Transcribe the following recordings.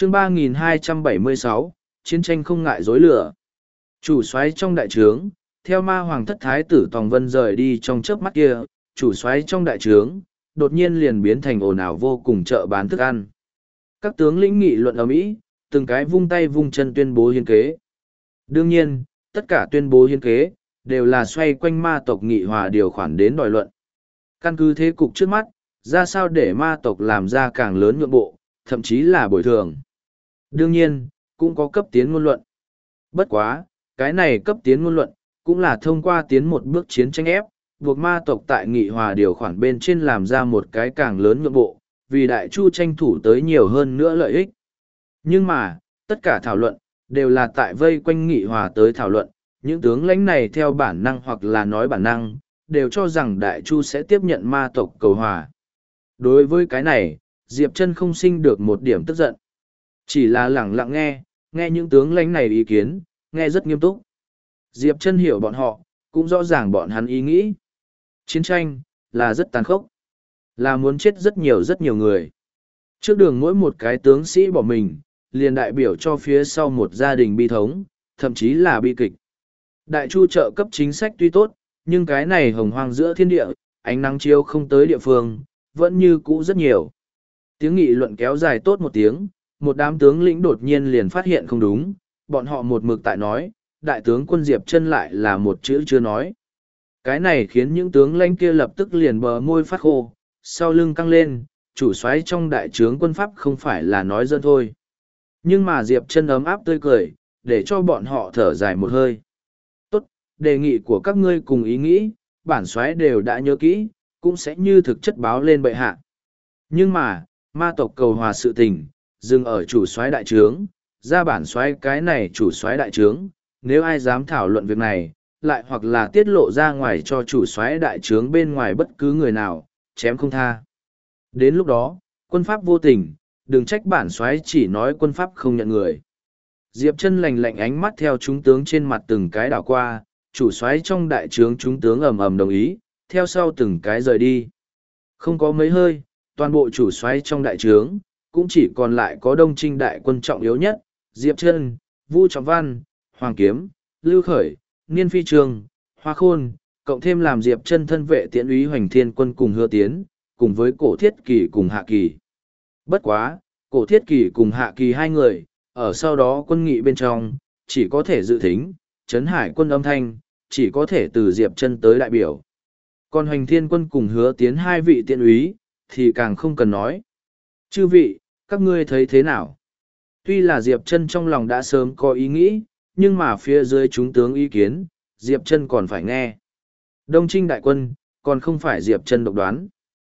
chương 3276, chiến tranh không ngại rối lửa. Chủ soái trong đại trướng, theo ma hoàng thất thái tử Tòng Vân rời đi trong chớp mắt kia, chủ soái trong đại trướng, đột nhiên liền biến thành ồn ào vô cùng chợ bán thức ăn. Các tướng lĩnh nghị luận ầm ĩ, từng cái vung tay vung chân tuyên bố hiến kế. Đương nhiên, tất cả tuyên bố hiến kế, đều là xoay quanh ma tộc nghị hòa điều khoản đến đòi luận. Căn cứ thế cục trước mắt, ra sao để ma tộc làm ra càng lớn nhượng bộ, thậm chí là bồi thường. Đương nhiên, cũng có cấp tiến ngôn luận. Bất quá, cái này cấp tiến ngôn luận, cũng là thông qua tiến một bước chiến tranh ép, buộc ma tộc tại nghị hòa điều khoản bên trên làm ra một cái càng lớn nhượng bộ, vì đại chu tranh thủ tới nhiều hơn nữa lợi ích. Nhưng mà, tất cả thảo luận, đều là tại vây quanh nghị hòa tới thảo luận, những tướng lãnh này theo bản năng hoặc là nói bản năng, đều cho rằng đại chu sẽ tiếp nhận ma tộc cầu hòa. Đối với cái này, Diệp Chân không sinh được một điểm tức giận. Chỉ là lẳng lặng nghe những tướng lãnh này ý kiến, nghe rất nghiêm túc. Diệp Chân hiểu bọn họ, cũng rõ ràng bọn hắn ý nghĩ. Chiến tranh, là rất tàn khốc. Là muốn chết rất nhiều người. Trước đường mỗi một cái tướng sĩ bỏ mình, liền đại biểu cho phía sau một gia đình bi thống, thậm chí là bi kịch. Đại chu trợ cấp chính sách tuy tốt, nhưng cái này hồng hoang giữa thiên địa, ánh nắng chiếu không tới địa phương, vẫn như cũ rất nhiều. Tiếng nghị luận kéo dài tốt một tiếng, một đám tướng lĩnh đột nhiên liền phát hiện không đúng, bọn họ một mực tại nói, đại tướng quân Diệp Chân lại là một chữ chưa nói. Cái này khiến những tướng lãnh kia lập tức liền bờ môi phát khô, sau lưng căng lên, chủ soái trong đại trướng quân Pháp không phải là nói dân thôi. Nhưng mà Diệp Chân ấm áp tươi cười, để cho bọn họ thở dài một hơi. Tốt, đề nghị của các ngươi cùng ý nghĩ, bản soái đều đã nhớ kỹ, cũng sẽ như thực chất báo lên bệ hạ. Nhưng mà, ma tộc cầu hòa sự tình, dừng ở chủ soái đại trướng, ra bản soái cái này chủ soái đại trướng, nếu ai dám thảo luận việc này, lại hoặc là tiết lộ ra ngoài cho chủ soái đại trướng bên ngoài bất cứ người nào, chém không tha. Đến lúc đó, quân pháp vô tình, đừng trách bản soái chỉ nói quân pháp không nhận người. Diệp Chân lạnh lạnh ánh mắt theo chúng tướng trên mặt từng cái đảo qua, chủ soái trong đại trướng chúng tướng ầm ầm đồng ý, theo sau từng cái rời đi. Không có mấy hơi, toàn bộ chủ soái trong đại trướng, cũng chỉ còn lại có Đông Trinh đại quân trọng yếu nhất, Diệp Chân, Vu Trọng Văn, Hoàng Kiếm, Lưu Khởi, Niên Phi Trường, Hoa Khôn, cộng thêm làm Diệp Chân thân vệ tiễn úy Hoành Thiên quân cùng Hứa Tiến, cùng với Cổ Thiết Kỳ cùng Hạ Kỳ. Bất quá, Cổ Thiết Kỳ cùng Hạ Kỳ hai người, ở sau đó quân nghị bên trong, chỉ có thể dự thính, Trấn Hải quân âm thanh, chỉ có thể từ Diệp Chân tới đại biểu. Còn Hoành Thiên quân cùng Hứa Tiến hai vị tiễn úy, thì càng không cần nói. Chư vị, các ngươi thấy thế nào? Tuy là Diệp Chân trong lòng đã sớm có ý nghĩ, nhưng mà phía dưới chúng tướng ý kiến, Diệp Chân còn phải nghe. Đông Trinh đại quân, còn không phải Diệp Chân độc đoán.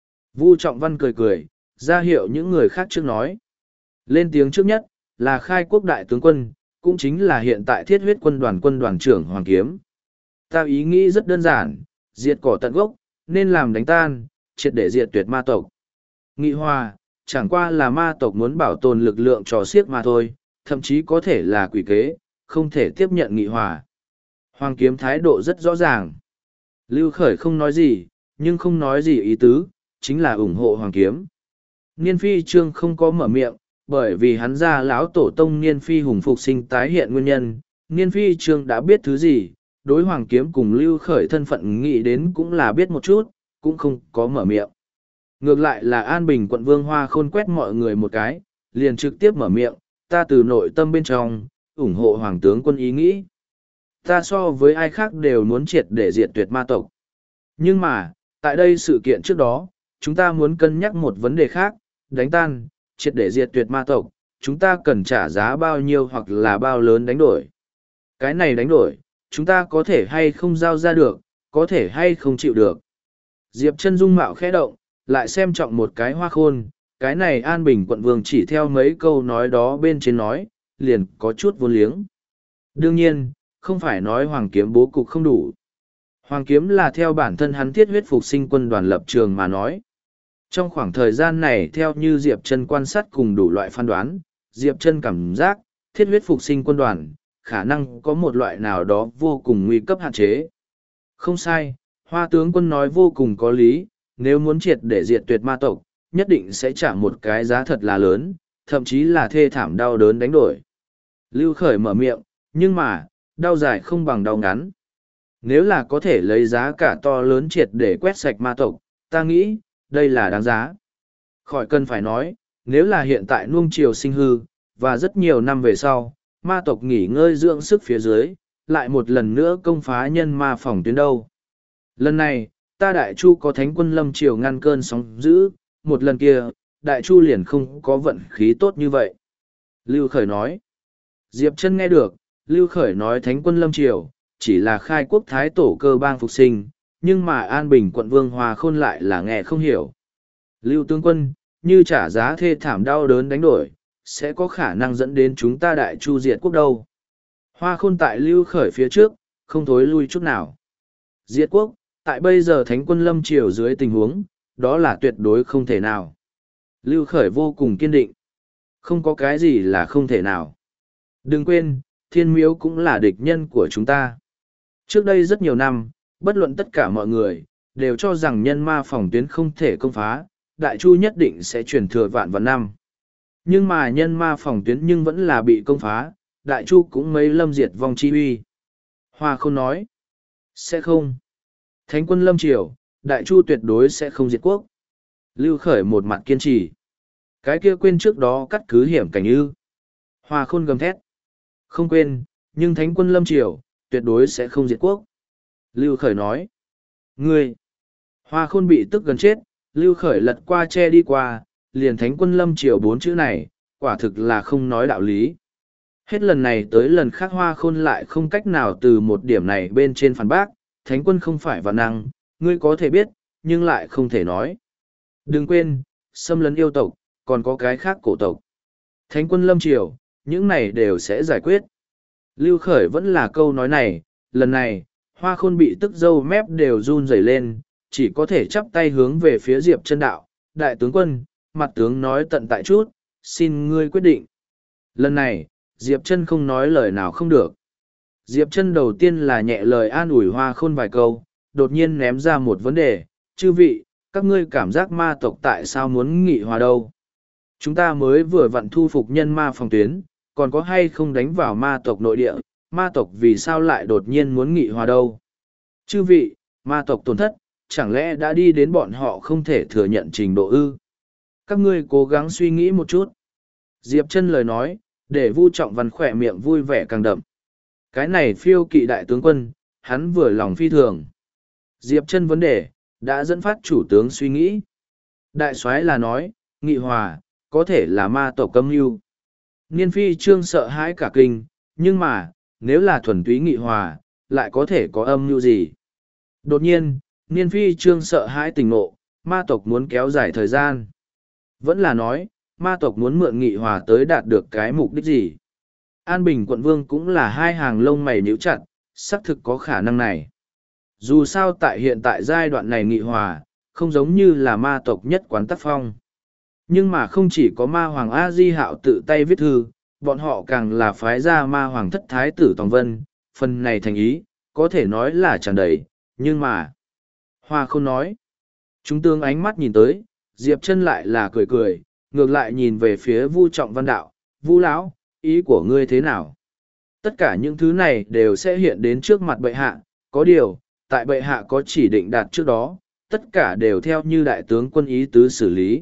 Vu Trọng Văn cười cười, ra hiệu những người khác trước nói. Lên tiếng trước nhất, là Khai Quốc đại tướng quân, cũng chính là hiện tại Thiết Huyết quân đoàn trưởng Hoàng Kiếm. Ta ý nghĩ rất đơn giản, diệt cỏ tận gốc, nên làm đánh tan, triệt để diệt tuyệt ma tộc. Nghị hòa, chẳng qua là ma tộc muốn bảo tồn lực lượng trò xiếc mà thôi, thậm chí có thể là quỷ kế, không thể tiếp nhận nghị hòa. Hoàng Kiếm thái độ rất rõ ràng. Lưu Khởi không nói gì, nhưng không nói gì ý tứ, chính là ủng hộ Hoàng Kiếm. Niên Phi Trương không có mở miệng, bởi vì hắn ra lão tổ tông Niên Phi hùng phục sinh tái hiện nguyên nhân. Niên Phi Trương đã biết thứ gì, đối Hoàng Kiếm cùng Lưu Khởi thân phận nghĩ đến cũng là biết một chút, cũng không có mở miệng. Ngược lại là An Bình quận Vương Hoa Khôn quét mọi người một cái, liền trực tiếp mở miệng, ta từ nội tâm bên trong, ủng hộ Hoàng tướng quân ý nghĩ. Ta so với ai khác đều muốn triệt để diệt tuyệt ma tộc. Nhưng mà, tại đây sự kiện trước đó, chúng ta muốn cân nhắc một vấn đề khác, đánh tan, triệt để diệt tuyệt ma tộc, chúng ta cần trả giá bao nhiêu hoặc là bao lớn đánh đổi. Cái này đánh đổi, chúng ta có thể hay không giao ra được, có thể hay không chịu được. Diệp Chân dung mạo khẽ động, lại xem trọng một cái Hoa Khôn, cái này An Bình quận vương chỉ theo mấy câu nói đó bên trên nói, liền có chút vô liếng. Đương nhiên, không phải nói Hoàng Kiếm bố cục không đủ. Hoàng Kiếm là theo bản thân hắn Thiết Huyết phục sinh quân đoàn lập trường mà nói. Trong khoảng thời gian này theo như Diệp Chân quan sát cùng đủ loại phán đoán, Diệp Chân cảm giác, Thiết Huyết phục sinh quân đoàn, khả năng có một loại nào đó vô cùng nguy cấp hạn chế. Không sai, Hoa tướng quân nói vô cùng có lý, nếu muốn triệt để diệt tuyệt ma tộc, nhất định sẽ trả một cái giá thật là lớn, thậm chí là thê thảm đau đớn đánh đổi. Lưu Khởi mở miệng, nhưng mà, đau dài không bằng đau ngắn. Nếu là có thể lấy giá cả to lớn triệt để quét sạch ma tộc, ta nghĩ, đây là đáng giá. Khỏi cần phải nói, nếu là hiện tại nuông chiều sinh hư, và rất nhiều năm về sau, ma tộc nghỉ ngơi dưỡng sức phía dưới, lại một lần nữa công phá nhân ma phòng tuyến đâu. Lần này, ta Đại Chu có Thánh quân Lâm Triều ngăn cơn sóng dữ, một lần kia, Đại Chu liền không có vận khí tốt như vậy. Lưu Khởi nói. Diệp Chân nghe được, Lưu Khởi nói Thánh quân Lâm Triều, chỉ là khai quốc thái tổ cơ bang phục sinh, nhưng mà An Bình quận Vương Hòa Khôn lại là nghe không hiểu. Lưu tướng quân, như trả giá thê thảm đau đớn đánh đổi, sẽ có khả năng dẫn đến chúng ta Đại Chu diệt quốc đâu. Hoa Khôn tại Lưu Khởi phía trước, không thối lui chút nào. Diệt quốc, tại bây giờ Thánh quân Lâm Triều dưới tình huống, đó là tuyệt đối không thể nào. Lưu Khởi vô cùng kiên định. Không có cái gì là không thể nào. Đừng quên, Thiên Miếu cũng là địch nhân của chúng ta. Trước đây rất nhiều năm, bất luận tất cả mọi người, đều cho rằng nhân ma phòng tuyến không thể công phá, Đại Chu nhất định sẽ truyền thừa vạn vạn năm. Nhưng mà nhân ma phòng tuyến nhưng vẫn là bị công phá, Đại Chu cũng mấy lâm diệt vong chi uy. Hoa Khôn nói, sẽ không. Thánh quân Lâm Triều, Đại Chu tuyệt đối sẽ không diệt quốc. Lưu Khởi một mặt kiên trì. Cái kia quên trước đó cắt cứ hiểm cảnh ư. Hoa Khôn gầm thét. Không quên, nhưng Thánh quân Lâm Triều, tuyệt đối sẽ không diệt quốc. Lưu Khởi nói. Ngươi! Hoa Khôn bị tức gần chết, Lưu Khởi lật qua che đi qua, liền Thánh quân Lâm Triều 4 chữ này, quả thực là không nói đạo lý. Hết lần này tới lần khác Hoa Khôn lại không cách nào từ một điểm này bên trên phản bác, Thánh quân không phải vạn năng, ngươi có thể biết, nhưng lại không thể nói. Đừng quên, xâm lấn yêu tộc, còn có cái khác cổ tộc. Thánh quân Lâm Triều, những này đều sẽ giải quyết. Lưu Khởi vẫn là câu nói này, lần này, Hoa Khôn bị tức râu mép đều run rẩy lên, chỉ có thể chắp tay hướng về phía Diệp Chân đạo, đại tướng quân, mặt tướng nói tận tại chút, xin ngươi quyết định. Lần này, Diệp Chân không nói lời nào không được. Diệp Chân đầu tiên là nhẹ lời an ủi Hoa Khôn vài câu, đột nhiên ném ra một vấn đề, chư vị, các ngươi cảm giác ma tộc tại sao muốn nghị hòa đâu? Chúng ta mới vừa vặn thu phục nhân ma phòng tuyến, còn có hay không đánh vào ma tộc nội địa, ma tộc vì sao lại đột nhiên muốn nghị hòa đâu? Chư vị, ma tộc tổn thất, chẳng lẽ đã đi đến bọn họ không thể thừa nhận trình độ ư? Các ngươi cố gắng suy nghĩ một chút. Diệp Chân lời nói, để Vu Trọng Văn khỏe miệng vui vẻ càng đậm. Cái này phiêu kỵ đại tướng quân, hắn vừa lòng phi thường. Diệp Chân vấn đề, đã dẫn phát chủ tướng suy nghĩ. Đại soái là nói, nghị hòa, có thể là ma tộc âm mưu. Niên Phi Trương sợ hãi cả kinh, nhưng mà, nếu là thuần túy nghị hòa, lại có thể có âm mưu gì? Đột nhiên, Niên Phi Trương sợ hãi tỉnh ngộ, ma tộc muốn kéo dài thời gian. Vẫn là nói, ma tộc muốn mượn nghị hòa tới đạt được cái mục đích gì? An Bình quận vương cũng là hai hàng lông mày nhíu chặt, xác thực có khả năng này. Dù sao tại hiện tại giai đoạn này nghị hòa, không giống như là ma tộc nhất quán tác phong. Nhưng mà không chỉ có ma hoàng A-di Hạo tự tay viết thư, bọn họ càng là phái ra ma hoàng thất thái tử Tòng Vân, phần này thành ý, có thể nói là tràn đầy, nhưng mà... Hoa Khôn nói. Chúng tướng ánh mắt nhìn tới, Diệp Chân lại là cười cười, ngược lại nhìn về phía Vu Trọng Văn đạo, Vu lão, ý của ngươi thế nào? Tất cả những thứ này đều sẽ hiện đến trước mặt bệ hạ, có điều, tại bệ hạ có chỉ định đạt trước đó, tất cả đều theo như đại tướng quân ý tứ xử lý.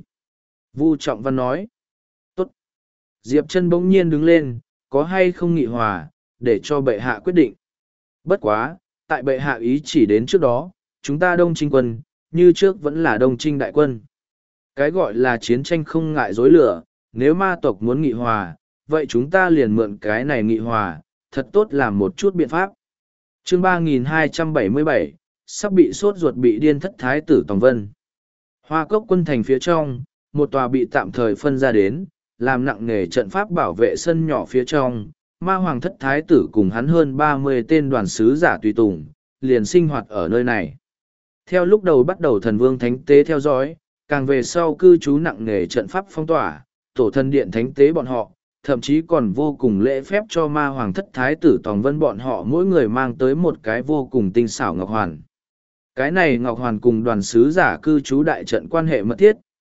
Vu Trọng Văn nói. Tốt. Diệp Chân bỗng nhiên đứng lên, có hay không nghị hòa, để cho bệ hạ quyết định. Bất quá, tại bệ hạ ý chỉ đến trước đó, chúng ta đông trinh quân, như trước vẫn là đông trinh đại quân. Cái gọi là chiến tranh không ngại rối lửa, nếu ma tộc muốn nghị hòa, vậy chúng ta liền mượn cái này nghị hòa, thật tốt làm một chút biện pháp. Chương 3277, sắp bị sốt ruột bị điên thất thái tử Tòng Vân. Hoa Cốc quân thành phía trong, một tòa bị tạm thời phân ra đến, làm nặng nề trận pháp bảo vệ sân nhỏ phía trong, ma hoàng thất thái tử cùng hắn hơn 30 tên đoàn sứ giả tùy tùng, liền sinh hoạt ở nơi này. Theo lúc đầu bắt đầu thần vương thánh tế theo dõi, càng về sau cư trú nặng nề trận pháp phong tỏa, tổ thần điện thánh tế bọn họ, thậm chí còn vô cùng lễ phép cho ma hoàng thất thái tử Tòng Vân bọn họ mỗi người mang tới một cái vô cùng tinh xảo ngọc hoàn. Cái này ngọc hoàn cùng đoàn sứ giả cư trú đại trận quan hệ mật thiết,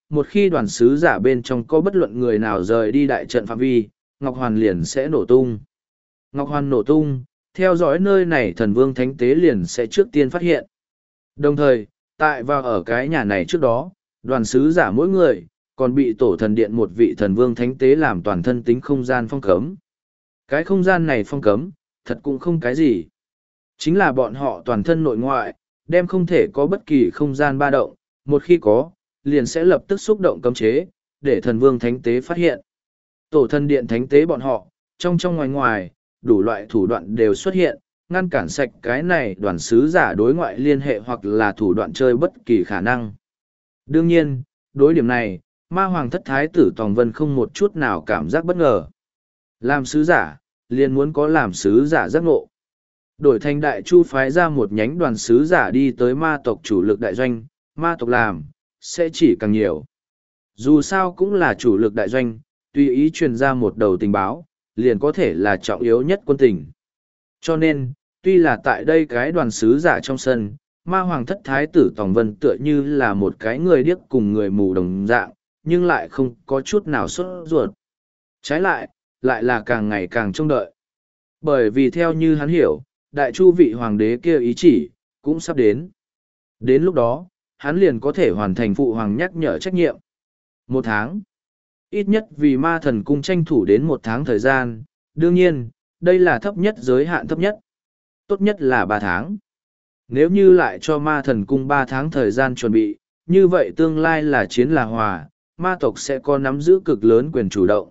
một khi đoàn sứ giả bên trong có bất luận người nào rời đi đại trận phạm vi, Ngọc Hoàn liền sẽ nổ tung. Ngọc Hoàn nổ tung, theo dõi nơi này thần vương thánh tế liền sẽ trước tiên phát hiện. Đồng thời, tại và ở cái nhà này trước đó, đoàn sứ giả mỗi người, còn bị tổ thần điện một vị thần vương thánh tế làm toàn thân tính không gian phong cấm. Cái không gian này phong cấm, thật cũng không cái gì. Chính là bọn họ toàn thân nội ngoại, đem không thể có bất kỳ không gian ba động, một khi có, liền sẽ lập tức xúc động cấm chế, để thần vương thánh tế phát hiện. Tổ thần điện thánh tế bọn họ, trong ngoài ngoài, đủ loại thủ đoạn đều xuất hiện, ngăn cản sạch cái này đoàn sứ giả đối ngoại liên hệ hoặc là thủ đoạn chơi bất kỳ khả năng. Đương nhiên, đối điểm này, ma hoàng thất thái tử Tòng Vân không một chút nào cảm giác bất ngờ. Làm sứ giả, liền muốn có làm sứ giả giác ngộ. Đổi thành đại chu phái ra một nhánh đoàn sứ giả đi tới ma tộc chủ lực đại doanh, ma tộc làm, sẽ chỉ càng nhiều. Dù sao cũng là chủ lực đại doanh, tùy ý truyền ra một đầu tình báo, liền có thể là trọng yếu nhất quân tình. Cho nên, tuy là tại đây cái đoàn sứ giả trong sân, ma hoàng thất thái tử Tòng Vân tựa như là một cái người điếc cùng người mù đồng dạng, nhưng lại không có chút nào sốt ruột. Trái lại là càng ngày càng trông đợi. Bởi vì theo như hắn hiểu, đại chu vị hoàng đế kia ý chỉ, cũng sắp đến. Đến lúc đó, hắn liền có thể hoàn thành phụ hoàng nhắc nhở trách nhiệm. 1 tháng. Ít nhất vì ma thần cung tranh thủ đến 1 tháng thời gian, đương nhiên, đây là thấp nhất giới hạn thấp nhất. Tốt nhất là 3 tháng. Nếu như lại cho ma thần cung 3 tháng thời gian chuẩn bị, như vậy tương lai là chiến là hòa, ma tộc sẽ có nắm giữ cực lớn quyền chủ động.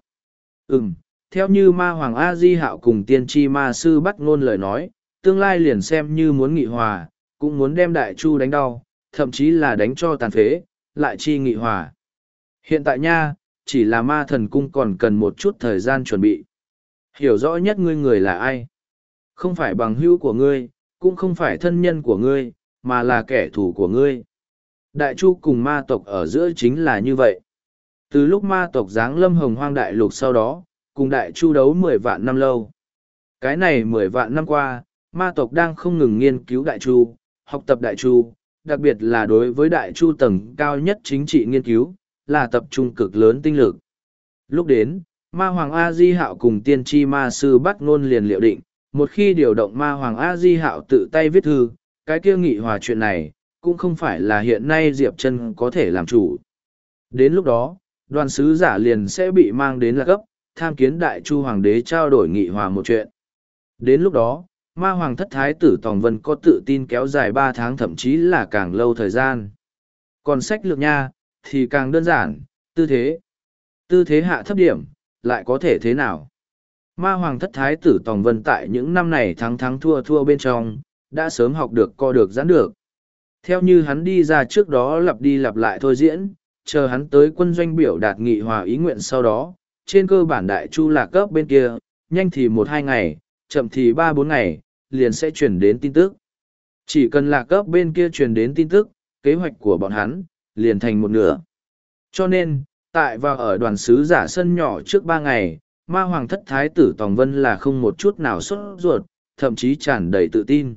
Theo như ma hoàng A-di Hạo cùng tiên tri ma sư bắt ngôn lời nói, tương lai liền xem như muốn nghị hòa, cũng muốn đem đại chu đánh đau, thậm chí là đánh cho tàn phế, lại chi nghị hòa. Hiện tại nha, chỉ là ma thần cung còn cần một chút thời gian chuẩn bị. Hiểu rõ nhất ngươi người là ai? Không phải bằng hữu của ngươi, cũng không phải thân nhân của ngươi, mà là kẻ thù của ngươi. Đại chu cùng ma tộc ở giữa chính là như vậy. Từ lúc ma tộc giáng lâm hồng hoang đại lục sau đó, cùng đại chu đấu 10 vạn năm lâu. Cái này 10 vạn năm qua, ma tộc đang không ngừng nghiên cứu đại chu, học tập đại chu, đặc biệt là đối với đại chu tầng cao nhất chính trị nghiên cứu, là tập trung cực lớn tinh lực. Lúc đến, ma hoàng A-di Hạo cùng tiên tri ma sư bắt ngôn liền liệu định, một khi điều động ma hoàng A-di Hạo tự tay viết thư, cái kia nghị hòa chuyện này, cũng không phải là hiện nay Diệp Chân có thể làm chủ. Đến lúc đó, đoàn sứ giả liền sẽ bị mang đến Lạc Cấp, tham kiến đại chu hoàng đế trao đổi nghị hòa một chuyện. Đến lúc đó, ma hoàng thất thái tử Tòng Vân có tự tin kéo dài 3 tháng thậm chí là càng lâu thời gian. Còn sách lược nha, thì càng đơn giản, tư thế. Tư thế hạ thấp điểm, lại có thể thế nào? Ma hoàng thất thái tử Tòng Vân tại những năm này thắng thua bên trong, đã sớm học được co được giãn được. Theo như hắn đi ra trước đó lặp đi lặp lại thôi diễn, chờ hắn tới quân doanh biểu đạt nghị hòa ý nguyện sau đó, trên cơ bản đại chu Lạc Cấp bên kia, nhanh thì 1-2 ngày, chậm thì 3-4 ngày, liền sẽ chuyển đến tin tức. Chỉ cần Lạc Cấp bên kia truyền đến tin tức, kế hoạch của bọn hắn, liền thành một nửa. Cho nên, tại và ở đoàn sứ giả sân nhỏ trước 3 ngày, ma hoàng thất thái tử Tòng Vân là không một chút nào sốt ruột, thậm chí tràn đầy tự tin.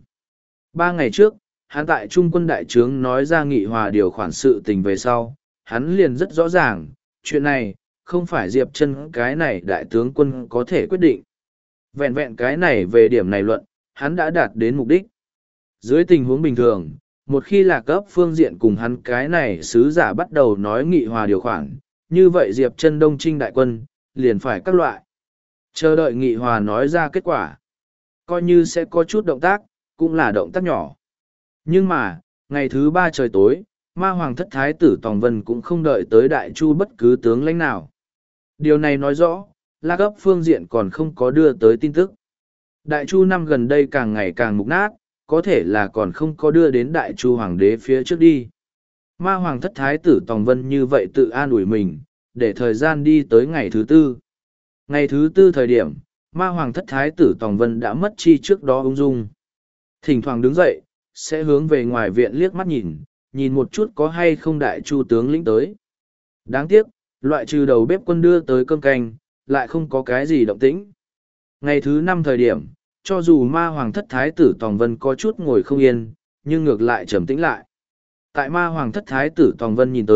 3 ngày trước, hắn tại Trung quân đại trướng nói ra nghị hòa điều khoản sự tình về sau, hắn liền rất rõ ràng, chuyện này, không phải Diệp Chân cái này đại tướng quân có thể quyết định. Vẹn vẹn cái này về điểm này luận, hắn đã đạt đến mục đích. Dưới tình huống bình thường, một khi Lạc Cấp phương diện cùng hắn cái này sứ giả bắt đầu nói nghị hòa điều khoản, như vậy Diệp Chân đông trinh đại quân, liền phải các loại. Chờ đợi nghị hòa nói ra kết quả. Coi như sẽ có chút động tác, cũng là động tác nhỏ. Nhưng mà, ngày thứ 3 trời tối, ma hoàng thất thái tử Tòng Vân cũng không đợi tới đại chu bất cứ tướng lãnh nào. Điều này nói rõ, Lạc Cấp phương diện còn không có đưa tới tin tức. Đại chu năm gần đây càng ngày càng mục nát, có thể là còn không có đưa đến đại chu hoàng đế phía trước đi. Ma hoàng thất thái tử Tòng Vân như vậy tự an ủi mình, để thời gian đi tới ngày thứ 4. Ngày thứ 4 thời điểm, ma hoàng thất thái tử Tòng Vân đã mất chi trước đó ung dung. Thỉnh thoảng đứng dậy, sẽ hướng về ngoài viện liếc mắt nhìn một chút có hay không đại chu tướng lĩnh tới. Đáng tiếc, loại trừ đầu bếp quân đưa tới cơm canh, lại không có cái gì động tĩnh. Ngày thứ 5 thời điểm, cho dù ma hoàng thất thái tử Tòng Vân có chút ngồi không yên, nhưng ngược lại trầm tĩnh lại. Tại ma hoàng thất thái tử Tòng Vân nhìn tới,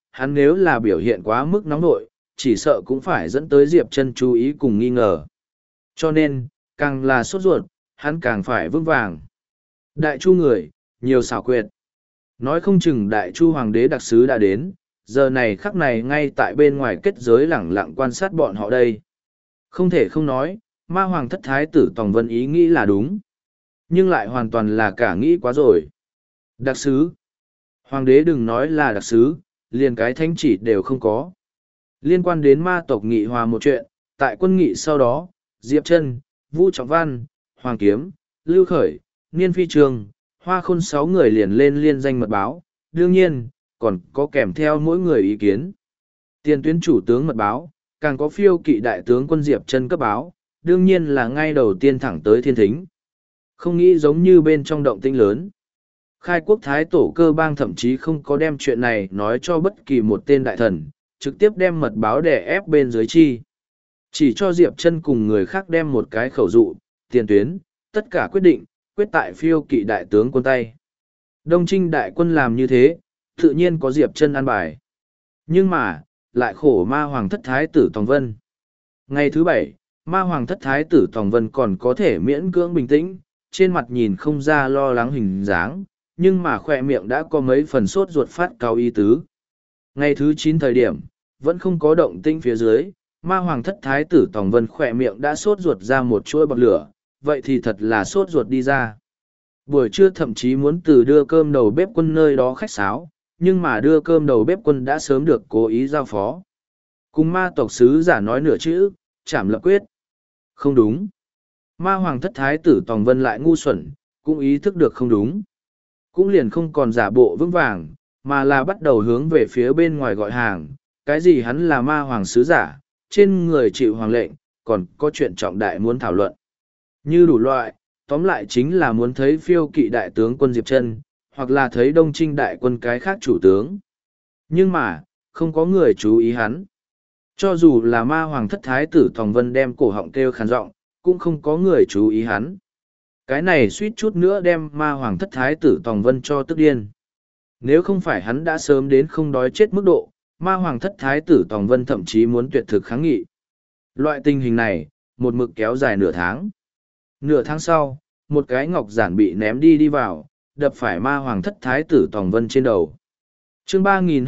hắn nếu là biểu hiện quá mức nóng nội, chỉ sợ cũng phải dẫn tới Diệp Chân chú ý cùng nghi ngờ. Cho nên, càng là sốt ruột, hắn càng phải vững vàng. Đại chu người, nhiều xảo quyệt. Nói không chừng đại chu hoàng đế đặc sứ đã đến, giờ này khắc này ngay tại bên ngoài kết giới lẳng lặng quan sát bọn họ đây. Không thể không nói, ma hoàng thất thái tử Tòng Vân ý nghĩ là đúng. Nhưng lại hoàn toàn là cả nghĩ quá rồi. Đặc sứ. Hoàng đế đừng nói là đặc sứ, liền cái thánh chỉ đều không có. Liên quan đến ma tộc nghị hòa một chuyện, tại quân nghị sau đó, Diệp Chân, Vũ Trọng Văn, Hoàng Kiếm, Lưu Khởi, Niên Phi Trường, Hoa Khôn 6 người liền lên liên danh mật báo, đương nhiên, còn có kèm theo mỗi người ý kiến. Tiền tuyến chủ tướng mật báo, càng có phiêu kỵ đại tướng quân Diệp Chân cấp báo, đương nhiên là ngay đầu tiên thẳng tới thiên thính. Không nghĩ giống như bên trong động tĩnh lớn. Khai quốc thái tổ cơ bang thậm chí không có đem chuyện này nói cho bất kỳ một tên đại thần, trực tiếp đem mật báo đè ép bên dưới chi. Chỉ cho Diệp Chân cùng người khác đem một cái khẩu dụ, tiền tuyến, tất cả quyết định, quyết tại phiêu kỵ đại tướng quân tay. Đông Trinh đại quân làm như thế, tự nhiên có Diệp Chân an bài. Nhưng mà, lại khổ ma hoàng thất thái tử Tòng Vân. Ngày thứ 7, ma hoàng thất thái tử Tòng Vân còn có thể miễn cưỡng bình tĩnh, trên mặt nhìn không ra lo lắng hình dáng, nhưng mà khỏe miệng đã có mấy phần sốt ruột phát cao ý tứ. Ngày thứ 9 thời điểm, vẫn không có động tĩnh phía dưới, ma hoàng thất thái tử Tòng Vân khỏe miệng đã sốt ruột ra một chuỗi bọt lửa, vậy thì thật là sốt ruột đi ra. Buổi trưa thậm chí muốn từ đưa cơm đầu bếp quân nơi đó khách sáo, nhưng mà đưa cơm đầu bếp quân đã sớm được cố ý giao phó. Cùng ma tộc sứ giả nói nửa chữ, chảm lập quyết. Không đúng. Ma hoàng thất thái tử Tòng Vân lại ngu xuẩn, cũng ý thức được không đúng. Cũng liền không còn giả bộ vững vàng, mà là bắt đầu hướng về phía bên ngoài gọi hàng. Cái gì hắn là ma hoàng sứ giả, trên người chịu hoàng lệnh, còn có chuyện trọng đại muốn thảo luận. Như đủ loại, tóm lại chính là muốn thấy phiêu kỵ đại tướng quân Diệp Chân, hoặc là thấy Đông Trinh đại quân cái khác chủ tướng. Nhưng mà, không có người chú ý hắn. Cho dù là ma hoàng thất thái tử Tòng Vân đem cổ họng kêu khàn giọng, cũng không có người chú ý hắn. Cái này suýt chút nữa đem ma hoàng thất thái tử Tòng Vân cho tức điên. Nếu không phải hắn đã sớm đến không đói chết mức độ, ma hoàng thất thái tử Tòng Vân thậm chí muốn tuyệt thực kháng nghị. Loại tình hình này, một mực kéo dài nửa tháng. Nửa tháng sau, một cái ngọc giản bị ném đi vào, đập phải ma hoàng thất thái tử Tòng Vân trên đầu. Chương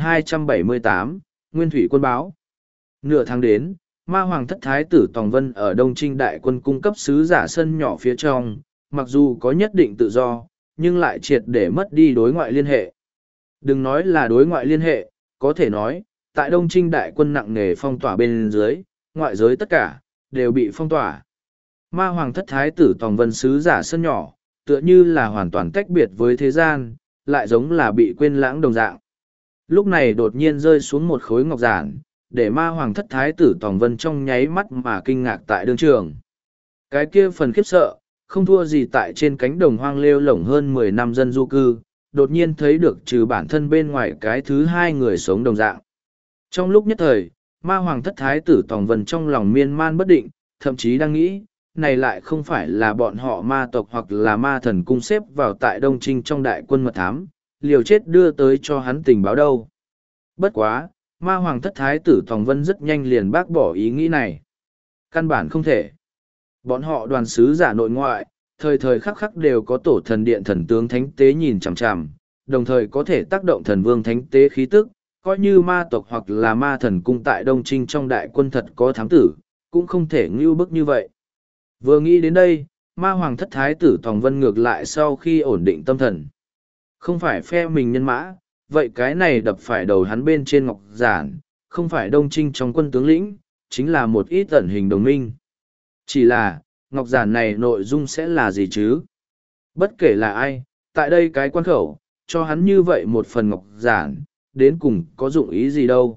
3278, Nguyên Thủy quân báo. Nửa tháng đến, ma hoàng thất thái tử Tòng Vân ở Đông Trinh đại quân cung cấp sứ giả sân nhỏ phía trong, mặc dù có nhất định tự do, nhưng lại triệt để mất đi đối ngoại liên hệ. Đừng nói là đối ngoại liên hệ, có thể nói, tại Đông Trinh đại quân nặng nề phong tỏa bên dưới, ngoại giới tất cả, đều bị phong tỏa. Ma hoàng thất thái tử Tòng Vân sứ giả sân nhỏ, tựa như là hoàn toàn tách biệt với thế gian, lại giống là bị quên lãng đồng dạng. Lúc này đột nhiên rơi xuống một khối ngọc giản, để ma hoàng thất thái tử Tòng Vân trong nháy mắt mà kinh ngạc tại đương trường. Cái kia phần khiếp sợ, không thua gì tại trên cánh đồng hoang lêu lổng hơn 10 năm dân du cư, đột nhiên thấy được trừ bản thân bên ngoài cái thứ hai người sống đồng dạng. Trong lúc nhất thời, ma hoàng thất thái tử Tòng Vân trong lòng miên man bất định, thậm chí đang nghĩ, này lại không phải là bọn họ ma tộc hoặc là ma thần cung xếp vào tại Đông Trinh trong đại quân mật thám, liều chết đưa tới cho hắn tình báo đâu. Bất quá, ma hoàng thất thái tử Tòng Vân rất nhanh liền bác bỏ ý nghĩ này. Căn bản không thể. Bọn họ đoàn sứ giả nội ngoại, thời thời khắc khắc đều có tổ thần điện thần tướng thánh tế nhìn chằm chằm, đồng thời có thể tác động thần vương thánh tế khí tức, coi như ma tộc hoặc là ma thần cung tại Đông Trinh trong đại quân thật có thám tử, cũng không thể ngưu bức như vậy. Vừa nghĩ đến đây, ma hoàng thất thái tử Tòng Vân ngược lại sau khi ổn định tâm thần. Không phải phe mình nhân mã, vậy cái này đập phải đầu hắn bên trên ngọc giản, không phải Đông Trinh trong quân tướng lĩnh, chính là một ít ẩn hình đồng minh. Chỉ là, ngọc giản này nội dung sẽ là gì chứ? Bất kể là ai, tại đây cái quan khẩu, cho hắn như vậy một phần ngọc giản, đến cùng có dụng ý gì đâu.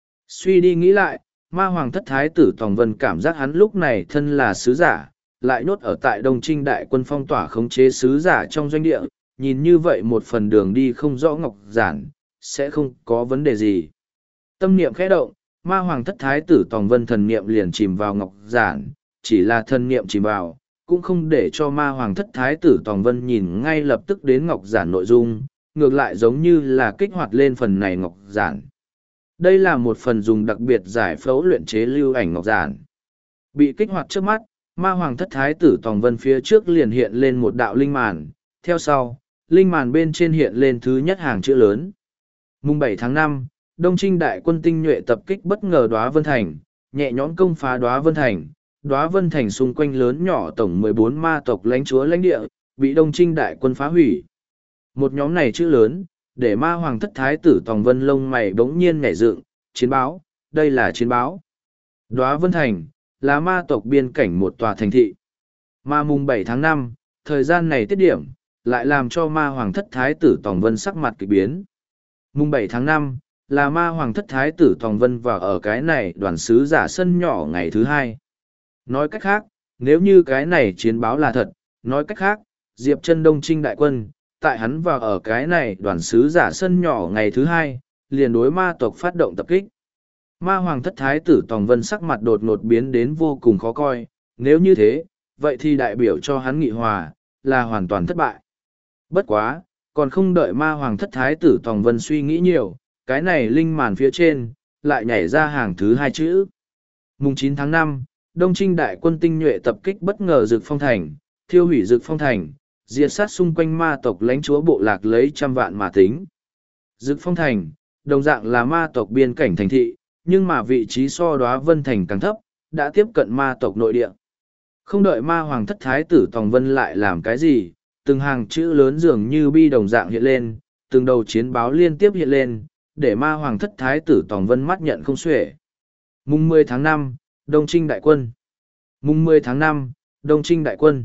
Suy đi nghĩ lại, ma hoàng thất thái tử Tòng Vân cảm giác hắn lúc này thân là sứ giả, lại nhốt ở tại Đông Trinh đại quân phong tỏa khống chế sứ giả trong doanh địa, nhìn như vậy một phần đường đi không rõ ngọc giản, sẽ không có vấn đề gì. Tâm niệm khẽ động, ma hoàng thất thái tử Tòng Vân thần niệm liền chìm vào ngọc giản, chỉ là thần niệm chìm vào, cũng không để cho ma hoàng thất thái tử Tòng Vân nhìn ngay lập tức đến ngọc giản nội dung, ngược lại giống như là kích hoạt lên phần này ngọc giản. Đây là một phần dùng đặc biệt giải phẫu luyện chế lưu ảnh ngọc giản. Bị kích hoạt trước mắt, ma hoàng thất thái tử Tòng Vân phía trước liền hiện lên một đạo linh màn, theo sau, linh màn bên trên hiện lên thứ nhất hàng chữ lớn. Mùng 7 tháng 5, Đông Trinh đại quân tinh nhuệ tập kích bất ngờ Đóa Vân Thành, nhẹ nhõm công phá Đóa Vân Thành. Đóa Vân Thành xung quanh lớn nhỏ tổng 14 ma tộc lãnh chúa lãnh địa, bị Đông Trinh đại quân phá hủy. Một nhóm này chữ lớn, để ma hoàng thất thái tử Tòng Vân lông mày bỗng nhiên nhảy dựng, chiến báo, đây là chiến báo. Đóa Vân Thành, là ma tộc biên cảnh một tòa thành thị. Mà mùng 7 tháng 5, thời gian này tiết điểm, lại làm cho ma hoàng thất thái tử Tòng Vân sắc mặt kỳ biến. Mùng 7 tháng 5, là ma hoàng thất thái tử Tòng Vân vào ở cái này đoàn sứ giả sân nhỏ ngày thứ hai. Nói cách khác, nếu như cái này chiến báo là thật, nói cách khác, Diệp Chân Đông Trinh đại quân, tại hắn vào ở cái này đoàn sứ giả sân nhỏ ngày thứ hai, liền đối ma tộc phát động tập kích. Ma hoàng thất thái tử Tòng Vân sắc mặt đột ngột biến đến vô cùng khó coi, nếu như thế, vậy thì đại biểu cho hắn nghị hòa, là hoàn toàn thất bại. Bất quá, còn không đợi ma hoàng thất thái tử Tòng Vân suy nghĩ nhiều, cái này linh màn phía trên, lại nhảy ra hàng thứ hai chữ. Mùng 9 tháng 5, Đông Trinh đại quân tinh nhuệ tập kích bất ngờ Dực Phong Thành, thiêu hủy Dực Phong Thành, diệt sát xung quanh ma tộc lãnh chúa bộ lạc lấy trăm vạn mà tính. Dực Phong Thành, đồng dạng là ma tộc biên cảnh thành thị, nhưng mà vị trí so Đóa Vân Thành càng thấp, đã tiếp cận ma tộc nội địa. Không đợi ma hoàng thất thái tử Tòng Vân lại làm cái gì, từng hàng chữ lớn dường như bi đồng dạng hiện lên, từng đầu chiến báo liên tiếp hiện lên, để ma hoàng thất thái tử Tòng Vân mắt nhận không xuể. Mùng 10 tháng 5, Đông Trinh đại quân. Mùng 10 tháng 5, Đông Trinh đại quân.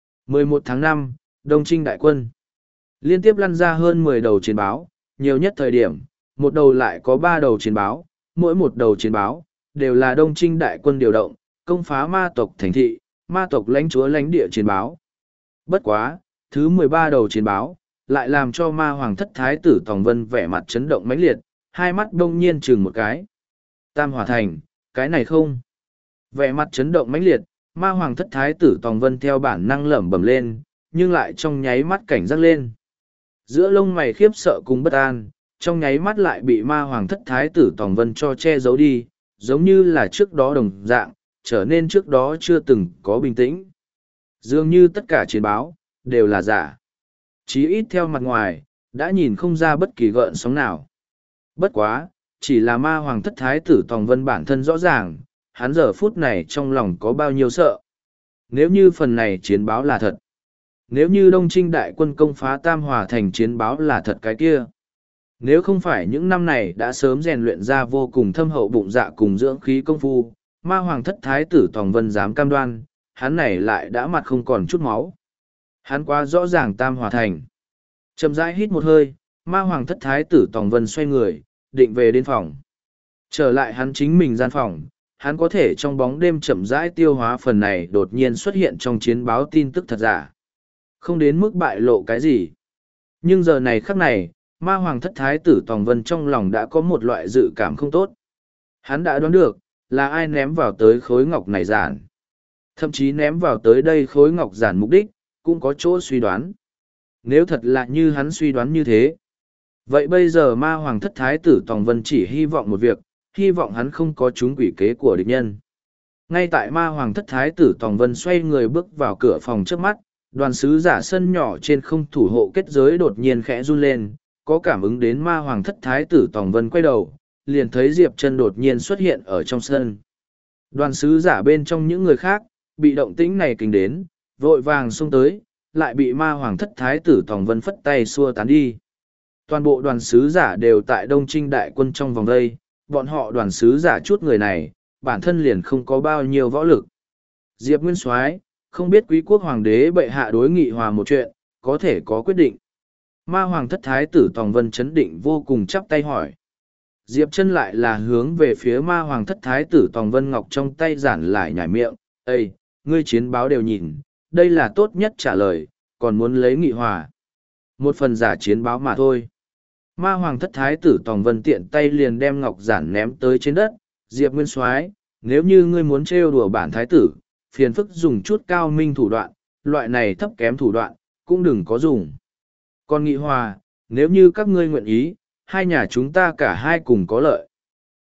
11 tháng 5, Đông Trinh đại quân. Liên tiếp lăn ra hơn 10 đầu chiến báo, nhiều nhất thời điểm, một đầu lại có 3 đầu chiến báo, mỗi một đầu chiến báo, đều là Đông Trinh đại quân điều động, công phá ma tộc thành thị, ma tộc lãnh chúa lãnh địa chiến báo. Bất quá, thứ 13 đầu chiến báo, lại làm cho ma hoàng thất thái tử Tòng Vân vẻ mặt chấn động mãnh liệt, hai mắt đông nhiên chừng một cái. Tam Hỏa Thành, cái này không. Vẻ mặt chấn động mãnh liệt, ma hoàng thất thái tử Tòng Vân theo bản năng lẩm bẩm lên, nhưng lại trong nháy mắt cảnh giác lên. Giữa lông mày khiếp sợ cùng bất an, trong nháy mắt lại bị ma hoàng thất thái tử Tòng Vân cho che giấu đi, giống như là trước đó đồng dạng, trở nên trước đó chưa từng có bình tĩnh. Dường như tất cả chiến báo, đều là giả. Chí ít theo mặt ngoài, đã nhìn không ra bất kỳ gợn sóng nào. Bất quá, chỉ là ma hoàng thất thái tử Tòng Vân bản thân rõ ràng, hắn giờ phút này trong lòng có bao nhiêu sợ. Nếu như phần này chiến báo là thật, nếu như Đông Trinh đại quân công phá Tam Hòa Thành chiến báo là thật cái kia, nếu không phải những năm này đã sớm rèn luyện ra vô cùng thâm hậu bụng dạ cùng dưỡng khí công phu, ma hoàng thất thái tử Tòng Vân dám cam đoan, hắn này lại đã mặt không còn chút máu. Hắn quá rõ ràng Tam Hòa Thành. Chậm rãi hít một hơi, ma hoàng thất thái tử Tòng Vân xoay người, định về đến phòng. Trở lại hắn chính mình gian phòng, hắn có thể trong bóng đêm chậm rãi tiêu hóa phần này đột nhiên xuất hiện trong chiến báo tin tức thật giả. Không đến mức bại lộ cái gì. Nhưng giờ này khắc này, ma hoàng thất thái tử Tòng Vân trong lòng đã có một loại dự cảm không tốt. Hắn đã đoán được, là ai ném vào tới khối ngọc này giản. Thậm chí ném vào tới đây khối ngọc giản mục đích, cũng có chỗ suy đoán. Nếu thật là như hắn suy đoán như thế, vậy bây giờ ma hoàng thất thái tử Tòng Vân chỉ hy vọng một việc, hy vọng hắn không có trúng quỷ kế của địch nhân. Ngay tại ma hoàng thất thái tử Tòng Vân xoay người bước vào cửa phòng trước mắt, đoàn sứ giả sân nhỏ trên không thủ hộ kết giới đột nhiên khẽ run lên, có cảm ứng đến ma hoàng thất thái tử Tòng Vân quay đầu, liền thấy Diệp Chân đột nhiên xuất hiện ở trong sân. Đoàn sứ giả bên trong những người khác, bị động tĩnh này kinh đến, vội vàng xông tới, lại bị ma hoàng thất thái tử Tòng Vân phất tay xua tán đi. Toàn bộ đoàn sứ giả đều tại Đông Trinh đại quân trong vòng đây, bọn họ đoàn sứ giả chút người này, bản thân liền không có bao nhiêu võ lực. Diệp Nguyên Soái, không biết quý quốc hoàng đế bệ hạ đối nghị hòa một chuyện, có thể có quyết định. Ma hoàng thất thái tử Tòng Vân chấn định vô cùng chắp tay hỏi. Diệp Chân lại là hướng về phía ma hoàng thất thái tử Tòng Vân Ngọc trong tay giản lại nhảy miệng. Ê, ngươi chiến báo đều nhìn, đây là tốt nhất trả lời, còn muốn lấy nghị hòa. Một phần giả chiến báo mà thôi. Ma hoàng thất thái tử Tòng Vân tiện tay liền đem ngọc giản ném tới trên đất. Diệp Nguyên Soái, nếu như ngươi muốn trêu đùa bản thái tử, phiền phức dùng chút cao minh thủ đoạn, loại này thấp kém thủ đoạn, cũng đừng có dùng. Còn nghị hòa, nếu như các ngươi nguyện ý, hai nhà chúng ta cả hai cùng có lợi.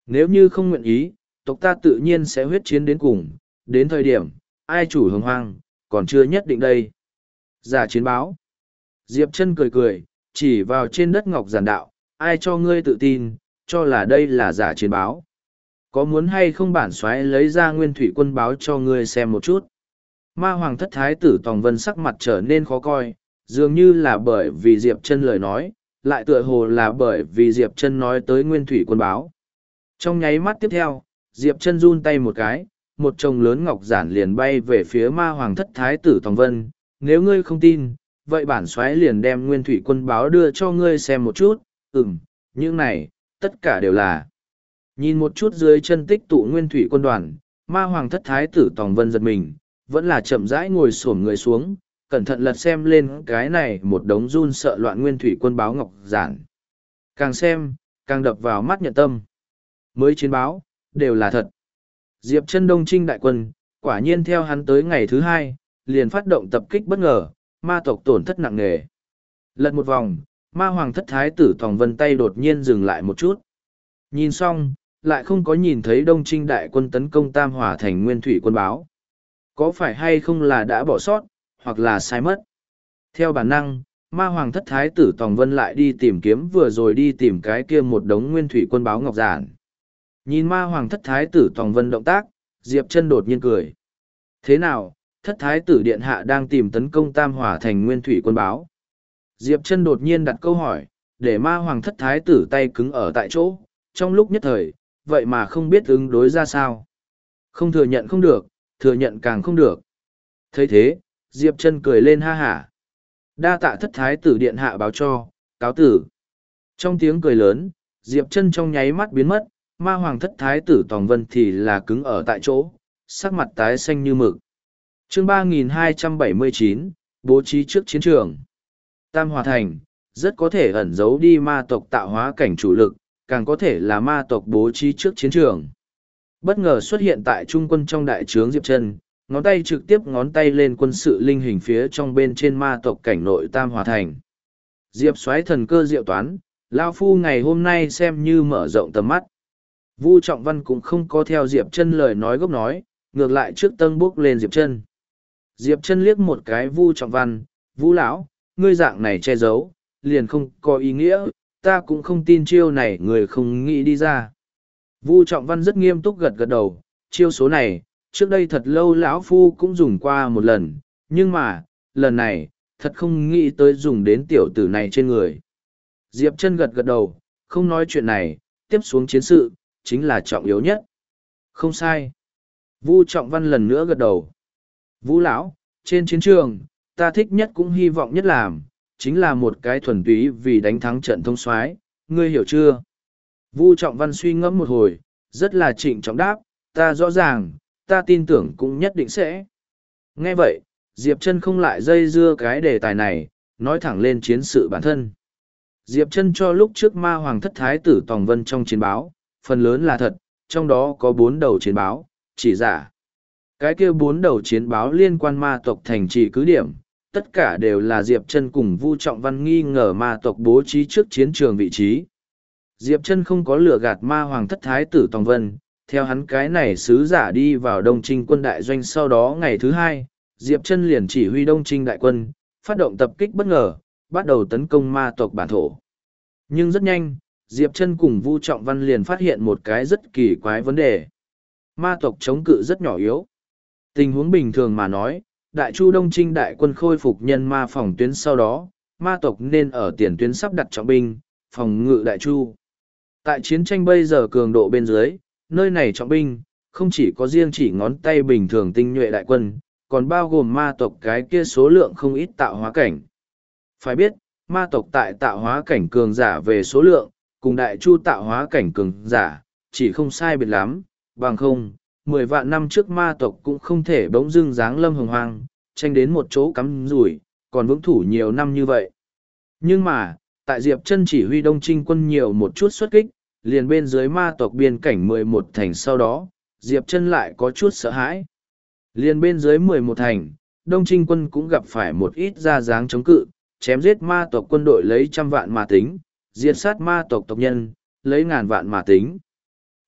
Nếu như không nguyện ý, tộc ta tự nhiên sẽ huyết chiến đến cùng, đến thời điểm, ai chủ hồng hoang, còn chưa nhất định đây. Giả chiến báo. Diệp Chân cười cười, chỉ vào trên đất ngọc giản đạo, ai cho ngươi tự tin, cho là đây là giả chiến báo. Có muốn hay không bản soái lấy ra nguyên thủy quân báo cho ngươi xem một chút. Ma Hoàng Thất Thái tử Tòng Vân sắc mặt trở nên khó coi, dường như là bởi vì Diệp Chân lời nói, lại tựa hồ là bởi vì Diệp Chân nói tới nguyên thủy quân báo. Trong nháy mắt tiếp theo, Diệp Chân run tay một cái, một chồng lớn ngọc giản liền bay về phía Ma Hoàng Thất Thái tử Tòng Vân. Nếu ngươi không tin, vậy bản soái liền đem nguyên thủy quân báo đưa cho ngươi xem một chút. Những này, tất cả đều là. Nhìn một chút dưới chân tích tụ nguyên thủy quân đoàn, Ma Hoàng Thất Thái tử Tòng Vân giật mình, vẫn là chậm rãi ngồi xổm người xuống, cẩn thận lật xem lên cái này một đống run sợ loạn nguyên thủy quân báo ngọc giản. Càng xem, càng đập vào mắt nhận tâm. Mới chiến báo, đều là thật. Diệp Chân Đông Trinh đại quân, quả nhiên theo hắn tới ngày thứ hai, liền phát động tập kích bất ngờ, ma tộc tổn thất nặng nề. Lật một vòng, Ma Hoàng Thất Thái tử Tòng Vân tay đột nhiên dừng lại một chút. Nhìn xong, lại không có nhìn thấy Đông Trinh đại quân tấn công Tam Hỏa thành nguyên thủy quân báo. Có phải hay không là đã bỏ sót, hoặc là sai mất? Theo bản năng, Ma Hoàng Thất Thái tử Tòng Vân lại đi tìm kiếm vừa rồi đi tìm cái kia một đống nguyên thủy quân báo ngọc giản. Nhìn Ma Hoàng Thất Thái tử Tòng Vân động tác, Diệp Chân đột nhiên cười. Thế nào, Thất Thái tử Điện Hạ đang tìm tấn công Tam Hỏa thành nguyên thủy quân báo? Diệp Chân đột nhiên đặt câu hỏi, để Ma Hoàng Thất Thái tử tay cứng ở tại chỗ, trong lúc nhất thời, vậy mà không biết ứng đối ra sao. Không thừa nhận không được, thừa nhận càng không được. Thấy thế, Diệp Chân cười lên ha hả. Đa tạ Thất Thái tử Điện Hạ báo cho, cáo tử. Trong tiếng cười lớn, Diệp Chân trong nháy mắt biến mất, Ma Hoàng Thất Thái tử Tòng Vân thì là cứng ở tại chỗ, sắc mặt tái xanh như mực. Chương 3279, bố trí trước chiến trường. Tam Hòa Thành, rất có thể ẩn giấu đi ma tộc tạo hóa cảnh chủ lực, càng có thể là ma tộc bố trí trước chiến trường. Bất ngờ xuất hiện tại trung quân trong đại trướng Diệp Chân, ngón tay trực tiếp ngón tay lên quân sự linh hình phía trong bên trên ma tộc cảnh nội Tam Hòa Thành. Diệp xoáy thần cơ diệu toán, Lao Phu ngày hôm nay xem như mở rộng tầm mắt. Vu Trọng Văn cũng không có theo Diệp Chân lời nói gốc nói, ngược lại trước tân bước lên Diệp Chân. Diệp Chân liếc một cái Vu Trọng Văn, Vu lão, ngươi dạng này che giấu, liền không có ý nghĩa, ta cũng không tin chiêu này người không nghĩ đi ra. Vu Trọng Văn rất nghiêm túc gật gật đầu, chiêu số này, trước đây thật lâu lão Phu cũng dùng qua một lần, nhưng mà, lần này, thật không nghĩ tới dùng đến tiểu tử này trên người. Diệp Chân gật gật đầu, không nói chuyện này, tiếp xuống chiến sự, chính là trọng yếu nhất. Không sai. Vu Trọng Văn lần nữa gật đầu. Vũ lão, trên chiến trường, ta thích nhất cũng hy vọng nhất làm, chính là một cái thuần túy vì đánh thắng trận thông soái, ngươi hiểu chưa? Vu Trọng Văn suy ngẫm một hồi, rất là trịnh trọng đáp, ta rõ ràng, ta tin tưởng cũng nhất định sẽ. Nghe vậy, Diệp Chân không lại dây dưa cái đề tài này, nói thẳng lên chiến sự bản thân. Diệp Chân cho lúc trước Ma Hoàng Thất Thái tử Tòng Vân trong chiến báo, phần lớn là thật, trong đó có 4 đầu chiến báo, chỉ giả. Cái kia 4 đầu chiến báo liên quan ma tộc thành trì cứ điểm, tất cả đều là Diệp Chân cùng Vu Trọng Văn nghi ngờ ma tộc bố trí trước chiến trường vị trí. Diệp Chân không có lừa gạt Ma Hoàng Thất Thái tử Tòng Vân, theo hắn cái này sứ giả đi vào Đông Trinh quân đại doanh sau đó ngày thứ 2, Diệp Chân liền chỉ huy Đông Trinh đại quân, phát động tập kích bất ngờ, bắt đầu tấn công ma tộc bản thổ. Nhưng rất nhanh, Diệp Chân cùng Vu Trọng Văn liền phát hiện một cái rất kỳ quái vấn đề. Ma tộc chống cự rất nhỏ yếu. Tình huống bình thường mà nói, Đại Chu Đông Trinh đại quân khôi phục nhân ma phòng tuyến sau đó, ma tộc nên ở tiền tuyến sắp đặt trọng binh, phòng ngự Đại Chu. Tại chiến tranh bây giờ cường độ bên dưới, nơi này trọng binh, không chỉ có riêng chỉ ngón tay bình thường tinh nhuệ đại quân, còn bao gồm ma tộc cái kia số lượng không ít tạo hóa cảnh. Phải biết, ma tộc tại tạo hóa cảnh cường giả về số lượng, cùng Đại Chu tạo hóa cảnh cường giả, chỉ không sai biệt lắm, bằng không, 10 vạn năm trước ma tộc cũng không thể bỗng dưng giáng lâm hồng hoang, tranh đến một chỗ cắm rủi, còn vững thủ nhiều năm như vậy. Nhưng mà, tại Diệp Chân chỉ huy Đông Trinh quân nhiều một chút xuất kích, liền bên dưới ma tộc biên cảnh 11 thành sau đó, Diệp Chân lại có chút sợ hãi. Liền bên dưới 11 thành, Đông Trinh quân cũng gặp phải một ít ra dáng chống cự, chém giết ma tộc quân đội lấy trăm vạn mà tính, diệt sát ma tộc tộc nhân, lấy ngàn vạn mà tính.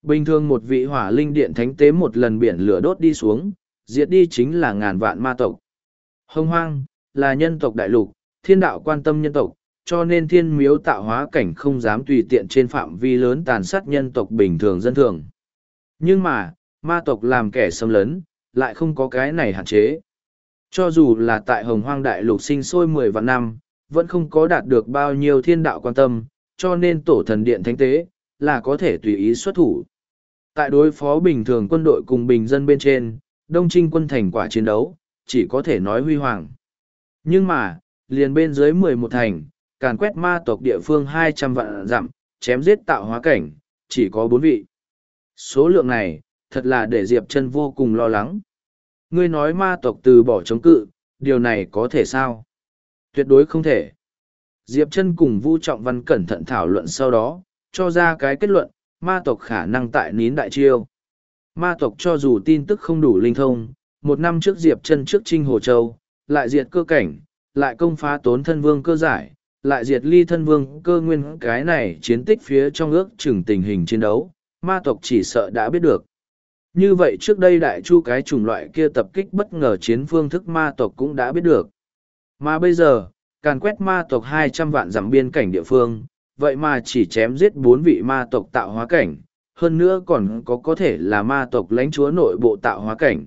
Bình thường một vị hỏa linh điện thánh tế một lần biển lửa đốt đi xuống, diệt đi chính là ngàn vạn ma tộc. Hồng Hoang, là nhân tộc đại lục, thiên đạo quan tâm nhân tộc, cho nên thiên miếu tạo hóa cảnh không dám tùy tiện trên phạm vi lớn tàn sát nhân tộc bình thường dân thường. Nhưng mà, ma tộc làm kẻ xâm lấn, lại không có cái này hạn chế. Cho dù là tại Hồng Hoang đại lục sinh sôi 10 vạn năm, vẫn không có đạt được bao nhiêu thiên đạo quan tâm, cho nên tổ thần điện thánh tế, là có thể tùy ý xuất thủ. Tại đối phó bình thường quân đội cùng bình dân bên trên, Đông Trinh quân thành quả chiến đấu, chỉ có thể nói huy hoàng. Nhưng mà, liền bên dưới 11 thành, càn quét ma tộc địa phương 200 vạn dặm, chém giết tạo hóa cảnh, chỉ có 4 vị. Số lượng này, thật là để Diệp Chân vô cùng lo lắng. Ngươi nói ma tộc từ bỏ chống cự, điều này có thể sao? Tuyệt đối không thể. Diệp Chân cùng Vu Trọng Văn cẩn thận thảo luận sau đó, cho ra cái kết luận, ma tộc khả năng tại nín đại chiêu. Ma tộc cho dù tin tức không đủ linh thông, 1 năm trước Diệp Chân trước Trinh Hồ Châu, lại diệt cơ cảnh, lại công phá Tốn Thân Vương cơ giải, lại diệt Ly Thân Vương cơ nguyên, cái này chiến tích phía trong ước chừng tình hình chiến đấu, ma tộc chỉ sợ đã biết được. Như vậy trước đây đại chu cái chủng loại kia tập kích bất ngờ chiến phương thức ma tộc cũng đã biết được. Mà bây giờ, càn quét ma tộc 200 vạn dặm biên cảnh địa phương, vậy mà chỉ chém giết 4 vị ma tộc tạo hóa cảnh, hơn nữa còn có thể là ma tộc lãnh chúa nội bộ tạo hóa cảnh.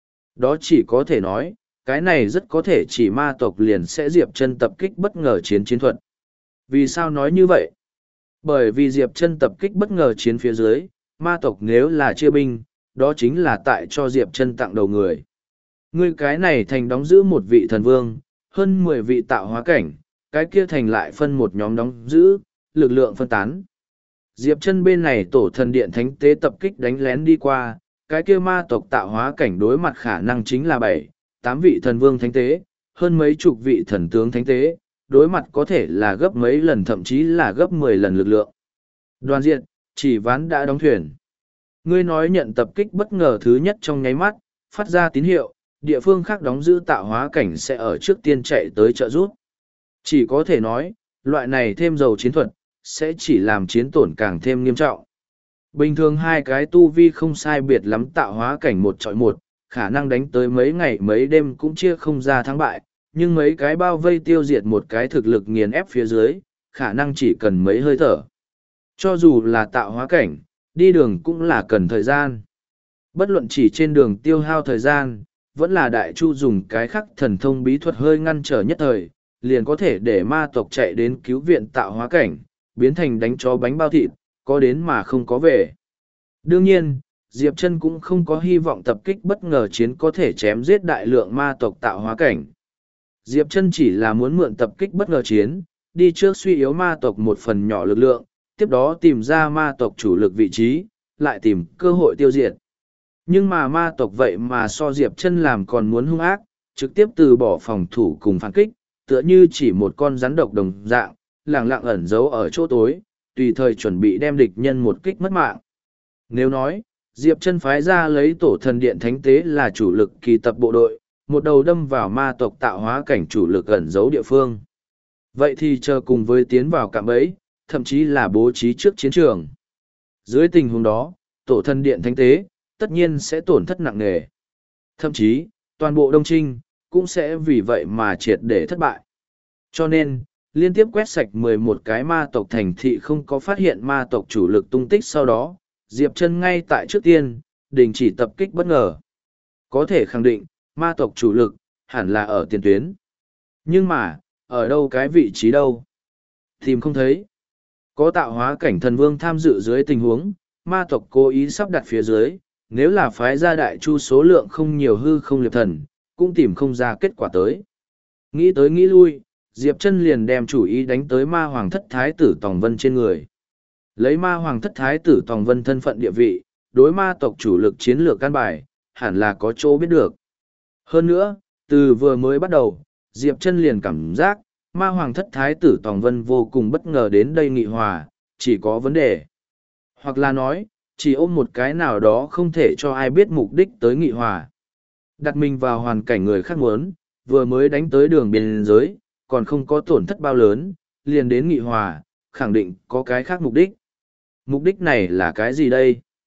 Đó chỉ có thể nói, cái này rất có thể chỉ ma tộc liền sẽ Diệp Chân tập kích bất ngờ chiến thuật. Vì sao nói như vậy? Bởi vì Diệp Chân tập kích bất ngờ chiến phía dưới, ma tộc nếu là chia binh, đó chính là tại cho Diệp Chân tặng đầu người. Ngươi cái này thành đóng giữ một vị thần vương, hơn 10 vị tạo hóa cảnh, cái kia thành lại phân một nhóm đóng giữ, lực lượng phân tán. Diệp Chân bên này tổ thần điện thánh tế tập kích đánh lén đi qua, cái kia ma tộc tạo hóa cảnh đối mặt khả năng chính là 7, 8 vị thần vương thánh tế, hơn mấy chục vị thần tướng thánh tế, đối mặt có thể là gấp mấy lần thậm chí là gấp 10 lần lực lượng. Đoàn diện, chỉ ván đã đóng thuyền. Ngươi nói nhận tập kích bất ngờ thứ nhất trong nháy mắt, phát ra tín hiệu, địa phương khác đóng giữ tạo hóa cảnh sẽ ở trước tiên chạy tới trợ giúp. Chỉ có thể nói, loại này thêm dầu chiến thuật, sẽ chỉ làm chiến tổn càng thêm nghiêm trọng. Bình thường hai cái tu vi không sai biệt lắm tạo hóa cảnh 1 chọi 1, khả năng đánh tới mấy ngày mấy đêm cũng chia không ra thắng bại, nhưng mấy cái bao vây tiêu diệt một cái thực lực nghiền ép phía dưới, khả năng chỉ cần mấy hơi thở. Cho dù là tạo hóa cảnh, đi đường cũng là cần thời gian. Bất luận chỉ trên đường tiêu hao thời gian, vẫn là đại chu dùng cái khắc thần thông bí thuật hơi ngăn trở nhất thời, liền có thể để ma tộc chạy đến cứu viện tạo hóa cảnh, biến thành đánh chó bánh bao thịt, có đến mà không có về. Đương nhiên, Diệp Chân cũng không có hy vọng tập kích bất ngờ chiến có thể chém giết đại lượng ma tộc tạo hóa cảnh. Diệp Chân chỉ là muốn mượn tập kích bất ngờ chiến, đi trước suy yếu ma tộc một phần nhỏ lực lượng, tiếp đó tìm ra ma tộc chủ lực vị trí, lại tìm cơ hội tiêu diệt. Nhưng mà ma tộc vậy mà so Diệp Chân làm còn muốn hung ác, trực tiếp từ bỏ phòng thủ cùng phản kích, tựa như chỉ một con rắn độc đồng dạng, lẳng lặng ẩn giấu ở chỗ tối, tùy thời chuẩn bị đem địch nhân một kích mất mạng. Nếu nói, Diệp Chân phái ra lấy tổ thần điện thánh tế là chủ lực kỳ tập bộ đội, một đầu đâm vào ma tộc tạo hóa cảnh chủ lực ẩn giấu địa phương. Vậy thì chờ cùng với tiến vào cạm bẫy, thậm chí là bố trí trước chiến trường. Dưới tình huống đó, tổ thần điện thánh tế, tất nhiên sẽ tổn thất nặng nề. Thậm chí, toàn bộ Đông Trinh, cũng sẽ vì vậy mà triệt để thất bại. Cho nên, liên tiếp quét sạch 11 cái ma tộc thành thị không có phát hiện ma tộc chủ lực tung tích sau đó, Diệp Chân ngay tại trước tiên, đình chỉ tập kích bất ngờ. Có thể khẳng định, ma tộc chủ lực, hẳn là ở tiền tuyến. Nhưng mà, ở đâu cái vị trí đâu? Tìm không thấy. Có tạo hóa cảnh thần vương tham dự dưới tình huống, ma tộc cố ý sắp đặt phía dưới, nếu là phái gia đại chu số lượng không nhiều hư không liệp thần, cũng tìm không ra kết quả tới. Nghĩ tới nghĩ lui, Diệp Chân liền đem chủ ý đánh tới ma hoàng thất thái tử Tòng Vân trên người. Lấy ma hoàng thất thái tử Tòng Vân thân phận địa vị, đối ma tộc chủ lực chiến lược căn bài, hẳn là có chỗ biết được. Hơn nữa, từ vừa mới bắt đầu, Diệp Chân liền cảm giác, ma hoàng thất thái tử Tòng Vân vô cùng bất ngờ đến đây nghị hòa, chỉ có vấn đề. Hoặc là nói, chỉ ôm một cái nào đó không thể cho ai biết mục đích tới nghị hòa. Đặt mình vào hoàn cảnh người khác muốn, vừa mới đánh tới đường biên giới, còn không có tổn thất bao lớn, liền đến nghị hòa, khẳng định có cái khác mục đích. Mục đích này là cái gì đây?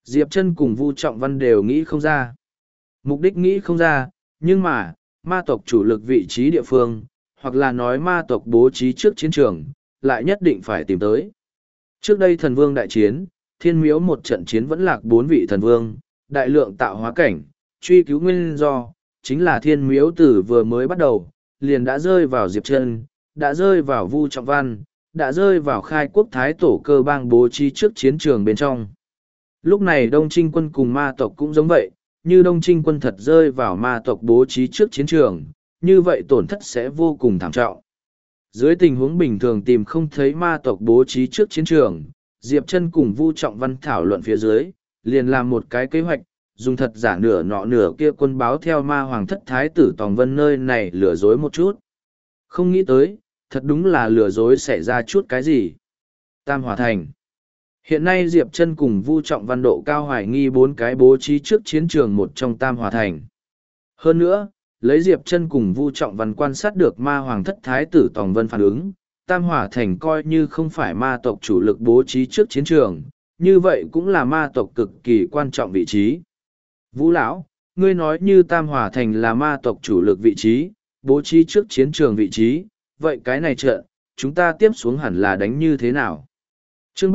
Diệp Chân cùng Vu Trọng Văn đều nghĩ không ra. Mục đích nghĩ không ra, nhưng mà, ma tộc chủ lực vị trí địa phương, hoặc là nói ma tộc bố trí trước chiến trường, lại nhất định phải tìm tới. Trước đây thần vương đại chiến, thiên miếu một trận chiến vẫn lạc 4 vị thần vương, đại lượng tạo hóa cảnh, truy cứu nguyên do, chính là thiên miếu tử vừa mới bắt đầu, liền đã rơi vào Diệp Chân, đã rơi vào Vu Trọng Văn, đã rơi vào khai quốc thái tổ cơ bang bố trí trước chiến trường bên trong. Lúc này Đông Trinh quân cùng ma tộc cũng giống vậy, như Đông Trinh quân thật rơi vào ma tộc bố trí trước chiến trường, như vậy tổn thất sẽ vô cùng thảm trọng. Dưới tình huống bình thường tìm không thấy ma tộc bố trí trước chiến trường, Diệp Chân cùng Vu Trọng Văn thảo luận phía dưới, liền làm một cái kế hoạch, dùng thật giả nửa nọ nửa kia quân báo theo ma hoàng thất thái tử Tòng Vân nơi này lừa dối một chút. Không nghĩ tới, thật đúng là lừa dối xảy ra chút cái gì. Tam Hòa Thành. Hiện nay Diệp Chân cùng Vu Trọng Văn độ cao hoài nghi 4 cái bố trí trước chiến trường một trong Tam Hòa Thành. Hơn nữa, lấy Diệp Chân cùng Vu Trọng Văn quan sát được ma hoàng thất thái tử Tòng Vân phản ứng, Tam Hòa Thành coi như không phải ma tộc chủ lực bố trí trước chiến trường, như vậy cũng là ma tộc cực kỳ quan trọng vị trí. Vũ lão, ngươi nói như Tam Hòa Thành là ma tộc chủ lực vị trí, bố trí trước chiến trường vị trí, vậy cái này trận, chúng ta tiếp xuống hẳn là đánh như thế nào? Chương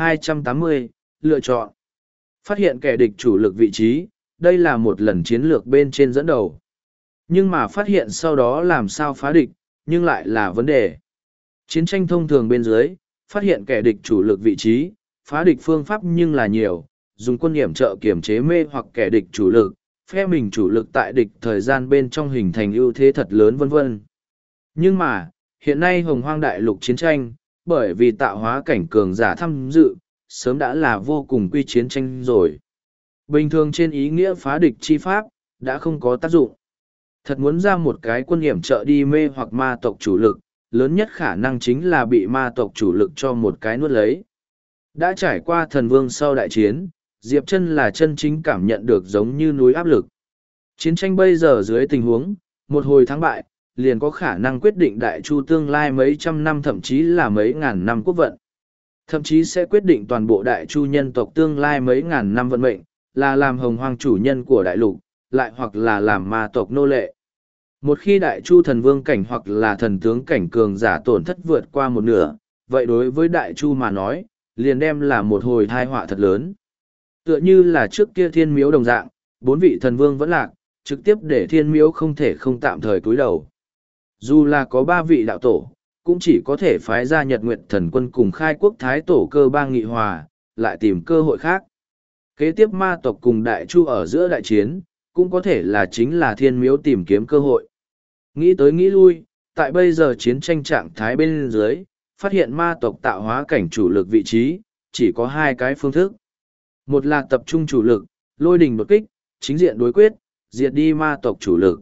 3280, lựa chọn. Phát hiện kẻ địch chủ lực vị trí, đây là một lần chiến lược bên trên dẫn đầu. Nhưng mà phát hiện sau đó làm sao phá địch, nhưng lại là vấn đề. Chiến tranh thông thường bên dưới, phát hiện kẻ địch chủ lực vị trí, phá địch phương pháp nhưng là nhiều, dùng quân hiểm trợ kiểm chế mê hoặc kẻ địch chủ lực, phe mình chủ lực tại địch thời gian bên trong hình thành ưu thế thật lớn vân vân. Nhưng mà, hiện nay hồng hoang đại lục chiến tranh, bởi vì tạo hóa cảnh cường giả tham dự, sớm đã là vô cùng quy chiến tranh rồi. Bình thường trên ý nghĩa phá địch chi pháp, đã không có tác dụng. Thật muốn ra một cái quân hiểm trợ đi mê hoặc ma tộc chủ lực, lớn nhất khả năng chính là bị ma tộc chủ lực cho một cái nuốt lấy. Đã trải qua thần vương sau đại chiến, Diệp Chân là chân chính cảm nhận được giống như núi áp lực. Chiến tranh bây giờ dưới tình huống, một hồi thắng bại, liền có khả năng quyết định đại chu tương lai mấy trăm năm thậm chí là mấy ngàn năm quốc vận. Thậm chí sẽ quyết định toàn bộ đại chu nhân tộc tương lai mấy ngàn năm vận mệnh, là làm hồng hoang chủ nhân của đại lục, lại hoặc là làm ma tộc nô lệ. Một khi đại chu thần vương cảnh hoặc là thần tướng cảnh cường giả tổn thất vượt qua một nửa, vậy đối với đại chu mà nói, liền đem là một hồi tai họa thật lớn. Tựa như là trước kia thiên miếu đồng dạng, 4 vị thần vương vẫn lạc, trực tiếp để thiên miếu không thể không tạm thời cúi đầu. Dù là có 3 vị đạo tổ, cũng chỉ có thể phái ra Nhật Nguyệt Thần Quân cùng khai quốc thái tổ cơ bang nghị hòa, lại tìm cơ hội khác. Kế tiếp ma tộc cùng đại chu ở giữa đại chiến, cũng có thể là chính là thiên miếu tìm kiếm cơ hội. Nghĩ tới nghĩ lui, tại bây giờ chiến tranh trạng thái bên dưới, phát hiện ma tộc tạo hóa cảnh chủ lực vị trí, chỉ có 2 cái phương thức. Một là tập trung chủ lực, lôi đình đột kích, chính diện đối quyết, diệt đi ma tộc chủ lực.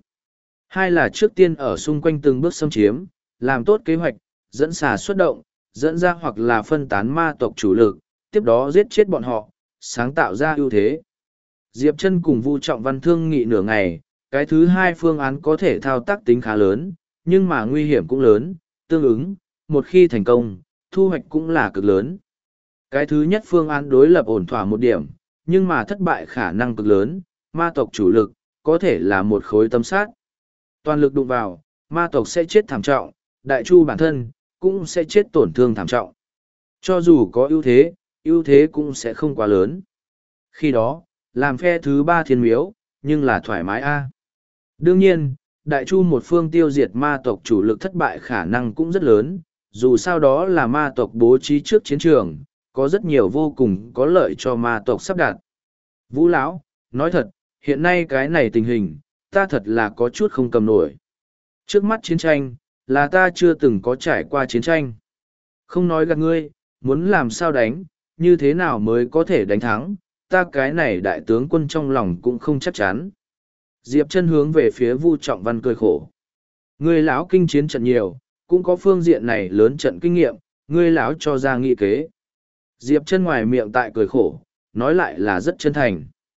2 là trước tiên ở xung quanh từng bước xâm chiếm, làm tốt kế hoạch, dẫn xà xuất động, dẫn ra hoặc là phân tán ma tộc chủ lực, tiếp đó giết chết bọn họ, sáng tạo ra ưu thế. Diệp Chân cùng Vu Trọng Văn thương nghị nửa ngày, cái thứ 2 phương án có thể thao tác tính khá lớn, nhưng mà nguy hiểm cũng lớn, tương ứng, một khi thành công, thu hoạch cũng là cực lớn. Cái thứ nhất phương án đối lập ổn thỏa một điểm, nhưng mà thất bại khả năng cực lớn, ma tộc chủ lực, có thể là một khối tấm sát. Toàn lực đụng vào, ma tộc sẽ chết thảm trọng, đại chu bản thân, cũng sẽ chết tổn thương thảm trọng. Cho dù có ưu thế cũng sẽ không quá lớn. Khi đó, làm phe thứ 3 thiên miếu, nhưng là thoải mái a. Đương nhiên, đại chu một phương tiêu diệt ma tộc chủ lực thất bại khả năng cũng rất lớn, dù sao đó là ma tộc bố trí trước chiến trường, có rất nhiều vô cùng có lợi cho ma tộc sắp đặt. Vũ lão, nói thật, hiện nay cái này tình hình, ta thật là có chút không cầm nổi. Trước mắt chiến tranh, là ta chưa từng có trải qua chiến tranh. Không nói gạt ngươi, muốn làm sao đánh, như thế nào mới có thể đánh thắng, ta cái này đại tướng quân trong lòng cũng không chắc chắn. Diệp Chân hướng về phía Vu Trọng Văn cười khổ. Ngươi lão kinh chiến trận nhiều, cũng có phương diện này lớn trận kinh nghiệm, ngươi lão cho ra nghị kế. Diệp Chân ngoài miệng tại cười khổ, nói lại là rất chân thành,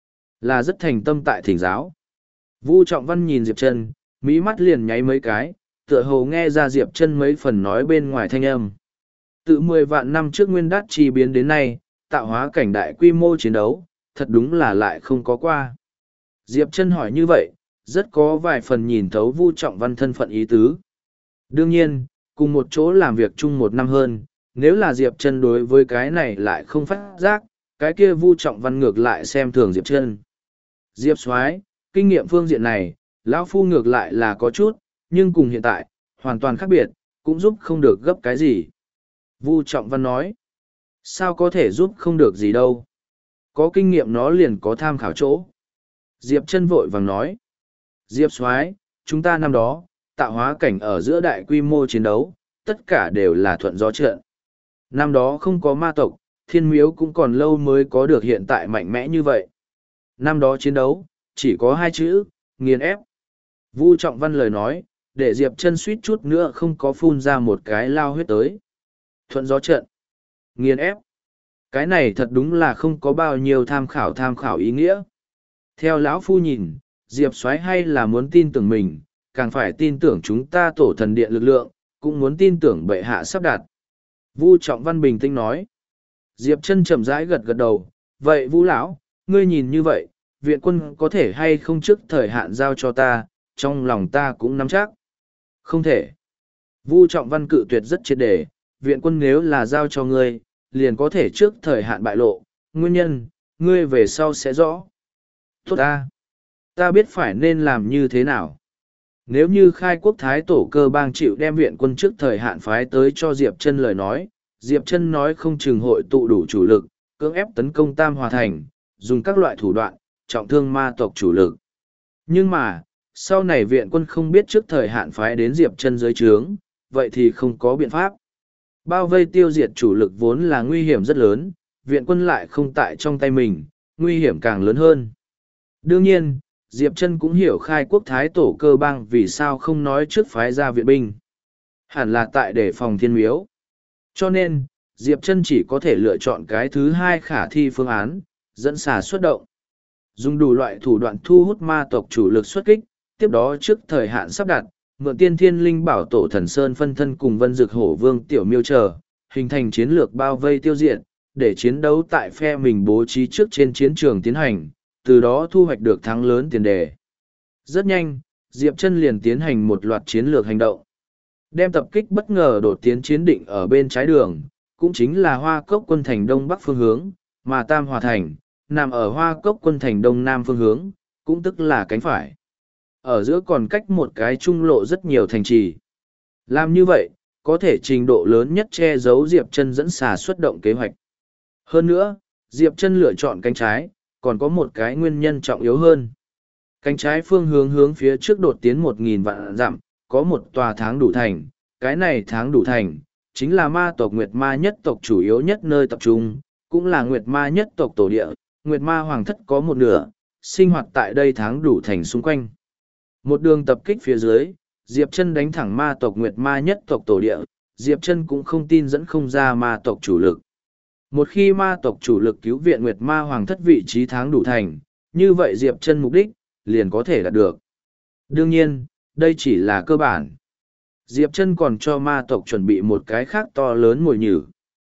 là rất thành tâm tại thỉnh giáo. Vu Trọng Văn nhìn Diệp Chân, mỹ mắt liền nháy mấy cái, tựa hồ nghe ra Diệp Chân mấy phần nói bên ngoài thanh âm. Từ 10 vạn năm trước Nguyên Đát chi biến đến nay, tạo hóa cảnh đại quy mô chiến đấu, thật đúng là lại không có qua. Diệp Chân hỏi như vậy, rất có vài phần nhìn thấu Vu Trọng Văn thân phận ý tứ. Đương nhiên, cùng một chỗ làm việc chung một năm hơn, nếu là Diệp Chân đối với cái này lại không phát giác, cái kia Vu Trọng Văn ngược lại xem thường Diệp Chân. Diệp Soái, kinh nghiệm phương diện này, lão phu ngược lại là có chút, nhưng cùng hiện tại, hoàn toàn khác biệt, cũng giúp không được gấp cái gì. Vu Trọng Văn nói, sao có thể giúp không được gì đâu. Có kinh nghiệm nó liền có tham khảo chỗ. Diệp Chân vội vàng nói, Diệp Soái, chúng ta năm đó, tạo hóa cảnh ở giữa đại quy mô chiến đấu, tất cả đều là thuận gió trận. Năm đó không có ma tộc, thiên miếu cũng còn lâu mới có được hiện tại mạnh mẽ như vậy. Năm đó chiến đấu, chỉ có hai chữ, nghiền ép. Vu Trọng Văn lời nói, để Diệp Chân suýt chút nữa không có phun ra một cái lao huyết tới. Thuận gió trận, nghiền ép. Cái này thật đúng là không có bao nhiêu tham khảo ý nghĩa. Theo lão phu nhìn, Diệp Soái hay là muốn tin tưởng mình, càng phải tin tưởng chúng ta tổ thần điện lực lượng, cũng muốn tin tưởng bệ hạ sắp đặt. Vu Trọng Văn bình tĩnh nói. Diệp Chân chậm rãi gật gật đầu, vậy Vu lão, ngươi nhìn như vậy, viện quân có thể hay không trước thời hạn giao cho ta, trong lòng ta cũng nắm chắc. Không thể. Vu Trọng Văn cự tuyệt rất triệt để, viện quân nếu là giao cho ngươi, liền có thể trước thời hạn bại lộ, nguyên nhân, ngươi về sau sẽ rõ. Tốt ta biết phải nên làm như thế nào. Nếu như khai quốc thái tổ cơ bang chịu đem viện quân trước thời hạn phái tới cho Diệp Chân lời nói, Diệp Chân nói không chừng hội tụ đủ chủ lực, cưỡng ép tấn công Tam Hòa Thành, dùng các loại thủ đoạn, trọng thương ma tộc chủ lực. Nhưng mà, sau này viện quân không biết trước thời hạn phái đến Diệp Chân dưới trướng, vậy thì không có biện pháp. Bao vây tiêu diệt chủ lực vốn là nguy hiểm rất lớn, viện quân lại không tại trong tay mình, nguy hiểm càng lớn hơn. Đương nhiên, Diệp Chân cũng hiểu khai quốc thái tổ cơ bang vì sao không nói trước phái ra viện binh. Hẳn là tại để phòng thiên miếu. Cho nên, Diệp Chân chỉ có thể lựa chọn cái thứ hai khả thi phương án, dẫn xà xuất động. Dùng đủ loại thủ đoạn thu hút ma tộc chủ lực xuất kích, tiếp đó trước thời hạn sắp đặt, mượn tiên thiên linh bảo tổ thần sơn phân thân cùng vân dực hổ vương tiểu miêu chờ, hình thành chiến lược bao vây tiêu diệt, để chiến đấu tại phe mình bố trí trước trên chiến trường tiến hành, từ đó thu hoạch được thắng lớn tiền đề. Rất nhanh, Diệp Chân liền tiến hành một loạt chiến lược hành động. Đem tập kích bất ngờ đột tiến chiến định ở bên trái đường, cũng chính là Hoa Cốc quân thành đông bắc phương hướng, mà Tam Hòa thành nằm ở Hoa Cốc quân thành đông nam phương hướng, cũng tức là cánh phải. Ở giữa còn cách một cái trung lộ rất nhiều thành trì. Làm như vậy, có thể trình độ lớn nhất che giấu Diệp Chân dẫn xà xuất động kế hoạch. Hơn nữa, Diệp Chân lựa chọn cánh trái, còn có một cái nguyên nhân trọng yếu hơn. Cánh trái phương hướng hướng phía trước đột tiến 1.000 vạn dặm, có một tòa tháng đủ thành. Cái này tháng đủ thành, chính là ma tộc Nguyệt Ma nhất tộc chủ yếu nhất nơi tập trung, cũng là Nguyệt Ma nhất tộc tổ địa. Nguyệt Ma hoàng thất có một nửa, sinh hoạt tại đây tháng đủ thành xung quanh. Một đường tập kích phía dưới, Diệp Chân đánh thẳng ma tộc Nguyệt Ma nhất tộc tổ địa, Diệp Chân cũng không tin dẫn không ra ma tộc chủ lực. Một khi ma tộc chủ lực cứu viện Nguyệt Ma hoàng thất vị trí tháng đủ thành, như vậy Diệp Chân mục đích liền có thể đạt được. Đương nhiên, đây chỉ là cơ bản. Diệp Chân còn cho ma tộc chuẩn bị một cái khác to lớn mồi nhử.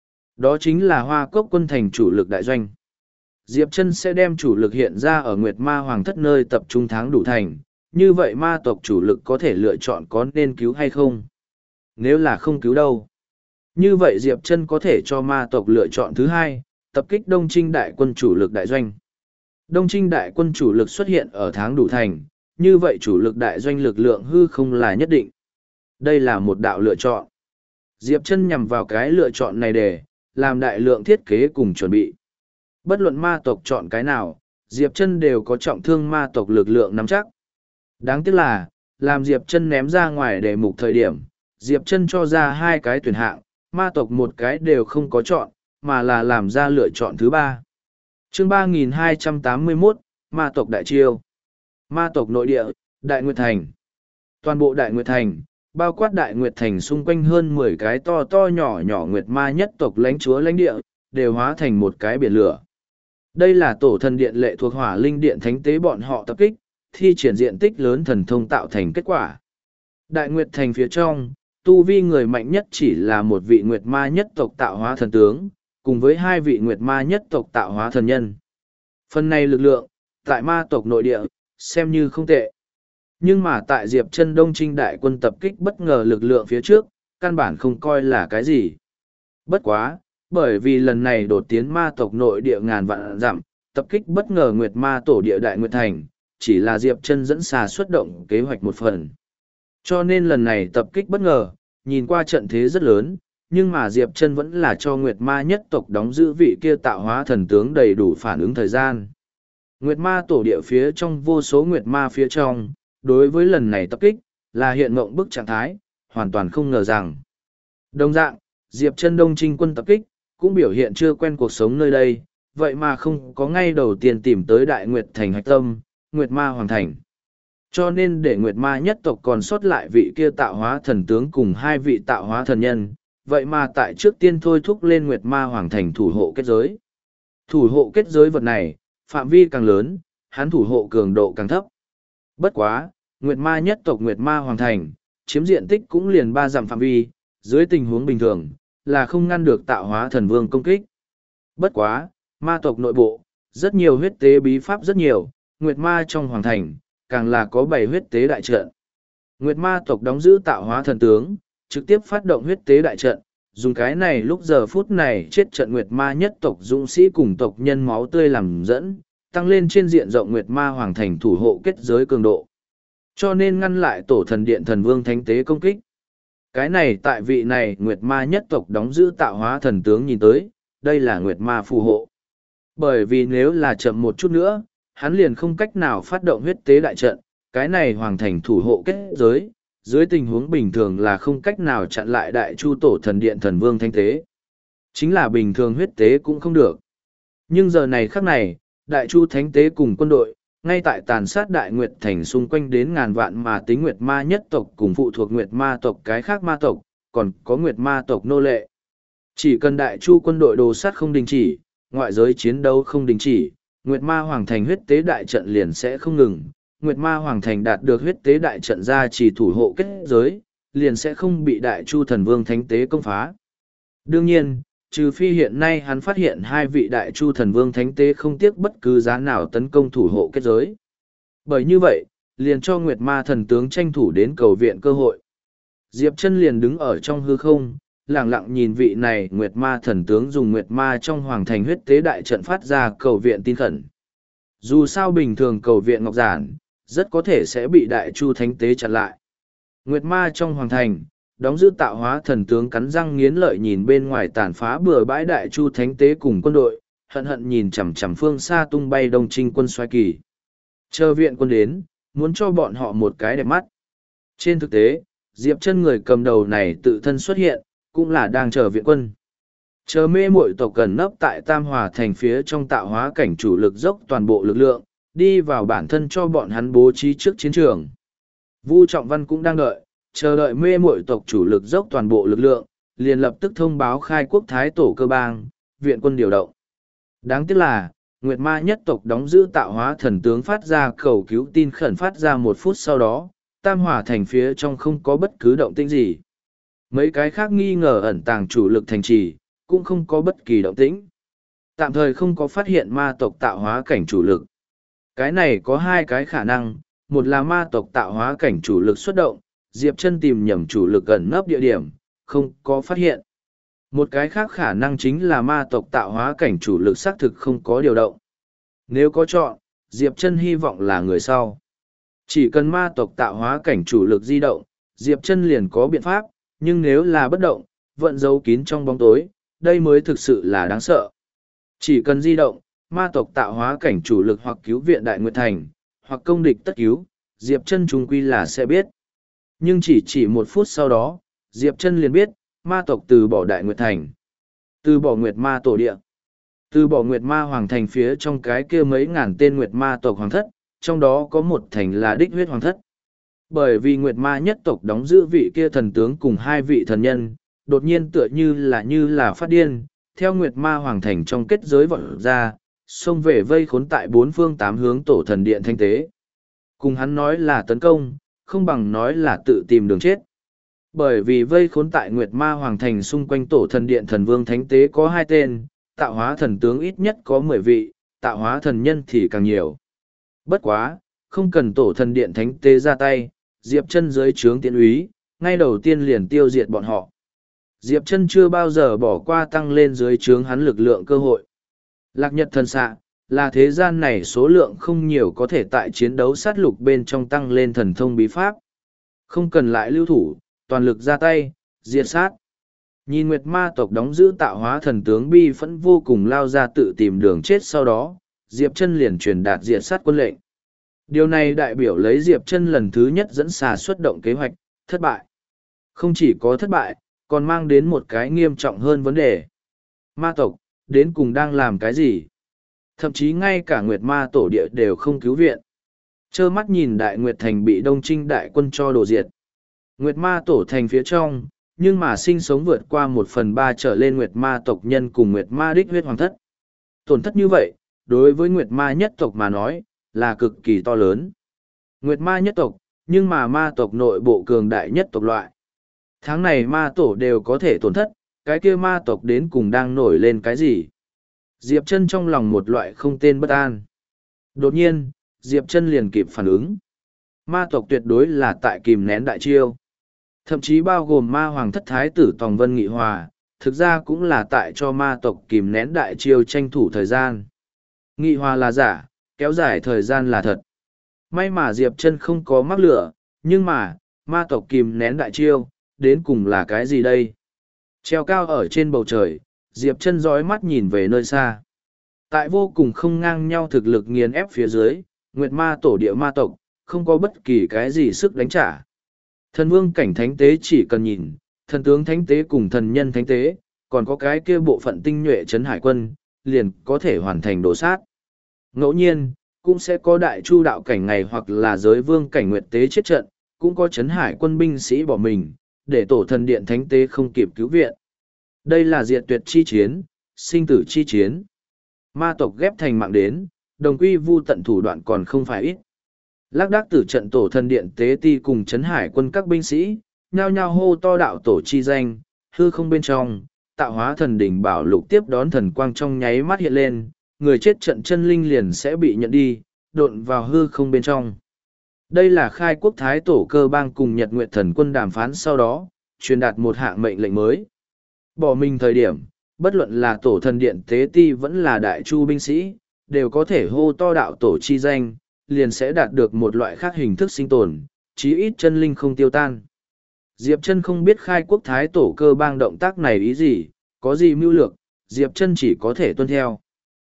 Đó chính là Hoa Cốc quân thành chủ lực đại doanh. Diệp Chân sẽ đem chủ lực hiện ra ở Nguyệt Ma hoàng thất nơi tập trung tháng đủ thành, như vậy ma tộc chủ lực có thể lựa chọn có nên cứu hay không. Nếu là không cứu đâu, như vậy Diệp Chân có thể cho ma tộc lựa chọn thứ hai, tập kích Đông Trinh đại quân chủ lực đại doanh. Đông Trinh đại quân chủ lực xuất hiện ở tháng đủ thành, như vậy chủ lực đại doanh lực lượng hư không là nhất định. Đây là một đạo lựa chọn. Diệp Chân nhằm vào cái lựa chọn này để làm đại lượng thiết kế cùng chuẩn bị. Bất luận ma tộc chọn cái nào, Diệp Chân đều có trọng thương ma tộc lực lượng nắm chắc. Đáng tiếc là, làm Diệp Chân ném ra ngoài đề mục thời điểm, Diệp Chân cho ra hai cái tuyển hạng, ma tộc một cái đều không có chọn, mà là làm ra lựa chọn thứ ba. Chương 3281, ma tộc đại chiêu. Ma tộc nội địa, Đại Nguyệt Thành. Toàn bộ Đại Nguyệt Thành, bao quát Đại Nguyệt Thành xung quanh hơn 10 cái to to nhỏ nhỏ Nguyệt Ma nhất tộc lãnh chúa lãnh địa, đều hóa thành một cái biển lửa. Đây là tổ thần điện lệ thuộc Hỏa Linh Điện thánh tế bọn họ tập kích, thi triển diện tích lớn thần thông tạo thành kết quả. Đại Nguyệt Thành phía trong, tu vi người mạnh nhất chỉ là một vị Nguyệt Ma nhất tộc tạo hóa thần tướng, cùng với hai vị Nguyệt Ma nhất tộc tạo hóa thần nhân. Phần này lực lượng, tại ma tộc nội địa, xem như không tệ. Nhưng mà tại Diệp Chân Đông Trinh đại quân tập kích bất ngờ lực lượng phía trước, căn bản không coi là cái gì. Bất quá, bởi vì lần này đột tiến ma tộc nội địa ngàn vạn dặm, tập kích bất ngờ Nguyệt Ma tổ địa đại Nguyệt Thành, chỉ là Diệp Chân dẫn xà xuất động kế hoạch một phần. Cho nên lần này tập kích bất ngờ, nhìn qua trận thế rất lớn, nhưng mà Diệp Chân vẫn là cho Nguyệt Ma nhất tộc đóng giữ vị kia tạo hóa thần tướng đầy đủ phản ứng thời gian. Nguyệt Ma tổ địa phía trong vô số Nguyệt Ma phía trong, đối với lần này tập kích, là hiện mộng bức trạng thái, hoàn toàn không ngờ rằng. Đồng dạng, Diệp Chân Đông Trinh quân tập kích, cũng biểu hiện chưa quen cuộc sống nơi đây, vậy mà không có ngay đầu tiên tìm tới Đại Nguyệt Thành hạch tâm, Nguyệt Ma Hoàng Thành. Cho nên để Nguyệt Ma nhất tộc còn sót lại vị kia tạo hóa thần tướng cùng hai vị tạo hóa thần nhân, vậy mà tại trước tiên thôi thúc lên Nguyệt Ma Hoàng Thành thủ hộ kết giới. Thủ hộ kết giới vật này, phạm vi càng lớn, hắn thủ hộ cường độ càng thấp. Bất quá, Nguyệt Ma nhất tộc Nguyệt Ma Hoàng Thành, chiếm diện tích cũng liền 3 dặm phạm vi, dưới tình huống bình thường, là không ngăn được tạo hóa thần vương công kích. Bất quá, ma tộc nội bộ, rất nhiều huyết tế bí pháp rất nhiều, Nguyệt Ma trong Hoàng Thành, càng là có 7 huyết tế đại trận. Nguyệt Ma tộc đóng giữ tạo hóa thần tướng, trực tiếp phát động huyết tế đại trận, dùng cái này lúc giờ phút này chết trận Nguyệt Ma nhất tộc dũng sĩ cùng tộc nhân máu tươi làm dẫn, tăng lên trên diện rộng Nguyệt Ma Hoàng Thành thủ hộ kết giới cường độ. Cho nên ngăn lại tổ thần điện thần vương thánh tế công kích. Cái này tại vị này Nguyệt Ma nhất tộc đóng giữ tạo hóa thần tướng nhìn tới, đây là Nguyệt Ma phù hộ. Bởi vì nếu là chậm một chút nữa, hắn liền không cách nào phát động huyết tế đại trận, cái này Hoàng Thành thủ hộ kết giới, dưới tình huống bình thường là không cách nào chặn lại đại chu tổ thần điện thần vương thánh tế. Chính là bình thường huyết tế cũng không được. Nhưng giờ này khắc này, đại chu thánh tế cùng quân đội, ngay tại tàn sát đại nguyệt thành xung quanh đến ngàn vạn mà tính nguyệt ma nhất tộc cùng phụ thuộc nguyệt ma tộc cái khác ma tộc, còn có nguyệt ma tộc nô lệ. Chỉ cần đại chu quân đội đồ sát không đình chỉ, ngoại giới chiến đấu không đình chỉ, nguyệt ma hoàng thành huyết tế đại trận liền sẽ không ngừng. Nguyệt Ma Hoàng Thành đạt được huyết tế đại trận ra chỉ thủ hộ kết giới, liền sẽ không bị đại chu thần vương thánh tế công phá. Đương nhiên, trừ phi hiện nay hắn phát hiện hai vị đại chu thần vương thánh tế không tiếc bất cứ giá nào tấn công thủ hộ kết giới. Bởi như vậy, liền cho Nguyệt Ma thần tướng tranh thủ đến cầu viện cơ hội. Diệp Chân liền đứng ở trong hư không, lặng lặng nhìn vị này Nguyệt Ma thần tướng dùng Nguyệt Ma trong Hoàng Thành huyết tế đại trận phát ra cầu viện tin khẩn. Dù sao bình thường cầu viện ngọc giản, rất có thể sẽ bị đại chu thánh tế chặn lại. Nguyệt Ma trong Hoàng Thành, đóng giữ tạo hóa thần tướng cắn răng nghiến lợi nhìn bên ngoài tàn phá bừa bãi đại chu thánh tế cùng quân đội, hận hận nhìn chằm chằm phương xa tung bay đông trinh quân xoay kỳ. Chờ viện quân đến, muốn cho bọn họ một cái đẹp mắt. Trên thực tế, Diệp Chân người cầm đầu này tự thân xuất hiện, cũng là đang chờ viện quân. Chờ mê muội tộc cần nấp tại Tam Hòa thành phía trong tạo hóa cảnh chủ lực dốc toàn bộ lực lượng, đi vào bản thân cho bọn hắn bố trí trước chiến trường. Vu Trọng Văn cũng đang đợi, chờ đợi mê muội tộc chủ lực dốc toàn bộ lực lượng, liền lập tức thông báo khai quốc thái tổ cơ bang, viện quân điều động. Đáng tiếc là, Nguyệt Ma nhất tộc đóng giữ tạo hóa thần tướng phát ra cầu cứu tin khẩn phát ra 1 phút sau đó, Tam Hòa thành phía trong không có bất cứ động tĩnh gì. Mấy cái khác nghi ngờ ẩn tàng chủ lực thành trì, cũng không có bất kỳ động tĩnh. Tạm thời không có phát hiện ma tộc tạo hóa cảnh chủ lực. Cái này có 2 cái khả năng, một là ma tộc tạo hóa cảnh chủ lực xuất động, Diệp Chân tìm nhầm chủ lực gần nấp địa điểm, không có phát hiện. Một cái khác khả năng chính là ma tộc tạo hóa cảnh chủ lực xác thực không có điều động. Nếu có chọn, Diệp Chân hy vọng là người sau. Chỉ cần ma tộc tạo hóa cảnh chủ lực di động, Diệp Chân liền có biện pháp, nhưng nếu là bất động, vận giấu kín trong bóng tối, đây mới thực sự là đáng sợ. Chỉ cần di động, ma tộc tạo hóa cảnh chủ lực hoặc cứu viện Đại Nguyệt Thành, hoặc công địch tất cứu, Diệp Chân trung quy là sẽ biết. Nhưng chỉ 1 phút sau đó, Diệp Chân liền biết, ma tộc từ bỏ Đại Nguyệt Thành, từ bỏ Nguyệt Ma tổ địa, từ bỏ Nguyệt Ma Hoàng Thành phía trong cái kia mấy ngàn tên Nguyệt Ma tộc hoàng thất, trong đó có một thành là đích huyết hoàng thất. Bởi vì Nguyệt Ma nhất tộc đóng giữ vị kia thần tướng cùng 2 vị thần nhân, đột nhiên tựa như là phát điên, theo Nguyệt Ma Hoàng Thành trong kết giới vọt ra, xông về vây khốn tại 4 phương 8 hướng tổ thần điện thanh tế. Cùng hắn nói là tấn công, không bằng nói là tự tìm đường chết. Bởi vì vây khốn tại Nguyệt Ma Hoàng Thành xung quanh tổ thần điện thần vương thánh tế có 2 tên, tạo hóa thần tướng ít nhất có 10 vị, tạo hóa thần nhân thì càng nhiều. Bất quá, không cần tổ thần điện thánh tế ra tay, Diệp Chân dưới trướng tiễn úy, ngay đầu tiên liền tiêu diệt bọn họ. Diệp Chân chưa bao giờ bỏ qua tăng lên dưới trướng hắn lực lượng cơ hội. Lạc Nhật thần xạ, là thế gian này số lượng không nhiều có thể tại chiến đấu sát lục bên trong tăng lên thần thông bí pháp. Không cần lại lưu thủ, toàn lực ra tay, diệt sát. Nhìn Nguyệt Ma tộc đóng giữ tạo hóa thần tướng bi phẫn vô cùng lao ra tự tìm đường chết, sau đó, Diệp Chân liền truyền đạt diệt sát quân lệnh. Điều này đại biểu lấy Diệp Chân lần thứ nhất dẫn xà xuất động kế hoạch, thất bại. Không chỉ có thất bại, còn mang đến một cái nghiêm trọng hơn vấn đề. Ma tộc, đến cùng đang làm cái gì? Thậm chí ngay cả Nguyệt Ma tổ địa đều không cứu viện. Trơ mắt nhìn Đại Nguyệt Thành bị Đông Trinh đại quân cho đổ diệt. Nguyệt Ma tổ thành phía trong, nhưng mà sinh sống vượt qua 1/3 trở lên Nguyệt Ma tộc nhân cùng Nguyệt Ma đích huyết hoàng thất. Tổn thất như vậy, đối với Nguyệt Ma nhất tộc mà nói, là cực kỳ to lớn. Nguyệt Ma nhất tộc, nhưng mà ma tộc nội bộ cường đại nhất tộc loại. Tháng này ma tổ đều có thể tổn thất, cái kia ma tộc đến cùng đang nổi lên cái gì? Diệp Chân trong lòng một loại không tên bất an. Đột nhiên, Diệp Chân liền kịp phản ứng. Ma tộc tuyệt đối là tại kìm nén đại chiêu. Thậm chí bao gồm ma hoàng thất thái tử Tòng Vân Nghị Hòa, thực ra cũng là tại cho ma tộc kìm nén đại chiêu tranh thủ thời gian. Nghị Hòa là giả, kéo dài thời gian là thật. May mà Diệp Chân không có mắc lửa, nhưng mà, ma tộc kìm nén đại chiêu, đến cùng là cái gì đây? Treo cao ở trên bầu trời, Diệp Chân dõi mắt nhìn về nơi xa. Tại vô cùng không ngang nhau thực lực nghiền ép phía dưới, Nguyệt Ma tổ địa ma tộc, không có bất kỳ cái gì sức đánh trả. Thần vương cảnh thánh tế chỉ cần nhìn, thần tướng thánh tế cùng thần nhân thánh tế, còn có cái kia bộ phận tinh nhuệ trấn hải quân, liền có thể hoàn thành đổ sát. Ngẫu nhiên, cũng sẽ có đại chu đạo cảnh ngày hoặc là giới vương cảnh nguyệt tế chết trận, cũng có trấn hải quân binh sĩ bỏ mình, để tổ thần điện thánh tế không kịp cứu viện. Đây là diệt tuyệt chi chiến, sinh tử chi chiến. Ma tộc ghép thành mạng đến, đồng quy vu tận thủ đoạn còn không phải ít. Lác đác tử trận tổ thần điện tế ti cùng trấn hải quân các binh sĩ, nhao nhao hô to đạo tổ chi danh, hư không bên trong, tạo hóa thần đỉnh bảo lục tiếp đón thần quang trong nháy mắt hiện lên, người chết trận chân linh liền sẽ bị nhận đi, độn vào hư không bên trong. Đây là khai quốc thái tổ cơ bang cùng Nhật Nguyệt thần quân đàm phán sau đó, truyền đạt một hạng mệnh lệnh mới. Bỏ mình thời điểm, bất luận là tổ thần điện tế ti vẫn là đại chu binh sĩ, đều có thể hô to đạo tổ chi danh, liền sẽ đạt được một loại khác hình thức sinh tồn, chí ít chân linh không tiêu tan. Diệp Chân không biết khai quốc thái tổ cơ bang động tác này ý gì, có gì mưu lược, Diệp Chân chỉ có thể tuân theo.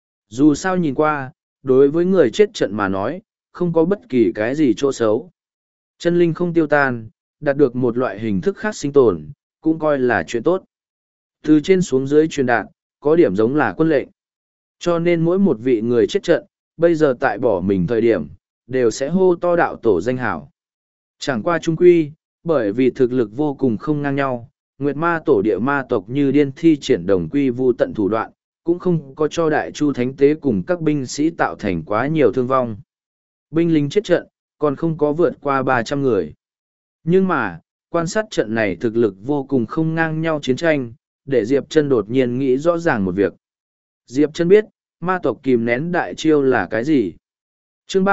Dù sao nhìn qua, đối với người chết trận mà nói, không có bất kỳ cái gì chỗ xấu. Chân linh không tiêu tan, đạt được một loại hình thức khác sinh tồn, cũng coi là chuyện tốt. Từ trên xuống dưới truyền đạt, có điểm giống là quân lệnh. Cho nên mỗi một vị người chết trận, bây giờ tại bỏ mình thời điểm, đều sẽ hô to đạo tổ danh hảo. Chẳng qua trung quy, bởi vì thực lực vô cùng không ngang nhau, Nguyệt Ma tổ địa ma tộc như điên thi triển đồng quy vu tận thủ đoạn, cũng không có cho đại chu thánh tế cùng các binh sĩ tạo thành quá nhiều thương vong. Binh lính chết trận, còn không có vượt qua 300 người. Nhưng mà, quan sát trận này thực lực vô cùng không ngang nhau chiến tranh, để Diệp Chân đột nhiên nghĩ rõ ràng một việc. Diệp Chân biết, ma tộc kìm nén đại chiêu là cái gì? Chương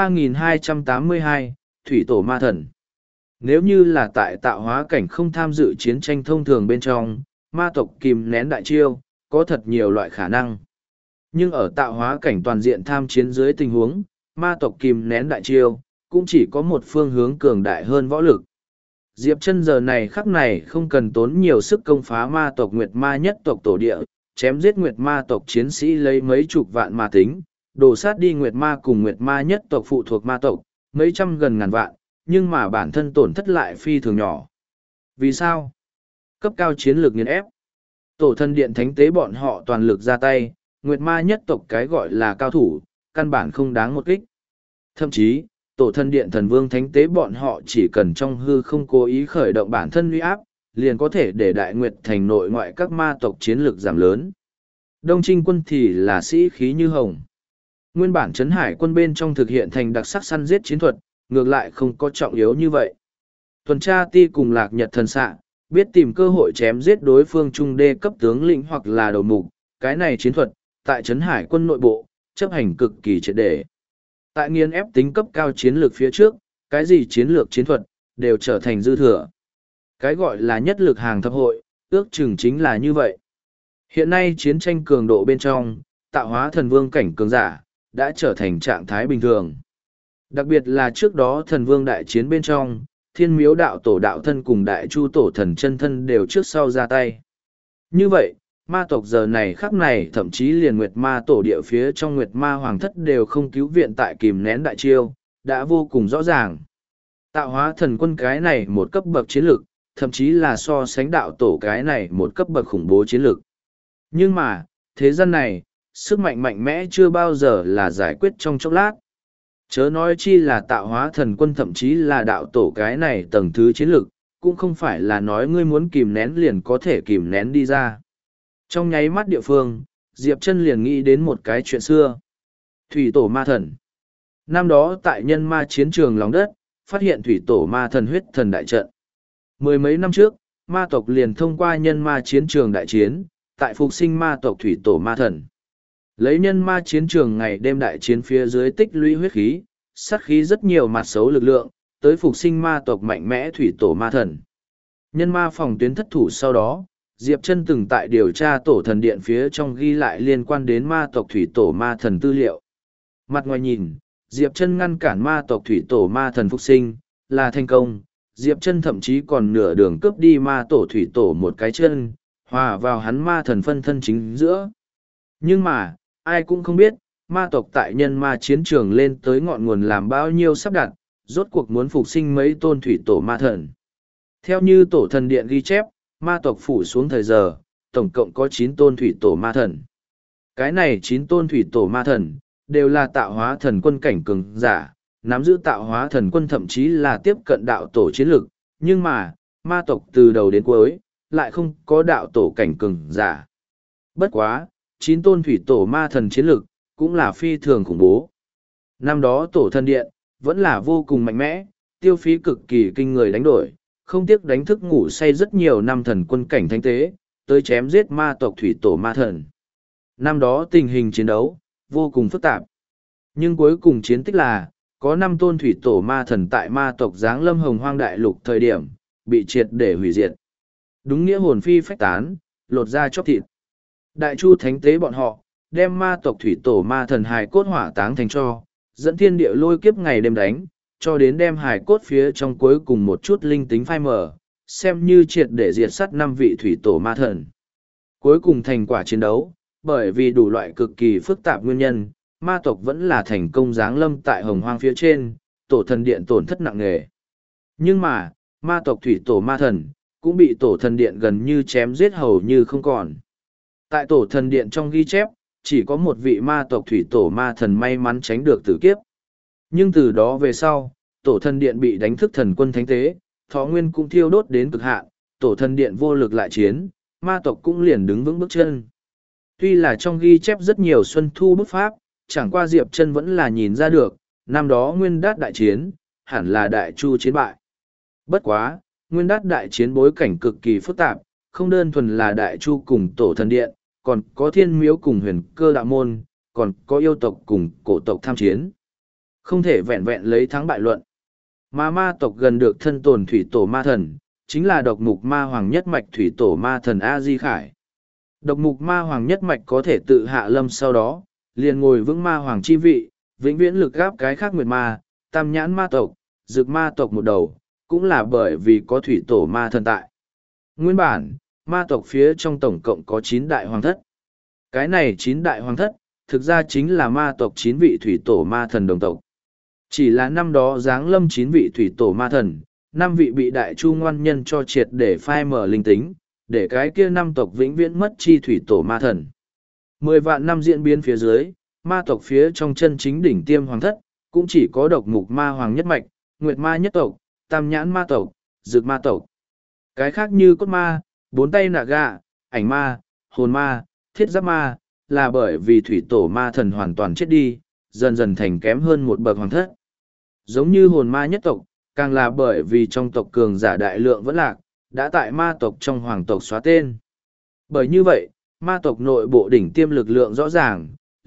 3282, Thủy Tổ Ma Thần. Nếu như là tại tạo hóa cảnh không tham dự chiến tranh thông thường bên trong, ma tộc kìm nén đại chiêu, có thật nhiều loại khả năng. Nhưng ở tạo hóa cảnh toàn diện tham chiến dưới tình huống, ma tộc kìm nén đại chiêu, cũng chỉ có một phương hướng cường đại hơn võ lực. Diệp Chân giờ này khắc này không cần tốn nhiều sức công phá ma tộc Nguyệt Ma nhất tộc tổ địa, chém giết Nguyệt Ma tộc chiến sĩ lấy mấy chục vạn ma tính, đổ sát đi Nguyệt Ma cùng Nguyệt Ma nhất tộc phụ thuộc ma tộc, mấy trăm gần ngàn vạn, nhưng mà bản thân tổn thất lại phi thường nhỏ. Vì sao? Cấp cao chiến lược nghiền ép. Tổ thần điện thánh tế bọn họ toàn lực ra tay, Nguyệt Ma nhất tộc cái gọi là cao thủ, căn bản không đáng một kích. Thậm chí, tổ thần điện thần vương thánh tế bọn họ chỉ cần trong hư không cố ý khởi động bản thân uy áp, liền có thể để đại nguyệt thành nội ngoại các ma tộc chiến lược giảm lớn. Đông Trinh quân thì là sĩ khí như hồng. Nguyên bản trấn hải quân bên trong thực hiện thành đặc sắc săn giết chiến thuật, ngược lại không có trọng yếu như vậy. Tuần tra ti cùng Lạc Nhật thần xạ, biết tìm cơ hội chém giết đối phương trung đê cấp tướng lĩnh hoặc là đầu mục, cái này chiến thuật, tại trấn hải quân nội bộ, chấp hành cực kỳ triệt để. Tại nghiên ép tính cấp cao chiến lược phía trước, cái gì chiến lược chiến thuật, đều trở thành dư thừa. Cái gọi là nhất lực hàng thập hội, ước chừng chính là như vậy. Hiện nay chiến tranh cường độ bên trong, tạo hóa thần vương cảnh cường giả, đã trở thành trạng thái bình thường. Đặc biệt là trước đó thần vương đại chiến bên trong, thiên miếu đạo tổ đạo thân cùng đại chu tổ thần chân thân đều trước sau ra tay. Như vậy, ma tộc giờ này khắc này thậm chí liền nguyệt ma tổ địa phía trong nguyệt ma hoàng thất đều không cứu viện tại kìm nén đại chiêu, đã vô cùng rõ ràng. Tạo hóa thần quân cái này một cấp bậc chiến lược, thậm chí là so sánh đạo tổ cái này một cấp bậc khủng bố chiến lược. Nhưng mà, thế gian này, sức mạnh mạnh mẽ chưa bao giờ là giải quyết trong chốc lát. Chớ nói chi là tạo hóa thần quân thậm chí là đạo tổ cái này tầng thứ chiến lược, cũng không phải là nói ngươi muốn kìm nén liền có thể kìm nén đi ra. Trong nháy mắt địa phương, Diệp Chân liền nghĩ đến một cái chuyện xưa. Thủy tổ ma thần. Năm đó tại nhân ma chiến trường lòng đất, phát hiện thủy tổ ma thần huyết thần đại trận. Mười mấy năm trước, ma tộc liền thông qua nhân ma chiến trường đại chiến, tại phục sinh ma tộc thủy tổ ma thần. Lấy nhân ma chiến trường ngày đêm đại chiến phía dưới tích lũy huyết khí, sát khí rất nhiều mặt xấu lực lượng, tới phục sinh ma tộc mạnh mẽ thủy tổ ma thần. Nhân ma phòng tuyến thất thủ sau đó, Diệp Chân từng tại điều tra tổ thần điện phía trong ghi lại liên quan đến ma tộc thủy tổ ma thần tư liệu. Mặt ngoài nhìn, Diệp Chân ngăn cản ma tộc thủy tổ ma thần phục sinh, là thành công. Diệp Chân thậm chí còn nửa đường cướp đi ma tổ thủy tổ một cái chân, hòa vào hắn ma thần phân thân chính giữa. Nhưng mà, ai cũng không biết, ma tộc tại nhân ma chiến trường lên tới ngọn nguồn làm bao nhiêu sắp đặt, rốt cuộc muốn phục sinh mấy tôn thủy tổ ma thần. Theo như tổ thần điện ghi chép, ma tộc phủ xuống thời giờ, tổng cộng có 9 tôn thủy tổ ma thần. Cái này 9 tôn thủy tổ ma thần, đều là tạo hóa thần quân cảnh cường giả, nắm giữ tạo hóa thần quân thậm chí là tiếp cận đạo tổ chiến lực, nhưng mà, ma tộc từ đầu đến cuối, lại không có đạo tổ cảnh cường giả. Bất quá, 9 tôn thủy tổ ma thần chiến lực, cũng là phi thường khủng bố. Năm đó tổ thần điện, vẫn là vô cùng mạnh mẽ, tiêu phí cực kỳ kinh người đánh đổi, không tiếc đánh thức ngủ say rất nhiều năm thần quân cảnh thánh tế, tới chém giết ma tộc thủy tổ ma thần. Năm đó tình hình chiến đấu, vô cùng phức tạp. Nhưng cuối cùng chiến tích là, có 5 tôn thủy tổ ma thần tại ma tộc giáng lâm hồng hoang đại lục thời điểm, bị triệt để hủy diệt. Đúng nghĩa hồn phi phách tán, lột da chóc thịt. Đại chu thánh tế bọn họ, đem ma tộc thủy tổ ma thần hài cốt hỏa táng thành cho, dẫn thiên địa lôi kiếp ngày đêm đánh, cho đến đem hài cốt phía trong cuối cùng một chút linh tính phai mờ, xem như triệt để diệt sát 5 vị thủy tổ ma thần. Cuối cùng thành quả chiến đấu, bởi vì đủ loại cực kỳ phức tạp nguyên nhân, ma tộc vẫn là thành công giáng lâm tại hồng hoang phía trên, tổ thần điện tổn thất nặng nề. Nhưng mà, ma tộc thủy tổ ma thần, cũng bị tổ thần điện gần như chém giết hầu như không còn. Tại tổ thần điện trong ghi chép, chỉ có một vị ma tộc thủy tổ ma thần may mắn tránh được tử kiếp. Nhưng từ đó về sau, tổ thần điện bị đánh thức thần quân thánh tế, thọ nguyên cũng thiêu đốt đến cực hạn, tổ thần điện vô lực lại chiến, ma tộc cũng liền đứng vững bước chân. Tuy là trong ghi chép rất nhiều xuân thu bút pháp, chẳng qua Diệp Chân vẫn là nhìn ra được, năm đó nguyên đát đại chiến, hẳn là đại chu chiến bại. Bất quá, nguyên đát đại chiến bối cảnh cực kỳ phức tạp, không đơn thuần là đại chu cùng tổ thần điện, còn có thiên miếu cùng huyền cơ đạo môn, còn có yêu tộc cùng cổ tộc tham chiến. Không thể vẹn vẹn lấy thắng bại luận. Mà ma tộc gần được thân tồn thủy tổ ma thần, chính là độc mục ma hoàng nhất mạch thủy tổ ma thần A-di Khải. Độc mục ma hoàng nhất mạch có thể tự hạ lâm sau đó, liền ngồi vững ma hoàng chi vị, vĩnh viễn lực gáp cái khác nguyệt ma, tam nhãn ma tộc, dực ma tộc một đầu, cũng là bởi vì có thủy tổ ma thần tại. Nguyên bản, ma tộc phía trong tổng cộng có 9 đại hoàng thất. Cái này 9 đại hoàng thất, thực ra chính là ma tộc 9 vị thủy tổ ma thần đồng tộc. Chỉ là năm đó giáng lâm 9 vị thủy tổ ma thần, 5 vị bị đại chu ngoan nhân cho triệt để phai mở linh tính, để cái kia 5 tộc vĩnh viễn mất chi thủy tổ ma thần. 10 vạn năm diễn biến phía dưới, ma tộc phía trong chân chính đỉnh tiêm hoàng thất, cũng chỉ có độc mục ma hoàng nhất mạch, nguyệt ma nhất tộc, tam nhãn ma tộc, dực ma tộc. Cái khác như cốt ma, bốn tay nạ gạ, ảnh ma, hồn ma, thiết giáp ma, là bởi vì thủy tổ ma thần hoàn toàn chết đi, dần dần thành kém hơn một bậc hoàng thất. Giống như hồn ma nhất tộc, càng là bởi vì trong tộc cường giả đại lượng vẫn lạc, đã tại ma tộc trong hoàng tộc xóa tên. Bởi như vậy, ma tộc nội bộ đỉnh tiêm lực lượng rõ ràng,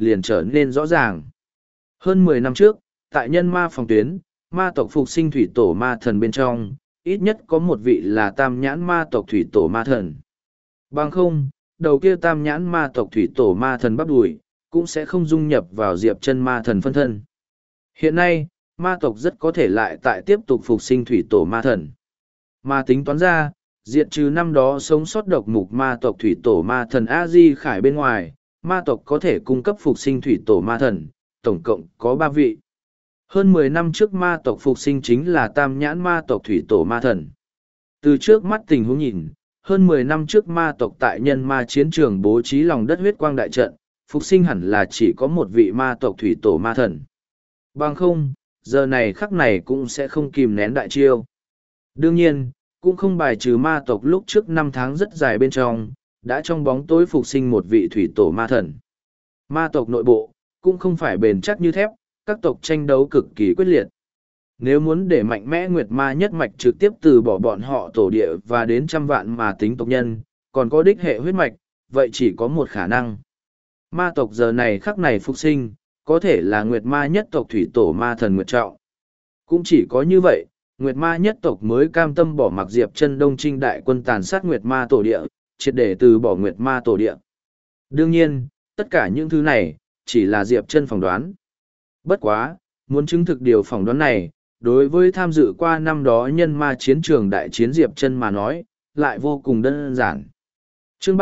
liền trở nên rõ ràng. Hơn 10 năm trước, tại nhân ma phòng tuyến, ma tộc phục sinh thủy tổ ma thần bên trong, ít nhất có một vị là tam nhãn ma tộc thủy tổ ma thần. Bằng không, đầu kia tam nhãn ma tộc thủy tổ ma thần bắp đùi, cũng sẽ không dung nhập vào Diệp Chân ma thần phân thân. Hiện nay, ma tộc rất có thể lại tại tiếp tục phục sinh thủy tổ ma thần. Mà tính toán ra, diệt trừ năm đó sống sót độc mục ma tộc thủy tổ ma thần A-di Khải bên ngoài, ma tộc có thể cung cấp phục sinh thủy tổ ma thần, tổng cộng có 3 vị. Hơn 10 năm trước ma tộc phục sinh chính là tam nhãn ma tộc thủy tổ ma thần. Từ trước mắt tình huống nhìn, hơn 10 năm trước ma tộc tại nhân ma chiến trường bố trí lòng đất huyết quang đại trận, phục sinh hẳn là chỉ có một vị ma tộc thủy tổ ma thần. Bằng không, giờ này khắc này cũng sẽ không kìm nén đại chiêu. Đương nhiên, cũng không bài trừ ma tộc lúc trước 5 tháng rất dài bên trong, đã trong bóng tối phục sinh một vị thủy tổ ma thần. Ma tộc nội bộ, cũng không phải bền chắc như thép, các tộc tranh đấu cực kỳ quyết liệt. Nếu muốn để mạnh mẽ Nguyệt Ma nhất mạch trực tiếp từ bỏ bọn họ tổ địa và đến trăm vạn mà tính tộc nhân, còn có đích hệ huyết mạch, vậy chỉ có một khả năng. Ma tộc giờ này khắc này phục sinh, có thể là Nguyệt Ma nhất tộc thủy tổ ma thần Nguyệt Trọng. Cũng chỉ có như vậy, Nguyệt Ma nhất tộc mới cam tâm bỏ mặc Diệp Chân Đông Trinh đại quân tàn sát Nguyệt Ma tổ địa, triệt để từ bỏ Nguyệt Ma tổ địa. Đương nhiên, tất cả những thứ này, chỉ là Diệp Chân phỏng đoán. Bất quá, muốn chứng thực điều phỏng đoán này, đối với tham dự qua năm đó nhân ma chiến trường đại chiến Diệp Chân mà nói, lại vô cùng đơn giản. Chương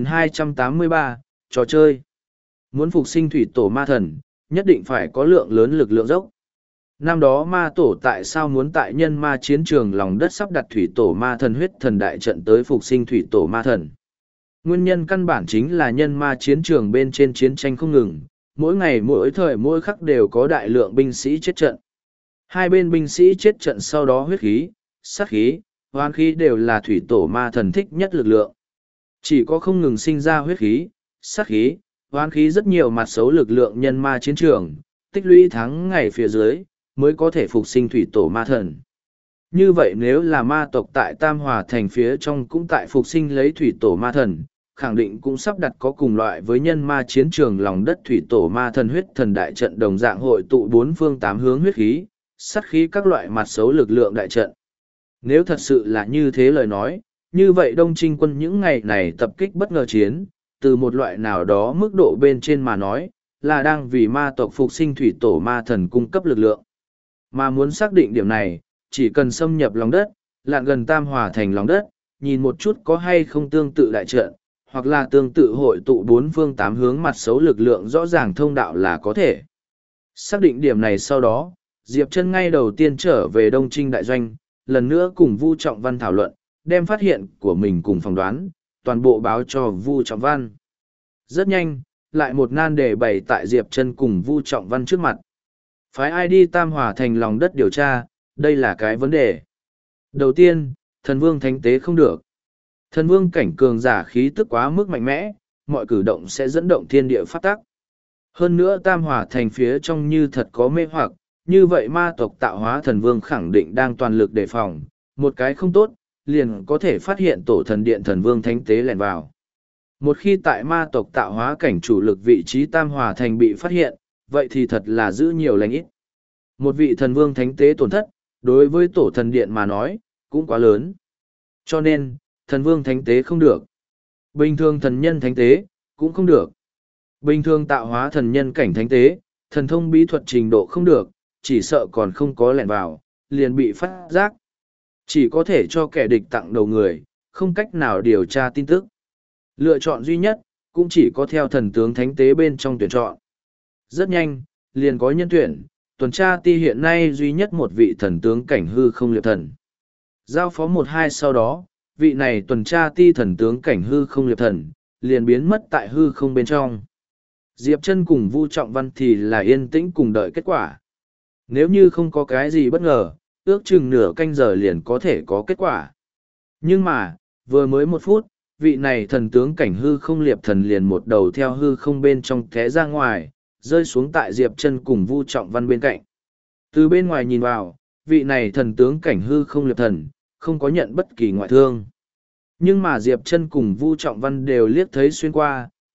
3283, trò chơi. Muốn phục sinh thủy tổ ma thần, nhất định phải có lượng lớn lực lượng dốc. Năm đó ma tổ tại sao muốn tại nhân ma chiến trường lòng đất sắp đặt thủy tổ ma thần huyết thần đại trận tới phục sinh thủy tổ ma thần? Nguyên nhân căn bản chính là nhân ma chiến trường bên trên chiến tranh không ngừng, mỗi ngày mỗi thời mỗi khắc đều có đại lượng binh sĩ chết trận. Hai bên binh sĩ chết trận sau đó huyết khí, sát khí, hoán khí đều là thủy tổ ma thần thích nhất lực lượng. Chỉ có không ngừng sinh ra huyết khí, sát khí, hoán khí rất nhiều mặt xấu lực lượng nhân ma chiến trường, tích lũy tháng ngày phía dưới, mới có thể phục sinh thủy tổ ma thần. Như vậy nếu là ma tộc tại Tam Hòa thành phía trong cũng tại phục sinh lấy thủy tổ ma thần, khẳng định cũng sắp đặt có cùng loại với nhân ma chiến trường lòng đất thủy tổ ma thần huyết thần đại trận đồng dạng hội tụ 4 phương 8 hướng huyết khí, sát khí các loại mặt xấu lực lượng đại trận. Nếu thật sự là như thế lời nói, như vậy Đông Trinh quân những ngày này tập kích bất ngờ chiến, từ một loại nào đó mức độ bên trên mà nói, là đang vì ma tộc phục sinh thủy tổ ma thần cung cấp lực lượng. Mà muốn xác định điểm này, chỉ cần xâm nhập lòng đất, lặn gần Tam Hòa thành lòng đất, nhìn một chút có hay không tương tự đại trận, hoặc là tương tự hội tụ 4 phương 8 hướng mặt xấu lực lượng rõ ràng thông đạo là có thể. Xác định điểm này sau đó, Diệp Chân ngay đầu tiên trở về Đông Trinh đại doanh, lần nữa cùng Vu Trọng Văn thảo luận, đem phát hiện của mình cùng phỏng đoán, toàn bộ báo cho Vu Trọng Văn. Rất nhanh, lại một nan đề bày tại Diệp Chân cùng Vu Trọng Văn trước mặt. Phái ai đi Tam Hòa thành lòng đất điều tra, đây là cái vấn đề. Đầu tiên, thần vương thánh tế không được. Thần vương cảnh cường giả khí tức quá mức mạnh mẽ, mọi cử động sẽ dẫn động thiên địa pháp tắc. Hơn nữa Tam Hòa thành phía trong như thật có mê hoặc, như vậy ma tộc tạo hóa thần vương khẳng định đang toàn lực đề phòng, một cái không tốt, liền có thể phát hiện tổ thần điện thần vương thánh tế lẻn vào. Một khi tại ma tộc tạo hóa cảnh chủ lực vị trí Tam Hòa thành bị phát hiện, vậy thì thật là giữ nhiều lành ít. Một vị thần vương thánh tế tổn thất, đối với tổ thần điện mà nói, cũng quá lớn. Cho nên, thần vương thánh tế không được. Bình thường thần nhân thánh tế, cũng không được. Bình thường tạo hóa thần nhân cảnh thánh tế, thần thông bí thuật trình độ không được, chỉ sợ còn không có lẻn vào, liền bị phát giác. Chỉ có thể cho kẻ địch tặng đầu người, không cách nào điều tra tin tức. Lựa chọn duy nhất, cũng chỉ có theo thần tướng thánh tế bên trong tuyển chọn. Rất nhanh, liền có nhân tuyển, tuần tra ti hiện nay duy nhất một vị thần tướng cảnh hư không liệp thần. Giao phó 1-2 sau đó, vị này tuần tra ti thần tướng cảnh hư không liệp thần, liền biến mất tại hư không bên trong. Diệp Chân cùng Vu Trọng Văn thì là yên tĩnh cùng đợi kết quả. Nếu như không có cái gì bất ngờ, ước chừng nửa canh giờ liền có thể có kết quả. Nhưng mà, vừa mới 1 phút, vị này thần tướng cảnh hư không liệp thần liền một đầu theo hư không bên trong té ra ngoài, rơi xuống tại Diệp Chân cùng Vu Trọng Văn bên cạnh. Từ bên ngoài nhìn vào, vị này thần tướng cảnh hư không liệp thần, không có nhận bất kỳ ngoại thương. Nhưng mà Diệp Chân cùng Vu Trọng Văn đều liếc thấy xuyên qua,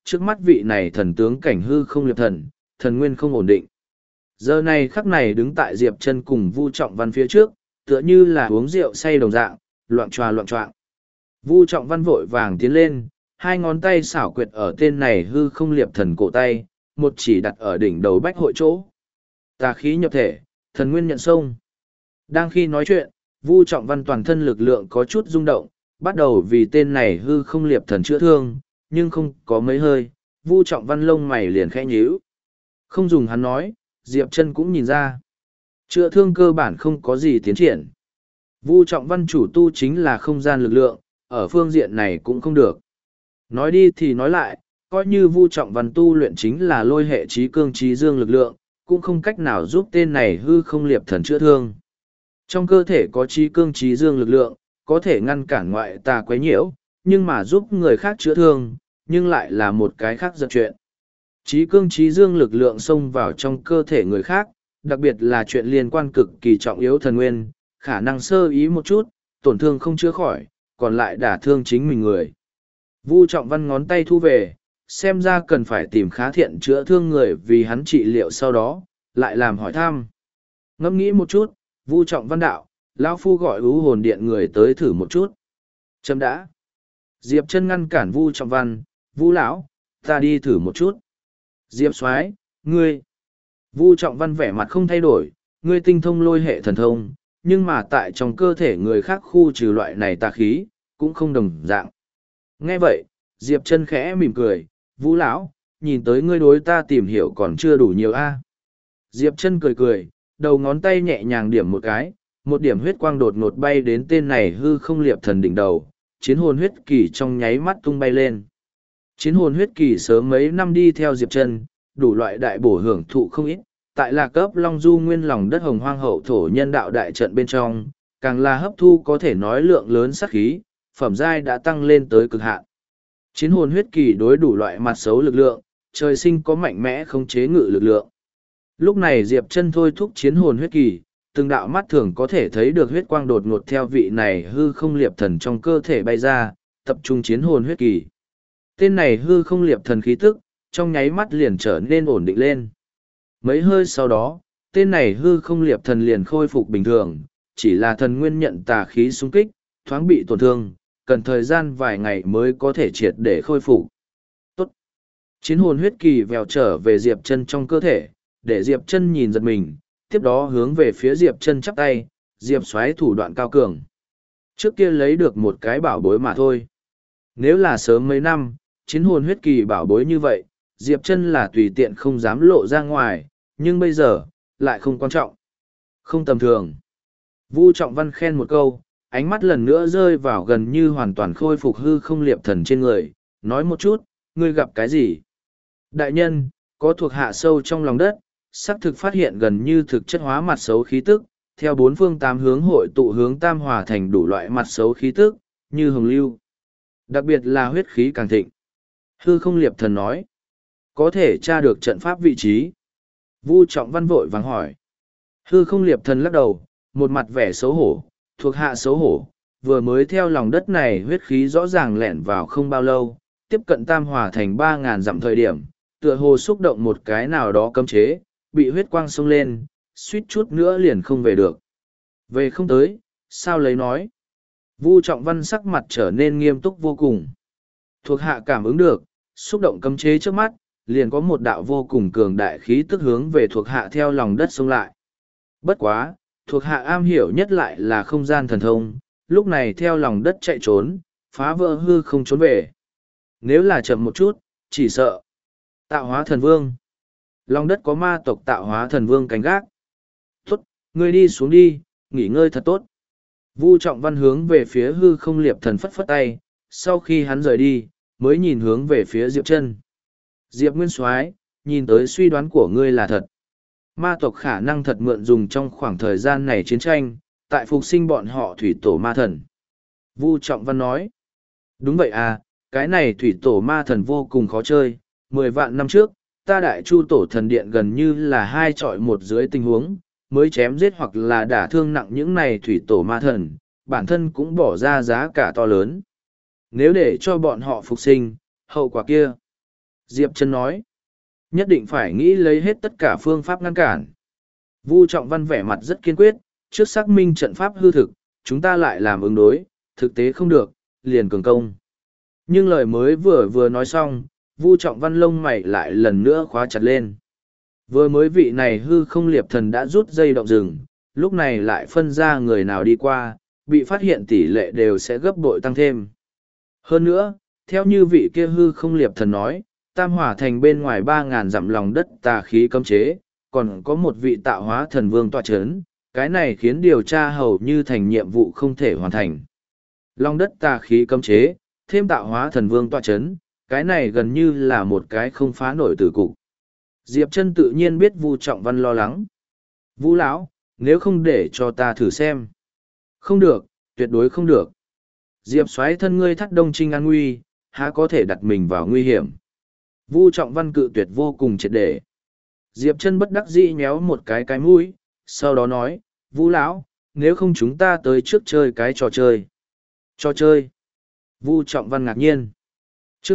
trước mắt vị này thần tướng cảnh hư không liệp thần, thần nguyên không ổn định. Giờ này khắc này đứng tại Diệp Chân cùng Vu Trọng Văn phía trước, tựa như là uống rượu say đồng dạng, loạn choạng. Vu Trọng Văn vội vàng tiến lên, hai ngón tay xảo quyệt ở tên này hư không liệp thần cổ tay, một chỉ đặt ở đỉnh đầu bách hội chỗ. Tà khí nhập thể, thần nguyên nhận sông. Đang khi nói chuyện, Vu Trọng Văn toàn thân lực lượng có chút rung động, bắt đầu vì tên này hư không liệp thần chữa thương, nhưng không có mấy hơi, Vu Trọng Văn lông mày liền khẽ nhíu. Không dùng hắn nói, Diệp Chân cũng nhìn ra. Chữa thương cơ bản không có gì tiến triển. Vu Trọng Văn chủ tu chính là không gian lực lượng, ở phương diện này cũng không được. Nói đi thì nói lại, coi như Vu Trọng Văn tu luyện chính là lôi hệ trí cương trí dương lực lượng, cũng không cách nào giúp tên này hư không liệp thần chữa thương. Trong cơ thể có trí cương trí dương lực lượng, có thể ngăn cản ngoại tà quấy nhiễu, nhưng mà giúp người khác chữa thương, nhưng lại là một cái khác giật chuyện. Trí cương trí dương lực lượng xông vào trong cơ thể người khác, đặc biệt là chuyện liên quan cực kỳ trọng yếu thần nguyên, khả năng sơ ý một chút, tổn thương không chữa khỏi, còn lại đả thương chính mình người. Vu Trọng Văn ngón tay thu về, xem ra cần phải tìm khá thiện chữa thương người vì hắn trị liệu sau đó, lại làm hỏi thăm. Ngẫm nghĩ một chút, Vu Trọng Văn đạo, lão phu gọi ưu hồn điện người tới thử một chút. Chấm đã. Diệp Chân ngăn cản Vu Trọng Văn, Vu lão, ta đi thử một chút. Diệp Soái, ngươi. Vu Trọng Văn vẻ mặt không thay đổi, ngươi tinh thông lôi hệ thần thông, nhưng mà tại trong cơ thể người khác khu trừ loại này tà khí, cũng không đồng dạng. Nghe vậy, Diệp Chân khẽ mỉm cười, Vu lão, nhìn tới ngươi đối ta tìm hiểu còn chưa đủ nhiều a. Diệp Chân cười cười, đầu ngón tay nhẹ nhàng điểm một cái, một điểm huyết quang đột ngột bay đến tên này hư không liệp thần đỉnh đầu, chiến hồn huyết kỳ trong nháy mắt tung bay lên. Chiến hồn huyết kỳ sớm mấy năm đi theo Diệp Chân, đủ loại đại bổ hưởng thụ không ít, tại là cấp Long Du nguyên lòng đất hồng hoang hậu thổ nhân đạo đại trận bên trong, càng là hấp thu có thể nói lượng lớn sát khí, phẩm giai đã tăng lên tới cực hạn. Chiến hồn huyết kỳ đối đủ loại mặt xấu lực lượng, trời sinh có mạnh mẽ không chế ngự lực lượng. Lúc này Diệp Chân thôi thúc chiến hồn huyết kỳ, từng đạo mắt thường có thể thấy được huyết quang đột ngột theo vị này hư không liệp thần trong cơ thể bay ra, tập trung chiến hồn huyết kỳ. Tên này hư không liệp thần khí tức, trong nháy mắt liền trở nên ổn định lên. Mấy hơi sau đó, tên này hư không liệp thần liền khôi phục bình thường, chỉ là thần nguyên nhận tà khí xung kích, thoáng bị tổn thương, cần thời gian vài ngày mới có thể triệt để khôi phục. Tốt. Chiến hồn huyết kỳ vèo trở về Diệp Chân trong cơ thể, để Diệp Chân nhìn giật mình, tiếp đó hướng về phía Diệp Chân chắp tay, Diệp Soái thủ đoạn cao cường. Trước kia lấy được một cái bảo bối mà thôi. Nếu là sớm mấy năm, chiến hồn huyết kỳ bảo bối như vậy, Diệp Chân là tùy tiện không dám lộ ra ngoài, nhưng bây giờ, lại không quan trọng. Không tầm thường. Vu Trọng Văn khen một câu, ánh mắt lần nữa rơi vào gần như hoàn toàn khôi phục hư không liệp thần trên người, nói một chút, ngươi gặp cái gì? Đại nhân, có thuộc hạ sâu trong lòng đất, xác thực phát hiện gần như thực chất hóa mặt xấu khí tức, theo bốn phương tám hướng hội tụ hướng tam hòa thành đủ loại mặt xấu khí tức, như hồng lưu. Đặc biệt là huyết khí càng thịnh. Hư không liệp thần nói, có thể tra được trận pháp vị trí. Vu Trọng Văn vội vàng hỏi. Hư không liệp thần lắc đầu, một mặt vẻ xấu hổ, thuộc hạ xấu hổ, vừa mới theo lòng đất này huyết khí rõ ràng lẻn vào không bao lâu, tiếp cận tam hòa thành 3.000 dặm thời điểm, tựa hồ xúc động một cái nào đó cấm chế, bị huyết quang xông lên, suýt chút nữa liền không về được. Về không tới, sao lấy nói? Vu Trọng Văn sắc mặt trở nên nghiêm túc vô cùng. Thuộc hạ cảm ứng được, xúc động cấm chế trước mắt, liền có một đạo vô cùng cường đại khí tức hướng về thuộc hạ theo lòng đất xông lại. Bất quá, thuộc hạ am hiểu nhất lại là không gian thần thông, lúc này theo lòng đất chạy trốn, phá vỡ hư không trốn về. Nếu là chậm một chút, chỉ sợ. Tạo hóa thần vương. Lòng đất có ma tộc tạo hóa thần vương canh gác. Tốt, ngươi đi xuống đi, nghỉ ngơi thật tốt. Vu Trọng Văn hướng về phía hư không liệp thần phất phất tay, sau khi hắn rời đi, mới nhìn hướng về phía Diệp Chân. Diệp Nguyên Soái, nhìn tới suy đoán của ngươi là thật. Ma tộc khả năng thật mượn dùng trong khoảng thời gian này chiến tranh, tại phục sinh bọn họ thủy tổ ma thần. Vu Trọng Văn nói. Đúng vậy à, cái này thủy tổ ma thần vô cùng khó chơi. 10 vạn năm trước, ta đại chu tổ thần điện gần như là 2 chọi 1 dưới tình huống, mới chém giết hoặc là đả thương nặng những này thủy tổ ma thần, bản thân cũng bỏ ra giá cả to lớn. Nếu để cho bọn họ phục sinh, hậu quả kia. Diệp Chân nói, nhất định phải nghĩ lấy hết tất cả phương pháp ngăn cản. Vu Trọng Văn vẻ mặt rất kiên quyết, trước xác minh trận pháp hư thực, chúng ta lại làm ứng đối, thực tế không được, liền cường công. Nhưng lời mới vừa nói xong, Vu Trọng Văn lông mày lại lần nữa khóa chặt lên. Vừa mới vị này hư không liệp thần đã rút dây động rừng, lúc này lại phân ra người nào đi qua, bị phát hiện tỷ lệ đều sẽ gấp bội tăng thêm. Hơn nữa, theo như vị kia hư không liệp thần nói, Tam Hỏa Thành bên ngoài 3.000 dặm lòng đất tà khí cấm chế, còn có một vị tạo hóa thần vương tọa chấn, cái này khiến điều tra hầu như thành nhiệm vụ không thể hoàn thành. Lòng đất tà khí cấm chế, thêm tạo hóa thần vương tọa chấn, cái này gần như là một cái không phá nổi tử cục. Diệp Chân tự nhiên biết Vu Trọng Văn lo lắng. Vu lão, nếu không để cho ta thử xem. Không được, tuyệt đối không được. Diệp Soái thân ngươi thắt đông trinh an nguy, há có thể đặt mình vào nguy hiểm. Vu Trọng Văn cự tuyệt vô cùng triệt để. Diệp Chân bất đắc dĩ nhéo một cái mũi, sau đó nói, Vu lão, nếu không chúng ta tới trước chơi cái trò chơi. Trò chơi. Vu Trọng Văn ngạc nhiên. Chương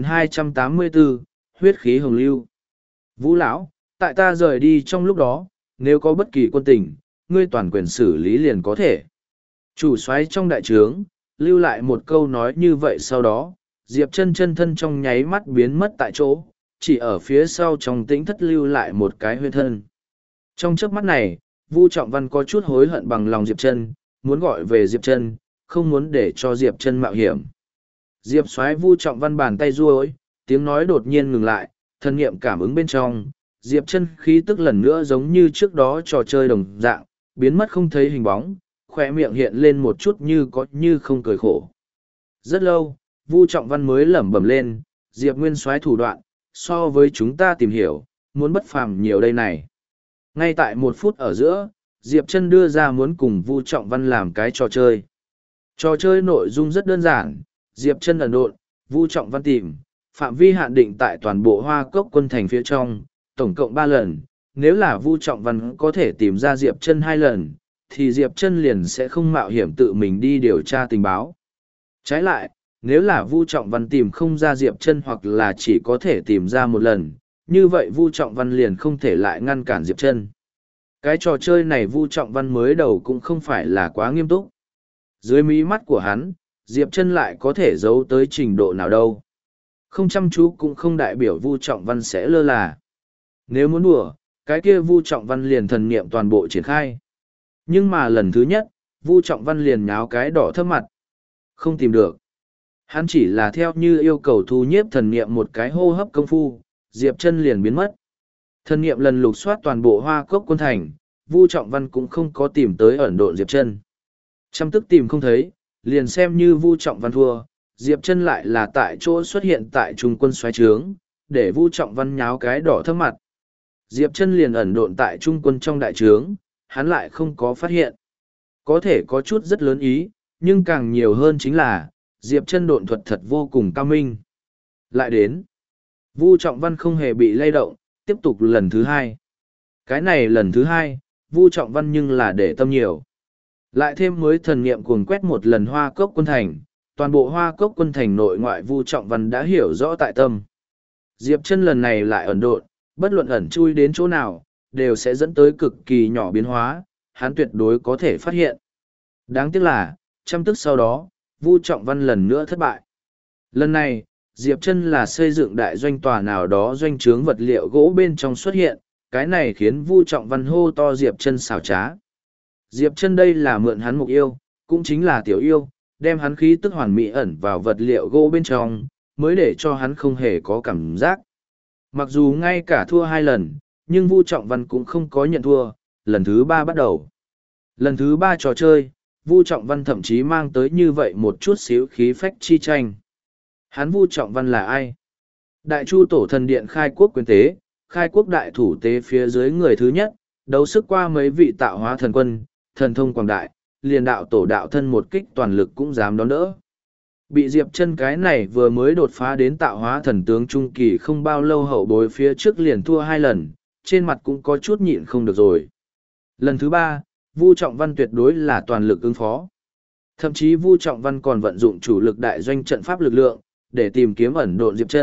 3284, huyết khí hồng lưu. Vu lão, tại ta rời đi trong lúc đó, nếu có bất kỳ quân tình, ngươi toàn quyền xử lý liền có thể. Chủ soái trong đại trướng, lưu lại một câu nói như vậy sau đó, Diệp Chân chân thân trong nháy mắt biến mất tại chỗ, chỉ ở phía sau trong tĩnh thất lưu lại một cái huyên thân. Trong chớp mắt này, Vu Trọng Văn có chút hối hận bằng lòng Diệp Chân, muốn gọi về Diệp Chân, không muốn để cho Diệp Chân mạo hiểm. Diệp Soái Vu Trọng Văn bàn tay duỗi, tiếng nói đột nhiên ngừng lại, thân niệm cảm ứng bên trong, Diệp Chân khí tức lần nữa giống như trước đó trò chơi đồng dạng, biến mất không thấy hình bóng, khóe miệng hiện lên một chút như có như không cười khổ. Rất lâu, Vu Trọng Văn mới lẩm bẩm lên, Diệp Nguyên Soái thủ đoạn, so với chúng ta tìm hiểu, muốn bất phàm nhiều đây này. Ngay tại 1 phút ở giữa, Diệp Chân đưa ra muốn cùng Vu Trọng Văn làm cái trò chơi. Trò chơi nội dung rất đơn giản, Diệp Chân ẩn độn, Vu Trọng Văn tìm, phạm vi hạn định tại toàn bộ Hoa Cốc quân thành phía trong, tổng cộng 3 lần. Nếu là Vu Trọng Văn có thể tìm ra Diệp Chân 2 lần, thì Diệp Chân liền sẽ không mạo hiểm tự mình đi điều tra tình báo. Trái lại, nếu là Vu Trọng Văn tìm không ra Diệp Chân hoặc là chỉ có thể tìm ra 1 lần, như vậy Vu Trọng Văn liền không thể lại ngăn cản Diệp Chân. Cái trò chơi này Vu Trọng Văn mới đầu cũng không phải là quá nghiêm túc. Dưới mí mắt của hắn, Diệp Chân lại có thể giấu tới trình độ nào đâu. Không chăm chú cũng không đại biểu Vu Trọng Văn sẽ lơ là. Nếu muốn đùa, cái kia Vu Trọng Văn liền thần niệm toàn bộ triển khai. Nhưng mà lần thứ nhất, Vu Trọng Văn liền nháo cái đỏ thấp mặt. Không tìm được. Hắn chỉ là theo như yêu cầu thu nhiếp thần niệm một cái hô hấp công phu, Diệp Chân liền biến mất. Thần niệm lần lục soát toàn bộ Hoa Cốc quân thành, Vu Trọng Văn cũng không có tìm tới ẩn độn Diệp Chân. Trăm tức tìm không thấy, liền xem như Vu Trọng Văn thua, Diệp Chân lại là tại chỗ xuất hiện tại trung quân soái trướng, để Vu Trọng Văn nháo cái đỏ thấp mặt. Diệp Chân liền ẩn độn tại trung quân trong đại trướng, hắn lại không có phát hiện. Có thể có chút rất lớn ý, nhưng càng nhiều hơn chính là, Diệp Chân độn thuật thật vô cùng cao minh. Lại đến, Vu Trọng Văn không hề bị lay động, tiếp tục lần thứ 2. Cái này lần thứ 2, Vu Trọng Văn nhưng là để tâm nhiều. Lại thêm mới thần niệm cuồng quét một lần Hoa Cốc quân thành, toàn bộ Hoa Cốc quân thành nội ngoại Vu Trọng Văn đã hiểu rõ tại tâm. Diệp Chân lần này lại ẩn độn, bất luận ẩn chui đến chỗ nào, đều sẽ dẫn tới cực kỳ nhỏ biến hóa, hắn tuyệt đối có thể phát hiện. Đáng tiếc là, trăm tức sau đó, Vu Trọng Văn lần nữa thất bại. Lần này, Diệp Chân là xây dựng đại doanh tòa nào đó doanh trướng vật liệu gỗ bên trong xuất hiện, cái này khiến Vu Trọng Văn hô to Diệp Chân xảo trá. Diệp Chân đây là mượn hắn mục yêu, cũng chính là tiểu yêu, đem hắn khí tức hoàn mỹ ẩn vào vật liệu gỗ bên trong, mới để cho hắn không hề có cảm giác. Mặc dù ngay cả thua 2 lần, nhưng Vu Trọng Văn cũng không có nhận thua, lần thứ 3 bắt đầu. Lần thứ 3 trò chơi, Vu Trọng Văn thậm chí mang tới như vậy một chút xíu khí phách chi tranh. Hắn Vu Trọng Văn là ai? Đại Chu Tổ Thần Điện khai quốc quyền tế, khai quốc đại thủ tế phía dưới người thứ nhất, đấu sức qua mấy vị tạo hóa thần quân, thần thông quảng đại, liền đạo tổ đạo thân một kích toàn lực cũng dám đón đỡ. Bị Diệp Chân cái này vừa mới đột phá đến tạo hóa thần tướng trung kỳ không bao lâu hậu bối phía trước liền thua 2 lần, trên mặt cũng có chút nhịn không được rồi. Lần thứ 3, Vu Trọng Văn tuyệt đối là toàn lực ứng phó. Thậm chí Vu Trọng Văn còn vận dụng chủ lực đại doanh trận pháp lực lượng, để tìm kiếm ẩn độn Diệp Chân,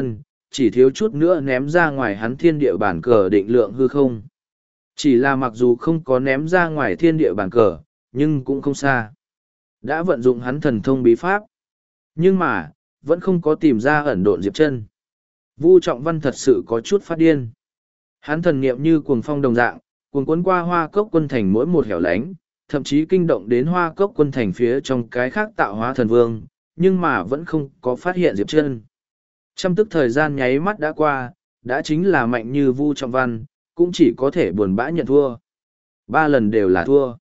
chỉ thiếu chút nữa ném ra ngoài hắn thiên địa bản cờ định lượng hư không. Chỉ là mặc dù không có ném ra ngoài thiên địa bản cờ, nhưng cũng không xa. Đã vận dụng hắn thần thông bí pháp. Nhưng mà, vẫn không có tìm ra ẩn độn Diệp Chân. Vu Trọng Văn thật sự có chút phát điên. Hắn thần niệm như cuồng phong đồng dạng, cuồng cuốn qua Hoa Cốc quân thành mỗi một hẻo lánh, thậm chí kinh động đến Hoa Cốc quân thành phía trong cái khác tạo hóa thần vương, nhưng mà vẫn không có phát hiện Diệp Chân. Trăm tức thời gian nháy mắt đã qua, đã chính là mạnh như Vu Trọng Văn, cũng chỉ có thể buồn bã nhận thua. 3 lần đều là thua.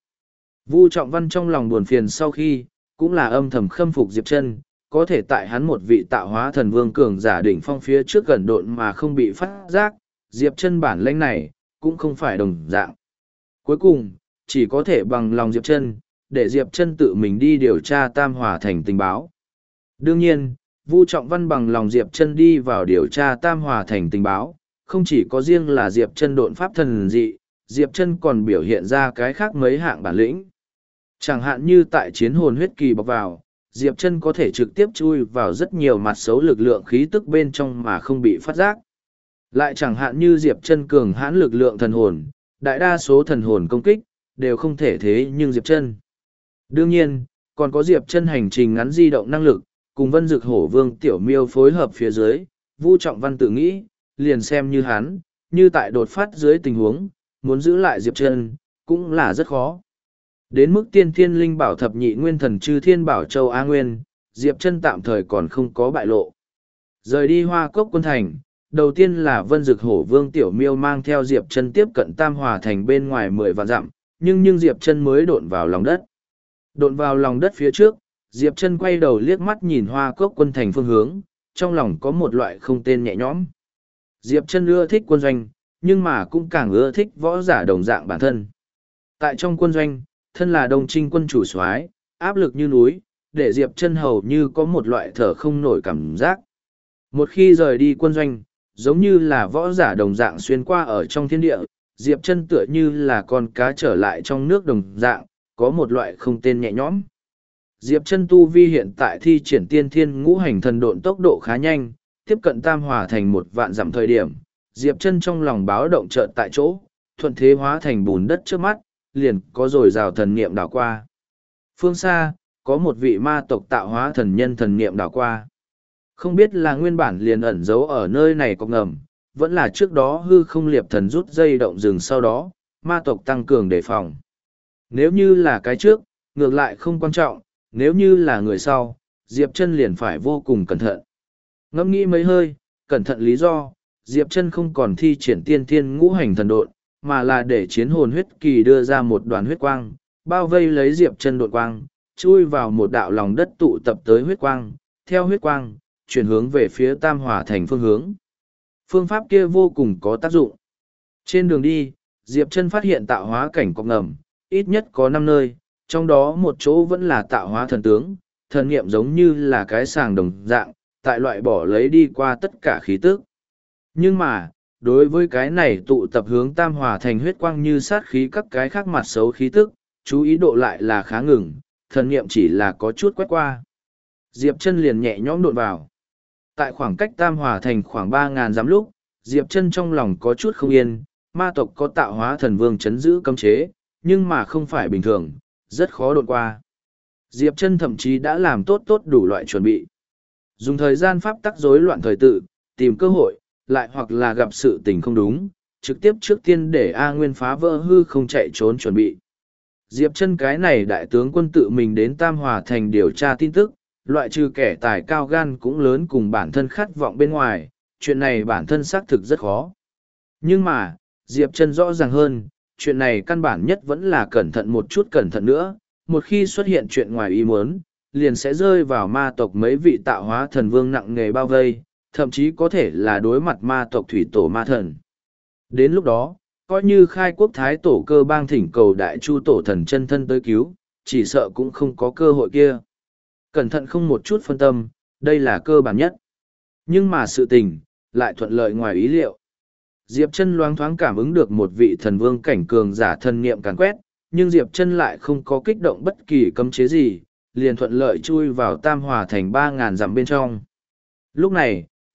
Vu Trọng Văn trong lòng buồn phiền sau khi, cũng là âm thầm khâm phục Diệp Chân, có thể tại hắn một vị tạo hóa thần vương cường giả đỉnh phong phía trước gần độn mà không bị phát giác, Diệp Chân bản lĩnh này, cũng không phải đồng dạng. Cuối cùng, chỉ có thể bằng lòng Diệp Chân, để Diệp Chân tự mình đi điều tra Tam Hòa Thành tình báo. Đương nhiên, Vu Trọng Văn bằng lòng Diệp Chân đi vào điều tra Tam Hòa Thành tình báo, không chỉ có riêng là Diệp Chân độn pháp thần dị, Diệp Chân còn biểu hiện ra cái khác mấy hạng bản lĩnh. Chẳng hạn như tại chiến hồn huyết kỳ bọc vào, Diệp Chân có thể trực tiếp chui vào rất nhiều mặt xấu lực lượng khí tức bên trong mà không bị phát giác. Lại chẳng hạn như Diệp Chân cường hãn lực lượng thần hồn, đại đa số thần hồn công kích đều không thể thế nhưng Diệp Chân. Đương nhiên, còn có Diệp Chân hành trình ngắn di động năng lực, cùng Vân Dực Hổ Vương Tiểu Miêu phối hợp phía dưới, Vu Trọng Văn tự nghĩ, liền xem như hắn, như tại đột phát dưới tình huống, muốn giữ lại Diệp Chân, cũng là rất khó. Đến mức tiên thiên linh bảo thập nhị nguyên thần chư thiên bảo châu A Nguyên, Diệp Chân tạm thời còn không có bại lộ. Rời đi Hoa Cốc quân thành, đầu tiên là Vân Dực Hổ Vương Tiểu Miêu mang theo Diệp Chân tiếp cận Tam Hòa thành bên ngoài 10 vạn dặm, nhưng Diệp Chân mới độn vào lòng đất. Độn vào lòng đất phía trước, Diệp Chân quay đầu liếc mắt nhìn Hoa Cốc quân thành phương hướng, trong lòng có một loại không tên nhẹ nhõm. Diệp Chân ưa thích quân doanh, nhưng mà cũng càng ưa thích võ giả đồng dạng bản thân. Tại trong quân doanh, thân là Đông Trinh quân chủ soái, áp lực như núi, để Diệp Chân hầu như có một loại thở không nổi cảm giác. Một khi rời đi quân doanh, giống như là võ giả đồng dạng xuyên qua ở trong thiên địa, Diệp Chân tựa như là con cá trở lại trong nước đồng dạng, có một loại không tên nhẹ nhõm. Diệp Chân tu vi hiện tại thi triển tiên thiên ngũ hành thần độn tốc độ khá nhanh, tiếp cận Tam Hòa thành 1 vạn dặm thời điểm, Diệp Chân trong lòng báo động chợt tại chỗ, thuận thế hóa thành bùn đất trước mắt, liền có rồi rào thần niệm đảo qua. Phương xa, có một vị ma tộc tạo hóa thần nhân thần niệm đảo qua. Không biết là nguyên bản liền ẩn giấu ở nơi này có ngầm, vẫn là trước đó hư không liệp thần rút dây động rừng sau đó, ma tộc tăng cường đề phòng. Nếu như là cái trước, ngược lại không quan trọng, nếu như là người sau, Diệp Chân liền phải vô cùng cẩn thận. Ngẫm nghĩ mấy hơi, cẩn thận lý do, Diệp Chân không còn thi triển tiên thiên ngũ hành thần độn, mà là để chiến hồn huyết kỳ đưa ra một đoàn huyết quang, bao vây lấy Diệp Chân độn quang, chui vào một đạo lòng đất tụ tập tới huyết quang, theo huyết quang, chuyển hướng về phía Tam Hòa thành phương hướng. Phương pháp kia vô cùng có tác dụng. Trên đường đi, Diệp Chân phát hiện tạo hóa cảnh cọc ngầm, ít nhất có 5 nơi, trong đó một chỗ vẫn là tạo hóa thần tướng, thần niệm giống như là cái sàng đồng dạng, tại loại bỏ lấy đi qua tất cả khí tức. Nhưng mà, đối với cái này tụ tập hướng Tam Hòa thành huyết quang như sát khí các cái khác mặt xấu khí tức, chú ý độ lại là khá ngừng, thần niệm chỉ là có chút quét qua. Diệp Chân liền nhẹ nhõm độn vào. Tại khoảng cách Tam Hòa thành khoảng 3.000 dặm lúc, Diệp Chân trong lòng có chút không yên, ma tộc có tạo hóa thần vương chấn giữ cấm chế, nhưng mà không phải bình thường, rất khó đột qua. Diệp Chân thậm chí đã làm tốt đủ loại chuẩn bị. Dùng thời gian pháp tắc rối loạn thời tự, tìm cơ hội, lại hoặc là gặp sự tình không đúng, trực tiếp trước tiên để A Nguyên phá vỡ hư không chạy trốn chuẩn bị. Diệp Chân cái này đại tướng quân tự mình đến Tam Hòa thành điều tra tin tức, loại trừ kẻ tài cao gan cũng lớn cùng bản thân khát vọng bên ngoài, chuyện này bản thân xác thực rất khó. Nhưng mà, Diệp Chân rõ ràng hơn, chuyện này căn bản nhất vẫn là cẩn thận một chút cẩn thận nữa, một khi xuất hiện chuyện ngoài ý muốn, liền sẽ rơi vào ma tộc mấy vị tạo hóa thần vương nặng nề bao vây, thậm chí có thể là đối mặt ma tộc thủy tổ ma thần. Đến lúc đó, coi như khai quốc thái tổ cơ bang thỉnh cầu đại chu tổ thần chân thân tới cứu, chỉ sợ cũng không có cơ hội kia. Cẩn thận không một chút phân tâm, đây là cơ bản nhất. Nhưng mà sự tình, lại thuận lợi ngoài ý liệu. Diệp Chân loáng thoáng cảm ứng được một vị thần vương cảnh cường giả thần niệm càn quét, nhưng Diệp Chân lại không có kích động bất kỳ cấm chế gì, liền thuận lợi chui vào Tam Hòa thành 3.000 dặm bên trong. Lúc này,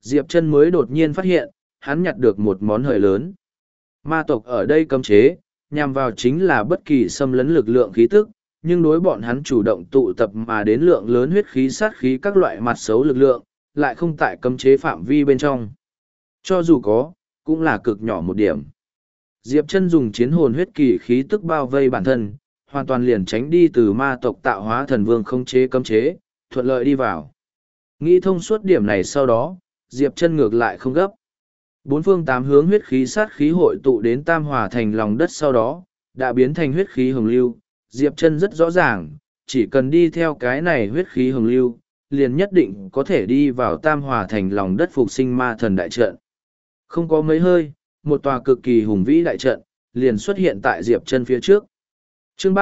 Diệp Chân mới đột nhiên phát hiện, hắn nhặt được một món hời lớn. Ma tộc ở đây cấm chế, nhằm vào chính là bất kỳ xâm lấn lực lượng khí tức, nhưng đối bọn hắn chủ động tụ tập mà đến lượng lớn huyết khí sát khí các loại mặt xấu lực lượng, lại không tại cấm chế phạm vi bên trong. Cho dù có, cũng là cực nhỏ một điểm. Diệp Chân dùng chiến hồn huyết kỳ khí tức bao vây bản thân, hoàn toàn liền tránh đi từ ma tộc tạo hóa thần vương không chế cấm chế, thuận lợi đi vào. Nghĩ thông suốt điểm này sau đó, Diệp Chân ngược lại không gấp. Bốn phương tám hướng huyết khí sát khí hội tụ đến tam hòa thành lòng đất sau đó, đã biến thành huyết khí hồng lưu. Diệp Chân rất rõ ràng, chỉ cần đi theo cái này huyết khí hồng lưu, liền nhất định có thể đi vào tam hòa thành lòng đất phục sinh ma thần đại trận. Không có mấy hơi, một tòa cực kỳ hùng vĩ đại trận, liền xuất hiện tại Diệp Chân phía trước. Chương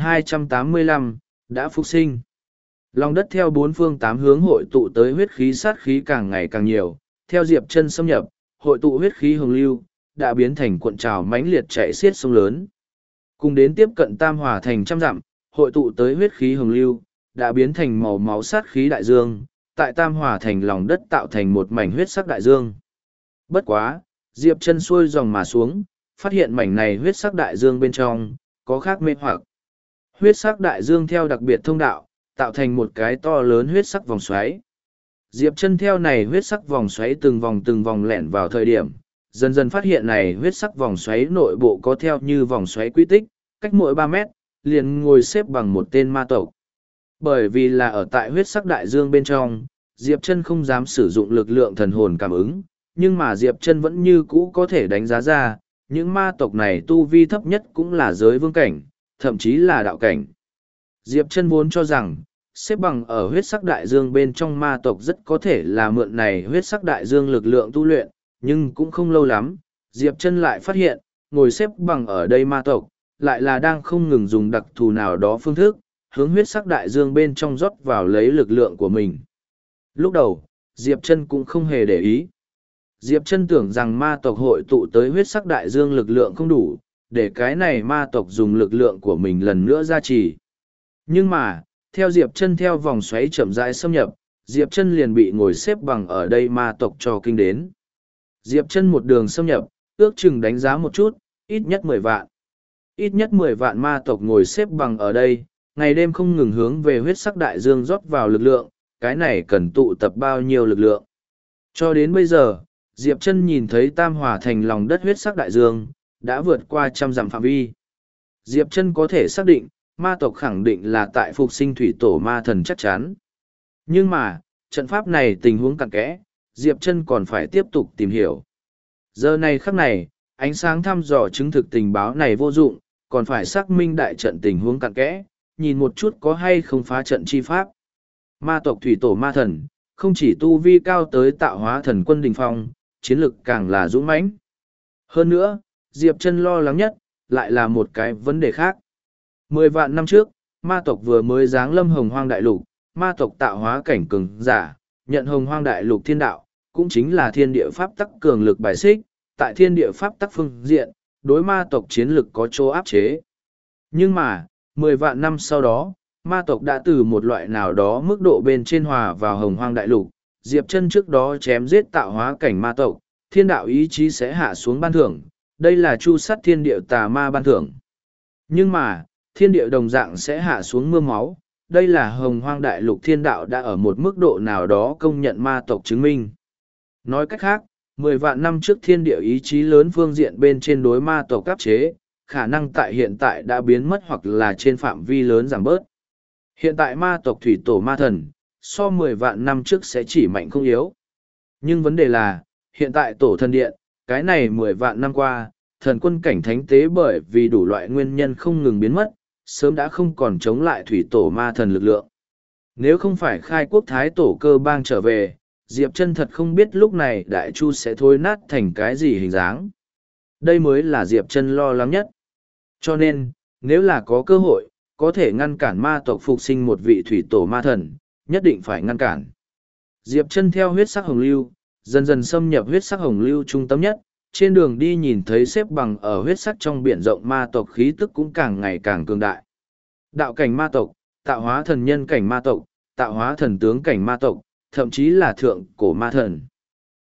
3285, đã phục sinh. Lòng đất theo bốn phương tám hướng hội tụ tới huyết khí sát khí càng ngày càng nhiều, theo Diệp Chân xâm nhập, hội tụ huyết khí hồng lưu, đã biến thành cuộn trào mãnh liệt chạy xiết sông lớn. Cùng đến tiếp cận tam hòa thành trăm dặm, hội tụ tới huyết khí hồng lưu, đã biến thành màu máu sát khí đại dương, tại tam hòa thành lòng đất tạo thành một mảnh huyết sắc đại dương. Bất quá, Diệp Chân xuôi dòng mà xuống, phát hiện mảnh này huyết sắc đại dương bên trong, có khác mê hoặc. Huyết sắc đại dương theo đặc biệt thông đạo, tạo thành một cái to lớn huyết sắc vòng xoáy. Diệp Chân theo này huyết sắc vòng xoáy từng vòng lẻn vào thời điểm, dần dần phát hiện này huyết sắc vòng xoáy nội bộ có theo như vòng xoáy quy tích, cách mỗi 3 mét, liền ngồi xếp bằng một tên ma tộc. Bởi vì là ở tại huyết sắc đại dương bên trong, Diệp Chân không dám sử dụng lực lượng thần hồn cảm ứng, nhưng mà Diệp Chân vẫn như cũ có thể đánh giá ra, những ma tộc này tu vi thấp nhất cũng là giới vương cảnh, thậm chí là đạo cảnh. Diệp Chân vốn cho rằng, xếp bằng ở huyết sắc đại dương bên trong ma tộc rất có thể là mượn này huyết sắc đại dương lực lượng tu luyện, nhưng cũng không lâu lắm, Diệp Chân lại phát hiện, ngồi xếp bằng ở đây ma tộc, lại là đang không ngừng dùng đặc thù nào đó phương thức, hướng huyết sắc đại dương bên trong rót vào lấy lực lượng của mình. Lúc đầu, Diệp Chân cũng không hề để ý. Diệp Chân tưởng rằng ma tộc hội tụ tới huyết sắc đại dương lực lượng không đủ, để cái này ma tộc dùng lực lượng của mình lần nữa gia trì. Nhưng mà, theo Diệp Chân theo vòng xoáy chậm rãi xâm nhập, Diệp Chân liền bị ngồi xếp bằng ở đây ma tộc cho kinh đến. Diệp Chân một đường xâm nhập, ước chừng đánh giá một chút, ít nhất 10 vạn. Ít nhất 10 vạn ma tộc ngồi xếp bằng ở đây, ngày đêm không ngừng hướng về huyết sắc đại dương rót vào lực lượng, cái này cần tụ tập bao nhiêu lực lượng. Cho đến bây giờ, Diệp Chân nhìn thấy tam hòa thành lòng đất huyết sắc đại dương, đã vượt qua 100 dặm phạm vi. Diệp Chân có thể xác định, ma tộc khẳng định là tại phục sinh thủy tổ ma thần chắc chắn. Nhưng mà, trận pháp này tình huống cặn kẽ, Diệp Chân còn phải tiếp tục tìm hiểu. Giờ này khắc này, ánh sáng thăm dò chứng thực tình báo này vô dụng, còn phải xác minh đại trận tình huống cặn kẽ, nhìn một chút có hay không phá trận chi pháp. Ma tộc thủy tổ ma thần, không chỉ tu vi cao tới tạo hóa thần quân đỉnh phong, chiến lực càng là dũng mãnh. Hơn nữa, Diệp Chân lo lắng nhất, lại là một cái vấn đề khác. 10 vạn năm trước, ma tộc vừa mới giáng lâm hồng hoang đại lục, ma tộc tạo hóa cảnh cường giả, nhận hồng hoang đại lục thiên đạo, cũng chính là thiên địa pháp tắc cường lực bài xích, tại thiên địa pháp tắc phương diện, đối ma tộc chiến lực có chỗ áp chế. Nhưng mà, 10 vạn năm sau đó, ma tộc đã từ một loại nào đó mức độ bên trên hòa vào hồng hoang đại lục, Diệp Chân trước đó chém giết tạo hóa cảnh ma tộc, thiên đạo ý chí sẽ hạ xuống ban thưởng, đây là chu sát thiên địa tà ma ban thưởng. Nhưng mà, thiên địa đồng dạng sẽ hạ xuống mưa máu, đây là hồng hoang đại lục thiên đạo đã ở một mức độ nào đó công nhận ma tộc chứng minh. Nói cách khác, 10 vạn năm trước thiên địa ý chí lớn phương diện bên trên đối ma tộc áp chế, khả năng tại hiện tại đã biến mất hoặc là trên phạm vi lớn giảm bớt. Hiện tại ma tộc thủy tổ ma thần, so 10 vạn năm trước sẽ chỉ mạnh không yếu. Nhưng vấn đề là, hiện tại tổ thần điện, cái này 10 vạn năm qua, thần quân cảnh thánh tế bởi vì đủ loại nguyên nhân không ngừng biến mất, sớm đã không còn chống lại thủy tổ ma thần lực lượng. Nếu không phải khai quốc thái tổ cơ bang trở về, Diệp Chân thật không biết lúc này đại chu sẽ thối nát thành cái gì hình dáng. Đây mới là Diệp Chân lo lắng nhất. Cho nên, nếu là có cơ hội, có thể ngăn cản ma tộc phục sinh một vị thủy tổ ma thần, nhất định phải ngăn cản. Diệp Chân theo huyết sắc hồng lưu, dần dần xâm nhập huyết sắc hồng lưu trung tâm nhất, trên đường đi nhìn thấy xếp bằng ở huyết sắc trong biển rộng ma tộc khí tức cũng càng ngày càng cường đại. Đạo cảnh ma tộc, tạo hóa thần nhân cảnh ma tộc, tạo hóa thần tướng cảnh ma tộc, thậm chí là thượng cổ ma thần.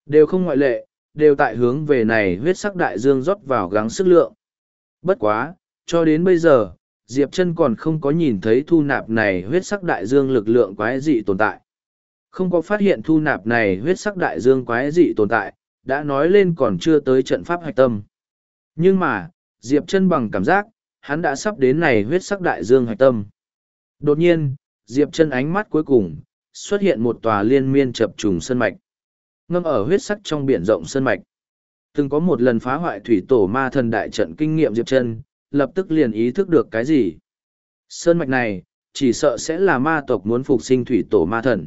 Đều không ngoại lệ, đều tại hướng về này huyết sắc đại dương rót vào gắng sức lượng. Bất quá, cho đến bây giờ, Diệp Chân còn không có nhìn thấy thu nạp này huyết sắc đại dương lực lượng quái dị tồn tại. Không có phát hiện thu nạp này huyết sắc đại dương quái dị tồn tại, đã nói lên còn chưa tới trận pháp hạch tâm. Nhưng mà, Diệp Chân bằng cảm giác, hắn đã sắp đến này huyết sắc đại dương hạch tâm. Đột nhiên, Diệp Chân ánh mắt cuối cùng, xuất hiện một tòa liên miên chập trùng sơn mạch. Ngâm ở huyết sắc trong biển rộng sơn mạch. Từng có một lần phá hoại thủy tổ ma thần đại trận kinh nghiệm Diệp Chân, lập tức liền ý thức được cái gì. Sơn mạch này, chỉ sợ sẽ là ma tộc muốn phục sinh thủy tổ ma thần.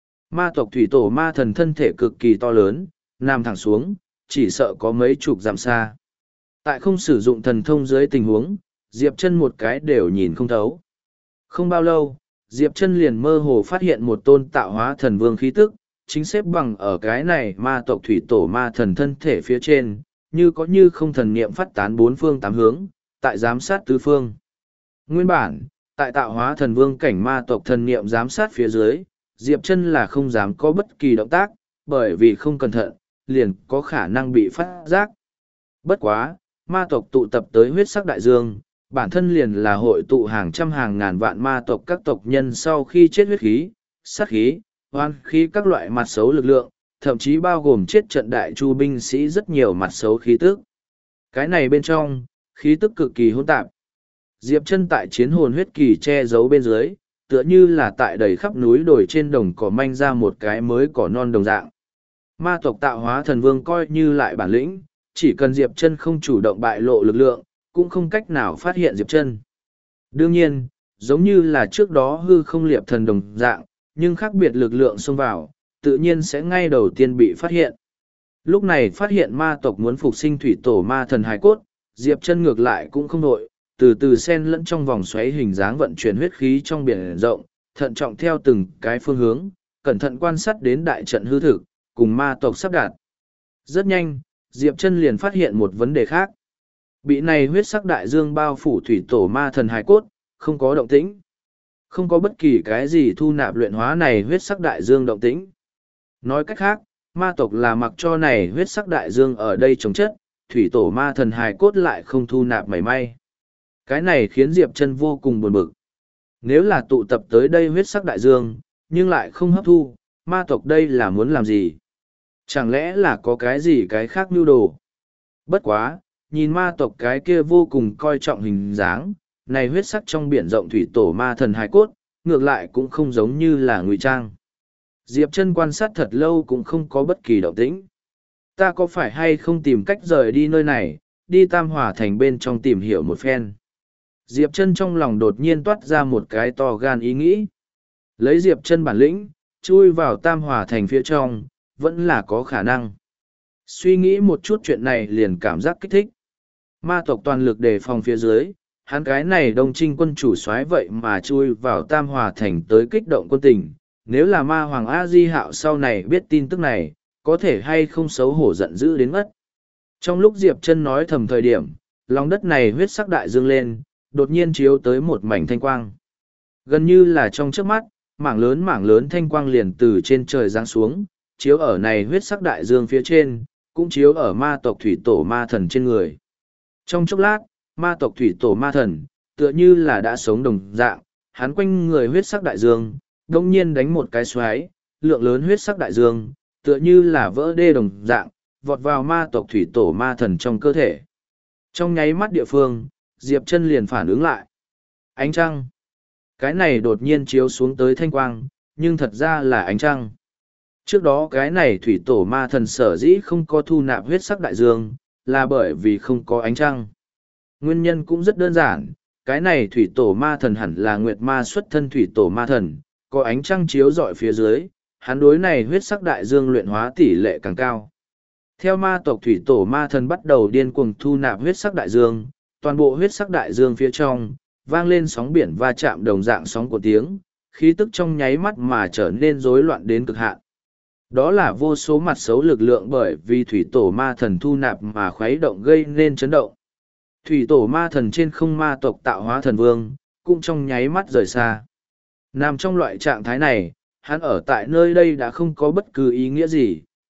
Ma tộc thủy tổ ma thần thân thể cực kỳ to lớn, nằm thẳng xuống, chỉ sợ có mấy chục dặm xa. Tại không sử dụng thần thông dưới tình huống, Diệp Chân một cái đều nhìn không thấu. Không bao lâu, Diệp Chân liền mơ hồ phát hiện một tôn tạo hóa thần vương khí tức, chính xếp bằng ở cái này ma tộc thủy tổ ma thần thân thể phía trên, như có như không thần niệm phát tán bốn phương tám hướng, tại giám sát tứ phương. Nguyên bản, tại tạo hóa thần vương cảnh ma tộc thần niệm giám sát phía dưới, Diệp Chân là không dám có bất kỳ động tác, bởi vì không cẩn thận, liền có khả năng bị phát giác. Bất quá, ma tộc tụ tập tới huyết sắc đại dương, bản thân liền là hội tụ hàng trăm hàng ngàn vạn ma tộc các tộc nhân sau khi chết huyết khí, sát khí, oan khí các loại mặt xấu lực lượng, thậm chí bao gồm chết trận đại chu binh sĩ rất nhiều mặt xấu khí tức. Cái này bên trong, khí tức cực kỳ hỗn tạp. Diệp Chân tại chiến hồn huyết kỳ che giấu bên dưới, tựa như là tại đầy khắp núi đồi trên đồng cỏ manh ra một cái mới cỏ non đồng dạng. Ma tộc tạo hóa thần vương coi như lại bản lĩnh, chỉ cần Diệp Chân không chủ động bại lộ lực lượng, cũng không cách nào phát hiện Diệp Chân. Đương nhiên, giống như là trước đó hư không liệp thần đồng dạng, nhưng khác biệt lực lượng xông vào, tự nhiên sẽ ngay đầu tiên bị phát hiện. Lúc này phát hiện ma tộc muốn phục sinh thủy tổ ma thần hài cốt, Diệp Chân ngược lại cũng không nội, từ từ xen lẫn trong vòng xoáy hình dáng vận chuyển huyết khí trong biển rộng, thận trọng theo từng cái phương hướng, cẩn thận quan sát đến đại trận hư thực, cùng ma tộc sắp đặt. Rất nhanh, Diệp Chân liền phát hiện một vấn đề khác. Bị này huyết sắc đại dương bao phủ thủy tổ ma thần hài cốt, không có động tĩnh. Không có bất kỳ cái gì thu nạp luyện hóa này huyết sắc đại dương động tĩnh. Nói cách khác, ma tộc là mặc cho này huyết sắc đại dương ở đây chống chất, thủy tổ ma thần hài cốt lại không thu nạp mảy may. Cái này khiến Diệp Chân vô cùng buồn bực. Nếu là tụ tập tới đây huyết sắc đại dương, nhưng lại không hấp thu, ma tộc đây là muốn làm gì? Chẳng lẽ là có cái gì cái khác mưu đồ? Bất quá, nhìn ma tộc cái kia vô cùng coi trọng hình dáng, này huyết sắc trong biển rộng thủy tổ ma thần hài cốt, ngược lại cũng không giống như là ngụy trang. Diệp Chân quan sát thật lâu cũng không có bất kỳ động tĩnh. Ta có phải hay không tìm cách rời đi nơi này, đi Tam Hòa Thành bên trong tìm hiểu một phen? Diệp Chân trong lòng đột nhiên toát ra một cái to gan ý nghĩ. Lấy Diệp Chân bản lĩnh, chui vào Tam Hòa Thành phía trong, vẫn là có khả năng. Suy nghĩ một chút chuyện này liền cảm giác kích thích. Ma tộc toàn lực đề phòng phía dưới, hắn cái này Đông Trinh quân chủ soái vậy mà chui vào Tam Hòa Thành tới kích động quân tình. Nếu là ma hoàng A Di Hạo sau này biết tin tức này, có thể hay không xấu hổ giận dữ đến mất. Trong lúc Diệp Chân nói thầm thời điểm, lòng đất này huyết sắc đại dương lên, đột nhiên chiếu tới một mảnh thanh quang. Gần như là trong chớp mắt, mảng lớn thanh quang liền từ trên trời giáng xuống, chiếu ở này huyết sắc đại dương phía trên, cũng chiếu ở ma tộc thủy tổ ma thần trên người. Trong chốc lát, ma tộc thủy tổ ma thần, tựa như là đã sống đồng dạng, hắn quanh người huyết sắc đại dương, đông nhiên đánh một cái xoáy, lượng lớn huyết sắc đại dương, tựa như là vỡ đê đồng dạng, vọt vào ma tộc thủy tổ ma thần trong cơ thể. Trong nháy mắt địa phương, Diệp Chân liền phản ứng lại. Ánh trăng. Cái này đột nhiên chiếu xuống tới thanh quang, nhưng thật ra là ánh trăng. Trước đó cái này thủy tổ ma thần sở dĩ không có thu nạp huyết sắc đại dương, là bởi vì không có ánh trăng. Nguyên nhân cũng rất đơn giản, cái này thủy tổ ma thần hẳn là nguyệt ma xuất thân thủy tổ ma thần, có ánh trăng chiếu rọi phía dưới, hắn đối này huyết sắc đại dương luyện hóa tỷ lệ càng cao. Theo ma tộc thủy tổ ma thần bắt đầu điên cuồng thu nạp huyết sắc đại dương, toàn bộ huyết sắc đại dương phía trong, vang lên sóng biển va chạm đồng dạng sóng của tiếng, khí tức trong nháy mắt mà trở nên rối loạn đến cực hạn. Đó là vô số mặt xấu lực lượng bởi vì thủy tổ ma thần thu nạp mà khuấy động gây nên chấn động. Thủy tổ ma thần trên không ma tộc tạo hóa thần vương, cũng trong nháy mắt rời xa. Nằm trong loại trạng thái này, hắn ở tại nơi đây đã không có bất cứ ý nghĩa gì,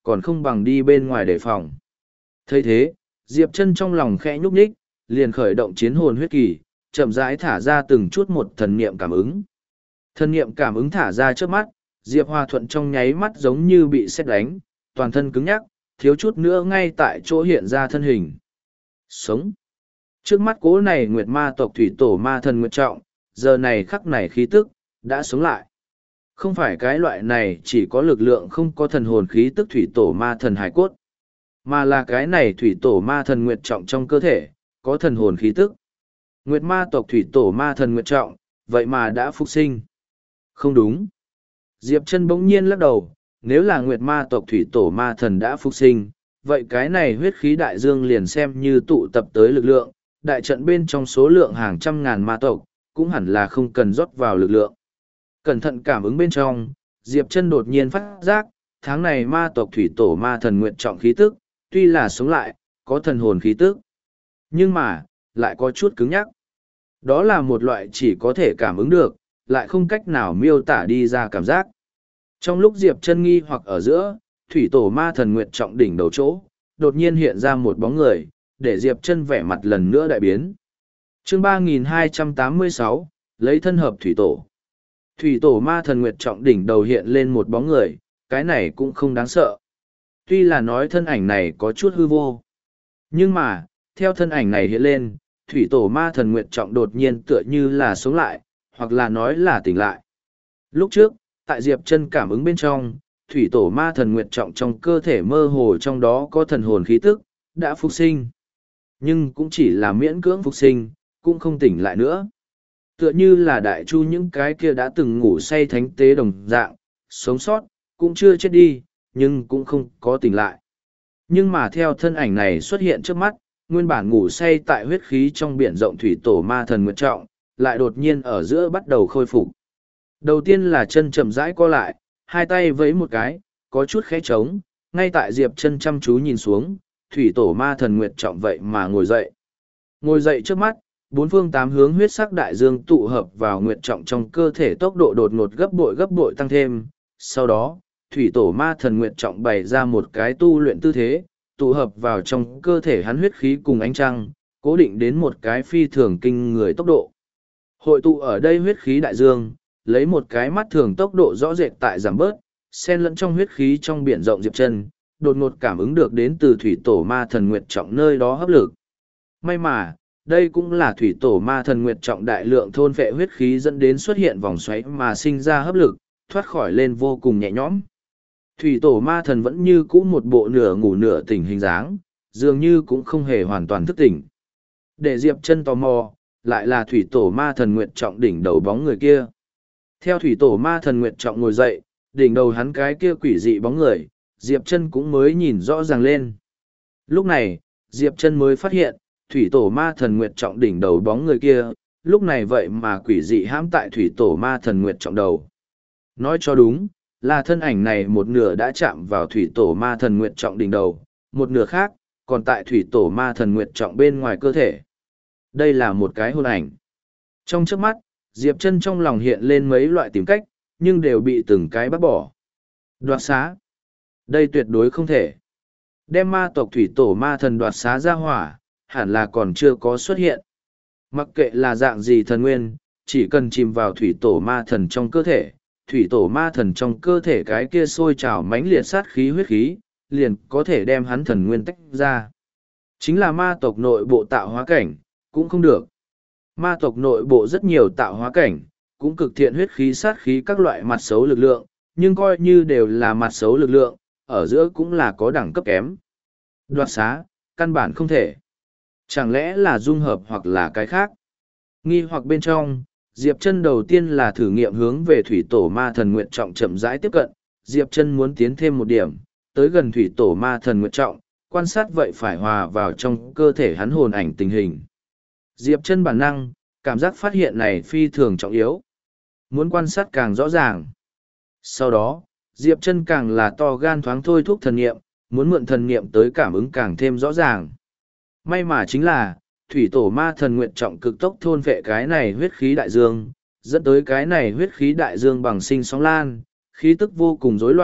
còn không bằng đi bên ngoài đề phòng. Thấy thế, Diệp Chân trong lòng khẽ nhúc nhích, liền khởi động chiến hồn huyết kỳ, chậm rãi thả ra từng chút một thần niệm cảm ứng. Thần niệm cảm ứng thả ra trước mắt, Diệp Hòa Thuận trong nháy mắt giống như bị sét đánh, toàn thân cứng nhắc, thiếu chút nữa ngay tại chỗ hiện ra thân hình. Sống. Trước mắt cố này Nguyệt Ma tộc thủy tổ ma thần Nguyệt Trọng, giờ này khắc này khí tức, đã sống lại. Không phải cái loại này chỉ có lực lượng không có thần hồn khí tức thủy tổ ma thần hải cốt, mà là cái này thủy tổ ma thần Nguyệt Trọng trong cơ thể, có thần hồn khí tức. Nguyệt Ma tộc thủy tổ ma thần Nguyệt Trọng, vậy mà đã phục sinh. Không đúng. Diệp Chân bỗng nhiên lắc đầu, nếu là Nguyệt Ma tộc thủy tổ ma thần đã phục sinh, vậy cái này huyết khí đại dương liền xem như tụ tập tới lực lượng, đại trận bên trong số lượng hàng trăm ngàn ma tộc, cũng hẳn là không cần rót vào lực lượng. Cẩn thận cảm ứng bên trong, Diệp Chân đột nhiên phát giác, tháng này ma tộc thủy tổ ma thần Nguyệt Trọng khí tức, tuy là sống lại, có thần hồn khí tức, nhưng mà, lại có chút cứng nhắc. Đó là một loại chỉ có thể cảm ứng được, lại không cách nào miêu tả đi ra cảm giác. Trong lúc Diệp Chân nghi hoặc ở giữa, thủy tổ ma thần Nguyệt Trọng đỉnh đầu chỗ, đột nhiên hiện ra một bóng người, để Diệp Chân vẻ mặt lần nữa đại biến. Chương 3286, lấy thân hợp thủy tổ. Thủy tổ ma thần Nguyệt Trọng đỉnh đầu hiện lên một bóng người, cái này cũng không đáng sợ. Tuy là nói thân ảnh này có chút hư vô, nhưng mà, theo thân ảnh này hiện lên, thủy tổ ma thần Nguyệt Trọng đột nhiên tựa như là sống lại, hoặc là nói là tỉnh lại. Lúc trước, tại Diệp Chân cảm ứng bên trong, thủy tổ ma thần Nguyệt Trọng trong cơ thể mơ hồ trong đó có thần hồn khí tức, đã phục sinh. Nhưng cũng chỉ là miễn cưỡng phục sinh, cũng không tỉnh lại nữa. Tựa như là đại chu những cái kia đã từng ngủ say thánh tế đồng dạng, sống sót, cũng chưa chết đi, nhưng cũng không có tỉnh lại. Nhưng mà theo thân ảnh này xuất hiện trước mắt, nguyên bản ngủ say tại huyết khí trong biển rộng thủy tổ ma thần Nguyệt Trọng, lại đột nhiên ở giữa bắt đầu khôi phục. Đầu tiên là chân chậm rãi co lại, hai tay vẫy một cái, có chút khẽ trống, ngay tại Diệp Chân chăm chú nhìn xuống, thủy tổ ma thần Nguyệt Trọng vậy mà ngồi dậy. Ngồi dậy trước mắt, bốn phương tám hướng huyết sắc đại dương tụ hợp vào Nguyệt Trọng trong cơ thể, tốc độ đột ngột gấp bội tăng thêm. Sau đó, thủy tổ ma thần Nguyệt Trọng bày ra một cái tu luyện tư thế, tụ hợp vào trong cơ thể hắn huyết khí cùng ánh trăng, cố định đến một cái phi thường kinh người tốc độ. Hội tụ ở đây huyết khí đại dương, lấy một cái mắt thường tốc độ rõ rệt tại giảm bớt, xen lẫn trong huyết khí trong biển rộng Diệp Chân, đột ngột cảm ứng được đến từ thủy tổ ma thần Nguyệt Trọng nơi đó hấp lực. May mà, đây cũng là thủy tổ ma thần Nguyệt Trọng đại lượng thôn phệ huyết khí dẫn đến xuất hiện vòng xoáy mà sinh ra hấp lực, thoát khỏi lên vô cùng nhẹ nhõm. Thủy tổ ma thần vẫn như cũ một bộ nửa ngủ nửa tỉnh hình dáng, dường như cũng không hề hoàn toàn thức tỉnh. Để Diệp Chân tò mò, lại là thủy tổ ma thần Nguyệt Trọng đỉnh đầu bóng người kia. Theo thủy tổ ma thần Nguyệt Trọng ngồi dậy, đỉnh đầu hắn cái kia quỷ dị bóng người, Diệp Chân cũng mới nhìn rõ ràng lên. Lúc này, Diệp Chân mới phát hiện, thủy tổ ma thần Nguyệt Trọng đỉnh đầu bóng người kia, lúc này vậy mà quỷ dị hãm tại thủy tổ ma thần Nguyệt Trọng đầu. Nói cho đúng, là thân ảnh này một nửa đã chạm vào thủy tổ ma thần Nguyệt Trọng đỉnh đầu, một nửa khác, còn tại thủy tổ ma thần Nguyệt Trọng bên ngoài cơ thể. Đây là một cái hôn ảnh. Trong chớp mắt, Diệp Chân trong lòng hiện lên mấy loại tìm cách, nhưng đều bị từng cái bác bỏ. Đoạt xá. Đây tuyệt đối không thể. Đem ma tộc thủy tổ ma thần đoạt xá ra hỏa, hẳn là còn chưa có xuất hiện. Mặc kệ là dạng gì thần nguyên, chỉ cần chìm vào thủy tổ ma thần trong cơ thể, thủy tổ ma thần trong cơ thể cái kia sôi trào mãnh liệt sát khí huyết khí, liền có thể đem hắn thần nguyên tách ra. Chính là ma tộc nội bộ tạo hóa cảnh, cũng không được. Ma tộc nội bộ rất nhiều tạo hóa cảnh, cũng cực thiện huyết khí sát khí các loại mặt xấu lực lượng, nhưng coi như đều là mặt xấu lực lượng, ở giữa cũng là có đẳng cấp kém. Đoạt xá, căn bản không thể. Chẳng lẽ là dung hợp hoặc là cái khác? Nghi hoặc bên trong, Diệp Chân đầu tiên là thử nghiệm hướng về thủy tổ ma thần Nguyệt Trọng chậm rãi tiếp cận. Diệp Chân muốn tiến thêm một điểm, tới gần thủy tổ ma thần Nguyệt Trọng, quan sát vậy phải hòa vào trong cơ thể hắn hồn ảnh tình hình. Diệp Chân bản năng, cảm giác phát hiện này phi thường trọng yếu. Muốn quan sát càng rõ ràng. Sau đó, Diệp Chân càng là to gan thoáng thôi thúc thần niệm, muốn mượn thần niệm tới cảm ứng càng thêm rõ ràng. May mà chính là, thủy tổ ma thần Nguyệt Trọng cực tốc thôn vệ cái này huyết khí đại dương, dẫn tới cái này huyết khí đại dương bằng sinh sóng lan, khí tức vô cùng rối loạn,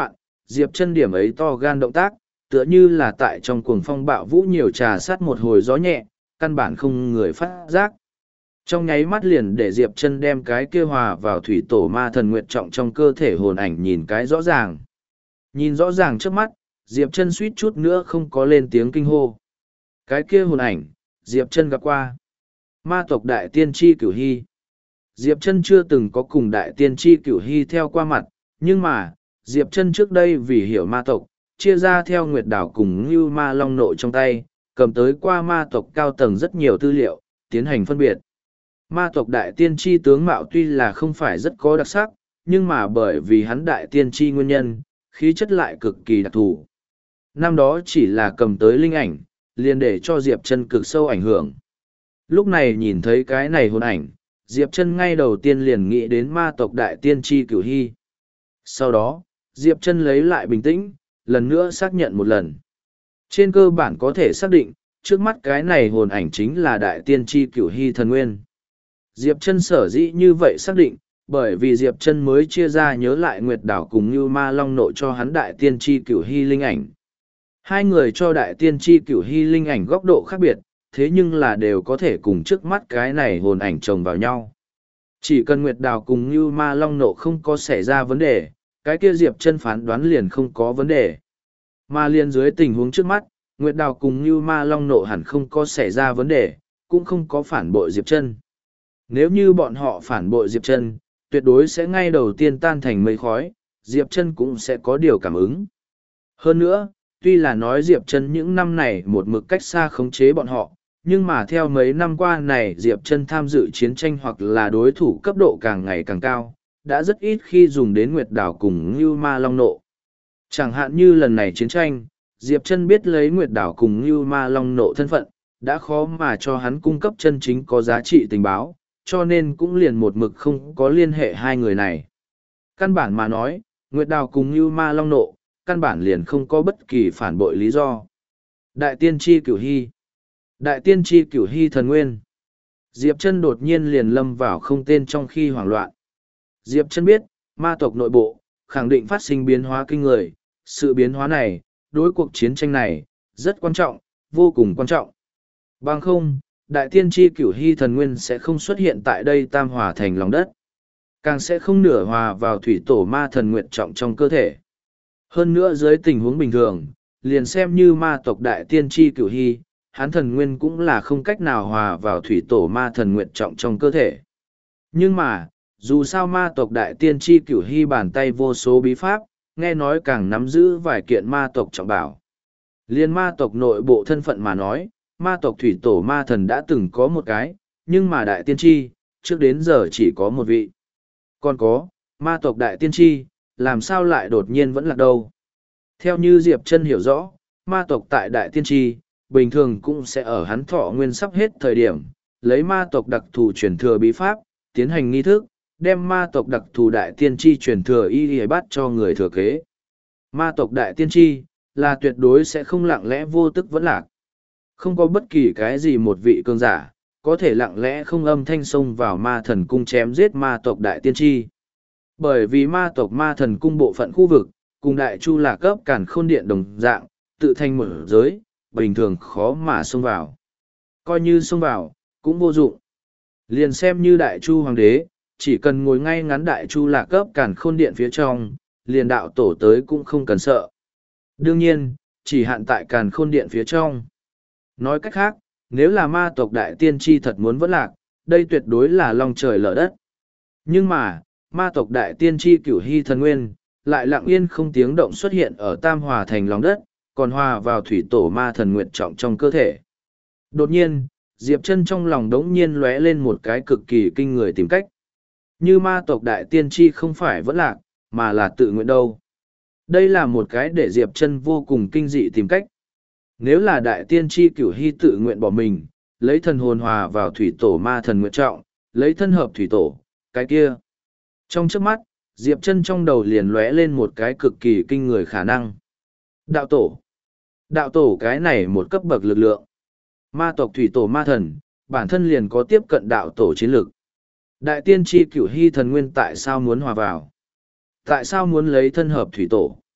Diệp Chân điểm ấy to gan động tác, tựa như là tại trong cuồng phong bạo vũ nhiều trà sát một hồi gió nhẹ, căn bản không người phát giác. Trong nháy mắt liền để Diệp Chân đem cái kia hòa vào thủy tổ ma thần nguyệt trọng trong cơ thể hồn ảnh nhìn cái rõ ràng. Nhìn rõ ràng trước mắt, Diệp Chân suýt chút nữa không có lên tiếng kinh hô. Cái kia hồn ảnh, Diệp Chân gặp qua. Ma tộc Đại Tiên Tri Cửu Hy. Diệp Chân chưa từng có cùng Đại Tiên Tri Cửu Hy theo qua mặt, nhưng mà, Diệp Chân trước đây vì hiểu ma tộc, chia ra theo Nguyệt Đảo cùng Ngưu Ma Long Nộ trong tay, cầm tới qua ma tộc cao tầng rất nhiều tư liệu, tiến hành phân biệt. Ma tộc Đại Tiên Tri tướng mạo tuy là không phải rất có đặc sắc, nhưng mà bởi vì hắn Đại Tiên Tri nguyên nhân, khí chất lại cực kỳ đặc thù. Năm đó chỉ là cầm tới linh ảnh, liền để cho Diệp Chân cực sâu ảnh hưởng. Lúc này nhìn thấy cái này hồn ảnh, Diệp Chân ngay đầu tiên liền nghĩ đến ma tộc Đại Tiên Tri Cửu Hy. Sau đó, Diệp Chân lấy lại bình tĩnh, lần nữa xác nhận một lần. Trên cơ bản có thể xác định, trước mắt cái này hồn ảnh chính là Đại Tiên Tri Cửu Hy thần nguyên. Diệp Chân sở dĩ như vậy xác định, bởi vì Diệp Chân mới chia ra nhớ lại Nguyệt Đảo cùng Ngưu Ma Long Nộ cho hắn Đại Tiên Tri Cửu Hy linh ảnh. Hai người cho Đại Tiên Tri Cửu Hy linh ảnh góc độ khác biệt, thế nhưng là đều có thể cùng trước mắt cái này hồn ảnh chồng vào nhau. Chỉ cần Nguyệt Đào cùng Ngưu Ma Long Nộ không có xảy ra vấn đề, cái kia Diệp Chân phán đoán liền không có vấn đề. Mà liền dưới tình huống trước mắt, Nguyệt Đào cùng Ngưu Ma Long Nộ hẳn không có xảy ra vấn đề, cũng không có phản bội Diệp Chân. Nếu như bọn họ phản bội Diệp Chân, tuyệt đối sẽ ngay đầu tiên tan thành mây khói, Diệp Chân cũng sẽ có điều cảm ứng. Hơn nữa, tuy là nói Diệp Chân những năm này một mực cách xa khống chế bọn họ, nhưng mà theo mấy năm qua này Diệp Chân tham dự chiến tranh hoặc là đối thủ cấp độ càng ngày càng cao, đã rất ít khi dùng đến Nguyệt Đảo cùng Ngưu Ma Long Nộ. Chẳng hạn như lần này chiến tranh, Diệp Chân biết lấy Nguyệt Đảo cùng Ngưu Ma Long Nộ thân phận, đã khó mà cho hắn cung cấp chân chính có giá trị tình báo, cho nên cũng liền một mực không có liên hệ hai người này. Căn bản mà nói, Nguyệt Đào cùng Ngưu Ma Long Nộ, căn bản liền không có bất kỳ phản bội lý do. Đại Tiên Tri Cửu Hy. Đại Tiên Tri Cửu Hy thần nguyên. Diệp Chân đột nhiên liền lâm vào không tên trong khi hoảng loạn. Diệp Chân biết, ma tộc nội bộ, khẳng định phát sinh biến hóa kinh người, sự biến hóa này, đối cuộc chiến tranh này, rất quan trọng, vô cùng quan trọng. Bằng không, Đại Tiên Tri Cửu Hy thần nguyên sẽ không xuất hiện tại đây tam hòa thành lòng đất. Càng sẽ không nửa hòa vào thủy tổ ma thần nguyệt trọng trong cơ thể. Hơn nữa dưới tình huống bình thường, liền xem như ma tộc Đại Tiên Tri Cửu Hy, hắn thần nguyên cũng là không cách nào hòa vào thủy tổ ma thần nguyệt trọng trong cơ thể. Nhưng mà, dù sao ma tộc Đại Tiên Tri Cửu Hy bàn tay vô số bí pháp, nghe nói càng nắm giữ vài kiện ma tộc trọng bảo. Liên ma tộc nội bộ thân phận mà nói, ma tộc thủy tổ ma thần đã từng có một cái, nhưng mà Đại Tiên Tri, trước đến giờ chỉ có một vị. Còn có, ma tộc Đại Tiên Tri, làm sao lại đột nhiên vẫn là đâu. Theo như Diệp Chân hiểu rõ, ma tộc tại Đại Tiên Tri, bình thường cũng sẽ ở hắn thọ nguyên sắp hết thời điểm, lấy ma tộc đặc thù truyền thừa bí pháp, tiến hành nghi thức, đem ma tộc đặc thù Đại Tiên Tri truyền thừa y bắt cho người thừa kế. Ma tộc Đại Tiên Tri, là tuyệt đối sẽ không lặng lẽ vô tức vẫn lạc. Không có bất kỳ cái gì một vị cường giả, có thể lặng lẽ không âm thanh xông vào ma thần cung chém giết ma tộc Đại Tiên Tri. Bởi vì ma tộc ma thần cung bộ phận khu vực, cùng Đại Chu Lạc cấp càn khôn điện đồng dạng, tự thành một giới, bình thường khó mà xông vào. Coi như xông vào, cũng vô dụng. Liền xem như Đại Chu Hoàng đế, chỉ cần ngồi ngay ngắn Đại Chu Lạc cấp càn khôn điện phía trong, liền đạo tổ tới cũng không cần sợ. Đương nhiên, chỉ hạn tại càn khôn điện phía trong. Nói cách khác, nếu là ma tộc Đại Tiên Tri thật muốn vẫn lạc, đây tuyệt đối là long trời lở đất. Nhưng mà, ma tộc Đại Tiên Tri Cửu Hy thần nguyên, lại lặng yên không tiếng động xuất hiện ở Tam Hòa thành lòng đất, còn hòa vào thủy tổ ma thần nguyệt trọng trong cơ thể. Đột nhiên, Diệp Chân trong lòng đống nhiên lóe lên một cái cực kỳ kinh người tìm cách. Như ma tộc Đại Tiên Tri không phải vẫn lạc, mà là tự nguyện đâu. Đây là một cái để Diệp Chân vô cùng kinh dị tìm cách. Nếu là Đại Tiên Tri Cửu Hy tự nguyện bỏ mình, lấy thần hồn hòa vào thủy tổ ma thần nguyệt trọng, lấy thân hợp thủy tổ, cái kia. Trong chớp mắt, Diệp Chân trong đầu liền lóe lên một cái cực kỳ kinh người khả năng. Đạo tổ. Đạo tổ cái này một cấp bậc lực lượng. Ma tộc thủy tổ ma thần, bản thân liền có tiếp cận đạo tổ chiến lực. Đại Tiên Tri Cửu Hy thần nguyên tại sao muốn hòa vào? Tại sao muốn lấy thân hợp thủy tổ?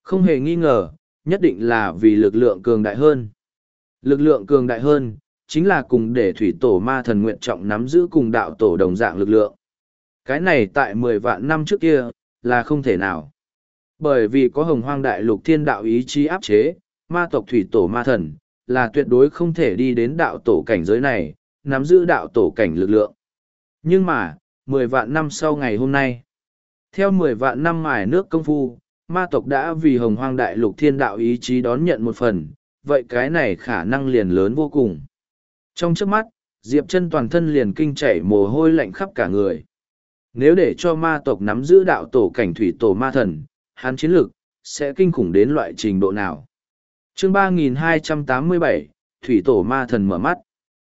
Không hề nghi ngờ, nhất định là vì lực lượng cường đại hơn. Lực lượng cường đại hơn, chính là cùng để thủy tổ ma thần nguyện trọng nắm giữ cùng đạo tổ đồng dạng lực lượng. Cái này tại 10 vạn năm trước kia, là không thể nào. Bởi vì có hồng hoang đại lục thiên đạo ý chí áp chế, ma tộc thủy tổ ma thần, là tuyệt đối không thể đi đến đạo tổ cảnh giới này, nắm giữ đạo tổ cảnh lực lượng. Nhưng mà, 10 vạn năm sau ngày hôm nay, theo 10 vạn năm mài nước công phu, ma tộc đã vì hồng hoang đại lục thiên đạo ý chí đón nhận một phần, vậy cái này khả năng liền lớn vô cùng. Trong trước mắt, Diệp Chân toàn thân liền kinh chảy mồ hôi lạnh khắp cả người. Nếu để cho ma tộc nắm giữ đạo tổ cảnh thủy tổ ma thần, hắn chiến lực sẽ kinh khủng đến loại trình độ nào. Chương 3287, Thủy tổ ma thần mở mắt.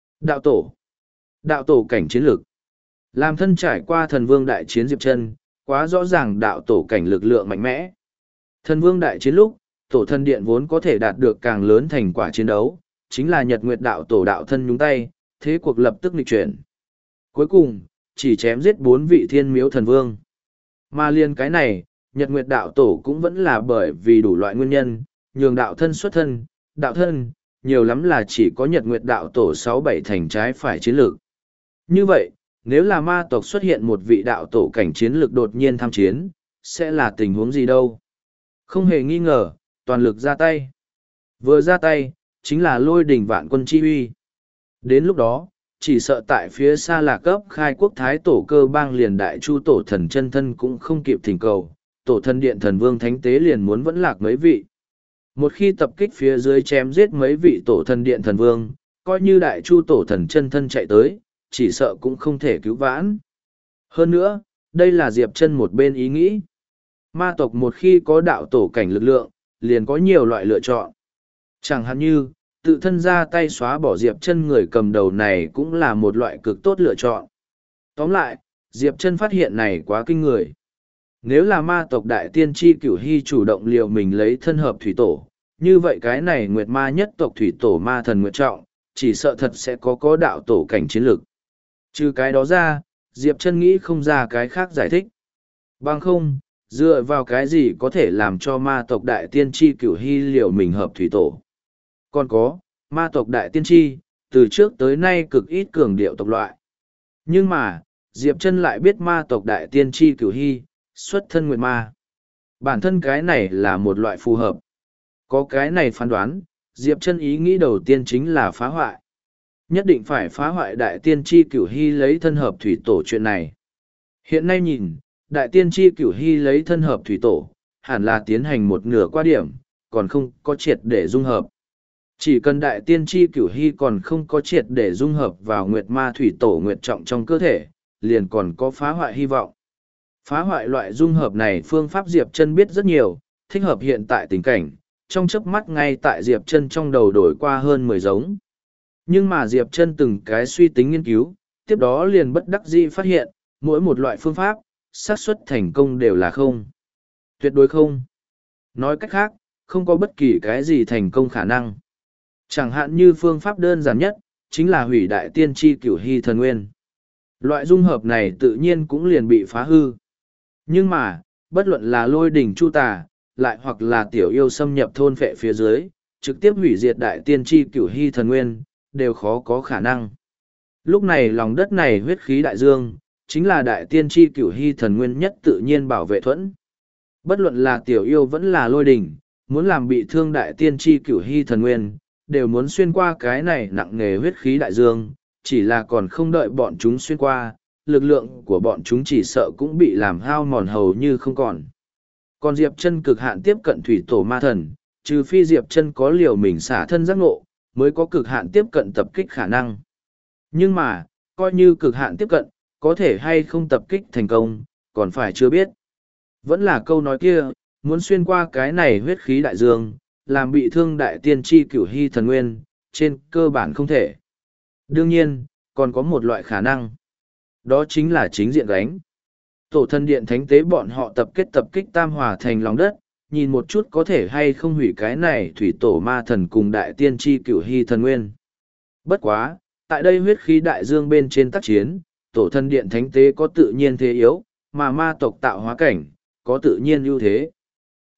Đạo tổ cảnh chiến lực. Làm thân trải qua thần vương đại chiến Diệp Chân, quá rõ ràng đạo tổ cảnh lực lượng mạnh mẽ. Thần vương đại chiến lúc, tổ thân điện vốn có thể đạt được càng lớn thành quả chiến đấu, chính là Nhật Nguyệt đạo tổ đạo thân nhúng tay, thế cuộc lập tức nghịch chuyển. Cuối cùng, chỉ chém giết 4 vị thiên miếu thần vương. Mà liên cái này, Nhật Nguyệt đạo tổ cũng vẫn là bởi vì đủ loại nguyên nhân, nhường đạo thân xuất thân, đạo thân, nhiều lắm là chỉ có Nhật Nguyệt đạo tổ 6-7 thành trái phải chiến lược. Như vậy, nếu là ma tộc xuất hiện một vị đạo tổ cảnh chiến lược đột nhiên tham chiến, sẽ là tình huống gì đâu? Không hề nghi ngờ, toàn lực ra tay. Vừa ra tay, chính là lôi đỉnh vạn quân chi uy. Đến lúc đó, chỉ sợ tại phía xa là cấp khai quốc thái tổ cơ bang liền đại chu tổ thần chân thân cũng không kịp thỉnh cầu, tổ thần điện thần vương thánh tế liền muốn vẫn lạc mấy vị. Một khi tập kích phía dưới chém giết mấy vị tổ thần điện thần vương, coi như đại chu tổ thần chân thân chạy tới, chỉ sợ cũng không thể cứu vãn. Hơn nữa, đây là Diệp Chân một bên ý nghĩ. Ma tộc một khi có đạo tổ cảnh lực lượng, liền có nhiều loại lựa chọn. Chẳng hạn như, tự thân ra tay xóa bỏ Diệp Chân người cầm đầu này cũng là một loại cực tốt lựa chọn. Tóm lại, Diệp Chân phát hiện này quá kinh người. Nếu là ma tộc đại tiên tri Cửu Hy chủ động liều mình lấy thân hợp thủy tổ, như vậy cái này nguyệt ma nhất tộc thủy tổ ma thần nguyệt trọng, chỉ sợ thật sẽ có đạo tổ cảnh chiến lực. Trừ cái đó ra, Diệp Chân nghĩ không ra cái khác giải thích. Bằng không, dựa vào cái gì có thể làm cho ma tộc đại tiên tri Cửu Hy liều mình hợp thủy tổ. Còn có, ma tộc đại tiên tri, từ trước tới nay cực ít cường điệu tộc loại. Nhưng mà, Diệp Chân lại biết ma tộc đại tiên tri Cửu Hy, xuất thân nguyệt ma. Bản thân cái này là một loại phù hợp. Có cái này phán đoán, Diệp Chân ý nghĩ đầu tiên chính là phá hoại. Nhất định phải phá hoại đại tiên tri Cửu Hy lấy thân hợp thủy tổ chuyện này. Hiện nay nhìn, đại tiên tri Cửu Hy lấy thân hợp thủy tổ, hẳn là tiến hành một nửa qua điểm, còn không có triệt để dung hợp. Chỉ cần đại tiên tri Cửu Hy còn không có triệt để dung hợp vào nguyệt ma thủy tổ nguyệt trọng trong cơ thể, liền còn có phá hoại hy vọng. Phá hoại loại dung hợp này phương pháp Diệp Chân biết rất nhiều, thích hợp hiện tại tình cảnh, trong chớp mắt ngay tại Diệp Chân trong đầu đổi qua hơn 10 giống. Nhưng mà Diệp Chân từng cái suy tính nghiên cứu, tiếp đó liền bất đắc dĩ phát hiện, mỗi một loại phương pháp, xác suất thành công đều là không. Tuyệt đối không. Nói cách khác, không có bất kỳ cái gì thành công khả năng. Chẳng hạn như phương pháp đơn giản nhất, chính là hủy đại tiên tri Cửu Hy thần nguyên. Loại dung hợp này tự nhiên cũng liền bị phá hư. Nhưng mà, bất luận là lôi đỉnh chu tà, lại hoặc là tiểu yêu xâm nhập thôn phệ phía dưới, trực tiếp hủy diệt đại tiên tri Cửu Hy thần nguyên, đều khó có khả năng. Lúc này lòng đất này huyết khí đại dương, chính là đại tiên tri Cửu Hy thần nguyên nhất tự nhiên bảo vệ thuẫn. Bất luận là tiểu yêu vẫn là lôi đỉnh, muốn làm bị thương đại tiên tri Cửu Hy thần nguyên, đều muốn xuyên qua cái này nặng nề huyết khí đại dương, chỉ là còn không đợi bọn chúng xuyên qua, lực lượng của bọn chúng chỉ sợ cũng bị làm hao mòn hầu như không còn. Còn Diệp Chân cực hạn tiếp cận thủy tổ ma thần, trừ phi Diệp Chân có liều mình xả thân giác ngộ, mới có cực hạn tiếp cận tập kích khả năng. Nhưng mà, coi như cực hạn tiếp cận, có thể hay không tập kích thành công, còn phải chưa biết. Vẫn là câu nói kia, muốn xuyên qua cái này huyết khí đại dương, làm bị thương đại tiên tri Cửu Hy thần nguyên, trên cơ bản không thể. Đương nhiên, còn có một loại khả năng. Đó chính là chính diện gánh. Tổ thần điện thánh tế bọn họ tập kích tam hòa thành lòng đất, nhìn một chút có thể hay không hủy cái này thủy tổ ma thần cùng đại tiên tri Cửu Hy thần nguyên. Bất quá, tại đây huyết khí đại dương bên trên tác chiến, tổ thần điện thánh tế có tự nhiên thế yếu, mà ma tộc tạo hóa cảnh, có tự nhiên ưu thế.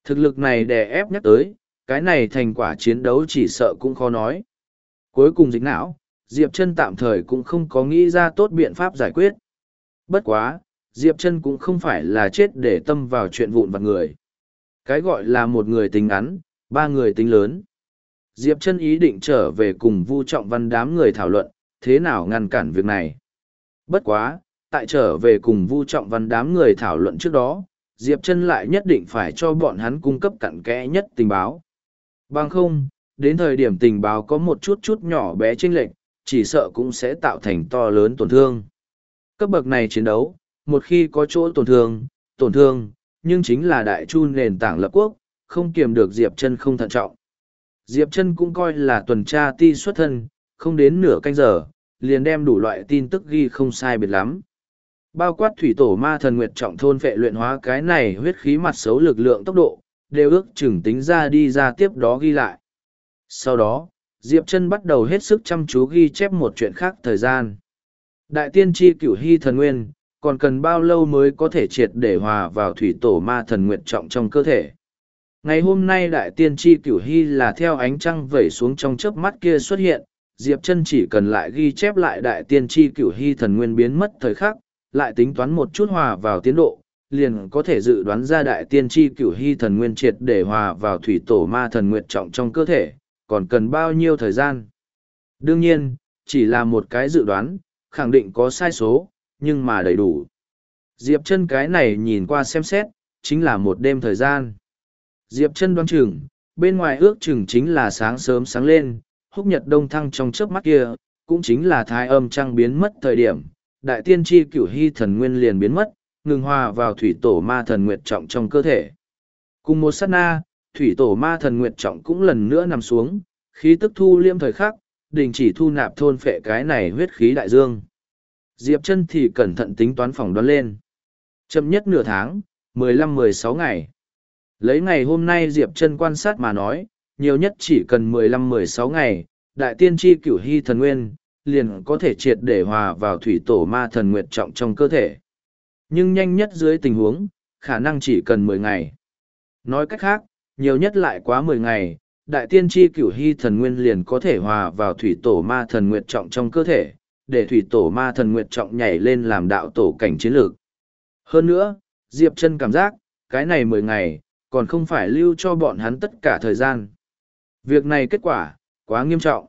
Thực lực này đè ép nhắc tới, cái này thành quả chiến đấu chỉ sợ cũng khó nói. Cuối cùng dịch não, Diệp Chân tạm thời cũng không có nghĩ ra tốt biện pháp giải quyết. Bất quá, Diệp Chân cũng không phải là chết để tâm vào chuyện vụn vặt người. Cái gọi là một người tính ngắn, ba người tính lớn. Diệp Chân ý định trở về cùng Vu Trọng Văn đám người thảo luận, thế nào ngăn cản việc này. Bất quá, tại trở về cùng Vu Trọng Văn đám người thảo luận trước đó, Diệp Chân lại nhất định phải cho bọn hắn cung cấp cặn kẽ nhất tình báo. Bằng không, đến thời điểm tình báo có một chút nhỏ bé chênh lệch, chỉ sợ cũng sẽ tạo thành to lớn tổn thương. Cấp bậc này chiến đấu, một khi có chỗ tổn thương, nhưng chính là đại chu nền tảng lập quốc, không kiềm được Diệp Chân không thận trọng. Diệp Chân cũng coi là tuần tra ti xuất thân, không đến nửa canh giờ, liền đem đủ loại tin tức ghi không sai biệt lắm. Bao quát thủy tổ ma thần nguyệt trọng thôn phệ luyện hóa cái này huyết khí mặt xấu lực lượng tốc độ, đều ước chừng tính ra đi ra tiếp đó ghi lại. Sau đó, Diệp Chân bắt đầu hết sức chăm chú ghi chép một chuyện khác thời gian. Đại tiên tri cửu hy thần nguyên, còn cần bao lâu mới có thể triệt để hòa vào thủy tổ ma thần nguyệt trọng trong cơ thể. Ngày hôm nay đại tiên tri cửu hy là theo ánh trăng vẩy xuống trong chớp mắt kia xuất hiện, Diệp Chân chỉ cần lại ghi chép lại đại tiên tri cửu hy thần nguyên biến mất thời khắc, lại tính toán một chút hòa vào tiến độ, liền có thể dự đoán ra đại tiên tri cửu hy thần nguyên triệt để hòa vào thủy tổ ma thần nguyệt trọng trong cơ thể, còn cần bao nhiêu thời gian. Đương nhiên, chỉ là một cái dự đoán, khẳng định có sai số, nhưng mà đầy đủ. Diệp Chân cái này nhìn qua xem xét, chính là một đêm thời gian. Diệp Chân đoán chừng, bên ngoài ước chừng chính là sáng sớm sáng lên, húc nhật đông thăng trong chớp mắt kia, cũng chính là thái âm trăng biến mất thời điểm, đại tiên tri cửu hy thần nguyên liền biến mất, ngừng hòa vào thủy tổ ma thần nguyệt trọng trong cơ thể. Cùng một sát na, thủy tổ ma thần nguyệt trọng cũng lần nữa nằm xuống, khí tức thu liêm thời khắc, đình chỉ thu nạp thôn phệ cái này huyết khí đại dương. Diệp Chân thì cẩn thận tính toán phỏng đoán lên. Chậm nhất nửa tháng, 15-16 ngày. Lấy ngày hôm nay Diệp Chân quan sát mà nói, nhiều nhất chỉ cần 15-16 ngày, đại tiên tri cửu hy thần nguyên, liền có thể triệt để hòa vào thủy tổ ma thần nguyệt trọng trong cơ thể. Nhưng nhanh nhất dưới tình huống, khả năng chỉ cần 10 ngày. Nói cách khác, nhiều nhất lại quá 10 ngày, đại tiên tri cửu hy thần nguyên liền có thể hòa vào thủy tổ ma thần nguyệt trọng trong cơ thể, để thủy tổ ma thần nguyệt trọng nhảy lên làm đạo tổ cảnh chiến lược. Hơn nữa, Diệp Chân cảm giác, cái này 10 ngày, còn không phải lưu cho bọn hắn tất cả thời gian. Việc này kết quả, quá nghiêm trọng.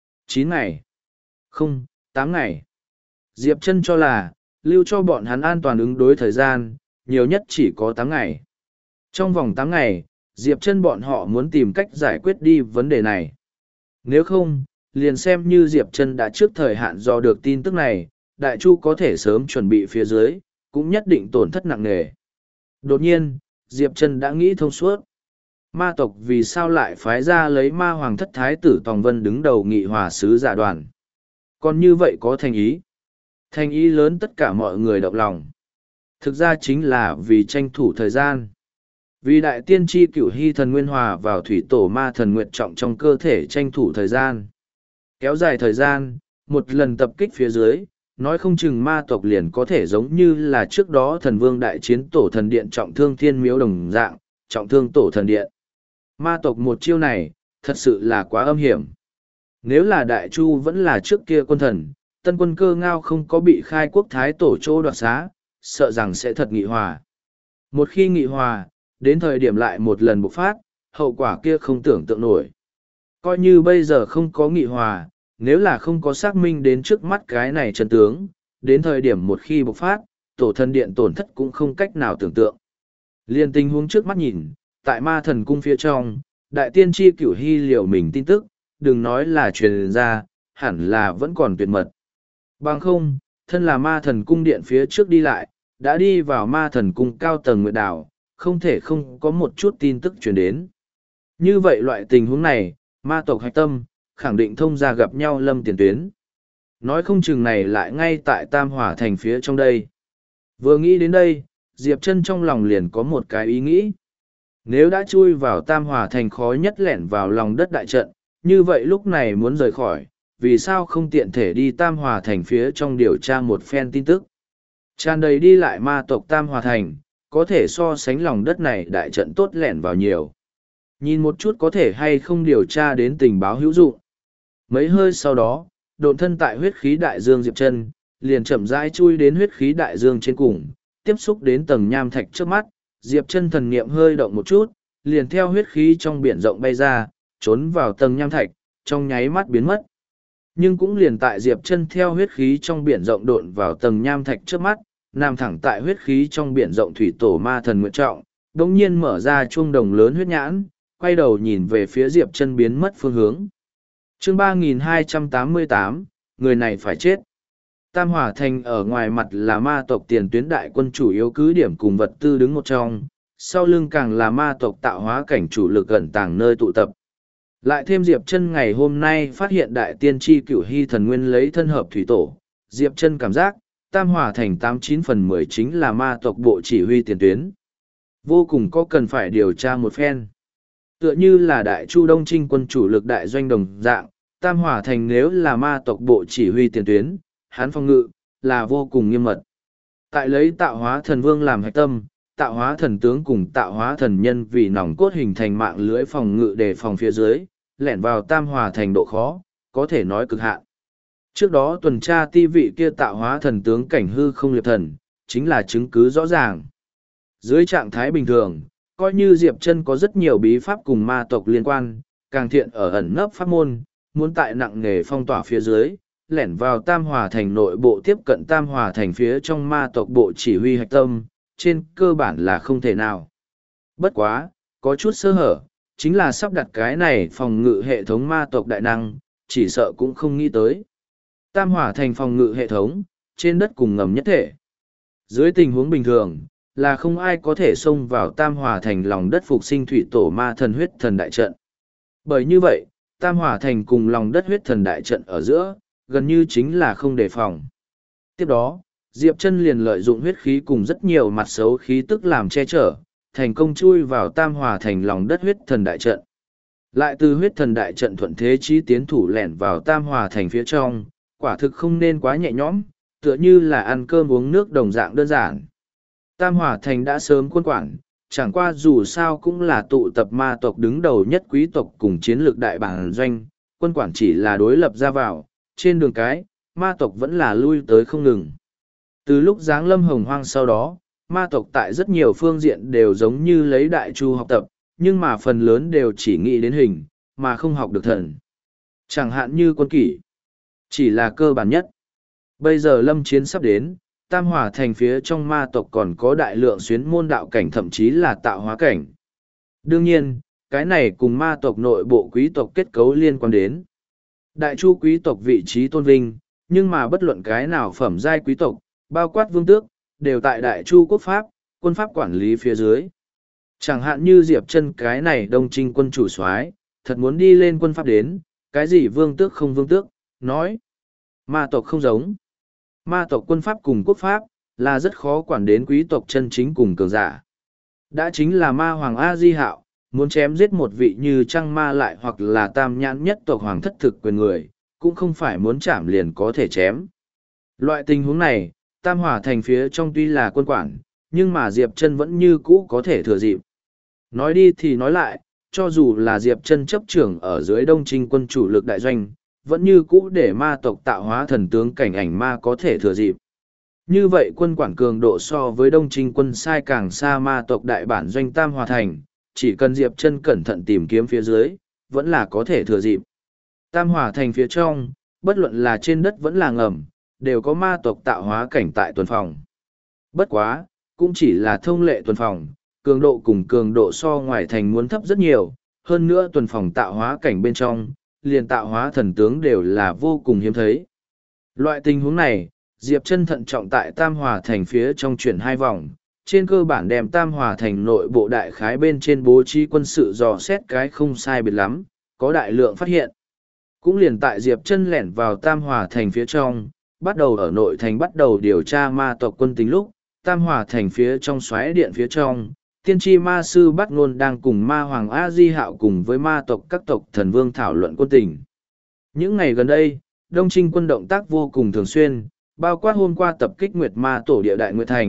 9 ngày. Không, 8 ngày. Diệp Chân cho là, lưu cho bọn hắn an toàn ứng đối thời gian, nhiều nhất chỉ có 8 ngày. Trong vòng 8 ngày, Diệp Chân bọn họ muốn tìm cách giải quyết đi vấn đề này. Nếu không, liền xem như Diệp Chân đã trước thời hạn dò được tin tức này, Đại Chu có thể sớm chuẩn bị phía dưới, cũng nhất định tổn thất nặng nề. Đột nhiên, Diệp Chân đã nghĩ thông suốt. Ma tộc vì sao lại phái ra lấy ma hoàng thất thái tử Tòng Vân đứng đầu nghị hòa sứ giả đoàn. Còn như vậy có thành ý. Thành ý lớn tất cả mọi người động lòng. Thực ra chính là vì tranh thủ thời gian. Vì đại tiên tri cửu hy thần nguyên hòa vào thủy tổ ma thần nguyệt trọng trong cơ thể tranh thủ thời gian. Kéo dài thời gian, một lần tập kích phía dưới, nói không chừng ma tộc liền có thể giống như là trước đó thần vương đại chiến tổ thần điện trọng thương thiên miếu đồng dạng, trọng thương tổ thần điện. Ma tộc một chiêu này, thật sự là quá âm hiểm. Nếu là đại chu vẫn là trước kia quân thần, tân quân Cơ Ngao không có bị khai quốc thái tổ chỗ đoạt xá, sợ rằng sẽ thật nghị hòa. Một khi nghị hòa, đến thời điểm lại một lần bộc phát, hậu quả kia không tưởng tượng nổi. Coi như bây giờ không có nghị hòa, nếu là không có xác minh đến trước mắt cái này chân tướng, đến thời điểm một khi bộc phát, tổ thần điện tổn thất cũng không cách nào tưởng tượng. Liên tình huống trước mắt nhìn, tại ma thần cung phía trong, đại tiên tri cửu hy liều mình tin tức, đừng nói là truyền ra, hẳn là vẫn còn tuyệt mật. Bằng không, thân là ma thần cung điện phía trước đi lại, đã đi vào ma thần cung cao tầng nguyệt đảo, không thể không có một chút tin tức truyền đến. Như vậy loại tình huống này, ma tộc hạch tâm, khẳng định thông ra gặp nhau lâm tiền tuyến. Nói không chừng này lại ngay tại Tam Hỏa Thành phía trong đây. Vừa nghĩ đến đây, Diệp Chân trong lòng liền có một cái ý nghĩ. Nếu đã chui vào Tam Hỏa Thành khó nhất lẻn vào lòng đất đại trận, như vậy lúc này muốn rời khỏi, vì sao không tiện thể đi Tam Hỏa Thành phía trong điều tra một phen tin tức. Tràn đầy đi lại ma tộc Tam Hỏa Thành, có thể so sánh lòng đất này đại trận tốt lẻn vào nhiều. Nhìn một chút có thể hay không điều tra đến tình báo hữu dụng. Mấy hơi sau đó, độn thân tại huyết khí đại dương Diệp Chân, liền chậm rãi chui đến huyết khí đại dương trên cùng, tiếp xúc đến tầng nham thạch trước mắt, Diệp Chân thần niệm hơi động một chút, liền theo huyết khí trong biển rộng bay ra, trốn vào tầng nham thạch, trong nháy mắt biến mất. Nhưng cũng liền tại Diệp Chân theo huyết khí trong biển rộng độn vào tầng nham thạch trước mắt, nằm thẳng tại huyết khí trong biển rộng thủy tổ ma thần Nguyệt Trọng, đột nhiên mở ra chuông đồng lớn huyết nhãn, quay đầu nhìn về phía Diệp Chân biến mất phương hướng. Chương 3288, người này phải chết. Tam Hỏa Thành ở ngoài mặt là ma tộc tiền tuyến đại quân chủ yếu cứ điểm cùng vật tư đứng một trong, sau lưng càng là ma tộc tạo hóa cảnh chủ lực ẩn tàng nơi tụ tập. Lại thêm Diệp Chân ngày hôm nay phát hiện đại tiên tri cửu hy thần nguyên lấy thân hợp thủy tổ, Diệp Chân cảm giác, Tam Hỏa Thành 89/10 chính là ma tộc bộ chỉ huy tiền tuyến. Vô cùng có cần phải điều tra một phen. Tựa như là đại chu đông trinh quân chủ lực đại doanh đồng dạng, Tam Hỏa Thành nếu là ma tộc bộ chỉ huy tiền tuyến, hắn phòng ngự, là vô cùng nghiêm mật. Tại lấy tạo hóa thần vương làm hạch tâm, tạo hóa thần tướng cùng tạo hóa thần nhân vì nòng cốt hình thành mạng lưới phòng ngự đề phòng phía dưới, lẻn vào Tam Hỏa Thành độ khó, có thể nói cực hạn. Trước đó tuần tra ti vị kia tạo hóa thần tướng cảnh hư không liệt thần, chính là chứng cứ rõ ràng. Dưới trạng thái bình thường, coi như Diệp Chân có rất nhiều bí pháp cùng ma tộc liên quan, càng thiện ở ẩn nấp pháp môn, muốn tại nặng nghề phong tỏa phía dưới, lẻn vào Tam Hỏa Thành nội bộ tiếp cận Tam Hỏa Thành phía trong ma tộc bộ chỉ huy hạch tâm, trên cơ bản là không thể nào. Bất quá, có chút sơ hở, chính là sắp đặt cái này phòng ngự hệ thống ma tộc đại năng, chỉ sợ cũng không nghĩ tới. Tam Hỏa Thành phòng ngự hệ thống, trên đất cùng ngầm nhất thể. Dưới tình huống bình thường, là không ai có thể xông vào Tam Hỏa Thành lòng đất phục sinh thủy tổ ma thần huyết thần đại trận. Bởi như vậy, Tam Hỏa Thành cùng lòng đất huyết thần đại trận ở giữa, gần như chính là không đề phòng. Tiếp đó, Diệp Chân liền lợi dụng huyết khí cùng rất nhiều mặt xấu khí tức làm che chở, thành công chui vào Tam Hỏa Thành lòng đất huyết thần đại trận. Lại từ huyết thần đại trận thuận thế chí tiến thủ lẻn vào Tam Hỏa Thành phía trong, quả thực không nên quá nhẹ nhõm, tựa như là ăn cơm uống nước đồng dạng đơn giản. Tam Hỏa Thành đã sớm quân quản, chẳng qua dù sao cũng là tụ tập ma tộc đứng đầu nhất quý tộc cùng chiến lược đại bản doanh, quân quản chỉ là đối lập ra vào, trên đường cái, ma tộc vẫn là lui tới không ngừng. Từ lúc giáng lâm hồng hoang sau đó, ma tộc tại rất nhiều phương diện đều giống như lấy đại chu học tập, nhưng mà phần lớn đều chỉ nghĩ đến hình, mà không học được thần. Chẳng hạn như quân kỷ, chỉ là cơ bản nhất. Bây giờ lâm chiến sắp đến, Tam Hỏa Thành phía trong ma tộc còn có đại lượng xuyến môn đạo cảnh thậm chí là tạo hóa cảnh. Đương nhiên, cái này cùng ma tộc nội bộ quý tộc kết cấu liên quan đến. Đại chu quý tộc vị trí tôn vinh, nhưng mà bất luận cái nào phẩm giai quý tộc, bao quát vương tước, đều tại đại chu quốc pháp, quân pháp quản lý phía dưới. Chẳng hạn như Diệp Chân cái này đông trinh quân chủ soái, thật muốn đi lên quân pháp đến, cái gì vương tước không vương tước, nói. Ma tộc không giống. Ma tộc quân pháp cùng quốc pháp, là rất khó quản đến quý tộc chân chính cùng cường giả. Đã chính là ma hoàng A-di Hạo, muốn chém giết một vị như trăng ma lại hoặc là tam nhãn nhất tộc hoàng thất thực quyền người, cũng không phải muốn chạm liền có thể chém. Loại tình huống này, Tam Hỏa Thành phía trong tuy là quân quản, nhưng mà Diệp Chân vẫn như cũ có thể thừa dịp. Nói đi thì nói lại, cho dù là Diệp Chân chấp trưởng ở dưới đông trinh quân chủ lực đại doanh, vẫn như cũ để ma tộc tạo hóa thần tướng cảnh ảnh ma có thể thừa dịp. Như vậy quân quản cường độ so với đông trinh quân sai càng xa ma tộc đại bản doanh Tam Hỏa Thành, chỉ cần Diệp Chân cẩn thận tìm kiếm phía dưới, vẫn là có thể thừa dịp. Tam Hỏa Thành phía trong, bất luận là trên đất vẫn là ngầm, đều có ma tộc tạo hóa cảnh tại tuần phòng. Bất quá, cũng chỉ là thông lệ tuần phòng, cường độ cùng cường độ so ngoài thành muốn thấp rất nhiều, hơn nữa tuần phòng tạo hóa cảnh bên trong, liền tạo hóa thần tướng đều là vô cùng hiếm thấy. Loại tình huống này, Diệp Chân thận trọng tại Tam Hỏa Thành phía trong chuyển 2 vòng, trên cơ bản đem Tam Hỏa Thành nội bộ đại khái bên trên bố trí quân sự dò xét cái không sai biệt lắm, có đại lượng phát hiện. Cũng liền tại Diệp Chân lẻn vào Tam Hỏa Thành phía trong, bắt đầu ở nội thành bắt đầu điều tra ma tộc quân tính lúc, Tam Hỏa Thành phía trong xoáy điện phía trong, tiên tri ma sư Bát Ngôn đang cùng ma hoàng A-di Hạo cùng với ma tộc các tộc thần vương thảo luận quân tình. Những ngày gần đây, Đông Trinh quân động tác vô cùng thường xuyên, bao quát hôm qua tập kích Nguyệt Ma tổ địa Đại Nguyệt Thành,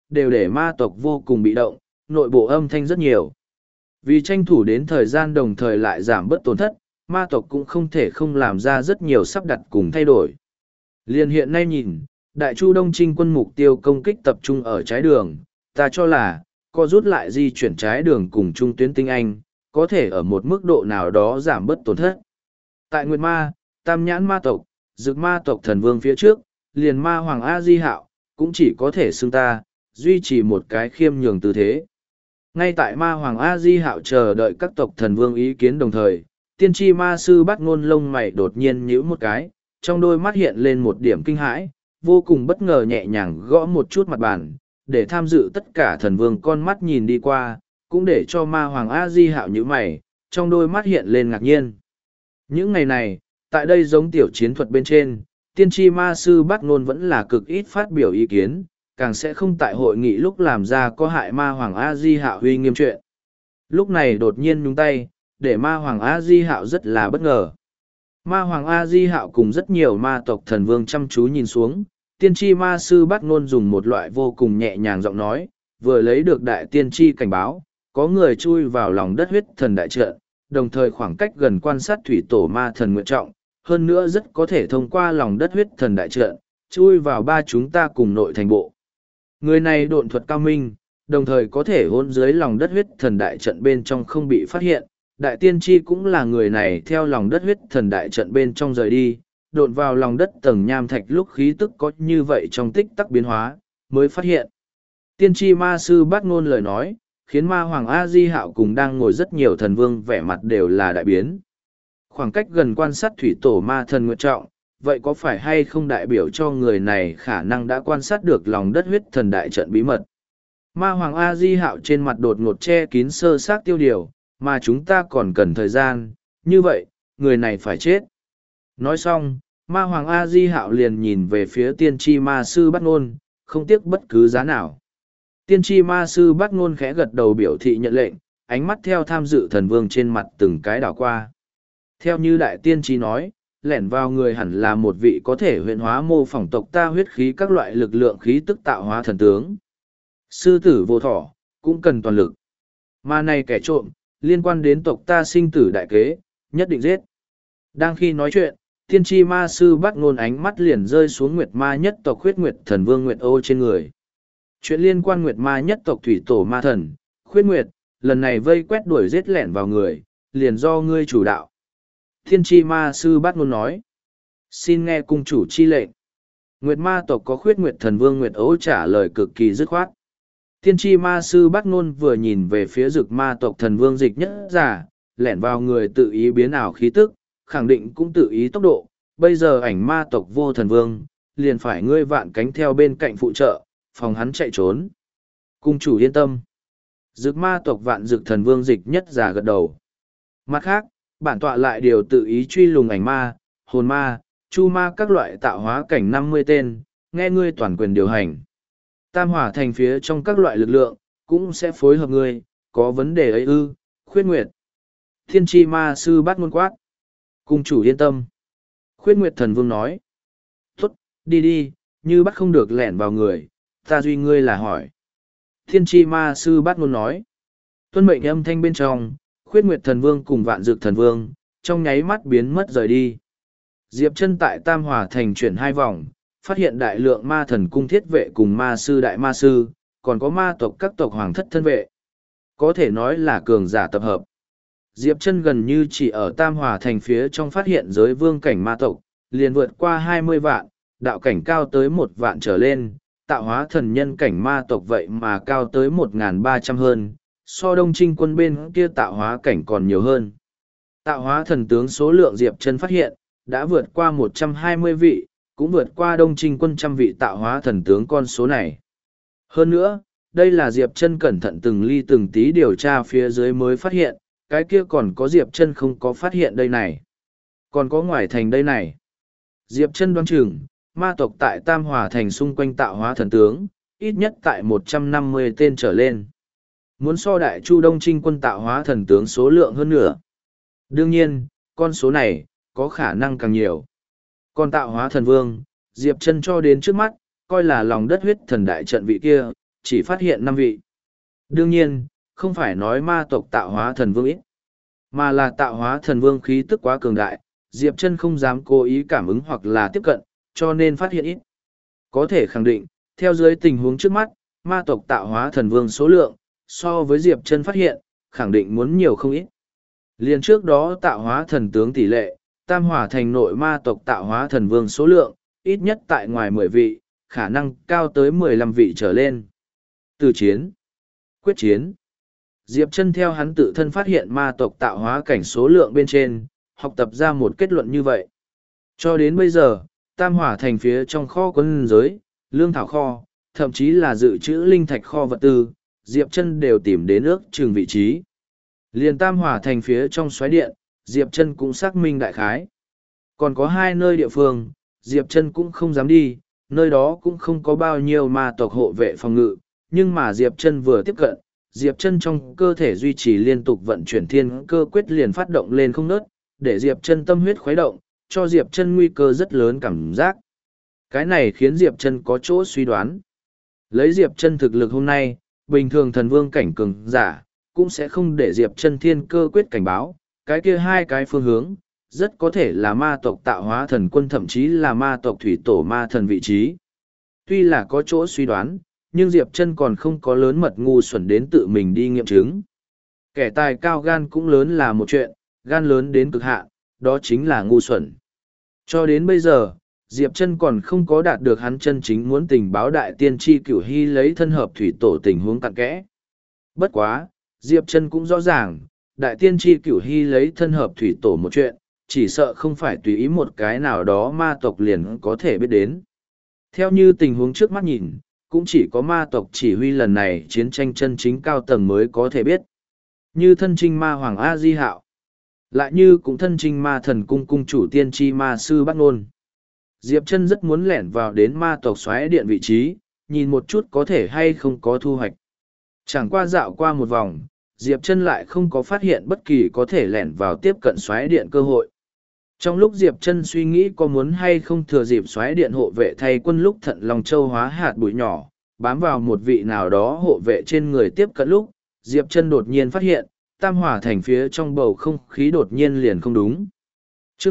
đều để ma tộc vô cùng bị động, nội bộ âm thanh rất nhiều. Vì tranh thủ đến thời gian đồng thời lại giảm bớt tổn thất, ma tộc cũng không thể không làm ra rất nhiều sắp đặt cùng thay đổi. Liên hiện nay nhìn, Đại Chu Đông Trinh quân mục tiêu công kích tập trung ở trái đường, ta cho là, co rút lại di chuyển trái đường cùng trung tuyến tinh anh, có thể ở một mức độ nào đó giảm bớt tổn thất. Tại Nguyệt Ma, Tam Nhãn ma tộc, Dực ma tộc thần vương phía trước, liền ma hoàng A Di Hạo, cũng chỉ có thể xưng ta, duy trì một cái khiêm nhường tư thế. Ngay tại ma hoàng A Di Hạo chờ đợi các tộc thần vương ý kiến đồng thời, tiên tri ma sư bắt ngôn lông mày đột nhiên nhíu một cái, trong đôi mắt hiện lên một điểm kinh hãi, vô cùng bất ngờ nhẹ nhàng gõ một chút mặt bàn, để tham dự tất cả thần vương con mắt nhìn đi qua, cũng để cho ma hoàng A Di Hạo nhíu mày, trong đôi mắt hiện lên ngạc nhiên. Những ngày này, tại đây giống tiểu chiến thuật bên trên, tiên tri ma sư bắt ngôn vẫn là cực ít phát biểu ý kiến, càng sẽ không tại hội nghị lúc làm ra có hại ma hoàng A Di Hạo huy nghiêm chuyện. Lúc này đột nhiên nhúng tay, để ma hoàng A Di Hạo rất là bất ngờ. Ma hoàng A Di Hạo cùng rất nhiều ma tộc thần vương chăm chú nhìn xuống, tiên tri ma sư bắt ngôn dùng một loại vô cùng nhẹ nhàng giọng nói, vừa lấy được đại tiên tri cảnh báo, có người chui vào lòng đất huyết thần đại trận, đồng thời khoảng cách gần quan sát thủy tổ ma thần nguyện trọng, hơn nữa rất có thể thông qua lòng đất huyết thần đại trận, chui vào ba chúng ta cùng nội thành bộ. Người này độn thuật cao minh, đồng thời có thể hôn dưới lòng đất huyết thần đại trận bên trong không bị phát hiện. Đại tiên tri cũng là người này theo lòng đất huyết thần đại trận bên trong rời đi, độn vào lòng đất tầng nham thạch lúc khí tức có như vậy trong tích tắc biến hóa, mới phát hiện. Tiên tri ma sư bắt ngôn lời nói, khiến ma hoàng A-di Hạo cùng đang ngồi rất nhiều thần vương vẻ mặt đều là đại biến. Khoảng cách gần quan sát thủy tổ ma thần nguyện trọng, vậy có phải hay không đại biểu cho người này khả năng đã quan sát được lòng đất huyết thần đại trận bí mật? Ma hoàng A-di Hạo trên mặt đột ngột che kín sơ xác tiêu điều, mà chúng ta còn cần thời gian, như vậy, người này phải chết. Nói xong, ma hoàng A-di Hạo liền nhìn về phía tiên tri ma sư bắt ngôn, không tiếc bất cứ giá nào. Tiên tri ma sư bắt ngôn khẽ gật đầu biểu thị nhận lệnh, ánh mắt theo tham dự thần vương trên mặt từng cái đảo qua. Theo như đại tiên tri nói, lẻn vào người hẳn là một vị có thể huyện hóa mô phỏng tộc ta huyết khí các loại lực lượng khí tức tạo hóa thần tướng. Sư tử vô thỏ, cũng cần toàn lực. Mà này kẻ trộm, liên quan đến tộc ta sinh tử đại kế, nhất định giết. Đang khi nói chuyện, tiên tri ma sư bắt ngôn ánh mắt liền rơi xuống nguyệt ma nhất tộc khuyết nguyệt thần vương Nguyệt Ô trên người. Chuyện liên quan nguyệt ma nhất tộc thủy tổ ma thần, khuyết nguyệt, lần này vây quét đuổi giết lẻn vào người, liền do ngươi chủ đạo. Tiên tri ma sư bắt ngôn nói. Xin nghe cung chủ chi lệnh. Nguyệt ma tộc có khuyết nguyệt thần vương Nguyệt Ô trả lời cực kỳ dứt khoát. Tiên tri ma sư bắt ngôn vừa nhìn về phía Dực ma tộc thần vương Dịch Nhất Giả, lẻn vào người tự ý biến ảo khí tức, khẳng định cũng tự ý tốc độ. Bây giờ ảnh ma tộc vô thần vương, liền phải ngươi vạn cánh theo bên cạnh phụ trợ, phòng hắn chạy trốn. Cung chủ yên tâm. Dực ma tộc vạn dực thần vương Dịch Nhất Giả gật đầu. Mặt khác, bản tọa lại điều tự ý truy lùng ảnh ma, hồn ma, chu ma các loại tạo hóa cảnh 50 tên, nghe ngươi toàn quyền điều hành. Tam hỏa thành phía trong các loại lực lượng, cũng sẽ phối hợp ngươi, có vấn đề ấy ư, khuyết nguyệt. Thiên tri ma sư bắt ngôn quát. Cung chủ yên tâm. Khuyết nguyệt thần vương nói. Tốt, đi đi, như bắt không được lẻn vào người, ta duy ngươi là hỏi. Thiên tri ma sư bắt ngôn nói. Tuân mệnh âm thanh bên trong, khuyết nguyệt thần vương cùng vạn dược thần vương, trong nháy mắt biến mất rời đi. Diệp chân tại Tam Hòa thành chuyển 2 vòng, phát hiện đại lượng ma thần cung thiết vệ cùng ma sư đại ma sư, còn có ma tộc các tộc hoàng thất thân vệ. Có thể nói là cường giả tập hợp. Diệp chân gần như chỉ ở Tam Hòa thành phía trong phát hiện giới vương cảnh ma tộc, liền vượt qua 20 vạn, đạo cảnh cao tới 1 vạn trở lên, tạo hóa thần nhân cảnh ma tộc vậy mà cao tới 1.300 hơn, so đông trinh quân bên kia tạo hóa cảnh còn nhiều hơn. Tạo hóa thần tướng số lượng Diệp chân phát hiện, đã vượt qua 120 vị, cũng vượt qua đông trinh quân 100 vị tạo hóa thần tướng con số này. Hơn nữa, đây là Diệp chân cẩn thận từng ly từng tí điều tra phía dưới mới phát hiện, cái kia còn có Diệp chân không có phát hiện đây này. Còn có ngoài thành đây này. Diệp chân đoán chừng, ma tộc tại Tam Hòa thành xung quanh tạo hóa thần tướng, ít nhất tại 150 tên trở lên. Muốn so đại chu đông trinh quân tạo hóa thần tướng số lượng hơn nữa. Đương nhiên, con số này, có khả năng càng nhiều. Còn tạo hóa thần vương, Diệp chân cho đến trước mắt, coi là lòng đất huyết thần đại trận vị kia, chỉ phát hiện 5 vị. Đương nhiên, không phải nói ma tộc tạo hóa thần vương ít, mà là tạo hóa thần vương khí tức quá cường đại, Diệp Chân không dám cố ý cảm ứng hoặc là tiếp cận, cho nên phát hiện ít. Có thể khẳng định, theo dưới tình huống trước mắt, ma tộc tạo hóa thần vương số lượng, so với Diệp Chân phát hiện, khẳng định muốn nhiều không ít. Liên trước đó tạo hóa thần tướng tỷ lệ, Tam Hỏa Thành nội ma tộc tạo hóa thần vương số lượng, ít nhất tại ngoài 10 vị, khả năng cao tới 15 vị trở lên. Từ chiến, quyết chiến. Diệp Chân theo hắn tự thân phát hiện ma tộc tạo hóa cảnh số lượng bên trên, học tập ra một kết luận như vậy. Cho đến bây giờ, Tam Hỏa Thành phía trong kho quân giới, lương thảo kho, thậm chí là dự trữ linh thạch kho vật tư, Diệp Chân đều tìm đến ước chừng vị trí. Liền Tam Hỏa Thành phía trong xoáy điện, Diệp Chân cũng xác minh đại khái. Còn có 2 nơi địa phương, Diệp Chân cũng không dám đi, nơi đó cũng không có bao nhiêu ma tộc hộ vệ phòng ngự, nhưng mà Diệp Chân vừa tiếp cận, Diệp Chân trong cơ thể duy trì liên tục vận chuyển thiên cơ quyết liền phát động lên không ngớt, để Diệp Chân tâm huyết khuấy động, cho Diệp Chân nguy cơ rất lớn cảm giác. Cái này khiến Diệp Chân có chỗ suy đoán. Lấy Diệp Chân thực lực hôm nay, bình thường thần vương cảnh cường giả, cũng sẽ không để Diệp Chân thiên cơ quyết cảnh báo, cái kia 2 cái phương hướng, rất có thể là ma tộc tạo hóa thần quân thậm chí là ma tộc thủy tổ ma thần vị trí. Tuy là có chỗ suy đoán, nhưng Diệp Chân còn không có lớn mật ngu xuẩn đến tự mình đi nghiệm chứng. Kẻ tài cao gan cũng lớn là một chuyện, gan lớn đến cực hạn, đó chính là ngu xuẩn. Cho đến bây giờ, Diệp Chân còn không có đạt được hắn chân chính muốn tình báo đại tiên tri Cửu Hy lấy thân hợp thủy tổ tình huống cặn kẽ. Bất quá, Diệp Chân cũng rõ ràng, đại tiên tri Cửu Hy lấy thân hợp thủy tổ một chuyện, chỉ sợ không phải tùy ý một cái nào đó ma tộc liền có thể biết đến. Theo như tình huống trước mắt nhìn, cũng chỉ có ma tộc chỉ huy lần này chiến tranh chân chính cao tầng mới có thể biết. Như thân trinh ma hoàng A Di Hạo, lại như cũng thân trinh ma thần cung cung chủ tiên tri ma sư Bát Nôn. Diệp Chân rất muốn lẻn vào đến ma tộc xoáy điện vị trí, nhìn một chút có thể hay không có thu hoạch. Chẳng qua dạo qua một vòng, Diệp Chân lại không có phát hiện bất kỳ có thể lẻn vào tiếp cận xoáy điện cơ hội. Trong lúc Diệp Chân suy nghĩ có muốn hay không thừa dịp xoáy điện hộ vệ thay quân lúc Thận Long Châu hóa hạt bụi nhỏ, bám vào một vị nào đó hộ vệ trên người tiếp cận lúc, Diệp Chân đột nhiên phát hiện, Tam Hỏa Thành phía trong bầu không khí đột nhiên liền không đúng. Chương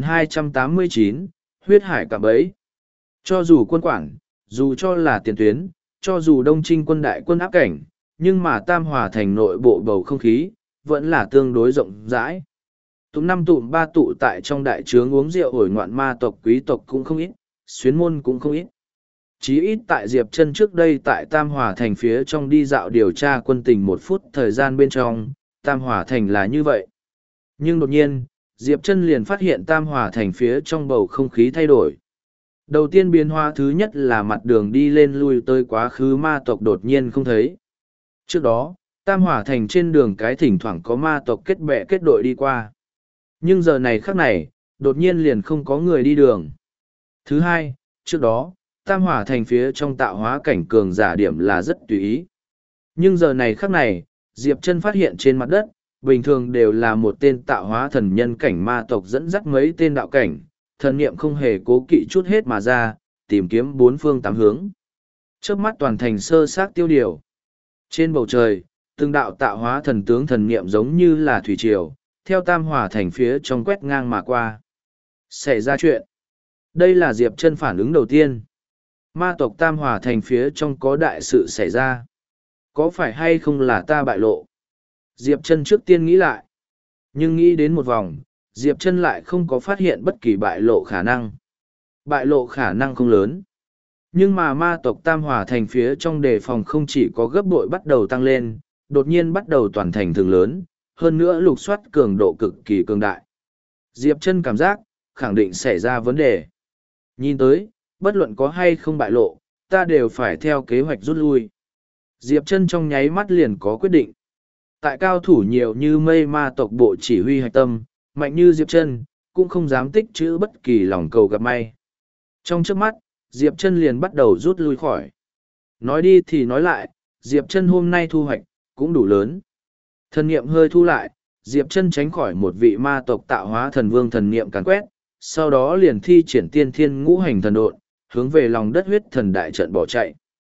3289, huyết hải cạm bẫy. Cho dù quân quản, dù cho là tiền tuyến, cho dù Đông Trinh quân đại quân áp cảnh, nhưng mà Tam Hỏa Thành nội bộ bầu không khí, vẫn là tương đối rộng rãi. Tụm 5 tụm 3 tụ tại trong đại trướng uống rượu ổi ngoạn ma tộc quý tộc cũng không ít, xuyến môn cũng không ít. Chí ít tại Diệp Chân trước đây tại Tam Hỏa Thành phía trong đi dạo điều tra quân tình 1 phút thời gian bên trong, Tam Hỏa Thành là như vậy. Nhưng đột nhiên, Diệp Chân liền phát hiện Tam Hỏa Thành phía trong bầu không khí thay đổi. Đầu tiên biến hóa thứ nhất là mặt đường đi lên lui tới quá khứ ma tộc đột nhiên không thấy. Trước đó, Tam Hỏa Thành trên đường cái thỉnh thoảng có ma tộc kết bè kết đội đi qua. Nhưng giờ này khắc này, đột nhiên liền không có người đi đường. Thứ hai, trước đó, Tam Hỏa Thành phía trong tạo hóa cảnh cường giả điểm là rất tùy ý. Nhưng giờ này khắc này, Diệp Chân phát hiện trên mặt đất, bình thường đều là một tên tạo hóa thần nhân cảnh ma tộc dẫn dắt mấy tên đạo cảnh, thần niệm không hề cố kỵ chút hết mà ra, tìm kiếm 4 phương 8 hướng. Chớp mắt toàn thành sơ xác tiêu điều. Trên bầu trời, từng đạo tạo hóa thần tướng thần niệm giống như là thủy triều, theo Tam Hỏa Thành phía trong quét ngang mà qua. Xảy ra chuyện. Đây là Diệp Chân phản ứng đầu tiên. Ma tộc Tam Hỏa Thành phía trong có đại sự xảy ra. Có phải hay không là ta bại lộ? Diệp Chân trước tiên nghĩ lại. Nhưng nghĩ đến một vòng, Diệp Chân lại không có phát hiện bất kỳ bại lộ khả năng. Bại lộ khả năng không lớn. Nhưng mà ma tộc Tam Hỏa Thành phía trong đề phòng không chỉ có gấp bội bắt đầu tăng lên, đột nhiên bắt đầu toàn thành thường lớn, hơn nữa lục soát cường độ cực kỳ cường đại. Diệp Chân cảm giác, khẳng định xảy ra vấn đề. Nhìn tới, bất luận có hay không bại lộ, ta đều phải theo kế hoạch rút lui. Diệp Chân trong nháy mắt liền có quyết định. Tại cao thủ nhiều như mây ma tộc bộ chỉ huy hạch tâm, mạnh như Diệp Chân, cũng không dám tích trữ bất kỳ lòng cầu gặp may. Trong chớp mắt, Diệp Chân liền bắt đầu rút lui khỏi. Nói đi thì nói lại, Diệp Chân hôm nay thu hoạch, cũng đủ lớn. Thần niệm hơi thu lại, Diệp Chân tránh khỏi một vị ma tộc tạo hóa thần vương thần niệm càn quét, sau đó liền thi triển tiên thiên ngũ hành thần độn, hướng về lòng đất huyết thần đại trận bỏ chạy.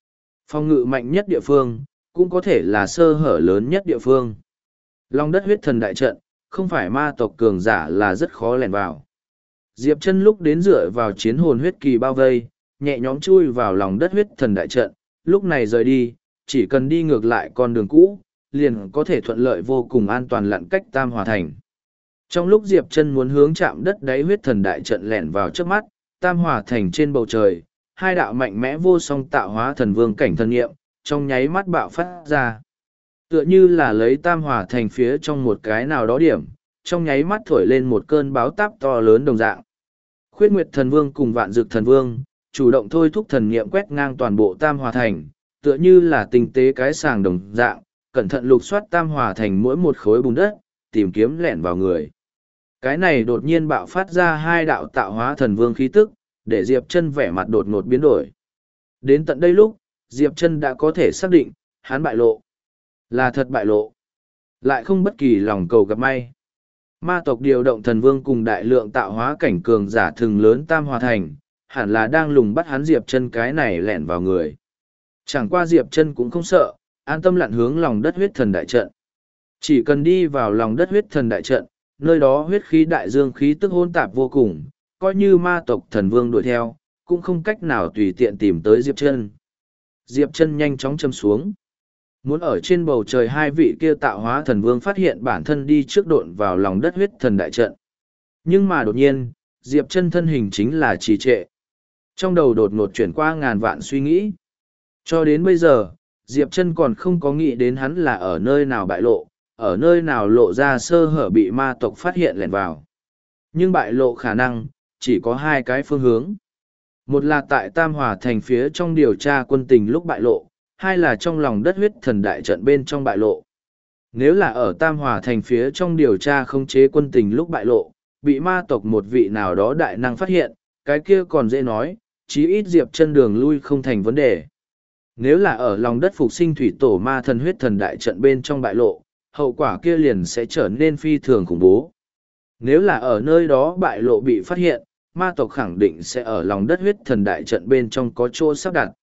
Phòng ngự mạnh nhất địa phương, cũng có thể là sơ hở lớn nhất địa phương. Lòng đất huyết thần đại trận, không phải ma tộc cường giả là rất khó lẻn vào. Diệp Chân lúc đến dựa vào chiến hồn huyết kỳ bao vây, nhẹ nhõm chui vào lòng đất huyết thần đại trận, lúc này rời đi, chỉ cần đi ngược lại con đường cũ, liền có thể thuận lợi vô cùng an toàn lặn cách Tam Hòa Thành. Trong lúc Diệp Chân muốn hướng chạm đất đáy huyết thần đại trận lẻn vào trước mắt, Tam Hòa Thành trên bầu trời, hai đạo mạnh mẽ vô song tạo hóa thần vương cảnh thần nghiệm, trong nháy mắt bạo phát ra. Tựa như là lấy Tam Hòa Thành phía trong một cái nào đó điểm, trong nháy mắt thổi lên một cơn báo táp to lớn đồng dạng. Khuyết Nguyệt Thần Vương cùng Vạn Dực Thần Vương, chủ động thôi thúc thần niệm quét ngang toàn bộ Tam Hòa Thành, tựa như là tinh tế cái sàng đồng dạng, cẩn thận lục soát Tam Hòa Thành mỗi một khối bùn đất, tìm kiếm lẻn vào người. Cái này đột nhiên bạo phát ra hai đạo tạo hóa thần vương khí tức, để Diệp Chân vẻ mặt đột ngột biến đổi. Đến tận đây lúc, Diệp Chân đã có thể xác định, hắn bại lộ. Là thật bại lộ. Lại không bất kỳ lòng cầu gặp may. Ma tộc điều động thần vương cùng đại lượng tạo hóa cảnh cường giả thường lớn Tam Hòa Thành, hẳn là đang lùng bắt hắn Diệp Chân cái này lẻn vào người. Chẳng qua Diệp Chân cũng không sợ, an tâm lặn hướng lòng đất huyết thần đại trận. Chỉ cần đi vào lòng đất huyết thần đại trận, nơi đó huyết khí đại dương khí tức hỗn tạp vô cùng, coi như ma tộc thần vương đuổi theo, cũng không cách nào tùy tiện tìm tới Diệp Chân. Diệp Chân nhanh chóng châm xuống. Muốn ở trên bầu trời hai vị kia tạo hóa thần vương phát hiện bản thân đi trước độn vào lòng đất huyết thần đại trận. Nhưng mà đột nhiên, Diệp Chân thân hình chính là trì trệ. Trong đầu đột ngột chuyển qua ngàn vạn suy nghĩ. Cho đến bây giờ, Diệp Chân còn không có nghĩ đến hắn là ở nơi nào bại lộ, ở nơi nào lộ ra sơ hở bị ma tộc phát hiện lẻn vào. Nhưng bại lộ khả năng, chỉ có hai cái phương hướng. Một là tại Tam Hòa Thành phía trong điều tra quân tình lúc bại lộ, hai là trong lòng đất huyết thần đại trận bên trong bại lộ. Nếu là ở Tam Hòa Thành phía trong điều tra khống chế quân tình lúc bại lộ, bị ma tộc một vị nào đó đại năng phát hiện, cái kia còn dễ nói, chí ít Diệp Chân đường lui không thành vấn đề. Nếu là ở lòng đất phục sinh thủy tổ ma thần huyết thần đại trận bên trong bại lộ, hậu quả kia liền sẽ trở nên phi thường khủng bố. Nếu là ở nơi đó bại lộ bị phát hiện, ma tộc khẳng định sẽ ở lòng đất huyết thần đại trận bên trong có chỗ sắp đặt.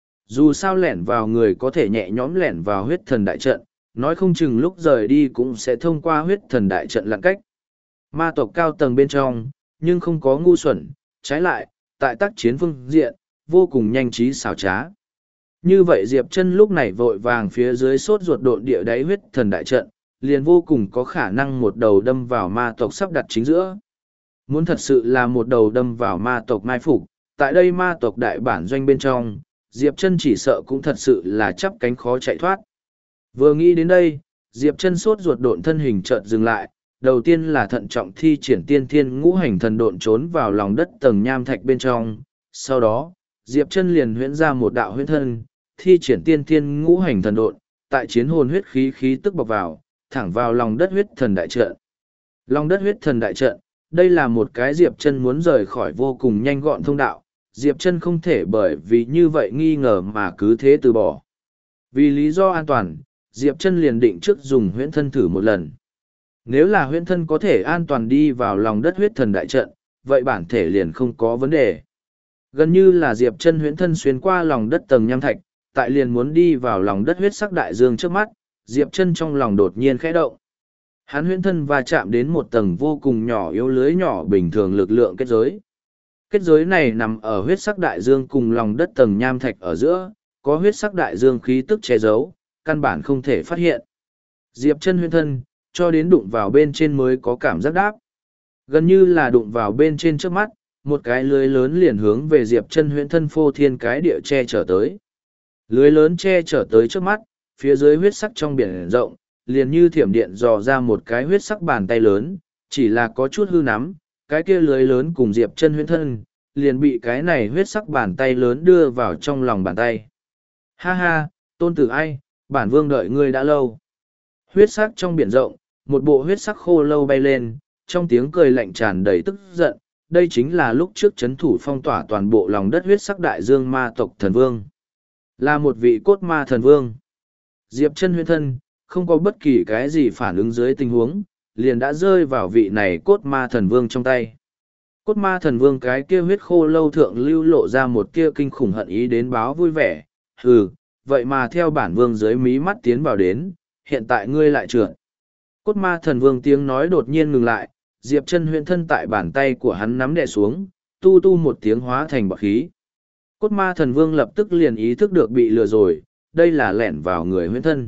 Dù sao lẻn vào người có thể nhẹ nhõm lẻn vào huyết thần đại trận, nói không chừng lúc rời đi cũng sẽ thông qua huyết thần đại trận lặn cách. Ma tộc cao tầng bên trong, nhưng không có ngu xuẩn, trái lại, tại tác chiến phương diện, vô cùng nhanh trí xảo trá. Như vậy Diệp Chân lúc này vội vàng phía dưới sốt ruột độn địa đáy huyết thần đại trận, liền vô cùng có khả năng một đầu đâm vào ma tộc sắp đặt chính giữa. Muốn thật sự là một đầu đâm vào ma tộc mai phục, tại đây ma tộc đại bản doanh bên trong, Diệp Chân chỉ sợ cũng thật sự là chắp cánh khó chạy thoát. Vừa nghĩ đến đây, Diệp Chân sốt ruột độn thân hình chợt dừng lại, đầu tiên là thận trọng thi triển tiên thiên ngũ hành thần độn trốn vào lòng đất tầng nham thạch bên trong, sau đó, Diệp Chân liền huyễn ra một đạo huyễn thân, thi triển tiên thiên ngũ hành thần độn, tại chiến hồn huyết khí khí tức bộc vào, thẳng vào lòng đất huyết thần đại trận. Lòng đất huyết thần đại trận, đây là một cái Diệp Chân muốn rời khỏi vô cùng nhanh gọn thông đạo, Diệp Chân không thể bởi vì như vậy nghi ngờ mà cứ thế từ bỏ. Vì lý do an toàn, Diệp Chân liền định trước dùng huyễn thân thử một lần. Nếu là huyễn thân có thể an toàn đi vào lòng đất huyết thần đại trận, vậy bản thể liền không có vấn đề. Gần như là Diệp Chân huyễn thân xuyên qua lòng đất tầng nham thạch, tại liền muốn đi vào lòng đất huyết sắc đại dương trước mắt, Diệp Chân trong lòng đột nhiên khẽ động. Hắn huyễn thân va chạm đến một tầng vô cùng nhỏ yếu lưới nhỏ bình thường lực lượng kết giới. Kết giới này nằm ở huyết sắc đại dương cùng lòng đất tầng nham thạch ở giữa, có huyết sắc đại dương khí tức che giấu, căn bản không thể phát hiện. Diệp Chân huyễn thân, cho đến đụng vào bên trên mới có cảm giác đáp. Gần như là đụng vào bên trên trước mắt, một cái lưới lớn liền hướng về Diệp Chân huyễn thân phô thiên cái địa che chở tới. Lưới lớn che chở tới trước mắt, phía dưới huyết sắc trong biển rộng, liền như thiểm điện dò ra một cái huyết sắc bàn tay lớn, chỉ là có chút hư nắm, cái kia lưới lớn cùng Diệp Chân huyễn thân, liền bị cái này huyết sắc bàn tay lớn đưa vào trong lòng bàn tay. Ha ha, tôn tử ai, bản vương đợi ngươi đã lâu. Huyết sắc trong biển rộng, một bộ huyết sắc khô lâu bay lên, trong tiếng cười lạnh tràn đầy tức giận, đây chính là lúc trước chấn thủ phong tỏa toàn bộ lòng đất huyết sắc đại dương ma tộc thần vương. Là một vị cốt ma thần vương. Diệp Chân huyễn thân, không có bất kỳ cái gì phản ứng dưới tình huống, liền đã rơi vào vị này cốt ma thần vương trong tay. Cốt ma thần vương cái kia huyết khô lâu thượng lưu lộ ra một kia kinh khủng hận ý đến báo vui vẻ, hừ, vậy mà theo bản vương dưới mí mắt tiến vào đến, hiện tại ngươi lại trượt. Cốt ma thần vương tiếng nói đột nhiên ngừng lại, Diệp Chân huyễn thân tại bàn tay của hắn nắm đè xuống, tu tu một tiếng hóa thành bọt khí. Cốt ma thần vương lập tức liền ý thức được bị lừa rồi, đây là lẻn vào người huyễn thân.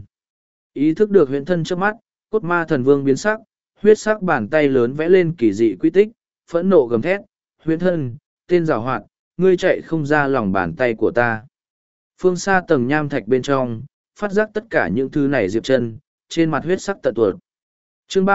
Ý thức được huyễn thân trước mắt, cốt ma thần vương biến sắc, huyết sắc bàn tay lớn vẽ lên kỳ dị quy tích, phẫn nộ gầm thét, huyễn thân, tên giàu hoạt, ngươi chạy không ra lòng bàn tay của ta. Phương xa tầng nham thạch bên trong, phát giác tất cả những thứ này Diệp Chân, trên mặt huyết sắc tận tuột. Chương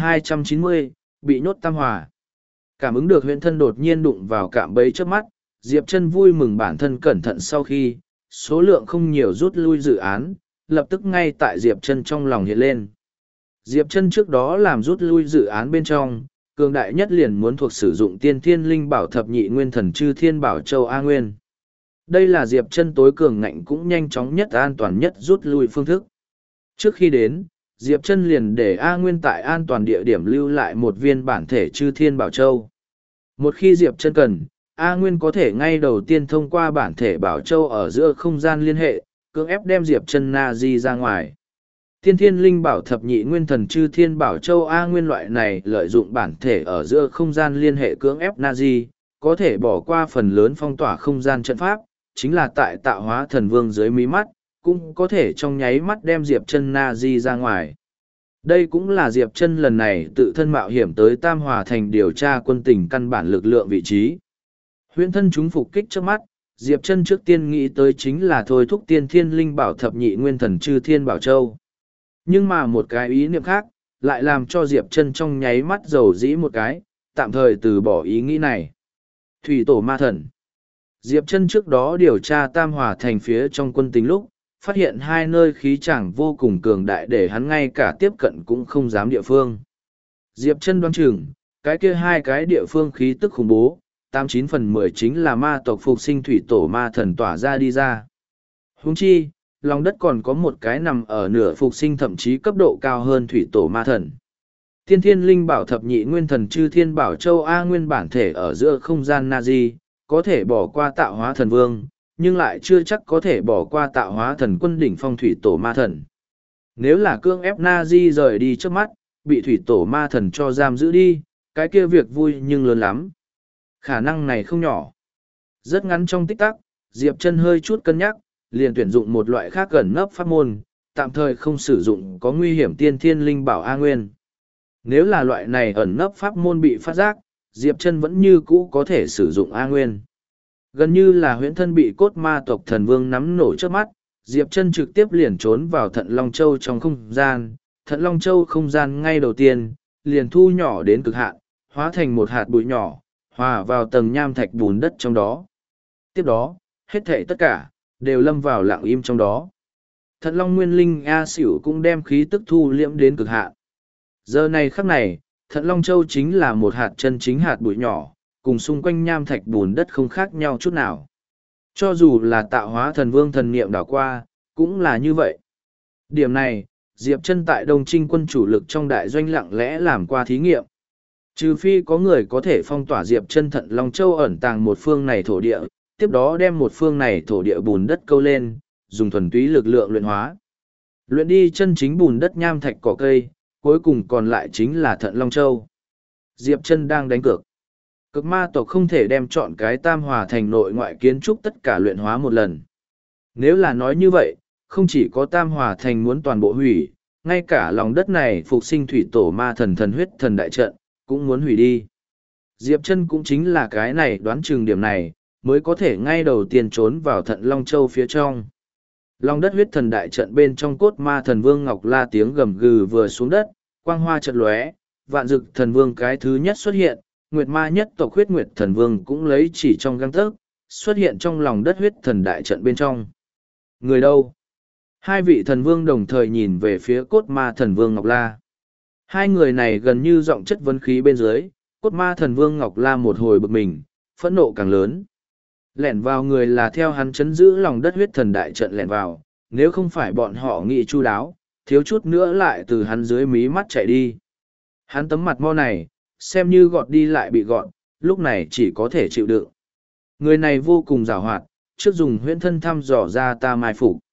3290, bị nhốt tam hòa. Cảm ứng được huyễn thân đột nhiên đụng vào cạm bẫy trước mắt, Diệp Chân vui mừng bản thân cẩn thận sau khi, số lượng không nhiều rút lui dự án, lập tức ngay tại Diệp Chân trong lòng hiện lên. Diệp Chân trước đó làm rút lui dự án bên trong, cường đại nhất liền muốn thuộc sử dụng tiên thiên linh bảo thập nhị nguyên thần chư thiên bảo châu A Nguyên. Đây là Diệp Chân tối cường ngạnh cũng nhanh chóng nhất an toàn nhất rút lui phương thức. Trước khi đến, Diệp Chân liền để A Nguyên tại an toàn địa điểm lưu lại một viên bản thể chư thiên bảo châu. Một khi Diệp Chân cần, A Nguyên có thể ngay đầu tiên thông qua bản thể bảo châu ở giữa không gian liên hệ, cưỡng ép đem Diệp Chân na di ra ngoài. Tiên thiên linh bảo thập nhị nguyên thần chư thiên bảo châu A Nguyên loại này lợi dụng bản thể ở giữa không gian liên hệ cưỡng ép na di, có thể bỏ qua phần lớn phong tỏa không gian trận pháp, chính là tại tạo hóa thần vương dưới mí mắt, cũng có thể trong nháy mắt đem Diệp Chân na di ra ngoài. Đây cũng là Diệp Chân lần này tự thân mạo hiểm tới Tam Hòa Thành điều tra quân tình căn bản lực lượng vị trí. Huyễn thân chúng phục kích trước mắt, Diệp Chân trước tiên nghĩ tới chính là thôi thúc tiên thiên linh bảo thập nhị nguyên thần chư thiên bảo châu. Nhưng mà một cái ý niệm khác, lại làm cho Diệp Chân trong nháy mắt dầu dĩ một cái, tạm thời từ bỏ ý nghĩ này. Thủy tổ ma thần. Diệp Chân trước đó điều tra Tam Hòa Thành phía trong quân tình lúc, phát hiện hai nơi khí chàng vô cùng cường đại để hắn ngay cả tiếp cận cũng không dám địa phương. Diệp Chân đoán chừng, cái kia hai cái địa phương khí tức khủng bố, 89/10 chính là ma tộc phục sinh thủy tổ ma thần tỏa ra đi ra. Huống chi, lòng đất còn có một cái nằm ở nửa phục sinh thậm chí cấp độ cao hơn thủy tổ ma thần. Tiên thiên linh bảo thập nhị nguyên thần chư thiên bảo châu A Nguyên bản thể ở giữa không gian Nazi, có thể bỏ qua tạo hóa thần vương, nhưng lại chưa chắc có thể bỏ qua tạo hóa thần quân đỉnh phong thủy tổ ma thần. Nếu là cương ép Nazi rời đi trước mắt, bị thủy tổ ma thần cho giam giữ đi, cái kia việc vui nhưng lớn lắm. Khả năng này không nhỏ. Rất ngắn trong tích tắc, Diệp Chân hơi chút cân nhắc, liền tuyển dụng một loại khác gần nấp pháp môn, tạm thời không sử dụng có nguy hiểm tiên thiên linh bảo A Nguyên. Nếu là loại này ẩn nấp pháp môn bị phát giác, Diệp Chân vẫn như cũ có thể sử dụng A Nguyên. Gần như là huyễn thân bị cốt ma tộc thần vương nắm nổ trước mắt, Diệp Chân trực tiếp liền trốn vào Thận Long Châu trong không gian. Thận Long Châu không gian ngay đầu tiên, liền thu nhỏ đến cực hạn, hóa thành một hạt bụi nhỏ, hòa vào tầng nham thạch bùn đất trong đó. Tiếp đó, hết thảy tất cả, đều lâm vào lặng im trong đó. Thận Long Nguyên Linh A Xỉu cũng đem khí tức thu liễm đến cực hạn. Giờ này khắc này, Thận Long Châu chính là một hạt chân chính hạt bụi nhỏ, cùng xung quanh nham thạch bùn đất không khác nhau chút nào. Cho dù là tạo hóa thần vương thần niệm đảo qua, cũng là như vậy. Điểm này, Diệp Chân tại Đông Trinh quân chủ lực trong đại doanh lặng lẽ làm qua thí nghiệm. Trừ phi có người có thể phong tỏa Diệp Chân Thận Long Châu ẩn tàng một phương này thổ địa, tiếp đó đem một phương này thổ địa bùn đất câu lên, dùng thuần túy lực lượng luyện hóa. Luyện đi chân chính bùn đất nham thạch cỏ cây, cuối cùng còn lại chính là Thận Long Châu. Diệp Chân đang đánh cược. Cực ma tộc không thể đem chọn cái Tam Hòa Thành nội ngoại kiến trúc tất cả luyện hóa một lần. Nếu là nói như vậy, không chỉ có Tam Hòa Thành muốn toàn bộ hủy, ngay cả lòng đất này phục sinh thủy tổ ma thần thần huyết thần đại trận, cũng muốn hủy đi. Diệp Chân cũng chính là cái này đoán chừng điểm này, mới có thể ngay đầu tiên trốn vào Thận Long Châu phía trong. Lòng đất huyết thần đại trận bên trong cốt ma thần vương Ngọc La tiếng gầm gừ vừa xuống đất, quang hoa chợt lóe, vạn dực thần vương cái thứ nhất xuất hiện, nguyệt ma nhất tộc huyết nguyệt thần vương cũng lấy chỉ trong gang tấc, xuất hiện trong lòng đất huyết thần đại trận bên trong. Người đâu? Hai vị thần vương đồng thời nhìn về phía cốt ma thần vương Ngọc La. Hai người này gần như giọng chất vấn khí bên dưới, cốt ma thần vương Ngọc La một hồi bực mình, phẫn nộ càng lớn. Lẻn vào người là theo hắn chấn giữ lòng đất huyết thần đại trận lẻn vào, nếu không phải bọn họ nghĩ chu đáo, thiếu chút nữa lại từ hắn dưới mí mắt chạy đi. Hắn tấm mặt mo này, xem như gọt đi lại bị gọt, lúc này chỉ có thể chịu đựng. Người này vô cùng giàu hoạt, trước dùng huyễn thân thăm dò ra ta mai phục.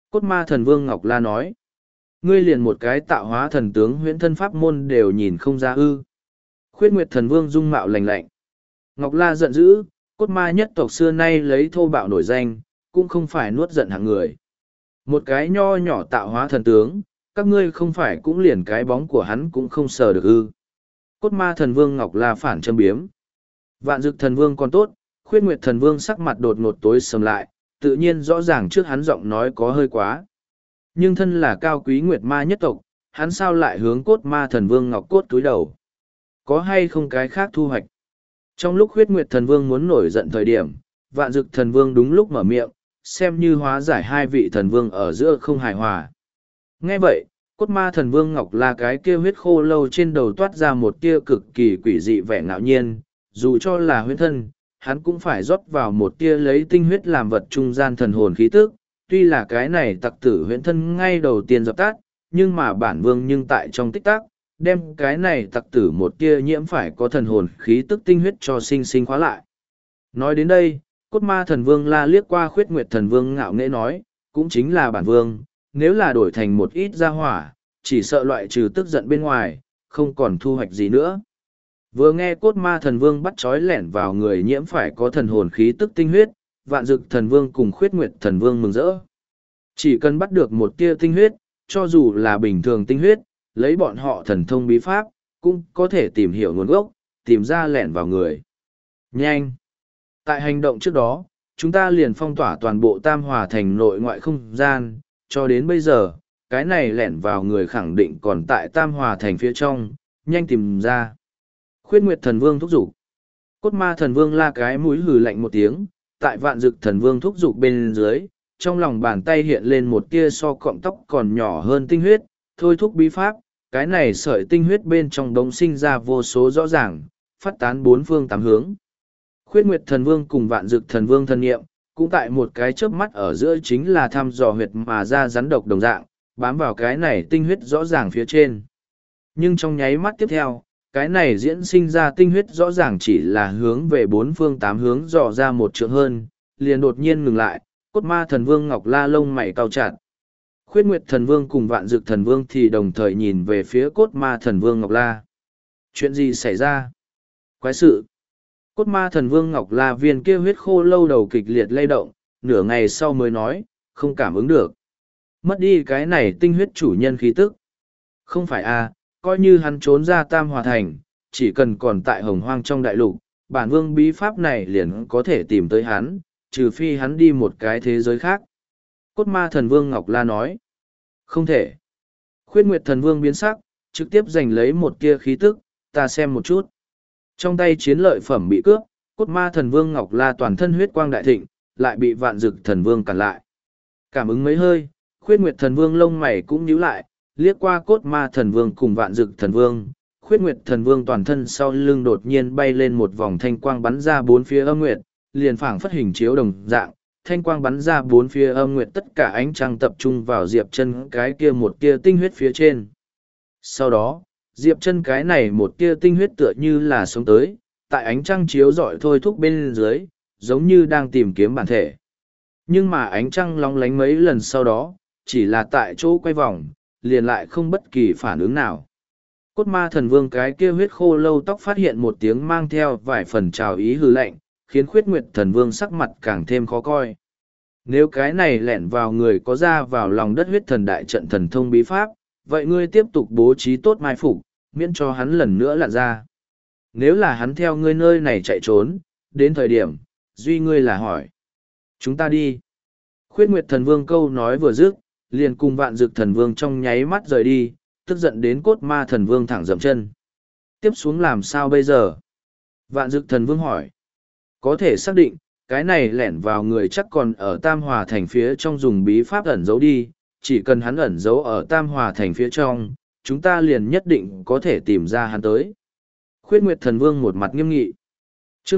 Cốt ma thần vương Ngọc La nói. Ngươi liền một cái tạo hóa thần tướng huyễn thân pháp môn đều nhìn không ra ư. Khuyết Nguyệt thần vương dung mạo lạnh lạnh. Ngọc La giận dữ, cốt ma nhất tộc xưa nay lấy thô bạo nổi danh, cũng không phải nuốt giận hạng người. Một cái nho nhỏ tạo hóa thần tướng, các ngươi không phải cũng liền cái bóng của hắn cũng không sờ được ư. Cốt ma thần vương Ngọc La phản châm biếm. Vạn Dực thần vương còn tốt, Khuyết Nguyệt thần vương sắc mặt đột ngột tối sầm lại, tự nhiên rõ ràng trước hắn giọng nói có hơi quá. Nhưng thân là cao quý Nguyệt ma nhất tộc, hắn sao lại hướng cốt ma thần vương Ngọc Cốt túi đầu. Có hay không cái khác thu hoạch? Trong lúc Khuyết Nguyệt thần vương muốn nổi giận thời điểm, Vạn Dực thần vương đúng lúc mở miệng, xem như hóa giải hai vị thần vương ở giữa không hài hòa. Nghe vậy, cốt ma thần vương Ngọc La cái kia huyết khô lâu trên đầu toát ra một tia cực kỳ quỷ dị vẻ ngạo nhiên, dù cho là huyết thân, hắn cũng phải rót vào một tia lấy tinh huyết làm vật trung gian thần hồn khí tức. Tuy là cái này tặc tử huyễn thân ngay đầu tiên dập tắt, nhưng mà bản vương nhưng tại trong tích tắc, đem cái này tặc tử một tia nhiễm phải có thần hồn khí tức tinh huyết cho sinh sinh khóa lại. Nói đến đây, cốt ma thần vương la liếc qua Khuyết Nguyệt thần vương ngạo nghễ nói, cũng chính là bản vương, nếu là đổi thành một ít gia hỏa, chỉ sợ loại trừ tức giận bên ngoài, không còn thu hoạch gì nữa. Vừa nghe cốt ma thần vương bắt trói lẻn vào người nhiễm phải có thần hồn khí tức tinh huyết, Vạn Dực thần vương cùng Khuyết Nguyệt thần vương mừng rỡ. Chỉ cần bắt được một tia tinh huyết, cho dù là bình thường tinh huyết, lấy bọn họ thần thông bí pháp, cũng có thể tìm hiểu nguồn gốc, tìm ra lẻn vào người. Nhanh! Tại hành động trước đó, chúng ta liền phong tỏa toàn bộ Tam Hòa thành nội ngoại không gian, cho đến bây giờ, cái này lẻn vào người khẳng định còn tại Tam Hòa thành phía trong, nhanh tìm ra. Khuyết Nguyệt thần vương thúc giục. Cốt ma thần vương la cái mũi hừ lạnh một tiếng, tại Vạn Dực thần vương thúc giục bên dưới, trong lòng bàn tay hiện lên một tia so cọng tóc còn nhỏ hơn tinh huyết, thôi thúc bí pháp, cái này sợi tinh huyết bên trong đống sinh ra vô số rõ ràng, phát tán bốn phương tám hướng. Khuyết Nguyệt thần vương cùng Vạn Dực thần vương thân nghiệm, cũng tại một cái chớp mắt ở giữa chính là thăm dò huyệt mà ra rắn độc đồng dạng, bám vào cái này tinh huyết rõ ràng phía trên. Nhưng trong nháy mắt tiếp theo, cái này diễn sinh ra tinh huyết rõ ràng chỉ là hướng về bốn phương tám hướng dò ra một trượng hơn, liền đột nhiên ngừng lại, cốt ma thần vương Ngọc La lông mày cau chặt. Khuyết Nguyệt thần vương cùng Vạn Dực thần vương thì đồng thời nhìn về phía cốt ma thần vương Ngọc La. Chuyện gì xảy ra? Quái sự! Cốt ma thần vương Ngọc La viên kia huyết khô lâu đầu kịch liệt lay động, nửa ngày sau mới nói, không cảm ứng được. Mất đi cái này tinh huyết chủ nhân khí tức. Không phải à, coi như hắn trốn ra Tam Hòa thành, chỉ cần còn tại Hồng Hoang trong đại lục, bản vương bí pháp này liền có thể tìm tới hắn, trừ phi hắn đi một cái thế giới khác. Cốt ma thần vương Ngọc La nói, không thể. Khuyết Nguyệt thần vương biến sắc, trực tiếp giành lấy một tia khí tức, ta xem một chút. Trong tay chiến lợi phẩm bị cướp, cốt ma thần vương Ngọc La toàn thân huyết quang đại thịnh, lại bị Vạn Dực thần vương cản lại. Cảm ứng mấy hơi, Khuyết Nguyệt thần vương lông mày cũng nhíu lại, liếc qua cốt ma thần vương cùng Vạn Dực thần vương. Khuyết Nguyệt thần vương toàn thân sau lưng đột nhiên bay lên một vòng thanh quang bắn ra bốn phía âm nguyệt, liền phảng phất hình chiếu đồng dạng, thanh quang bắn ra bốn phía âm nguyệt, tất cả ánh trăng tập trung vào Diệp Chân cái kia một tia tinh huyết phía trên. Sau đó, Diệp Chân cái này một tia tinh huyết tựa như là sống tới, tại ánh trăng chiếu rọi thôi thúc bên dưới, giống như đang tìm kiếm bản thể. Nhưng mà ánh trăng lóng lánh mấy lần sau đó, chỉ là tại chỗ quay vòng, liền lại không bất kỳ phản ứng nào. Cốt ma thần vương cái kia huyết khô lâu tóc phát hiện một tiếng mang theo vài phần trào ý hư lạnh, khiến Khuyết Nguyệt thần vương sắc mặt càng thêm khó coi. Nếu cái này lẻn vào người có ra vào lòng đất huyết thần đại trận thần thông bí pháp, vậy ngươi tiếp tục bố trí tốt mai phục, miễn cho hắn lần nữa lặn ra. Nếu là hắn theo ngươi nơi này chạy trốn, đến thời điểm, duy ngươi là hỏi. Chúng ta đi. Khuyết Nguyệt thần vương câu nói vừa dứt, liền cùng Vạn Dực thần vương trong nháy mắt rời đi, tức giận đến cốt ma thần vương thẳng dậm chân. Tiếp xuống làm sao bây giờ? Vạn Dực thần vương hỏi. Có thể xác định, cái này lẻn vào người chắc còn ở Tam Hòa thành phía trong dùng bí pháp ẩn giấu đi, chỉ cần hắn ẩn giấu ở Tam Hòa thành phía trong, chúng ta liền nhất định có thể tìm ra hắn tới. Khuyết Nguyệt thần vương một mặt nghiêm nghị. Chương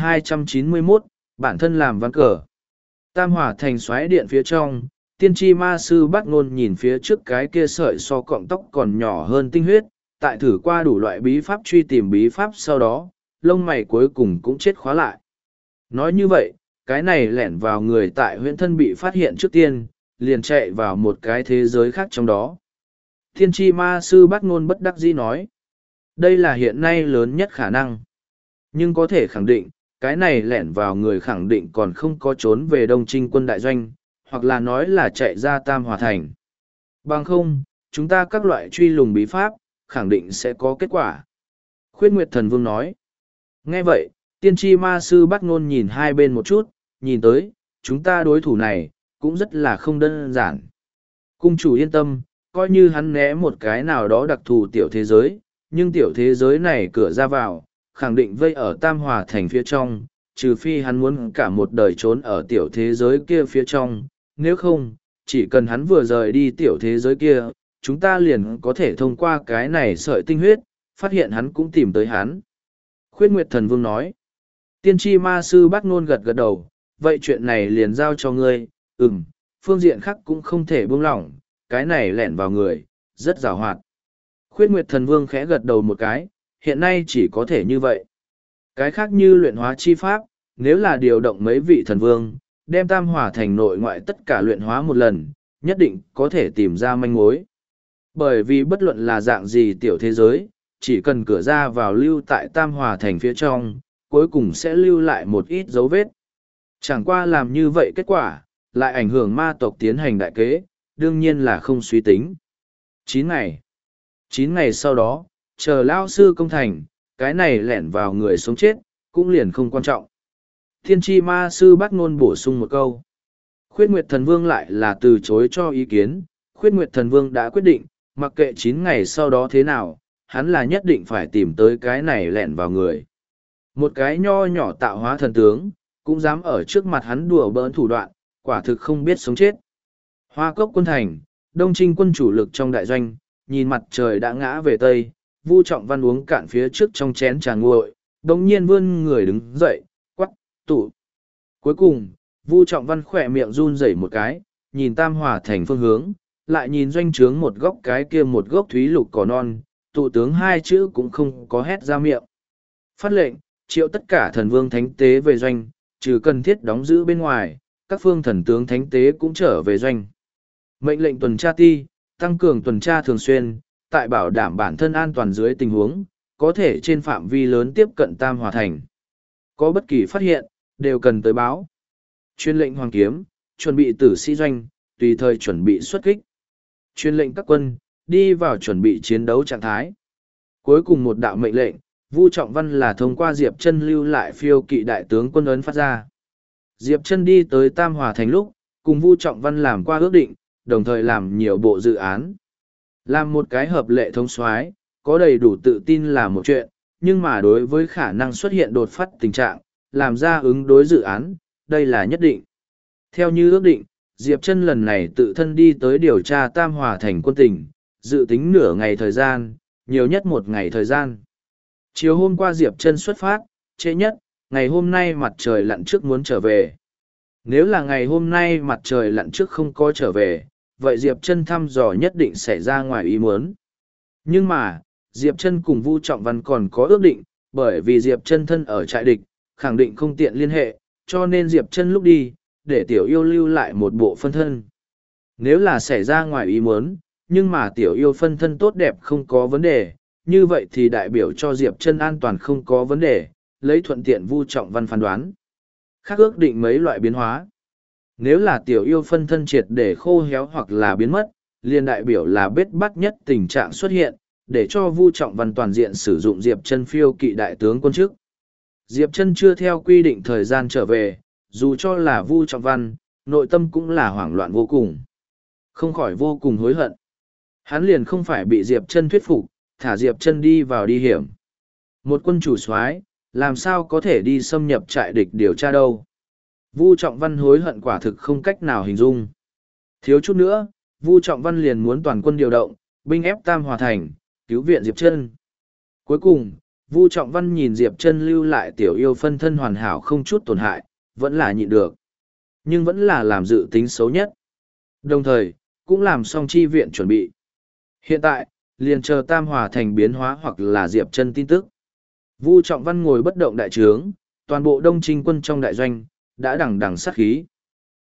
3291, bản thân làm ván cờ. Tam Hòa thành xoáy điện phía trong, tiên tri ma sư Bát Ngôn nhìn phía trước cái kia sợi so cọng tóc còn nhỏ hơn tinh huyết, tại thử qua đủ loại bí pháp truy tìm bí pháp sau đó, lông mày cuối cùng cũng chết khóa lại. Nói như vậy, cái này lẻn vào người tại huyện thân bị phát hiện trước tiên, liền chạy vào một cái thế giới khác trong đó. Thiên tri ma sư Bát Ngôn bất đắc dĩ nói, đây là hiện nay lớn nhất khả năng. Nhưng có thể khẳng định, cái này lẻn vào người khẳng định còn không có trốn về Đông Trinh quân đại doanh, hoặc là nói là chạy ra Tam Hòa Thành. Bằng không, chúng ta các loại truy lùng bí pháp, khẳng định sẽ có kết quả. Khuyết Nguyệt Thần Vương nói. Nghe vậy, tiên tri ma sư Bát Ngôn nhìn hai bên một chút, nhìn tới, chúng ta đối thủ này, cũng rất là không đơn giản. Cung chủ yên tâm, coi như hắn né một cái nào đó đặc thù tiểu thế giới, nhưng tiểu thế giới này cửa ra vào, khẳng định vây ở Tam Hòa Thành phía trong, trừ phi hắn muốn cả một đời trốn ở tiểu thế giới kia phía trong, nếu không, chỉ cần hắn vừa rời đi tiểu thế giới kia, chúng ta liền có thể thông qua cái này sợi tinh huyết, phát hiện hắn cũng tìm tới hắn. Khuyết Nguyệt Thần Vương nói, tiên tri ma sư Bát Ngôn gật gật đầu, vậy chuyện này liền giao cho ngươi, phương diện khác cũng không thể buông lỏng, cái này lẻn vào người, rất giàu hoạt. Khuyết Nguyệt Thần Vương khẽ gật đầu một cái, hiện nay chỉ có thể như vậy. Cái khác như luyện hóa chi pháp, nếu là điều động mấy vị thần vương, đem Tam Hòa Thành nội ngoại tất cả luyện hóa một lần, nhất định có thể tìm ra manh mối. Bởi vì bất luận là dạng gì tiểu thế giới, chỉ cần cửa ra vào lưu tại Tam Hòa Thành phía trong, cuối cùng sẽ lưu lại một ít dấu vết. Chẳng qua làm như vậy kết quả, lại ảnh hưởng ma tộc tiến hành đại kế, đương nhiên là không suy tính. 9 ngày. 9 ngày sau đó, chờ lao sư công thành, cái này lẻn vào người sống chết, cũng liền không quan trọng. Thiên tri ma sư Bát Ngôn bổ sung một câu. Khuyết Nguyệt Thần Vương lại là từ chối cho ý kiến, Khuyết Nguyệt Thần Vương đã quyết định, mặc kệ 9 ngày sau đó thế nào, hắn là nhất định phải tìm tới cái này lẻn vào người. Một cái nho nhỏ tạo hóa thần tướng, cũng dám ở trước mặt hắn đùa bỡn thủ đoạn, quả thực không biết sống chết. Hoa Cốc quân thành, Đông Trinh quân chủ lực trong đại doanh, nhìn mặt trời đã ngã về Tây, Vu Trọng Văn uống cạn phía trước trong chén trà nguội, đồng nhiên vươn người đứng dậy, quắc, tụ. Cuối cùng, Vu Trọng Văn khỏe miệng run rẩy một cái, nhìn Tam Hòa Thành phương hướng, lại nhìn doanh trướng một góc cái kia một gốc thúy lục cỏ non, tụ tướng hai chữ cũng không có hét ra miệng. Phát lệnh, triệu tất cả thần vương thánh tế về doanh, trừ cần thiết đóng giữ bên ngoài, các phương thần tướng thánh tế cũng trở về doanh. Mệnh lệnh tuần tra ti, tăng cường tuần tra thường xuyên, tại bảo đảm bản thân an toàn dưới tình huống, có thể trên phạm vi lớn tiếp cận Tam Hòa Thành. Có bất kỳ phát hiện, đều cần tới báo. Chuyên lệnh Hoàng Kiếm, chuẩn bị tử sĩ doanh, tùy thời chuẩn bị xuất kích. Chuyên lệnh các quân, đi vào chuẩn bị chiến đấu trạng thái. Cuối cùng một đạo mệnh lệnh, Vu Trọng Văn là thông qua Diệp Chân lưu lại phiêu kỵ đại tướng quân ấn phát ra. Diệp Chân đi tới Tam Hòa Thành lúc, cùng Vu Trọng Văn làm qua ước định, đồng thời làm nhiều bộ dự án. Làm một cái hợp lệ thống soái, có đầy đủ tự tin là một chuyện, nhưng mà đối với khả năng xuất hiện đột phát tình trạng, làm ra ứng đối dự án, đây là nhất định. Theo như ước định, Diệp Chân lần này tự thân đi tới điều tra Tam Hòa Thành quân tình, dự tính nửa ngày thời gian, nhiều nhất một ngày thời gian. Chiều hôm qua Diệp Chân xuất phát, trễ nhất, ngày hôm nay mặt trời lặn trước muốn trở về. Nếu là ngày hôm nay mặt trời lặn trước không có trở về, vậy Diệp Chân thăm dò nhất định xảy ra ngoài ý muốn. Nhưng mà, Diệp Chân cùng Vu Trọng Văn còn có ước định, bởi vì Diệp Chân thân ở trại địch, khẳng định không tiện liên hệ, cho nên Diệp Chân lúc đi, để Tiểu Yêu lưu lại một bộ phân thân. Nếu là xảy ra ngoài ý muốn, nhưng mà Tiểu Yêu phân thân tốt đẹp không có vấn đề, như vậy thì đại biểu cho Diệp Chân an toàn không có vấn đề, lấy thuận tiện Vu Trọng Văn phán đoán. Khác ước định mấy loại biến hóa. Nếu là Tiểu Yêu phân thân triệt để khô héo hoặc là biến mất, liền đại biểu là bết bắt nhất tình trạng xuất hiện, để cho Vu Trọng Văn toàn diện sử dụng Diệp Chân phiêu kỵ đại tướng quân chức. Diệp Chân chưa theo quy định thời gian trở về, dù cho là Vu Trọng Văn, nội tâm cũng là hoảng loạn vô cùng. Không khỏi vô cùng hối hận. Hắn liền không phải bị Diệp Chân thuyết phục, thả Diệp Chân đi vào đi hiểm. Một quân chủ soái, làm sao có thể đi xâm nhập trại địch điều tra đâu. Vu Trọng Văn hối hận quả thực không cách nào hình dung. Thiếu chút nữa, Vu Trọng Văn liền muốn toàn quân điều động, binh ép Tam Hòa Thành, cứu viện Diệp Chân. Cuối cùng, Vu Trọng Văn nhìn Diệp Chân lưu lại Tiểu Yêu phân thân hoàn hảo không chút tổn hại, vẫn là nhịn được. Nhưng vẫn là làm dự tính xấu nhất. Đồng thời, cũng làm xong chi viện chuẩn bị. Hiện tại, liền chờ Tam Hòa Thành biến hóa hoặc là Diệp Chân tin tức. Vu Trọng Văn ngồi bất động đại trướng, toàn bộ Đông Trinh quân trong đại doanh, đã đằng đằng sát khí.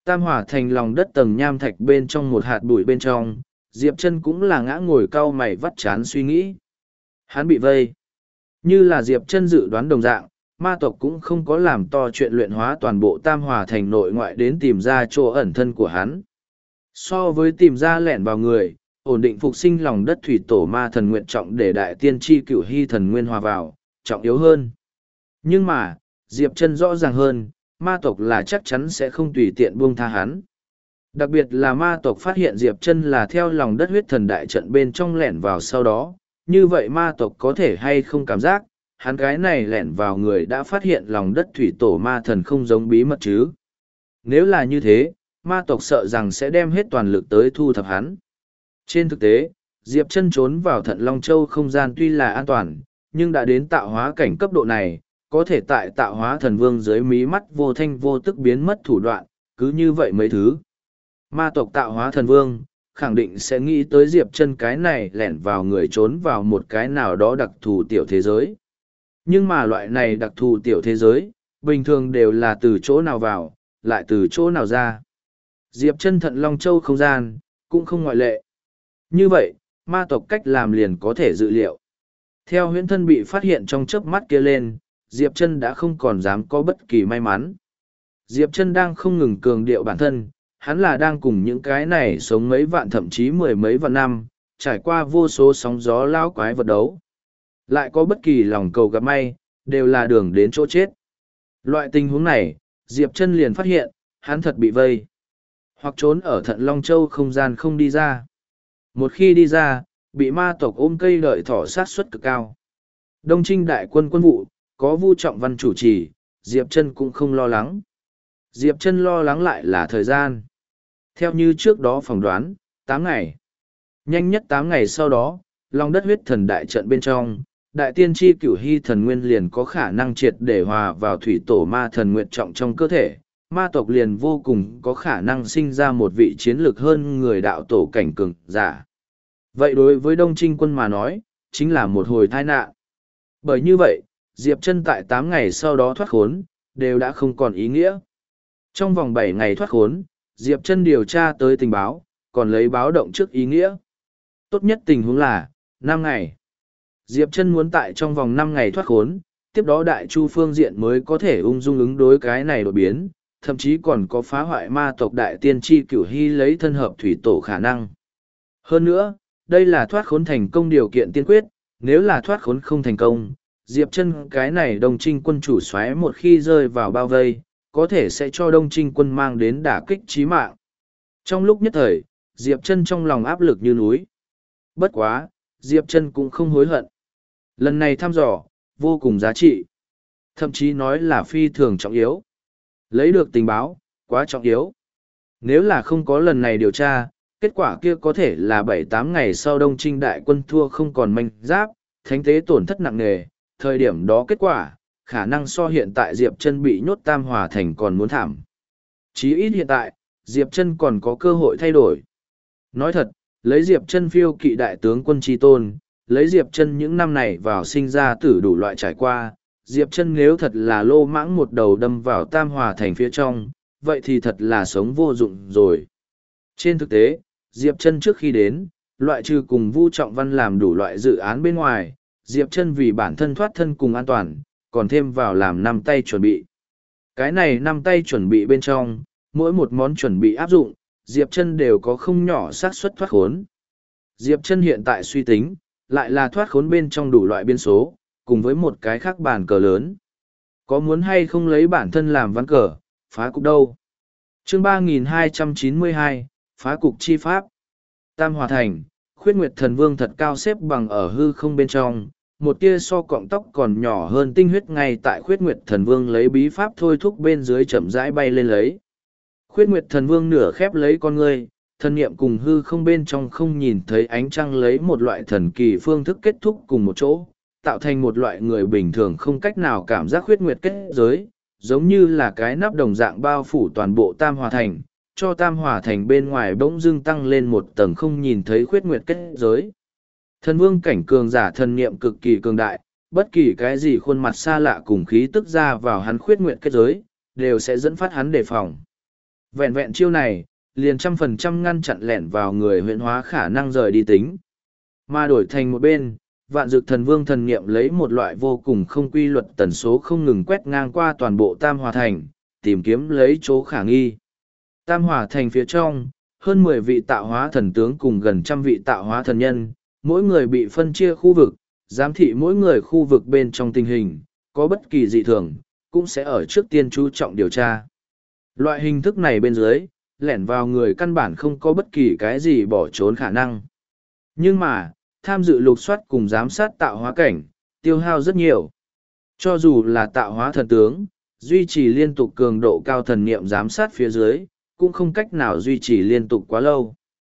Tam Hỏa Thành lòng đất tầng nham thạch bên trong một hạt bụi bên trong, Diệp Chân cũng là ngã ngồi cau mày vắt chán suy nghĩ. Hắn bị vây. Như là Diệp Chân dự đoán đồng dạng, ma tộc cũng không có làm to chuyện luyện hóa toàn bộ Tam Hỏa Thành nội ngoại đến tìm ra chỗ ẩn thân của hắn. So với tìm ra lẻn vào người, ổn định phục sinh lòng đất thủy tổ ma thần nguyện trọng để đại tiên tri cửu hy thần nguyên hòa vào, trọng yếu hơn. Nhưng mà, Diệp Chân rõ ràng hơn, ma tộc là chắc chắn sẽ không tùy tiện buông tha hắn. Đặc biệt là ma tộc phát hiện Diệp Chân là theo lòng đất huyết thần đại trận bên trong lẻn vào sau đó, như vậy ma tộc có thể hay không cảm giác, hắn gái này lẻn vào người đã phát hiện lòng đất thủy tổ ma thần không giống bí mật chứ. Nếu là như thế, ma tộc sợ rằng sẽ đem hết toàn lực tới thu thập hắn. Trên thực tế, Diệp Chân trốn vào Thận Long Châu không gian tuy là an toàn, nhưng đã đến tạo hóa cảnh cấp độ này, có thể tại tạo hóa thần vương dưới mí mắt vô thanh vô tức biến mất thủ đoạn, cứ như vậy mấy thứ. Ma tộc tạo hóa thần vương, khẳng định sẽ nghĩ tới Diệp Chân cái này lẻn vào người trốn vào một cái nào đó đặc thù tiểu thế giới. Nhưng mà loại này đặc thù tiểu thế giới, bình thường đều là từ chỗ nào vào, lại từ chỗ nào ra. Diệp Chân Thận Long Châu không gian, cũng không ngoại lệ. Như vậy, ma tộc cách làm liền có thể dự liệu. Theo huyễn thân bị phát hiện trong chớp mắt kia lên, Diệp Chân đã không còn dám có bất kỳ may mắn. Diệp Chân đang không ngừng cường điệu bản thân, hắn là đang cùng những cái này sống mấy vạn thậm chí mười mấy vạn năm, trải qua vô số sóng gió lao quái vật đấu. Lại có bất kỳ lòng cầu gặp may, đều là đường đến chỗ chết. Loại tình huống này, Diệp Chân liền phát hiện, hắn thật bị vây. Hoặc trốn ở Thận Long Châu không gian không đi ra. Một khi đi ra, bị ma tộc ôm cây đợi thỏ sát suất cực cao. Đông Trinh đại quân quân vụ, có Vu Trọng Văn chủ trì, Diệp Chân cũng không lo lắng. Diệp Chân lo lắng lại là thời gian. Theo như trước đó phỏng đoán, 8 ngày. Nhanh nhất 8 ngày sau đó, lòng đất huyết thần đại trận bên trong, đại tiên tri cửu hy thần nguyên liền có khả năng triệt để hòa vào thủy tổ ma thần nguyện trọng trong cơ thể. Ma tộc liền vô cùng có khả năng sinh ra một vị chiến lược hơn người đạo tổ cảnh cường giả. Vậy đối với Đông Trinh quân mà nói, chính là một hồi tai nạn. Bởi như vậy, Diệp Chân tại 8 ngày sau đó thoát khốn, đều đã không còn ý nghĩa. Trong vòng 7 ngày thoát khốn, Diệp Chân điều tra tới tình báo, còn lấy báo động trước ý nghĩa. Tốt nhất tình huống là 5 ngày. Diệp Chân muốn tại trong vòng 5 ngày thoát khốn, tiếp đó đại chu phương diện mới có thể ung dung ứng đối cái này đột biến, thậm chí còn có phá hoại ma tộc đại tiên tri cửu hy lấy thân hợp thủy tổ khả năng. Hơn nữa, đây là thoát khốn thành công điều kiện tiên quyết, nếu là thoát khốn không thành công, Diệp Chân cái này Đông Trinh quân chủ soái một khi rơi vào bao vây, có thể sẽ cho Đông Trinh quân mang đến đả kích chí mạng. Trong lúc nhất thời, Diệp Chân trong lòng áp lực như núi. Bất quá, Diệp Chân cũng không hối hận. Lần này thăm dò, vô cùng giá trị. Thậm chí nói là phi thường trọng yếu. Lấy được tình báo, quá trọng yếu. Nếu là không có lần này điều tra, kết quả kia có thể là 7-8 ngày sau Đông Trinh đại quân thua không còn manh giáp, thánh tế tổn thất nặng nề, thời điểm đó kết quả, khả năng so hiện tại Diệp Chân bị nhốt Tam Hòa Thành còn muốn thảm. Chí ít hiện tại, Diệp Chân còn có cơ hội thay đổi. Nói thật, lấy Diệp Chân phiêu kỵ đại tướng quân chi tôn, lấy Diệp Chân những năm này vào sinh ra tử đủ loại trải qua, Diệp Chân nếu thật là lô mãng một đầu đâm vào Tam Hòa Thành phía trong, vậy thì thật là sống vô dụng rồi. Trên thực tế, Diệp Chân trước khi đến, loại trừ cùng Vu Trọng Văn làm đủ loại dự án bên ngoài, Diệp Chân vì bản thân thoát thân cùng an toàn, còn thêm vào làm 5 tay chuẩn bị. Cái này 5 tay chuẩn bị bên trong, mỗi một món chuẩn bị áp dụng, Diệp Chân đều có không nhỏ xác suất thoát khốn. Diệp Chân hiện tại suy tính, lại là thoát khốn bên trong đủ loại biên số, cùng với một cái khác bàn cờ lớn. Có muốn hay không lấy bản thân làm ván cờ, phá cục đâu? Chương 3292, phá cục chi pháp. Tam Hòa Thành, Khuyết Nguyệt Thần Vương thật cao xếp bằng ở hư không bên trong, một tia so cọng tóc còn nhỏ hơn tinh huyết ngay tại Khuyết Nguyệt Thần Vương lấy bí pháp thôi thúc bên dưới chậm rãi bay lên lấy. Khuyết Nguyệt Thần Vương nửa khép lấy con ngươi, thần niệm cùng hư không bên trong không nhìn thấy ánh trăng lấy một loại thần kỳ phương thức kết thúc cùng một chỗ, tạo thành một loại người bình thường không cách nào cảm giác Khuyết Nguyệt kết giới, giống như là cái nắp đồng dạng bao phủ toàn bộ Tam Hòa Thành, cho Tam Hòa Thành bên ngoài bỗng dưng tăng lên một tầng không nhìn thấy Khuyết Nguyệt kết giới. Thần vương cảnh cường giả thần niệm cực kỳ cường đại, bất kỳ cái gì khuôn mặt xa lạ cùng khí tức ra vào hắn Khuyết Nguyệt kết giới, đều sẽ dẫn phát hắn đề phòng. Vẹn vẹn chiêu này, liền 100% ngăn chặn lẻn vào người huyện hóa khả năng rời đi tính. Mà đổi thành một bên, vạn dực thần vương thần niệm lấy một loại vô cùng không quy luật tần số không ngừng quét ngang qua toàn bộ Tam Hòa Thành, tìm kiếm lấy chỗ khả nghi. Tam Hòa Thành phía trong, hơn 10 vị tạo hóa thần tướng cùng gần 100 vị tạo hóa thần nhân, mỗi người bị phân chia khu vực, giám thị mỗi người khu vực bên trong tình hình, có bất kỳ dị thường, cũng sẽ ở trước tiên chú trọng điều tra. Loại hình thức này bên dưới, lẻn vào người căn bản không có bất kỳ cái gì bỏ trốn khả năng. Nhưng mà, tham dự lục soát cùng giám sát tạo hóa cảnh, tiêu hao rất nhiều. Cho dù là tạo hóa thần tướng, duy trì liên tục cường độ cao thần niệm giám sát phía dưới, cũng không cách nào duy trì liên tục quá lâu.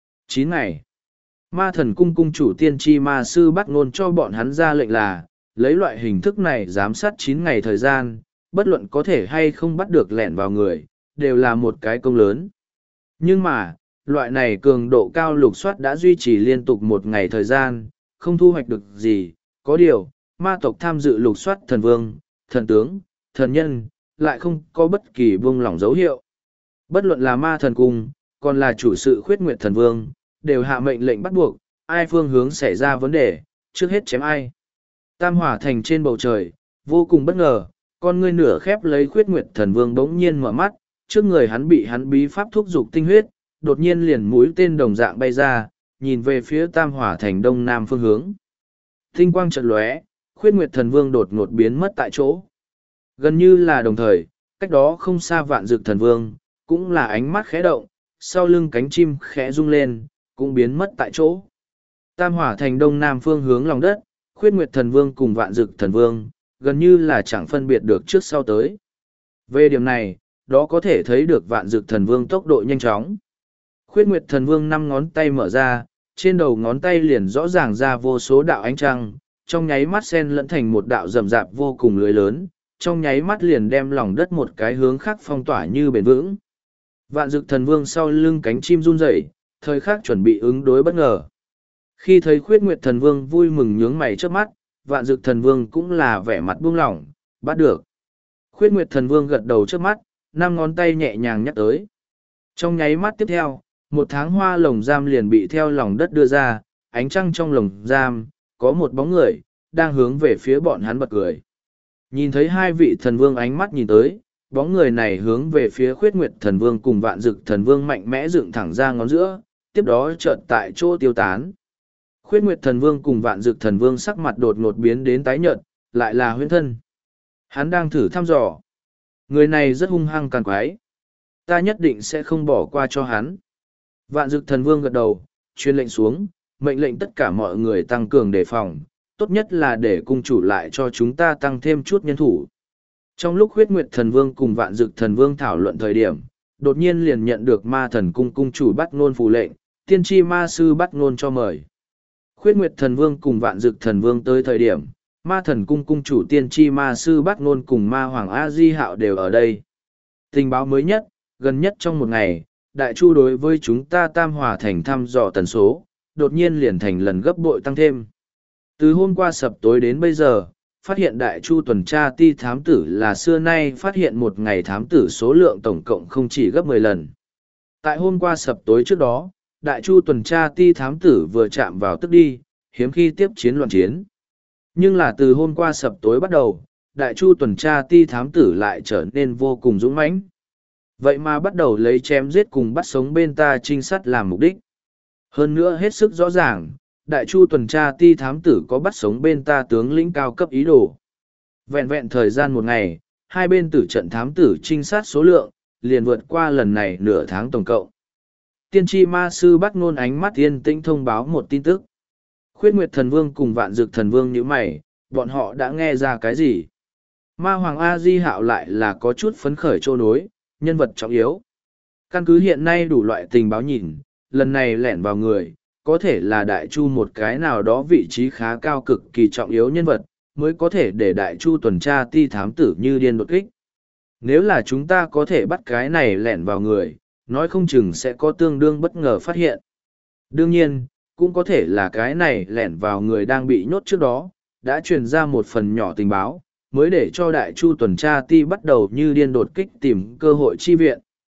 9 ngày. Ma thần cung cung chủ tiên tri ma sư bắt ngôn cho bọn hắn ra lệnh là, lấy loại hình thức này giám sát 9 ngày thời gian, bất luận có thể hay không bắt được lẻn vào người, đều là một cái công lớn. Nhưng mà, loại này cường độ cao lục soát đã duy trì liên tục 1 ngày thời gian, không thu hoạch được gì. Có điều, ma tộc tham dự lục soát thần vương, thần tướng, thần nhân, lại không có bất kỳ buông lỏng dấu hiệu. Bất luận là ma thần cung, còn là chủ sự khuyết nguyệt thần vương, đều hạ mệnh lệnh bắt buộc, ai phương hướng xảy ra vấn đề, trước hết chém ai. Tam Hỏa Thành trên bầu trời, vô cùng bất ngờ, con ngươi nửa khép lấy khuyết nguyệt thần vương bỗng nhiên mở mắt, trước người hắn bị hắn bí pháp thúc dục tinh huyết, đột nhiên liền mũi tên đồng dạng bay ra, nhìn về phía Tam Hỏa Thành đông nam phương hướng. Tinh quang chợt lóe, khuyết nguyệt thần vương đột ngột biến mất tại chỗ. Gần như là đồng thời, cách đó không xa vạn dực thần vương, cũng là ánh mắt khẽ động, sau lưng cánh chim khẽ rung lên, cũng biến mất tại chỗ. Tam Hỏa Thành đông nam phương hướng lòng đất, khuyết nguyệt thần vương cùng vạn dực thần vương, gần như là chẳng phân biệt được trước sau tới. Về điểm này, đó có thể thấy được vạn dực thần vương tốc độ nhanh chóng. Khuyết nguyệt thần vương 5 ngón tay mở ra, trên đầu ngón tay liền rõ ràng ra vô số đạo ánh trăng, trong nháy mắt sen lẫn thành một đạo rậm rạp vô cùng lưới lớn, trong nháy mắt liền đem lòng đất một cái hướng khác phong tỏa như bền vững. Vạn dực thần vương sau lưng cánh chim run rẩy, thời khắc chuẩn bị ứng đối bất ngờ. Khi thấy khuyết nguyệt thần vương vui mừng nhướng mày trước mắt, vạn dực thần vương cũng là vẻ mặt buông lỏng, bắt được. Khuyết nguyệt thần vương gật đầu trước mắt, 5 ngón tay nhẹ nhàng nhắc tới. Trong nháy mắt tiếp theo, một tháng hoa lồng giam liền bị theo lòng đất đưa ra, ánh trăng trong lồng giam, có một bóng người, đang hướng về phía bọn hắn bật cười. Nhìn thấy hai vị thần vương ánh mắt nhìn tới, bóng người này hướng về phía khuyết nguyệt thần vương cùng vạn dực thần vương mạnh mẽ dựng thẳng ra ngón giữa, tiếp đó chợt tại chỗ tiêu tán. Khuyết nguyệt thần vương cùng vạn dực thần vương sắc mặt đột ngột biến đến tái nhợt, lại là huyễn thân. Hắn đang thử thăm dò. Người này rất hung hăng càn quái. Ta nhất định sẽ không bỏ qua cho hắn. Vạn dực thần vương gật đầu, truyền lệnh xuống, mệnh lệnh tất cả mọi người tăng cường đề phòng, tốt nhất là để cung chủ lại cho chúng ta tăng thêm chút nhân thủ. Trong lúc huyết nguyệt thần vương cùng vạn dực thần vương thảo luận thời điểm, đột nhiên liền nhận được ma thần cung cung chủ bắt ngôn phù lệnh, tiên tri ma sư bắt ngôn cho mời. Khuyết nguyệt thần vương cùng vạn dực thần vương tới thời điểm, ma thần cung cung chủ tiên tri ma sư bắt ngôn cùng ma hoàng A-di hạo đều ở đây. Tình báo mới nhất, gần nhất trong một ngày, đại chu đối với chúng ta Tam Hòa Thành thăm dò tần số, đột nhiên liền thành lần gấp bội tăng thêm. Từ hôm qua sập tối đến bây giờ, phát hiện đại chu tuần tra ti thám tử là xưa nay phát hiện một ngày thám tử số lượng tổng cộng không chỉ gấp 10 lần. Tại hôm qua sập tối trước đó, đại chu tuần tra ti thám tử vừa chạm vào tức đi, hiếm khi tiếp chiến loạn chiến. Nhưng là từ hôm qua sập tối bắt đầu, đại chu tuần tra ti thám tử lại trở nên vô cùng dũng mãnh. Vậy mà bắt đầu lấy chém giết cùng bắt sống bên ta trinh sát làm mục đích. Hơn nữa hết sức rõ ràng, đại chu tuần tra ti thám tử có bắt sống bên ta tướng lĩnh cao cấp ý đồ. Vẹn vẹn thời gian một ngày, hai bên tử trận thám tử trinh sát số lượng, liền vượt qua lần này nửa tháng tổng cộng. Tiên tri ma sư bắt ngôn ánh mắt yên tĩnh thông báo một tin tức. Khuyết nguyệt thần vương cùng vạn dực thần vương như mày, bọn họ đã nghe ra cái gì? Ma hoàng A-di hạo lại là có chút phấn khởi trô nối, nhân vật trọng yếu. Căn cứ hiện nay đủ loại tình báo nhìn, lần này lẻn vào người, có thể là đại chu một cái nào đó vị trí khá cao cực kỳ trọng yếu nhân vật, mới có thể để đại chu tuần tra ti thám tử như điên đột kích. Nếu là chúng ta có thể bắt cái này lẻn vào người, nói không chừng sẽ có tương đương bất ngờ phát hiện. Đương nhiên, cũng có thể là cái này lẻn vào người đang bị nhốt trước đó, đã truyền ra một phần nhỏ tình báo, mới để cho đại chu tuần tra ti bắt đầu như điên đột kích tìm cơ hội chi viện.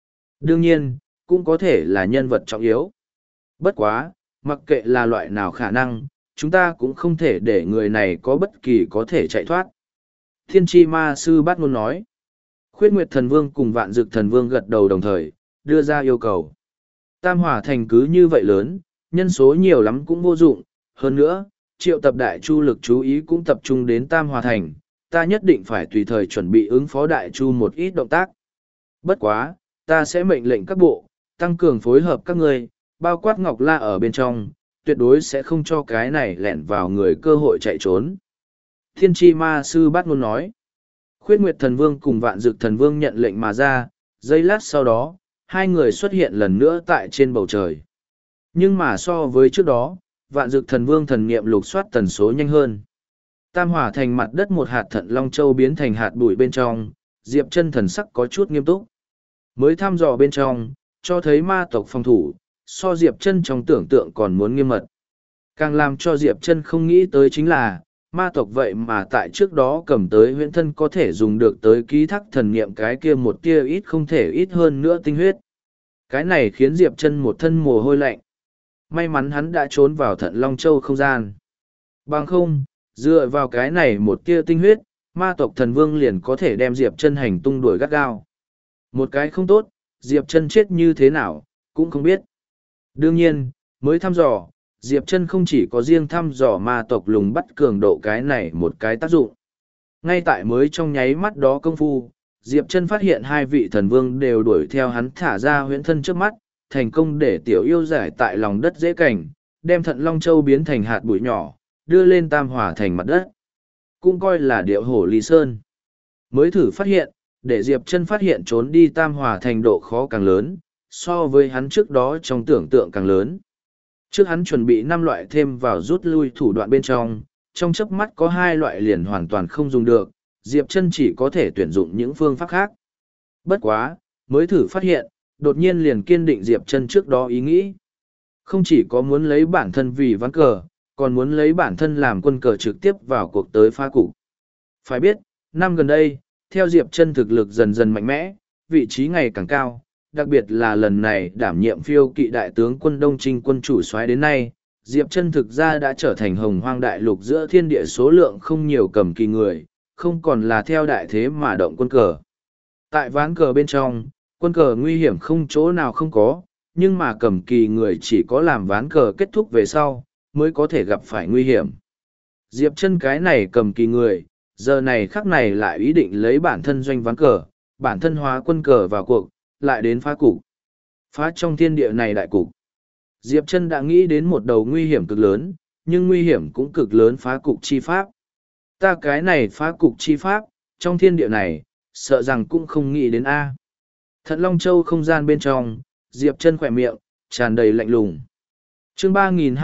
Đương nhiên, cũng có thể là nhân vật trọng yếu. Bất quá, mặc kệ là loại nào khả năng, chúng ta cũng không thể để người này có bất kỳ có thể chạy thoát. Thiên tri ma sư bát ngôn nói. Khuyết Nguyệt Thần Vương cùng Vạn Dực Thần Vương gật đầu đồng thời, đưa ra yêu cầu. Tam Hỏa Thành cứ như vậy lớn, nhân số nhiều lắm cũng vô dụng. Hơn nữa, triệu tập đại chu lực chú ý cũng tập trung đến Tam Hỏa Thành. Ta nhất định phải tùy thời chuẩn bị ứng phó đại chu một ít động tác. Bất quá, ta sẽ mệnh lệnh các bộ, tăng cường phối hợp các ngươi, bao quát Ngọc La ở bên trong, tuyệt đối sẽ không cho cái này lẻn vào người cơ hội chạy trốn. Thiên tri ma sư bát ngôn nói. Khuyết Nguyệt Thần Vương cùng Vạn Dực Thần Vương nhận lệnh mà ra, giây lát sau đó, hai người xuất hiện lần nữa tại trên bầu trời. Nhưng mà so với trước đó, Vạn Dực Thần Vương thần niệm lục soát tần số nhanh hơn. Tam Hỏa Thành mặt đất một hạt Thận Long Châu biến thành hạt bụi bên trong, Diệp Chân thần sắc có chút nghiêm túc. Mới thăm dò bên trong, cho thấy ma tộc phòng thủ, so Diệp Chân trong tưởng tượng còn muốn nghiêm mật. Càng làm cho Diệp Chân không nghĩ tới chính là, ma tộc vậy mà tại trước đó cầm tới huyễn thân có thể dùng được tới ký thác thần niệm cái kia một tia ít không thể ít hơn nữa tinh huyết. Cái này khiến Diệp Chân một thân mồ hôi lạnh. May mắn hắn đã trốn vào Thận Long Châu không gian. Bằng không, dựa vào cái này một tia tinh huyết, ma tộc thần vương liền có thể đem Diệp Chân hành tung đuổi gắt gao. Một cái không tốt, Diệp Chân chết như thế nào, cũng không biết. Đương nhiên, mới thăm dò, Diệp Chân không chỉ có riêng thăm dò ma tộc lùng bắt cường độ cái này một cái tác dụng. Ngay tại mới trong nháy mắt đó công phu, Diệp Chân phát hiện hai vị thần vương đều đuổi theo hắn thả ra huyễn thân trước mắt, thành công để tiểu yêu giải tại lòng đất dễ cảnh, đem Thận Long Châu biến thành hạt bụi nhỏ, đưa lên Tam Hỏa Thành mặt đất. Cũng coi là điệu hổ ly sơn. Mới thử phát hiện, để Diệp Chân phát hiện trốn đi Tam Hỏa Thành độ khó càng lớn, so với hắn trước đó trong tưởng tượng càng lớn. Trước hắn chuẩn bị 5 loại thêm vào rút lui thủ đoạn bên trong chớp mắt có 2 loại liền hoàn toàn không dùng được, Diệp Chân chỉ có thể tuyển dụng những phương pháp khác. Bất quá, mới thử phát hiện, đột nhiên liền kiên định Diệp Chân trước đó ý nghĩ. Không chỉ có muốn lấy bản thân vì ván cờ, còn muốn lấy bản thân làm quân cờ trực tiếp vào cuộc tới phá cục. Phải biết, năm gần đây, theo Diệp Chân thực lực dần dần mạnh mẽ, vị trí ngày càng cao, đặc biệt là lần này đảm nhiệm phiêu kỵ đại tướng quân Đông Trinh quân chủ soái đến nay, Diệp Chân thực ra đã trở thành hồng hoang đại lục giữa thiên địa số lượng không nhiều cầm kỳ người, không còn là theo đại thế mà động quân cờ. Tại ván cờ bên trong, quân cờ nguy hiểm không chỗ nào không có, nhưng mà cầm kỳ người chỉ có làm ván cờ kết thúc về sau, mới có thể gặp phải nguy hiểm. Diệp Chân cái này cầm kỳ người, giờ này khắc này lại ý định lấy bản thân doanh ván cờ, bản thân hóa quân cờ vào cuộc, lại đến phá cục. Phá trong thiên địa này đại cục. Diệp Chân đã nghĩ đến một đầu nguy hiểm cực lớn, nhưng nguy hiểm cũng cực lớn phá cục chi pháp. Ta cái này phá cục chi pháp, trong thiên địa này, sợ rằng cũng không nghĩ đến A. Thận Long Châu không gian bên trong, Diệp Chân khỏe miệng, tràn đầy lạnh lùng. Chương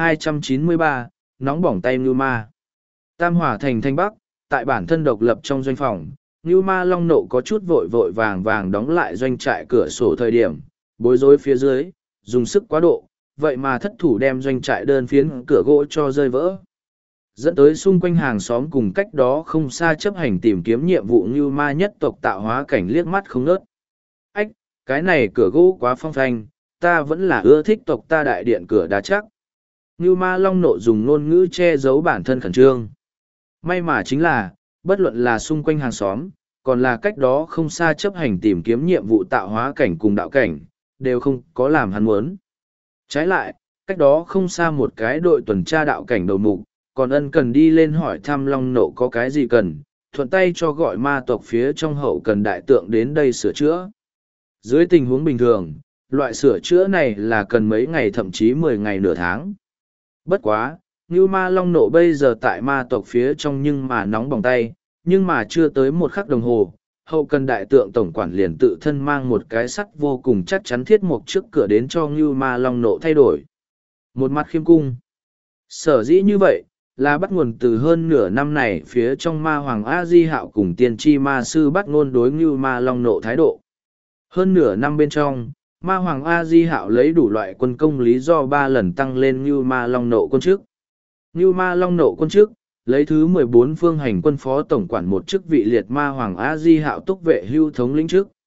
3293, nóng bỏng tay Ngưu Ma. Tam Hỏa Thành Thanh Bắc, tại bản thân độc lập trong doanh phòng, Ngưu Ma Long Nộ có chút vội vội vàng vàng đóng lại doanh trại cửa sổ thời điểm, bối rối phía dưới, dùng sức quá độ, vậy mà thất thủ đem doanh trại đơn phiến cửa gỗ cho rơi vỡ. Dẫn tới xung quanh hàng xóm cùng cách đó không xa chấp hành tìm kiếm nhiệm vụ Ngưu Ma nhất tộc tạo hóa cảnh liếc mắt không ngớt. Ách, cái này cửa gỗ quá phong phanh, ta vẫn là ưa thích tộc ta đại điện cửa đá chắc. Ngưu Ma Long Nộ dùng ngôn ngữ che giấu bản thân khẩn trương. May mà chính là, bất luận là xung quanh hàng xóm, còn là cách đó không xa chấp hành tìm kiếm nhiệm vụ tạo hóa cảnh cùng đạo cảnh, đều không có làm hắn muốn. Trái lại, cách đó không xa một cái đội tuần tra đạo cảnh đầu mục, còn ân cần đi lên hỏi thăm Long Nộ có cái gì cần, thuận tay cho gọi ma tộc phía trong hậu cần đại tượng đến đây sửa chữa. Dưới tình huống bình thường, loại sửa chữa này là cần mấy ngày thậm chí 10 ngày nửa tháng. Bất quá, Ngưu Ma Long Nộ bây giờ tại ma tộc phía trong nhưng mà nóng bỏng tay, nhưng mà chưa tới một khắc đồng hồ, hậu cần đại tượng tổng quản liền tự thân mang một cái sắt vô cùng chắc chắn thiết mộc trước cửa đến cho Ngưu Ma Long Nộ thay đổi. Một mặt khiêm cung. Sở dĩ như vậy, là bắt nguồn từ hơn nửa năm này phía trong ma hoàng A-di Hạo cùng tiên tri ma sư bắt ngôn đối Ngưu Ma Long Nộ thái độ. Hơn nửa năm bên trong, ma hoàng A-di Hạo lấy đủ loại quân công lý do 3 lần tăng lên Ngưu Ma Long Nộ quân chức. Ngưu Ma Long Nộ quân chức, lấy thứ 14 phương hành quân phó tổng quản một chức vị liệt ma hoàng A-di Hạo túc vệ hưu thống lĩnh chức.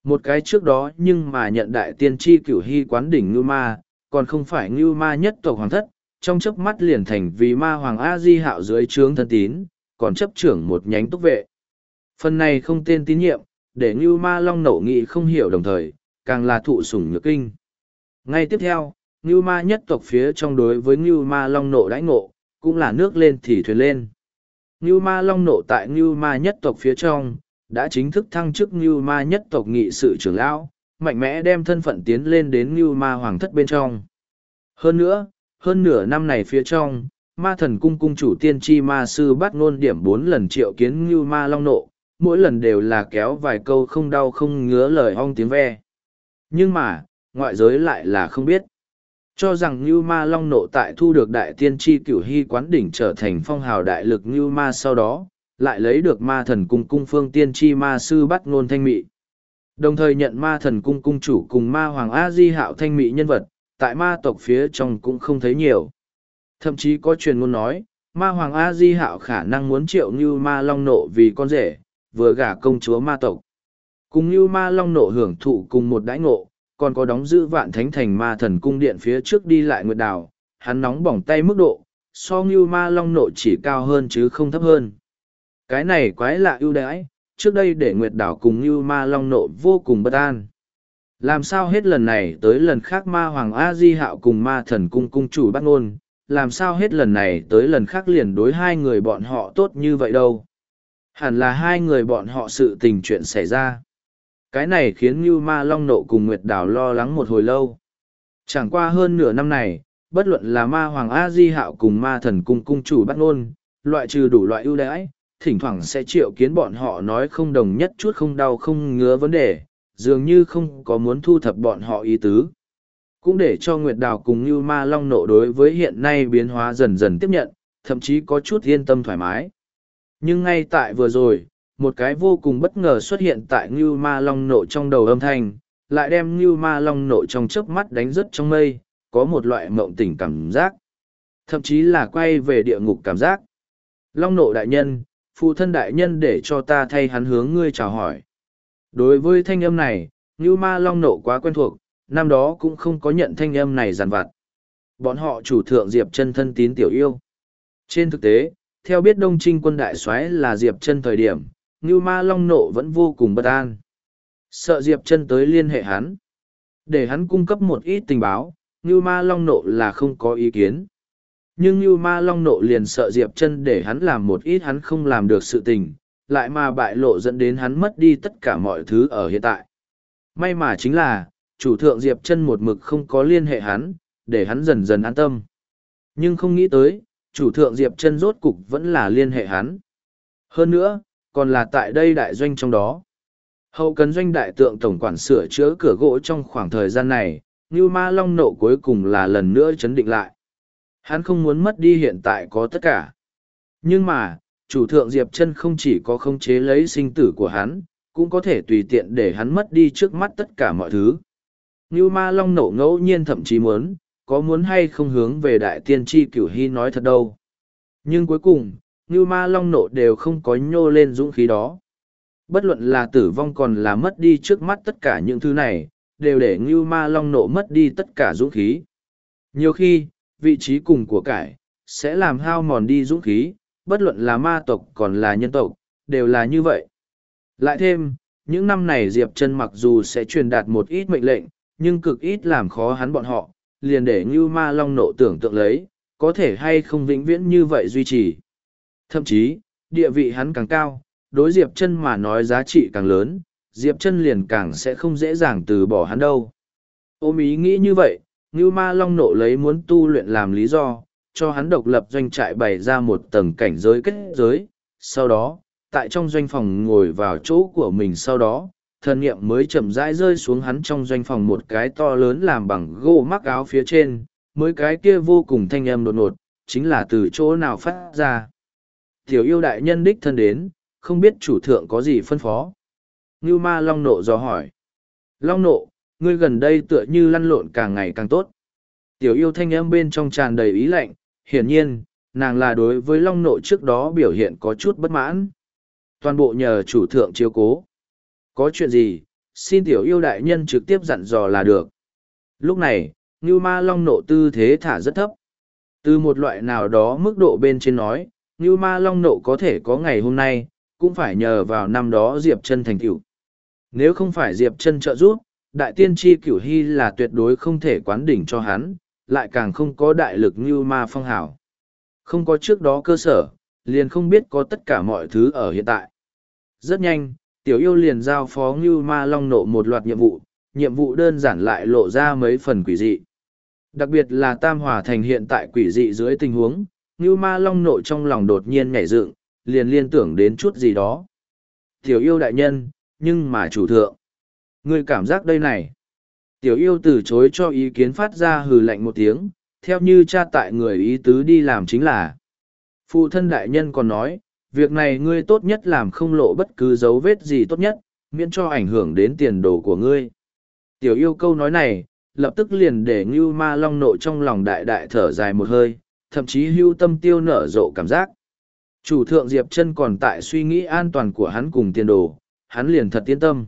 Một cái trước đó nhưng mà nhận đại tiên tri cửu hy quán đỉnh Ngưu Ma, còn không phải Ngưu Ma nhất tộc hoàng thất, trong chớp mắt liền thành vì ma hoàng A Di Hạo dưới trướng thân tín, còn chấp trưởng một nhánh túc vệ. Phần này không tên tín nhiệm, để Ngưu Ma Long Nộ nghị không hiểu đồng thời, càng là thụ sủng nhược kinh. Ngay tiếp theo, Ngưu Ma nhất tộc phía trong đối với Ngưu Ma Long Nộ đãi ngộ, cũng là nước lên thì thuyền lên. Ngưu Ma Long Nộ tại Ngưu Ma nhất tộc phía trong, đã chính thức thăng chức Ngưu Ma nhất tộc nghị sự trưởng lão, mạnh mẽ đem thân phận tiến lên đến Ngưu Ma hoàng thất bên trong. Hơn nữa, hơn nửa năm này phía trong, Ma Thần Cung cung chủ tiên tri ma sư bắt ngôn điểm 4 lần triệu kiến Ngưu Ma Long Nộ, mỗi lần đều là kéo vài câu không đau không ngứa lời ong tiếng ve. Nhưng mà, ngoại giới lại là không biết. Cho rằng Ngưu Ma Long Nộ tại thu được đại tiên tri cửu hy quán đỉnh trở thành phong hào đại lực Ngưu Ma sau đó, lại lấy được Ma Thần Cung cung phương tiên tri ma sư bắt ngôn thanh mị. Đồng thời nhận Ma Thần Cung cung chủ cùng Ma Hoàng A Di Hạo thanh mị nhân vật, tại ma tộc phía trong cũng không thấy nhiều. Thậm chí có truyền ngôn nói, Ma Hoàng A Di Hạo khả năng muốn triệu Ngưu Ma Long Nộ vì con rể, vừa gả công chúa ma tộc. Cùng Ngưu Ma Long Nộ hưởng thụ cùng một đãi ngộ, còn có đóng giữ Vạn Thánh Thành Ma Thần Cung điện phía trước đi lại Nguyệt Đào, hắn nóng bỏng tay mức độ, so Ngưu Ma Long Nộ chỉ cao hơn chứ không thấp hơn. Cái này quái lạ ưu đãi, trước đây để Nguyệt Đào cùng Ngưu Ma Long Nộ vô cùng bất an. Làm sao hết lần này tới lần khác Ma Hoàng A Di Hạo cùng Ma Thần Cung cung chủ bắt ngôn, làm sao hết lần này tới lần khác liền đối hai người bọn họ tốt như vậy đâu. Hẳn là hai người bọn họ sự tình chuyện xảy ra. Cái này khiến Ngưu Ma Long Nộ cùng Nguyệt Đào lo lắng một hồi lâu. Chẳng qua hơn nửa năm này, bất luận là Ma Hoàng A Di Hạo cùng Ma Thần Cung cung chủ bắt ngôn, loại trừ đủ loại ưu đãi, thỉnh thoảng sẽ triệu kiến bọn họ nói không đồng nhất chút không đau không ngứa vấn đề, dường như không có muốn thu thập bọn họ ý tứ. Cũng để cho Nguyệt Đào cùng Ngưu Ma Long Nộ đối với hiện nay biến hóa dần dần tiếp nhận, thậm chí có chút yên tâm thoải mái. Nhưng ngay tại vừa rồi, một cái vô cùng bất ngờ xuất hiện tại Ngưu Ma Long Nộ trong đầu âm thanh, lại đem Ngưu Ma Long Nộ trong chớp mắt đánh rớt trong mây, có một loại mộng tỉnh cảm giác. Thậm chí là quay về địa ngục cảm giác. Long Nộ đại nhân, phụ thân đại nhân để cho ta thay hắn hướng ngươi chào hỏi. Đối với thanh âm này, Ngưu Ma Long Nộ quá quen thuộc, năm đó cũng không có nhận thanh âm này dằn vặt. Bọn họ chủ thượng Diệp Chân thân tín tiểu yêu. Trên thực tế, theo biết Đông Trinh quân đại soái là Diệp Chân thời điểm, Ngưu Ma Long Nộ vẫn vô cùng bất an. Sợ Diệp Chân tới liên hệ hắn. Để hắn cung cấp một ít tình báo, Ngưu Ma Long Nộ là không có ý kiến. Nhưng Ngưu Ma Long Nộ liền sợ Diệp Chân để hắn làm một ít hắn không làm được sự tình, lại mà bại lộ dẫn đến hắn mất đi tất cả mọi thứ ở hiện tại. May mà chính là, chủ thượng Diệp Chân một mực không có liên hệ hắn, để hắn dần dần an tâm. Nhưng không nghĩ tới, chủ thượng Diệp Chân rốt cục vẫn là liên hệ hắn. Hơn nữa, còn là tại đây đại doanh trong đó. Hậu cần doanh đại tượng tổng quản sửa chữa cửa gỗ trong khoảng thời gian này, Ngưu Ma Long Nộ cuối cùng là lần nữa chấn định lại. Hắn không muốn mất đi hiện tại có tất cả. Nhưng mà, chủ thượng Diệp Chân không chỉ có khống chế lấy sinh tử của hắn, cũng có thể tùy tiện để hắn mất đi trước mắt tất cả mọi thứ. Ngưu Ma Long Nộ ngẫu nhiên thậm chí muốn hay không hướng về đại tiên tri cửu hy nói thật đâu. Nhưng cuối cùng, Ngưu Ma Long Nộ đều không có nhô lên dũng khí đó. Bất luận là tử vong còn là mất đi trước mắt tất cả những thứ này, đều để Ngưu Ma Long Nộ mất đi tất cả dũng khí. Nhiều khi, vị trí cùng của cải, sẽ làm hao mòn đi dũng khí, bất luận là ma tộc còn là nhân tộc, đều là như vậy. Lại thêm, những năm này Diệp Chân mặc dù sẽ truyền đạt một ít mệnh lệnh, nhưng cực ít làm khó hắn bọn họ, liền để Ngưu Ma Long Nộ tưởng tượng lấy, có thể hay không vĩnh viễn như vậy duy trì. Thậm chí, địa vị hắn càng cao, đối Diệp Chân mà nói giá trị càng lớn, Diệp Chân liền càng sẽ không dễ dàng từ bỏ hắn đâu. Ôm ý nghĩ như vậy, Ngưu Ma Long Nộ lấy muốn tu luyện làm lý do, cho hắn độc lập doanh trại bày ra một tầng cảnh giới kết giới, sau đó, tại trong doanh phòng ngồi vào chỗ của mình sau đó, thần niệm mới chậm rãi rơi xuống hắn trong doanh phòng một cái to lớn làm bằng gỗ mắc áo phía trên, mới cái kia vô cùng thanh âm đột ngột, chính là từ chỗ nào phát ra. Tiểu yêu đại nhân đích thân đến, không biết chủ thượng có gì phân phó. Ngưu Ma Long Nộ dò hỏi. Long Nộ, ngươi gần đây tựa như lăn lộn càng ngày càng tốt. Tiểu yêu thanh âm bên trong tràn đầy ý lạnh, hiển nhiên, nàng là đối với Long Nộ trước đó biểu hiện có chút bất mãn. Toàn bộ nhờ chủ thượng chiếu cố. Có chuyện gì, xin tiểu yêu đại nhân trực tiếp dặn dò là được. Lúc này, Ngưu Ma Long Nộ tư thế thả rất thấp. Từ một loại nào đó mức độ bên trên nói, Ngưu Ma Long Nộ có thể có ngày hôm nay, cũng phải nhờ vào năm đó Diệp Chân thành tựu. Nếu không phải Diệp Chân trợ giúp, đại tiên tri Cửu Hy là tuyệt đối không thể quán đỉnh cho hắn, lại càng không có đại lực Ngưu Ma Phong hảo. Không có trước đó cơ sở, liền không biết có tất cả mọi thứ ở hiện tại. Rất nhanh, tiểu yêu liền giao phó Ngưu Ma Long Nộ một loạt nhiệm vụ đơn giản lại lộ ra mấy phần quỷ dị. Đặc biệt là Tam Hòa Thành hiện tại quỷ dị dưới tình huống, Ngưu Ma Long Nộ trong lòng đột nhiên nhảy dựng, liền liên tưởng đến chút gì đó. Tiểu yêu đại nhân, nhưng mà chủ thượng. Ngươi cảm giác đây này. Tiểu yêu từ chối cho ý kiến phát ra hừ lạnh một tiếng, theo như cha tại người ý tứ đi làm chính là. Phụ thân đại nhân còn nói, việc này ngươi tốt nhất làm không lộ bất cứ dấu vết gì tốt nhất, miễn cho ảnh hưởng đến tiền đồ của ngươi. Tiểu yêu câu nói này, lập tức liền để Ngưu Ma Long Nộ trong lòng đại đại thở dài một hơi, thậm chí hưu tâm tiêu nở rộ cảm giác. Chủ thượng Diệp Chân còn tại suy nghĩ an toàn của hắn cùng tiền đồ, hắn liền thật yên tâm.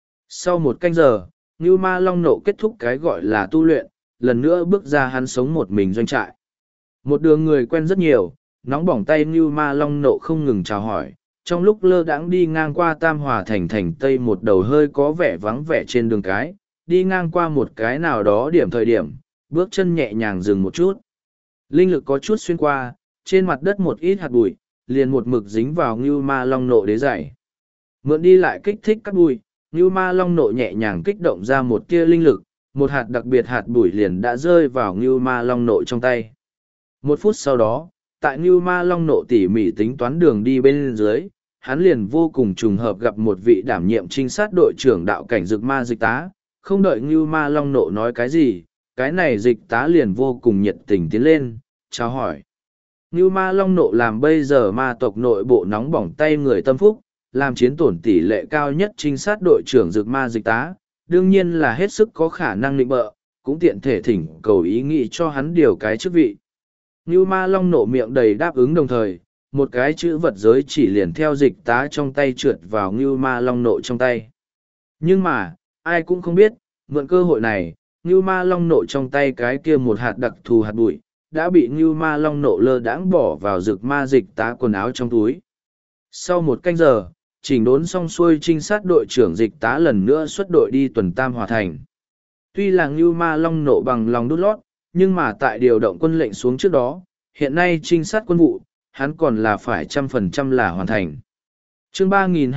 Sau một canh giờ, Ngưu Ma Long Nộ kết thúc cái gọi là tu luyện, lần nữa bước ra hắn sống một mình doanh trại. Một đường người quen rất nhiều, nóng bỏng tay Ngưu Ma Long Nộ không ngừng chào hỏi, trong lúc lơ đãng đi ngang qua Tam Hòa Thành thành Tây một đầu hơi có vẻ vắng vẻ trên đường cái, đi ngang qua một cái nào đó điểm thời điểm, bước chân nhẹ nhàng dừng một chút. Linh lực có chút xuyên qua, trên mặt đất một ít hạt bụi, liền một mực dính vào Ngưu Ma Long Nộ đế giày. Mượn đi lại kích thích cắt bụi, Ngưu Ma Long Nộ nhẹ nhàng kích động ra một tia linh lực, một hạt đặc biệt hạt bụi liền đã rơi vào Ngưu Ma Long Nộ trong tay. Một phút sau đó, tại Ngưu Ma Long Nộ tỉ mỉ tính toán đường đi bên dưới, hắn liền vô cùng trùng hợp gặp một vị đảm nhiệm trinh sát đội trưởng đạo cảnh Dực Ma dịch tá. Không đợi Ngưu Ma Long Nộ nói cái gì, cái này dịch tá liền vô cùng nhiệt tình tiến lên, chào hỏi. Ngưu Ma Long Nộ làm bây giờ ma tộc nội bộ nóng bỏng tay người tâm phúc, làm chiến tổn tỷ lệ cao nhất trinh sát đội trưởng Dực Ma dịch tá, đương nhiên là hết sức có khả năng định bợ, cũng tiện thể thỉnh cầu ý nghĩ cho hắn điều cái chức vị. Ngưu Ma Long Nộ miệng đầy đáp ứng đồng thời, một cái chữ vật giới chỉ liền theo dịch tá trong tay trượt vào Ngưu Ma Long Nộ trong tay. Nhưng mà, ai cũng không biết, mượn cơ hội này, Ngưu Ma Long Nộ trong tay cái kia một hạt đặc thù hạt bụi, đã bị Ngưu Ma Long Nộ lơ đãng bỏ vào Dực Ma dịch tá quần áo trong túi. Sau một canh giờ, chỉnh đốn xong xuôi trinh sát đội trưởng dịch tá lần nữa xuất đội đi tuần Tam Hòa Thành. Tuy là Ngưu Ma Long Nộ bằng lòng đút lót, nhưng mà tại điều động quân lệnh xuống trước đó, hiện nay trinh sát quân vụ, hắn còn là phải 100% là hoàn thành. Chương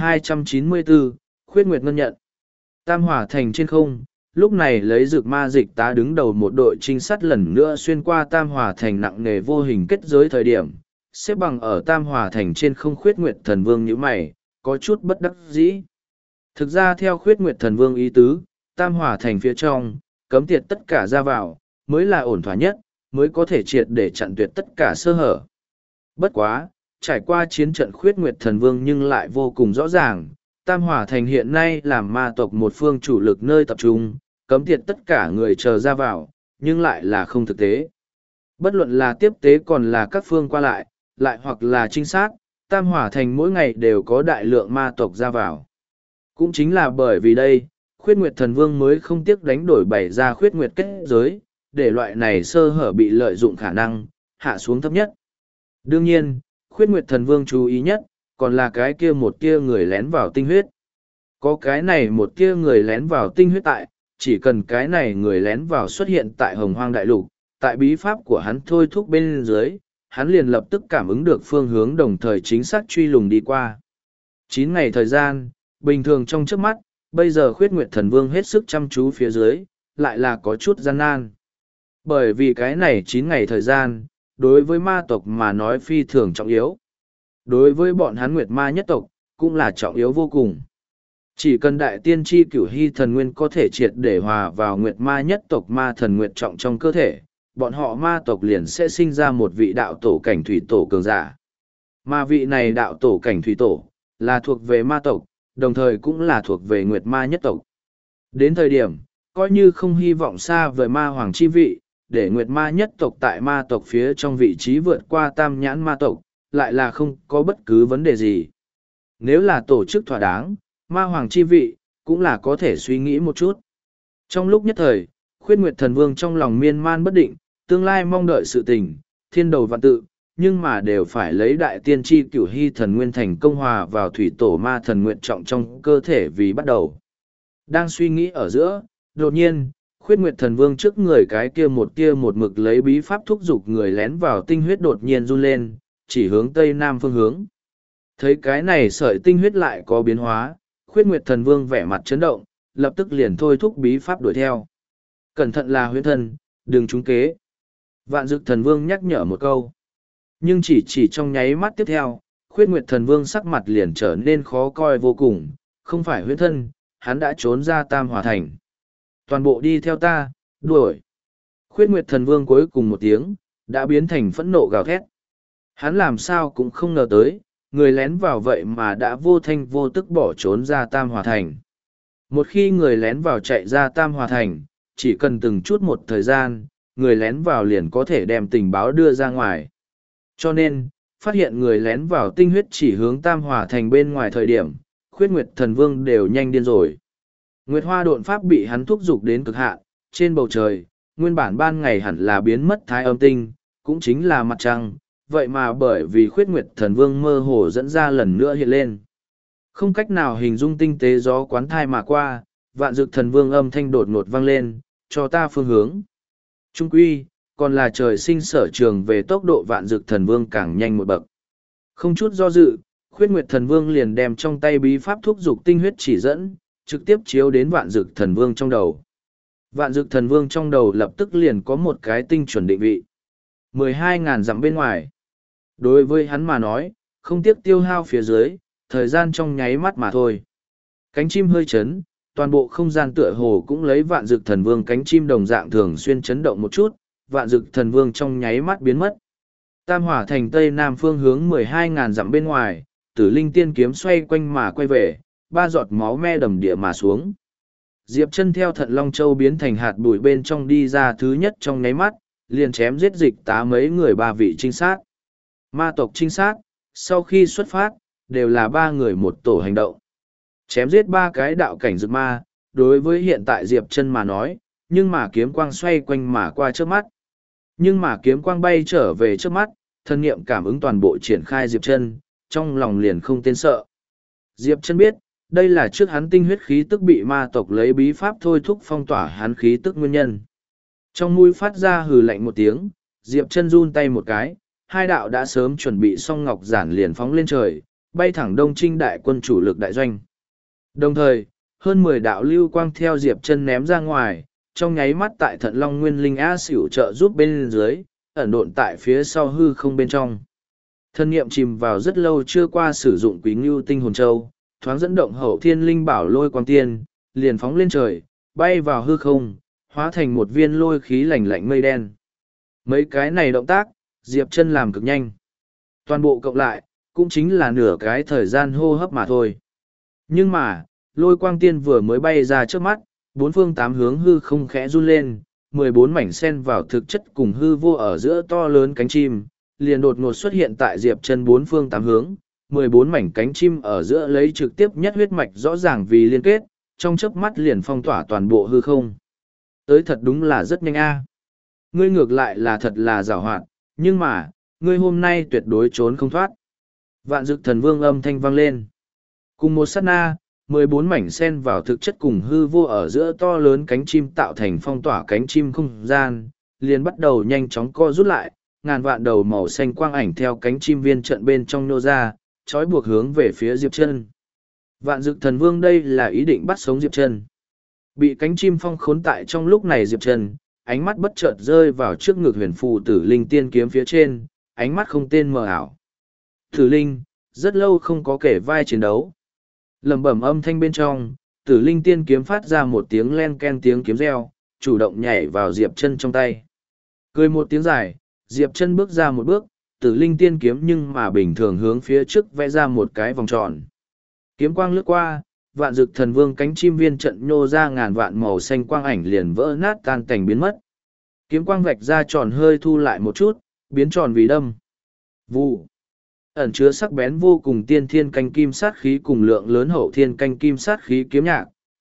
3294, Khuyết Nguyệt Ngân nhận. Tam Hòa Thành trên không, lúc này lấy Dực Ma dịch tá đứng đầu một đội trinh sát lần nữa xuyên qua Tam Hòa Thành nặng nề vô hình kết giới thời điểm, xếp bằng ở Tam Hòa Thành trên không Khuyết Nguyệt Thần Vương như mày, có chút bất đắc dĩ. Thực ra theo Khuyết Nguyệt Thần Vương ý tứ, Tam Hòa Thành phía trong, cấm tiệt tất cả ra vào, mới là ổn thỏa nhất, mới có thể triệt để chặn tuyệt tất cả sơ hở. Bất quá, trải qua chiến trận Khuyết Nguyệt Thần Vương nhưng lại vô cùng rõ ràng, Tam Hòa Thành hiện nay làm ma tộc một phương chủ lực nơi tập trung, cấm tiệt tất cả người chờ ra vào, nhưng lại là không thực tế. Bất luận là tiếp tế còn là các phương qua lại, lại hoặc là trinh sát, Tam Hòa Thành mỗi ngày đều có đại lượng ma tộc ra vào. Cũng chính là bởi vì đây, Khuyết Nguyệt Thần Vương mới không tiếc đánh đổi bày ra Khuyết Nguyệt kết giới, để loại này sơ hở bị lợi dụng khả năng, hạ xuống thấp nhất. Đương nhiên, Khuyết Nguyệt Thần Vương chú ý nhất, còn là cái kia một kia người lén vào tinh huyết. Có cái này một kia người lén vào tinh huyết tại, chỉ cần cái này người lén vào xuất hiện tại Hồng Hoang Đại Lục, tại bí pháp của hắn thôi thúc bên dưới, hắn liền lập tức cảm ứng được phương hướng đồng thời chính xác truy lùng đi qua. 9 ngày thời gian, bình thường trong trước mắt, bây giờ Khuyết Nguyệt Thần Vương hết sức chăm chú phía dưới, lại là có chút gian nan. Bởi vì cái này 9 ngày thời gian, đối với ma tộc mà nói phi thường trọng yếu. Đối với bọn hắn Nguyệt Ma nhất tộc, cũng là trọng yếu vô cùng. Chỉ cần đại tiên tri Cửu Hy thần nguyên có thể triệt để hòa vào Nguyệt Ma nhất tộc ma thần Nguyệt trọng trong cơ thể, bọn họ ma tộc liền sẽ sinh ra một vị đạo tổ cảnh thủy tổ cường giả. Mà vị này đạo tổ cảnh thủy tổ, là thuộc về ma tộc, đồng thời cũng là thuộc về Nguyệt Ma nhất tộc. Đến thời điểm, coi như không hy vọng xa vời ma hoàng chi vị, để Nguyệt Ma nhất tộc tại ma tộc phía trong vị trí vượt qua tam nhãn ma tộc, lại là không có bất cứ vấn đề gì. Nếu là tổ chức thỏa đáng, ma hoàng chi vị, cũng là có thể suy nghĩ một chút. Trong lúc nhất thời, Khuyết Nguyệt Thần Vương trong lòng miên man bất định, tương lai mong đợi sự tình, thiên đầu vạn tự, nhưng mà đều phải lấy đại tiên tri cửu hy thần nguyên thành công hòa vào thủy tổ ma thần nguyện trọng trong cơ thể vì bắt đầu. Đang suy nghĩ ở giữa, đột nhiên, Khuyết Nguyệt Thần Vương trước người cái kia một mực lấy bí pháp thúc giục người lén vào tinh huyết đột nhiên run lên, chỉ hướng tây nam phương hướng. Thấy cái này sợi tinh huyết lại có biến hóa, Khuyết Nguyệt Thần Vương vẻ mặt chấn động, lập tức liền thôi thúc bí pháp đuổi theo. Cẩn thận là huyễn thân, đừng trúng kế. Vạn Dực Thần Vương nhắc nhở một câu. Nhưng chỉ trong nháy mắt tiếp theo, Khuyết Nguyệt Thần Vương sắc mặt liền trở nên khó coi vô cùng, không phải huyễn thân, hắn đã trốn ra Tam Hòa Thành. Toàn bộ đi theo ta, đuổi. Khuyết Nguyệt Thần Vương cuối cùng một tiếng, đã biến thành phẫn nộ gào thét. Hắn làm sao cũng không ngờ tới, người lén vào vậy mà đã vô thanh vô tức bỏ trốn ra Tam Hòa Thành. Một khi người lén vào chạy ra Tam Hòa Thành, chỉ cần từng chút một thời gian, người lén vào liền có thể đem tình báo đưa ra ngoài. Cho nên, phát hiện người lén vào tinh huyết chỉ hướng Tam Hòa Thành bên ngoài thời điểm, Khuyết Nguyệt Thần Vương đều nhanh điên rồi. Nguyệt Hoa độn pháp bị hắn thúc giục đến cực hạn, trên bầu trời, nguyên bản ban ngày hẳn là biến mất thái âm tinh, cũng chính là mặt trăng, vậy mà bởi vì Khuyết Nguyệt Thần Vương mơ hồ dẫn ra lần nữa hiện lên. Không cách nào hình dung tinh tế gió quán thai mà qua, Vạn Dực Thần Vương âm thanh đột ngột vang lên, cho ta phương hướng. Trung quy, còn là trời sinh sở trường về tốc độ Vạn Dực Thần Vương càng nhanh một bậc. Không chút do dự, Khuyết Nguyệt Thần Vương liền đem trong tay bí pháp thúc giục tinh huyết chỉ dẫn, trực tiếp chiếu đến Vạn Dực Thần Vương trong đầu. Vạn Dực Thần Vương trong đầu lập tức liền có một cái tinh chuẩn định vị. 12.000 dặm bên ngoài. Đối với hắn mà nói, không tiếc tiêu hao phía dưới, thời gian trong nháy mắt mà thôi. Cánh chim hơi chấn, toàn bộ không gian tựa hồ cũng lấy Vạn Dực Thần Vương cánh chim đồng dạng thường xuyên chấn động một chút, Vạn Dực Thần Vương trong nháy mắt biến mất. Tam Hỏa Thành tây nam phương hướng 12.000 dặm bên ngoài, Tử Linh Tiên kiếm xoay quanh mà quay về, ba giọt máu me đầm địa mà xuống. Diệp Chân theo Thận Long Châu biến thành hạt bụi bên trong đi ra thứ nhất trong nháy mắt, liền chém giết Dịch Tá mấy người ba vị trinh sát. Ma tộc trinh sát, sau khi xuất phát, đều là ba người một tổ hành động. Chém giết ba cái đạo cảnh dược ma, đối với hiện tại Diệp Chân mà nói, nhưng mà kiếm quang xoay quanh mà qua trước mắt. Nhưng mà kiếm quang bay trở về trước mắt, thân niệm cảm ứng toàn bộ triển khai Diệp Chân, trong lòng liền không tên sợ. Diệp Chân biết, đây là trước hắn tinh huyết khí tức bị ma tộc lấy bí pháp thôi thúc phong tỏa hắn khí tức nguyên nhân. Trong mũi phát ra hừ lạnh một tiếng, Diệp Chân run tay một cái, hai đạo đã sớm chuẩn bị xong ngọc giản liền phóng lên trời, bay thẳng Đông Trinh đại quân chủ lực đại doanh. Đồng thời, hơn 10 đạo lưu quang theo Diệp Chân ném ra ngoài, trong nháy mắt tại Thận Long Nguyên Linh A Xỉu trợ giúp bên dưới, ẩn độn tại phía sau hư không bên trong. Thân niệm chìm vào rất lâu chưa qua sử dụng Quý Ngưu Tinh Hồn Châu, thoáng dẫn động Hậu Thiên Linh Bảo Lôi Quang Tiên, liền phóng lên trời, bay vào hư không, hóa thành một viên lôi khí lạnh lạnh mây đen. Mấy cái này động tác, Diệp Chân làm cực nhanh. Toàn bộ cộng lại, cũng chính là nửa cái thời gian hô hấp mà thôi. Nhưng mà, Lôi Quang Tiên vừa mới bay ra trước mắt, bốn phương tám hướng hư không khẽ run lên, 14 mảnh sen vào thực chất cùng hư vô ở giữa to lớn cánh chim, liền đột ngột xuất hiện tại Diệp Chân bốn phương tám hướng, 14 mảnh cánh chim ở giữa lấy trực tiếp nhất huyết mạch rõ ràng vì liên kết, trong chớp mắt liền phong tỏa toàn bộ hư không. Tới thật đúng là rất nhanh a. Ngươi ngược lại là thật là giàu hoạt, nhưng mà, ngươi hôm nay tuyệt đối trốn không thoát. Vạn Dực Thần Vương âm thanh vang lên. Cùng một sát na, 14 mảnh sen vào thực chất cùng hư vô ở giữa to lớn cánh chim tạo thành phong tỏa cánh chim không gian, liền bắt đầu nhanh chóng co rút lại, ngàn vạn đầu màu xanh quang ảnh theo cánh chim viên trận bên trong nô ra, trói buộc hướng về phía Diệp Chân. Vạn Dực Thần Vương đây là ý định bắt sống Diệp Chân. Bị cánh chim phong khốn tại trong lúc này Diệp Chân, ánh mắt bất chợt rơi vào trước ngực huyền phù Tử Linh Tiên kiếm phía trên, ánh mắt không tên mờ ảo. Tử Linh, rất lâu không có kể vai chiến đấu. Lẩm bẩm âm thanh bên trong, Tử Linh Tiên kiếm phát ra một tiếng len ken tiếng kiếm reo, chủ động nhảy vào Diệp Chân trong tay. Cười một tiếng dài, Diệp Chân bước ra một bước, Tử Linh Tiên kiếm nhưng mà bình thường hướng phía trước vẽ ra một cái vòng tròn. Kiếm quang lướt qua, Vạn Dực Thần Vương cánh chim viên trận nhô ra ngàn vạn màu xanh quang ảnh liền vỡ nát tan cảnh biến mất. Kiếm quang vạch ra tròn hơi thu lại một chút, biến tròn vì đâm. Vụ. Ẩn chứa sắc bén vô cùng tiên thiên canh kim sát khí cùng lượng lớn hậu thiên canh kim sát khí kiếm nhạc,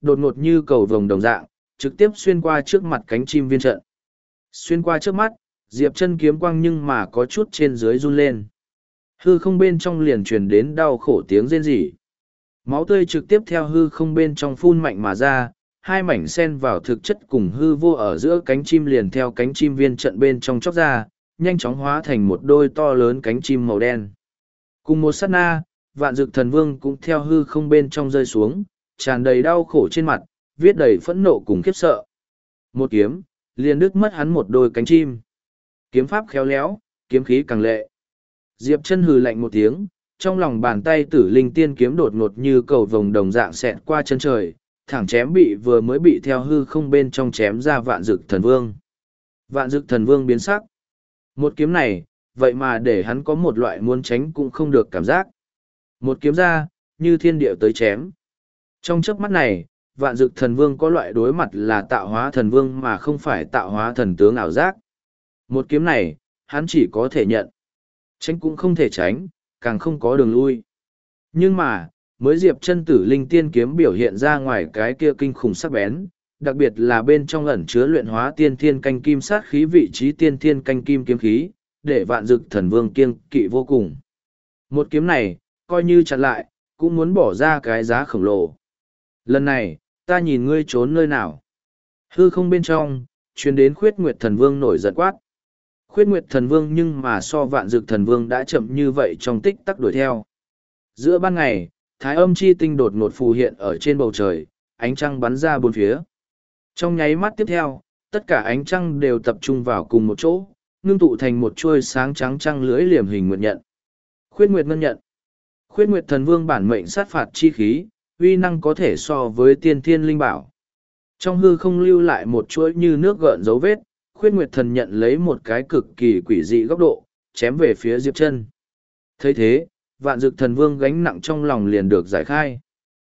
đột ngột như cầu vồng đồng dạng, trực tiếp xuyên qua trước mặt cánh chim viên trận. Xuyên qua trước mắt, Diệp Chân kiếm quang nhưng mà có chút trên dưới run lên. Hư không bên trong liền truyền đến đau khổ tiếng rên rỉ. Máu tươi trực tiếp theo hư không bên trong phun mạnh mà ra, hai mảnh sen vào thực chất cùng hư vô ở giữa cánh chim liền theo cánh chim viên trận bên trong chóc ra, nhanh chóng hóa thành một đôi to lớn cánh chim màu đen. Cùng một sát na, Vạn Dực Thần Vương cũng theo hư không bên trong rơi xuống, tràn đầy đau khổ trên mặt, viết đầy phẫn nộ cùng khiếp sợ. Một kiếm, liền đứt mất hắn một đôi cánh chim. Kiếm pháp khéo léo, kiếm khí càng lệ. Diệp Chân hừ lạnh một tiếng, trong lòng bàn tay Tử Linh Tiên kiếm đột ngột như cầu vồng đồng dạng xẹt qua chân trời, thẳng chém vừa mới bị theo hư không bên trong chém ra Vạn Dực Thần Vương. Vạn Dực Thần Vương biến sắc. Một kiếm này, vậy mà để hắn có một loại muốn tránh cũng không được cảm giác. Một kiếm ra, như thiên địa tới chém. Trong chớp mắt này, Vạn Dực Thần Vương có loại đối mặt là tạo hóa thần vương mà không phải tạo hóa thần tướng ảo giác. Một kiếm này, hắn chỉ có thể nhận. Tránh cũng không thể tránh, càng không có đường lui. Nhưng mà, mới Diệp Chân Tử Linh Tiên kiếm biểu hiện ra ngoài cái kia kinh khủng sắc bén, đặc biệt là bên trong ẩn chứa luyện hóa tiên thiên canh kim sát khí vị trí tiên thiên canh kim kiếm khí, để Vạn Dực Thần Vương kiêng kỵ vô cùng. Một kiếm này, coi như chặn lại, cũng muốn bỏ ra cái giá khổng lồ. Lần này, ta nhìn ngươi trốn nơi nào. Hư không bên trong, truyền đến Khuyết Nguyệt Thần Vương nổi giận quát. Khuyết Nguyệt Thần Vương nhưng mà so Vạn Dực Thần Vương đã chậm như vậy trong tích tắc đuổi theo. Giữa ban ngày, Thái Âm chi tinh đột ngột phù hiện ở trên bầu trời, ánh trăng bắn ra bốn phía. Trong nháy mắt tiếp theo, tất cả ánh trăng đều tập trung vào cùng một chỗ, ngưng tụ thành một chuôi sáng trắng trăng lưỡi liềm hình nguyệt nhận. Khuyết Nguyệt Ngân Nhận. Khuyết Nguyệt Thần Vương bản mệnh sát phạt chi khí, uy năng có thể so với tiên thiên linh bảo. Trong hư không lưu lại một chuỗi như nước gợn dấu vết, Khuyết Nguyệt Thần nhận lấy một cái cực kỳ quỷ dị góc độ, chém về phía Diệp Chân. Thấy thế, Vạn Dực Thần Vương gánh nặng trong lòng liền được giải khai.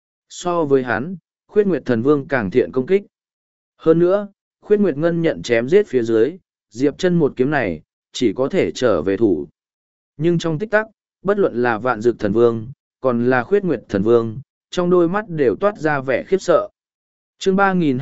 So với hắn, Khuyết Nguyệt Thần Vương càng thiện công kích. Hơn nữa, Khuyết Nguyệt Ngân nhận chém giết phía dưới, Diệp Chân một kiếm này, chỉ có thể trở về thủ. Nhưng trong tích tắc, bất luận là Vạn Dực Thần Vương, còn là Khuyết Nguyệt Thần Vương, trong đôi mắt đều toát ra vẻ khiếp sợ. Chương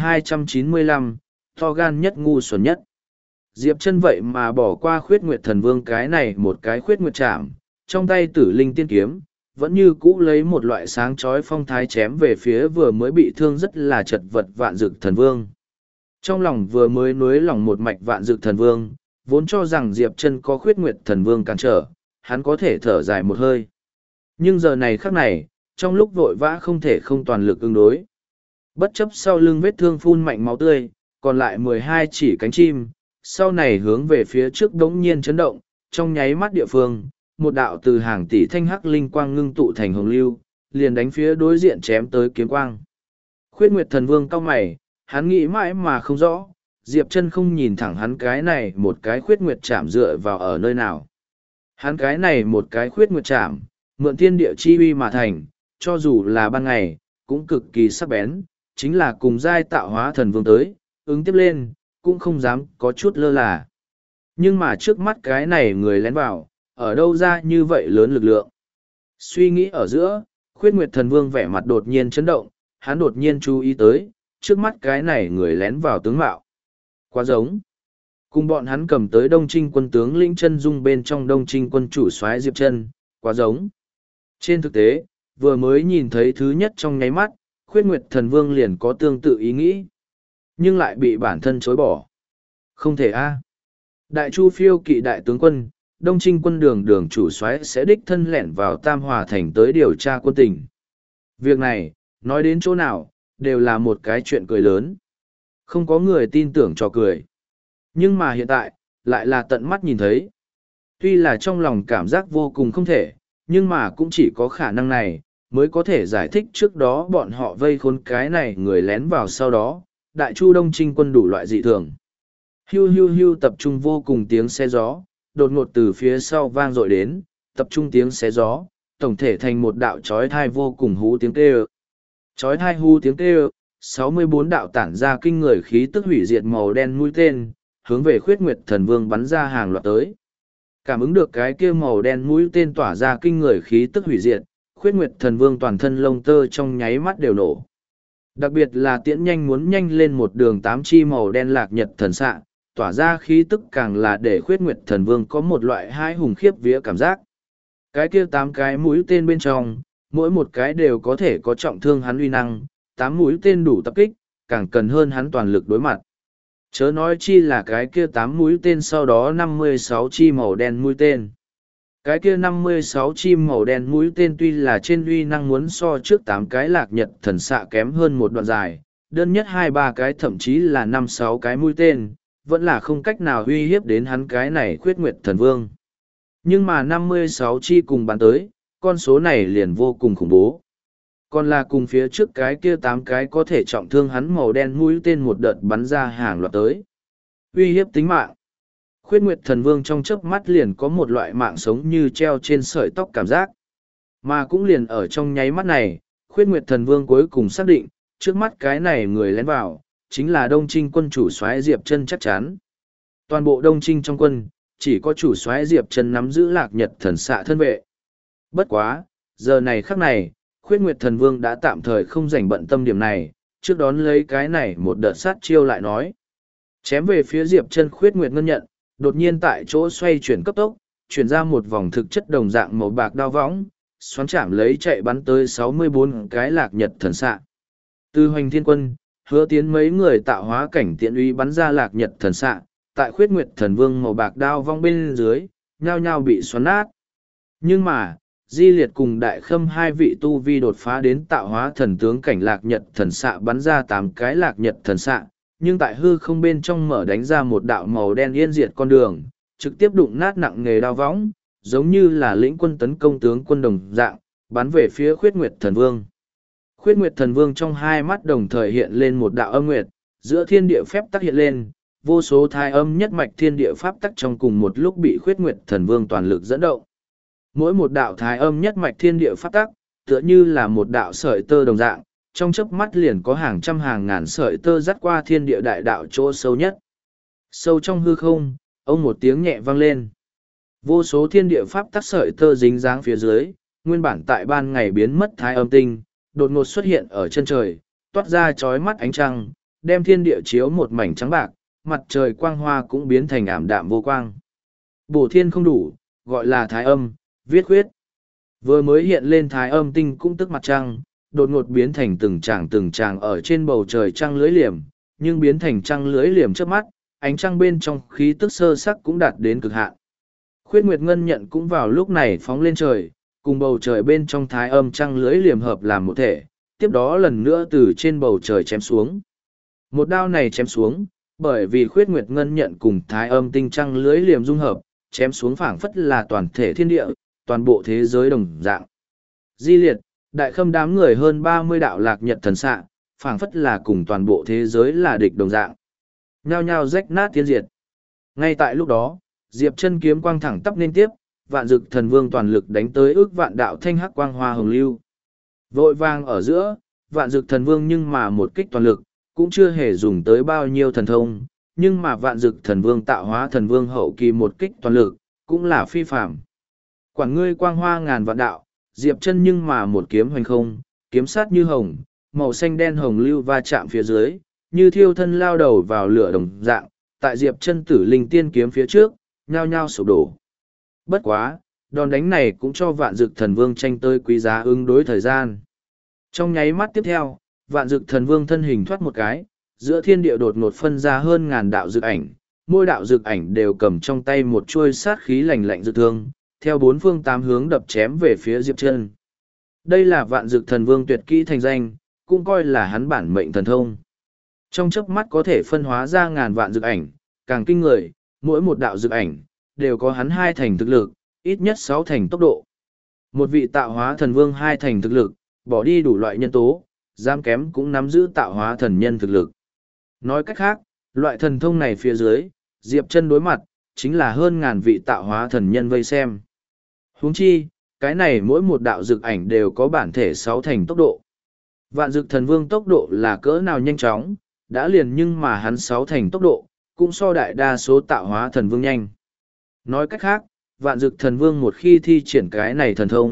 3295, to gan nhất ngu xuẩn nhất. Diệp Chân vậy mà bỏ qua Khuyết Nguyệt Thần Vương cái này một cái Khuyết Nguyệt Trảm, trong tay Tử Linh Tiên kiếm, vẫn như cũ lấy một loại sáng chói phong thái chém về phía vừa mới bị thương rất là chật vật Vạn Dực Thần Vương. Trong lòng vừa mới nối lòng một mạch Vạn Dực Thần Vương, vốn cho rằng Diệp Chân có Khuyết Nguyệt Thần Vương cản trở, hắn có thể thở dài một hơi. Nhưng giờ này khắc này, trong lúc vội vã không thể không toàn lực ứng đối. Bất chấp sau lưng vết thương phun mạnh máu tươi, còn lại 12 chỉ cánh chim, sau này hướng về phía trước đống nhiên chấn động, trong nháy mắt địa phương, một đạo từ hàng tỷ thanh hắc linh quang ngưng tụ thành hồng lưu, liền đánh phía đối diện chém tới kiếm quang. Khuyết Nguyệt Thần Vương cau mày, hắn nghĩ mãi mà không rõ, Diệp Chân không nhìn thẳng hắn cái này một cái Khuyết Nguyệt Trảm dựa vào ở nơi nào. Hắn cái này một cái Khuyết Nguyệt Trảm, mượn thiên địa chi uy mà thành, cho dù là ban ngày, cũng cực kỳ sắc bén, chính là cùng giai tạo hóa thần vương tới, ứng tiếp lên, cũng không dám có chút lơ là. Nhưng mà trước mắt cái này người lén vào, ở đâu ra như vậy lớn lực lượng. Suy nghĩ ở giữa, Khuyết Nguyệt Thần Vương vẻ mặt đột nhiên chấn động, hắn đột nhiên chú ý tới, trước mắt cái này người lén vào tướng mạo. Quá giống. Cùng bọn hắn cầm tới Đông Trinh quân tướng lĩnh chân dung bên trong Đông Trinh quân chủ soái Diệp Chân, quá giống. Trên thực tế, vừa mới nhìn thấy thứ nhất trong nháy mắt, Khuyết Nguyệt Thần Vương liền có tương tự ý nghĩ, nhưng lại bị bản thân chối bỏ. Không thể a. Đại Chu Phiêu Kỵ đại tướng quân, Đông Trinh quân đường chủ soái sẽ đích thân lẻn vào Tam Hòa thành tới điều tra quân tình. Việc này, nói đến chỗ nào, đều là một cái chuyện cười lớn. Không có người tin tưởng cho cười. Nhưng mà hiện tại, lại là tận mắt nhìn thấy. Tuy là trong lòng cảm giác vô cùng không thể, nhưng mà cũng chỉ có khả năng này, mới có thể giải thích trước đó bọn họ vây khốn cái này người lén vào sau đó, Đại Chu Đông Trinh quân đủ loại dị thường. Hiu hiu hiu tập trung vô cùng tiếng xe gió, đột ngột từ phía sau vang dội đến, tập trung tiếng xé gió, tổng thể thành một đạo chói thai vô cùng hú tiếng kêu. Chói thai hú tiếng kêu, 64 đạo tản ra kinh người khí tức hủy diệt màu đen mũi tên, hướng về Khuyết Nguyệt Thần Vương bắn ra hàng loạt tới. Cảm ứng được cái kia màu đen mũi tên tỏa ra kinh người khí tức hủy diệt, Khuyết Nguyệt Thần Vương toàn thân lông tơ trong nháy mắt đều nổ. Đặc biệt là tiễn nhanh muốn nhanh lên một đường tám chi màu đen lạc nhật thần xạ, tỏa ra khí tức càng là để khuyết nguyệt thần vương có một loại hai hùng khiếp vía cảm giác. Cái kia 8 cái mũi tên bên trong, mỗi một cái đều có thể có trọng thương hắn uy năng, 8 mũi tên đủ tập kích, càng cần hơn hắn toàn lực đối mặt. Chớ nói chi là cái kia 8 mũi tên sau đó 56 chi màu đen mũi tên. Cái kia 56 chi màu đen mũi tên tuy là trên uy năng muốn so trước 8 cái lạc nhật thần xạ kém hơn một đoạn dài, đơn nhất 2-3 cái thậm chí là 5-6 cái mũi tên, vẫn là không cách nào uy hiếp đến hắn cái này khuyết nguyệt thần vương. Nhưng mà 56 chi cùng bắn tới, con số này liền vô cùng khủng bố. Còn là cùng phía trước cái kia 8 cái có thể trọng thương hắn màu đen mũi tên một đợt bắn ra hàng loạt tới. Uy hiếp tính mạng. Khuyết nguyệt thần vương trong chớp mắt liền có một loại mạng sống như treo trên sợi tóc cảm giác. Mà cũng liền ở trong nháy mắt này, khuyết nguyệt thần vương cuối cùng xác định, trước mắt cái này người lén vào, chính là Đông Trinh quân chủ soái Diệp Chân chắc chắn. Toàn bộ Đông Trinh trong quân, chỉ có chủ soái Diệp Chân nắm giữ lạc nhật thần xạ thân vệ. Bất quá, giờ này khắc này, khuyết nguyệt thần vương đã tạm thời không rảnh bận tâm điểm này, trước đón lấy cái này một đợt sát chiêu lại nói. Chém về phía Diệp Chân khuyết nguyệt ngân nhận, đột nhiên tại chỗ xoay chuyển cấp tốc, chuyển ra một vòng thực chất đồng dạng màu bạc đao võng, xoắn chạm lấy chạy bắn tới 64 cái lạc nhật thần xạ. Từ Hoành Thiên Quân, Hứa Tiến mấy người tạo hóa cảnh tiện uy bắn ra lạc nhật thần xạ, tại khuyết nguyệt thần vương màu bạc đao vong bên dưới, nhao nhao bị xoắn nát. Nhưng mà, Di Liệt cùng Đại Khâm hai vị tu vi đột phá đến tạo hóa thần tướng cảnh lạc nhật thần xạ bắn ra 8 cái lạc nhật thần xạ, nhưng tại hư không bên trong mở đánh ra một đạo màu đen yên diệt con đường, trực tiếp đụng nát nặng nghề đao võng, giống như là lĩnh quân tấn công tướng quân đồng dạng, bắn về phía khuyết nguyệt thần vương. Khuyết nguyệt thần vương trong hai mắt đồng thời hiện lên một đạo âm nguyệt, giữa thiên địa phép tắc hiện lên, vô số thai âm nhất mạch thiên địa pháp tắc trong cùng một lúc bị khuyết nguyệt thần vương toàn lực dẫn động. Mỗi một đạo thái âm nhất mạch thiên địa pháp tắc, tựa như là một đạo sợi tơ đồng dạng, trong chớp mắt liền có hàng trăm hàng ngàn sợi tơ dắt qua thiên địa đại đạo chỗ sâu nhất. Sâu trong hư không, ông một tiếng nhẹ vang lên. Vô số thiên địa pháp tắc sợi tơ dính dáng phía dưới, nguyên bản tại ban ngày biến mất thái âm tinh, đột ngột xuất hiện ở chân trời, toát ra chói mắt ánh trăng, đem thiên địa chiếu một mảnh trắng bạc, mặt trời quang hoa cũng biến thành ảm đạm vô quang. Bổ thiên không đủ, gọi là thái âm, viết khuyết. Vừa mới hiện lên thái âm tinh cũng tức mặt trăng, đột ngột biến thành từng tràng ở trên bầu trời trăng lưới liềm, nhưng biến thành trăng lưới liềm trước mắt, ánh trăng bên trong khí tức sơ sắc cũng đạt đến cực hạn. Khuyết Nguyệt Ngân nhận cũng vào lúc này phóng lên trời, cùng bầu trời bên trong thái âm trăng lưới liềm hợp làm một thể, tiếp đó lần nữa từ trên bầu trời chém xuống. Một đao này chém xuống, bởi vì Khuyết Nguyệt Ngân nhận cùng thái âm tinh trăng lưới liềm dung hợp, chém xuống phảng phất là toàn thể thiên địa, toàn bộ thế giới đồng dạng. Di Liệt, Đại Khâm đám người hơn 30 đạo lạc nhật thần xạ, phảng phất là cùng toàn bộ thế giới là địch đồng dạng. Nhao nhao rách nát thiên diệt. Ngay tại lúc đó, Diệp Chân kiếm quang thẳng tắp lên tiếp, vạn dực thần vương toàn lực đánh tới ước vạn đạo thanh hắc quang hoa hồng lưu. Vội vàng ở giữa, vạn dực thần vương nhưng mà một kích toàn lực, cũng chưa hề dùng tới bao nhiêu thần thông, nhưng mà vạn dực thần vương tạo hóa thần vương hậu kỳ một kích toàn lực, cũng là phi phạm. Quản ngươi quang hoa ngàn vạn đạo, Diệp Chân nhưng mà một kiếm hoành không, kiếm sát như hồng, màu xanh đen hồng lưu va chạm phía dưới, như thiêu thân lao đầu vào lửa đồng dạng, tại Diệp Chân tử linh tiên kiếm phía trước, nhao nhao sụp đổ. Bất quá, đòn đánh này cũng cho vạn dực thần vương tranh tới quý giá ứng đối thời gian. Trong nháy mắt tiếp theo, vạn dực thần vương thân hình thoát một cái, giữa thiên địa đột ngột phân ra hơn ngàn đạo dực ảnh, mỗi đạo dực ảnh đều cầm trong tay một chuôi sát khí lạnh lạnh dực thương, theo bốn phương tám hướng đập chém về phía Diệp Chân. Đây là vạn dực thần vương tuyệt kỹ thành danh, cũng coi là hắn bản mệnh thần thông. Trong chớp mắt có thể phân hóa ra ngàn vạn dực ảnh, càng kinh người, mỗi một đạo dực ảnh đều có hắn 2 thành thực lực, ít nhất 6 thành tốc độ. Một vị tạo hóa thần vương 2 thành thực lực, bỏ đi đủ loại nhân tố, giam kém cũng nắm giữ tạo hóa thần nhân thực lực. Nói cách khác, loại thần thông này phía dưới, Diệp Chân đối mặt, chính là hơn ngàn vị tạo hóa thần nhân vây xem. Huống chi, cái này mỗi một đạo dực ảnh đều có bản thể 6 thành tốc độ. Vạn dực thần vương tốc độ là cỡ nào nhanh chóng, đã liền nhưng mà hắn 6 thành tốc độ, cũng so đại đa số tạo hóa thần vương nhanh. Nói cách khác, vạn dực thần vương một khi thi triển cái này thần thông,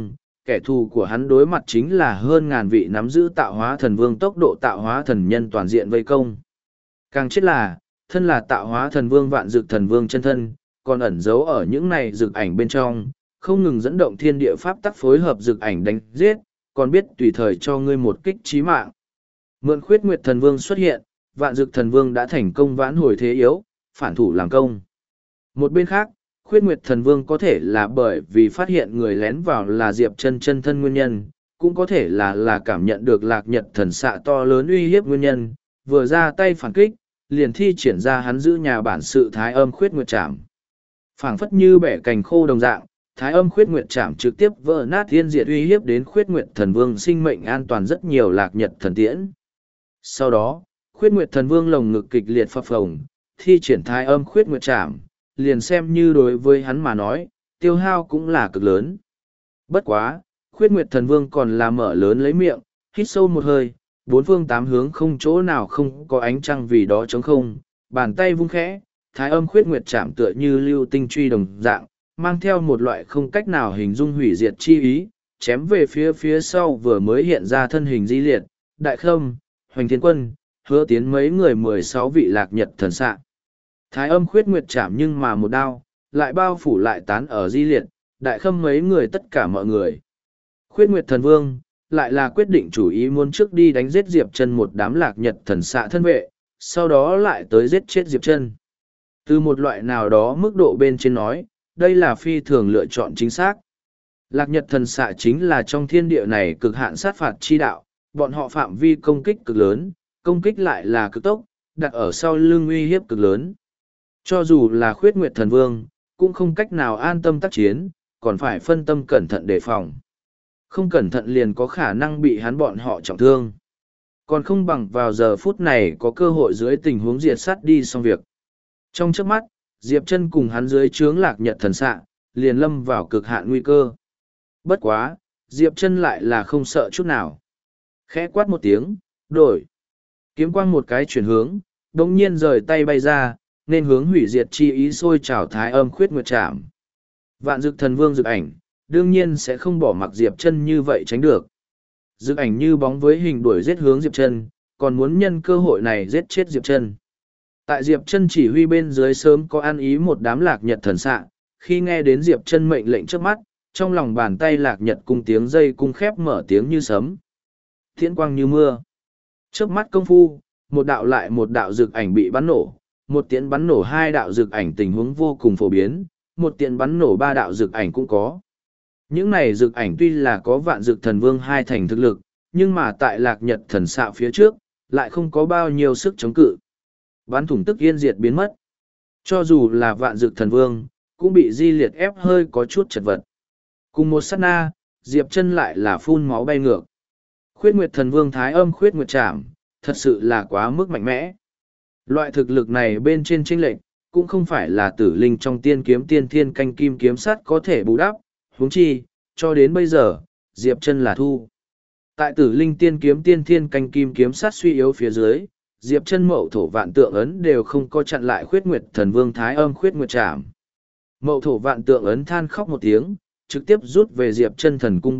kẻ thù của hắn đối mặt chính là hơn ngàn vị nắm giữ tạo hóa thần vương tốc độ tạo hóa thần nhân toàn diện vây công. Càng chết là, thân là tạo hóa thần vương vạn dực thần vương chân thân, còn ẩn giấu ở những này dực ảnh bên trong, không ngừng dẫn động thiên địa pháp tắc phối hợp dực ảnh đánh giết, còn biết tùy thời cho ngươi một kích chí mạng. Mượn khuyết nguyệt thần vương xuất hiện, vạn dực thần vương đã thành công vãn hồi thế yếu, phản thủ làm công. Một bên khác, khuyết nguyệt thần vương có thể là bởi vì phát hiện người lén vào là Diệp Chân chân thân nguyên nhân, cũng có thể là cảm nhận được lạc nhật thần xạ to lớn uy hiếp nguyên nhân, vừa ra tay phản kích, liền thi triển ra hắn giữ nhà bản sự thái âm khuyết nguyệt trảm. Phảng phất như bẻ cành khô đồng dạng, thái âm khuyết nguyệt trảm trực tiếp vỡ nát thiên diệt uy hiếp đến khuyết nguyệt thần vương sinh mệnh an toàn rất nhiều lạc nhật thần tiễn. Sau đó, khuyết nguyệt thần vương lồng ngực kịch liệt phập phồng, thi triển thái âm khuyết nguyệt trảm, liền xem như đối với hắn mà nói, tiêu hao cũng là cực lớn. Bất quá, khuyết nguyệt thần vương còn là mở lớn lấy miệng, hít sâu một hơi, bốn phương tám hướng không chỗ nào không có ánh trăng vì đó trống không, bàn tay vung khẽ, thái âm khuyết nguyệt chạm tựa như lưu tinh truy đồng dạng, mang theo một loại không cách nào hình dung hủy diệt chi ý, chém về phía sau vừa mới hiện ra thân hình di liệt, đại khâm, hoành thiên quân, hứa tiến mấy người 16 vị lạc nhật thần xạ. Thái âm khuyết nguyệt chạm nhưng mà một đao, lại bao phủ lại tán ở di liệt, đại khâm mấy người tất cả mọi người. Khuyết nguyệt thần vương, lại là quyết định chủ ý muốn trước đi đánh giết Diệp Chân một đám lạc nhật thần xạ thân vệ, sau đó lại tới giết chết Diệp Chân. Từ một loại nào đó mức độ bên trên nói, đây là phi thường lựa chọn chính xác. Lạc nhật thần xạ chính là trong thiên địa này cực hạn sát phạt chi đạo, bọn họ phạm vi công kích cực lớn, công kích lại là cực tốc, đặt ở sau lưng uy hiếp cực lớn. Cho dù là khuyết nguyệt thần vương, cũng không cách nào an tâm tác chiến, còn phải phân tâm cẩn thận đề phòng. Không cẩn thận liền có khả năng bị hắn bọn họ trọng thương. Còn không bằng vào giờ phút này có cơ hội dưới tình huống diệt sát đi xong việc. Trong chớp mắt, Diệp Chân cùng hắn dưới trướng lạc nhật thần xạ, liền lâm vào cực hạn nguy cơ. Bất quá, Diệp Chân lại là không sợ chút nào. Khẽ quát một tiếng, đổi. Kiếm quang một cái chuyển hướng, đồng nhiên rời tay bay ra, nên hướng hủy diệt chi ý sôi trào thái âm khuyết nguyệt trảm. Vạn dực thần vương dực ảnh, đương nhiên sẽ không bỏ mặc Diệp Chân như vậy tránh được. Dực ảnh như bóng với hình đuổi giết hướng Diệp Chân, còn muốn nhân cơ hội này giết chết Diệp Chân. Tại Diệp Chân chỉ huy bên dưới sớm có ăn ý một đám lạc nhật thần xạ, khi nghe đến Diệp Chân mệnh lệnh trước mắt, trong lòng bàn tay lạc nhật cung tiếng dây cung khép mở tiếng như sấm. Thiễn quang như mưa. Trước mắt công phu, một đạo lại một đạo dực ảnh bị bắn nổ, một tiễn bắn nổ hai đạo dực ảnh tình huống vô cùng phổ biến, một tiễn bắn nổ ba đạo dực ảnh cũng có. Những này dực ảnh tuy là có vạn dực thần vương hai thành thực lực, nhưng mà tại lạc nhật thần xạ phía trước, lại không có bao nhiêu sức chống cự. Bắn thủng tức yên diệt biến mất. Cho dù là vạn dực thần vương, cũng bị di liệt ép hơi có chút chật vật. Cùng một sát na, Diệp Chân lại là phun máu bay ngược. Khuyết nguyệt thần vương thái âm khuyết nguyệt trảm, thật sự là quá mức mạnh mẽ. Loại thực lực này bên trên chênh lệch, cũng không phải là tử linh trong tiên kiếm tiên thiên canh kim kiếm sắt có thể bù đắp, huống chi, cho đến bây giờ, Diệp Chân là thu. Tại tử linh tiên kiếm tiên thiên canh kim kiếm sắt suy yếu phía dưới, Diệp Chân mậu thổ vạn tượng ấn đều không có chặn lại khuyết nguyệt thần vương thái âm khuyết nguyệt trảm. Mậu thổ vạn tượng ấn than khóc một tiếng, trực tiếp rút về Diệp Chân thần cung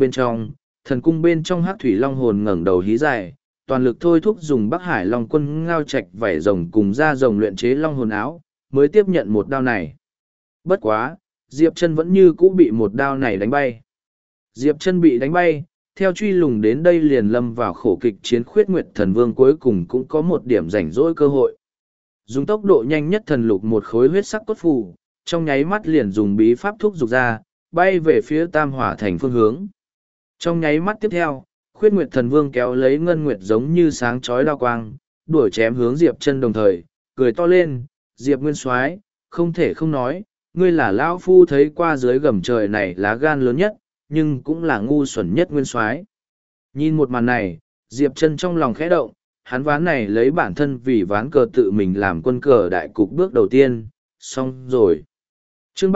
bên trong hắc thủy long hồn ngẩng đầu hí dài, toàn lực thôi thúc dùng Bắc Hải Long Quân ngao trạch vảy rồng cùng da rồng luyện chế long hồn áo, mới tiếp nhận một đao này. Bất quá, Diệp Chân vẫn như cũ bị một đao này đánh bay. Diệp Chân bị đánh bay, theo truy lùng đến đây liền lâm vào khổ kịch chiến khuyết nguyệt thần vương cuối cùng cũng có một điểm rảnh rỗi cơ hội. Dùng tốc độ nhanh nhất thần lục một khối huyết sắc cốt phù, trong nháy mắt liền dùng bí pháp thúc dục ra, bay về phía Tam Hỏa Thành phương hướng. Trong nháy mắt tiếp theo, khuyết nguyệt thần vương kéo lấy ngân nguyệt giống như sáng chói đao quang, đuổi chém hướng Diệp Chân đồng thời, cười to lên, Diệp Nguyên Soái, không thể không nói, ngươi là lão phu thấy qua dưới gầm trời này lá gan lớn nhất, nhưng cũng là ngu xuẩn nhất Nguyên Soái. Nhìn một màn này, Diệp Chân trong lòng khẽ động, hắn ván này lấy bản thân vì ván cờ tự mình làm quân cờ đại cục bước đầu tiên, xong rồi. Chương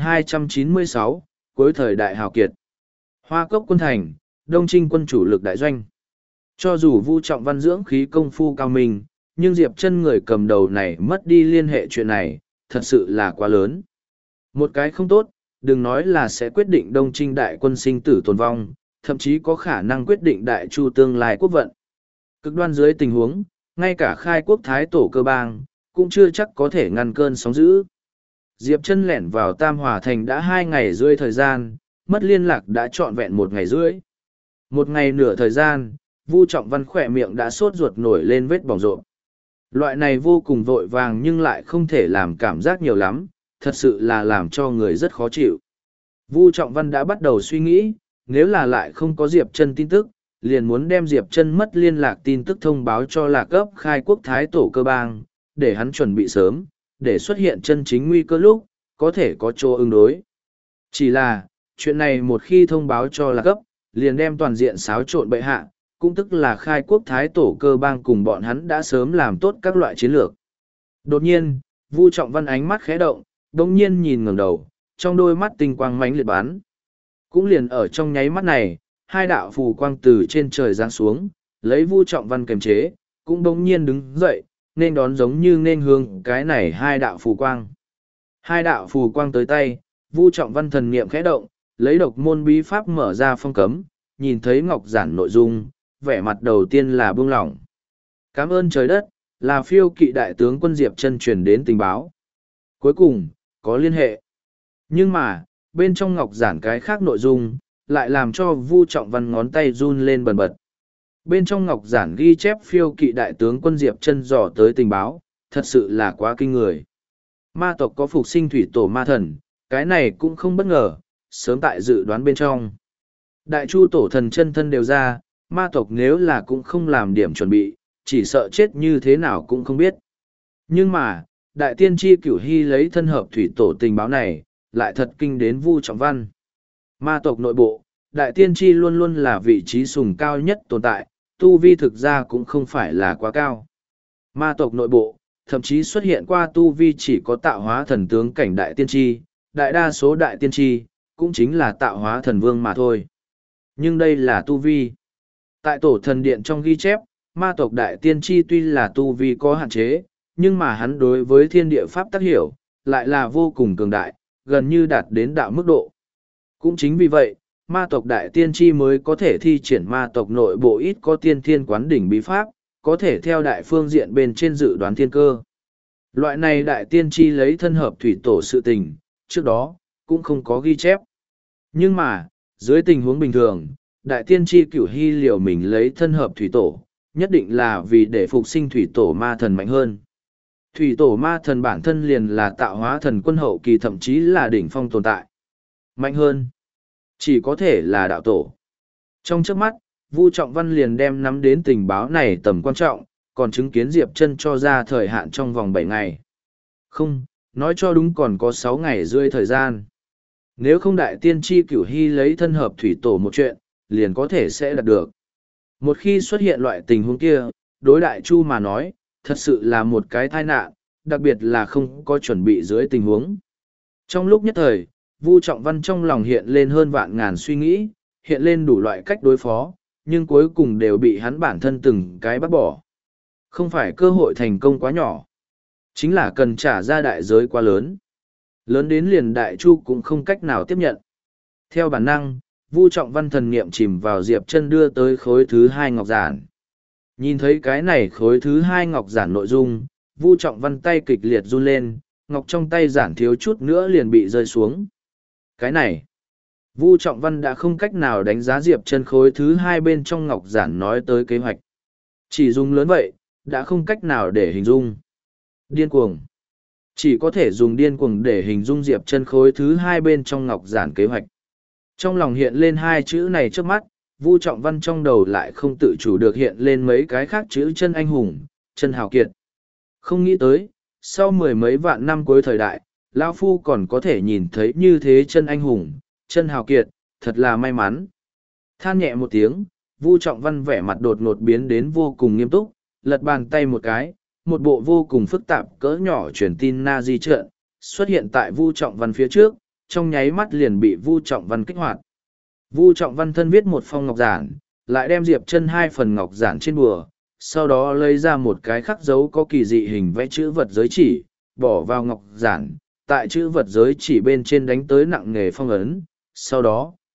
3296, cuối thời đại hào kiệt. Hoa Cốc quân thành, Đông Trinh quân chủ lực đại doanh. Cho dù Vu Trọng Văn dưỡng khí công phu cao minh, nhưng Diệp Chân người cầm đầu này mất đi liên hệ chuyện này, thật sự là quá lớn. Một cái không tốt, đừng nói là sẽ quyết định Đông Trinh đại quân sinh tử tồn vong, thậm chí có khả năng quyết định đại chu tương lai quốc vận. Cực đoan dưới tình huống, ngay cả khai quốc thái tổ cơ bang, cũng chưa chắc có thể ngăn cơn sóng dữ. Diệp Chân lẻn vào Tam Hòa Thành đã 2 ngày rưỡi thời gian, mất liên lạc đã trọn vẹn 1 ngày rưỡi. 1 ngày nửa thời gian, Vu Trọng Văn khỏe miệng đã sốt ruột nổi lên vết bỏng rộn. Loại này vô cùng vội vàng nhưng lại không thể làm cảm giác nhiều lắm, thật sự là làm cho người rất khó chịu. Vu Trọng Văn đã bắt đầu suy nghĩ, nếu là lại không có Diệp Chân tin tức, liền muốn đem Diệp Chân mất liên lạc tin tức thông báo cho Lạc Ấp khai quốc thái tổ cơ bang, để hắn chuẩn bị sớm, để xuất hiện chân chính nguy cơ lúc, có thể có chỗ ứng đối. Chỉ là, chuyện này một khi thông báo cho Lạc Ấp, liền đem toàn diện xáo trộn bệ hạ, cũng tức là khai quốc thái tổ cơ bang cùng bọn hắn đã sớm làm tốt các loại chiến lược. Đột nhiên, Vu Trọng Văn ánh mắt khẽ động, đồng nhiên nhìn ngẩng đầu, trong đôi mắt tinh quang mãnh liệt bắn. Cũng liền ở trong nháy mắt này, 2 đạo phù quang từ trên trời giáng xuống, lấy Vu Trọng Văn kềm chế, cũng bỗng nhiên đứng dậy, nên đón giống như nên hướng cái này 2 đạo phù quang. 2 đạo phù quang tới tay, Vu Trọng Văn thần niệm khẽ động, lấy độc môn bí pháp mở ra phong cấm, nhìn thấy ngọc giản nội dung, vẻ mặt đầu tiên là buông lỏng. Cảm ơn trời đất, là Phiêu Kỵ đại tướng quân Diệp Chân truyền đến tình báo. Cuối cùng, có liên hệ. Nhưng mà, bên trong ngọc giản cái khác nội dung, lại làm cho Vu Trọng Văn ngón tay run lên bần bật. Bên trong ngọc giản ghi chép Phiêu Kỵ đại tướng quân Diệp Chân dò tới tình báo, thật sự là quá kinh người. Ma tộc có phục sinh thủy tổ ma thần, cái này cũng không bất ngờ, sớm tại dự đoán bên trong. Đại chu tổ thần chân thân đều ra, ma tộc nếu là cũng không làm điểm chuẩn bị, chỉ sợ chết như thế nào cũng không biết. Nhưng mà, đại tiên tri Cửu Hy lấy thân hợp thủy tổ tình báo này, lại thật kinh đến Vu Trọng Văn. Ma tộc nội bộ, đại tiên tri luôn luôn là vị trí sùng cao nhất tồn tại, tu vi thực ra cũng không phải là quá cao. Ma tộc nội bộ, thậm chí xuất hiện qua tu vi chỉ có tạo hóa thần tướng cảnh đại tiên tri, đại đa số đại tiên tri, cũng chính là tạo hóa thần vương mà thôi. Nhưng đây là tu vi. Tại tổ thần điện trong ghi chép, ma tộc đại tiên tri tuy là tu vi có hạn chế, nhưng mà hắn đối với thiên địa pháp tác hiểu, lại là vô cùng cường đại, gần như đạt đến đạo mức độ. Cũng chính vì vậy, ma tộc đại tiên tri mới có thể thi triển ma tộc nội bộ ít có tiên thiên quán đỉnh bí pháp, có thể theo đại phương diện bên trên dự đoán thiên cơ. Loại này đại tiên tri lấy thân hợp thủy tổ sự tình, trước đó, cũng không có ghi chép. Nhưng mà, dưới tình huống bình thường, đại tiên tri Cửu Hy liều mình lấy thân hợp thủy tổ, nhất định là vì để phục sinh thủy tổ ma thần mạnh hơn. Thủy tổ ma thần bản thân liền là tạo hóa thần quân hậu kỳ, thậm chí là đỉnh phong tồn tại. Mạnh hơn, chỉ có thể là đạo tổ. Trong trước mắt, Vu Trọng Văn liền đem nắm đến tình báo này tầm quan trọng, còn chứng kiến Diệp Chân cho ra thời hạn trong vòng 7 ngày. Không, nói cho đúng còn có 6 ngày rưỡi thời gian. Nếu không đại tiên tri Cửu Hy lấy thân hợp thủy tổ một chuyện, liền có thể sẽ đạt được. Một khi xuất hiện loại tình huống kia, đối đại chu mà nói, thật sự là một cái tai nạn, đặc biệt là không có chuẩn bị dưới tình huống. Trong lúc nhất thời, Vu Trọng Văn trong lòng hiện lên hơn vạn ngàn suy nghĩ, hiện lên đủ loại cách đối phó, nhưng cuối cùng đều bị hắn bản thân từng cái bắt bỏ. Không phải cơ hội thành công quá nhỏ, chính là cần trả ra đại giới quá lớn. Lớn đến liền đại chu cũng không cách nào tiếp nhận. Theo bản năng, Vu Trọng Văn thần niệm chìm vào Diệp Chân đưa tới khối thứ 2 ngọc giản. Nhìn thấy cái này khối thứ 2 ngọc giản nội dung, Vu Trọng Văn tay kịch liệt run lên, ngọc trong tay giản thiếu chút nữa liền bị rơi xuống. Cái này, Vu Trọng Văn đã không cách nào đánh giá Diệp Chân khối thứ 2 bên trong ngọc giản nói tới kế hoạch. Chỉ dùng lớn vậy, đã không cách nào để hình dung. Điên cuồng. Chỉ có thể dùng điên cuồng để hình dung Diệp Chân khối thứ 2 bên trong ngọc giản kế hoạch. Trong lòng hiện lên 2 chữ này trước mắt, Vu Trọng Văn trong đầu lại không tự chủ được hiện lên mấy cái khác chữ chân anh hùng, chân hào kiệt. Không nghĩ tới, sau 10 mấy vạn năm cuối thời đại, Lão Phu còn có thể nhìn thấy như thế chân anh hùng, chân hào kiệt, thật là may mắn. Than nhẹ một tiếng, Vu Trọng Văn vẻ mặt đột ngột biến đến vô cùng nghiêm túc, lật bàn tay một cái, một bộ vô cùng phức tạp cỡ nhỏ truyền tin Nazi trận xuất hiện tại Vu Trọng Văn phía trước, trong nháy mắt liền bị Vu Trọng Văn kích hoạt. Vu Trọng Văn thân viết một phong ngọc giản, lại đem Diệp Chân 2 phần ngọc giản trên bùa, sau đó lấy ra một cái khắc dấu có kỳ dị hình vẽ chữ vật giới chỉ, bỏ vào ngọc giản, tại chữ vật giới chỉ bên trên đánh tới nặng nghề phong ấn, sau đó,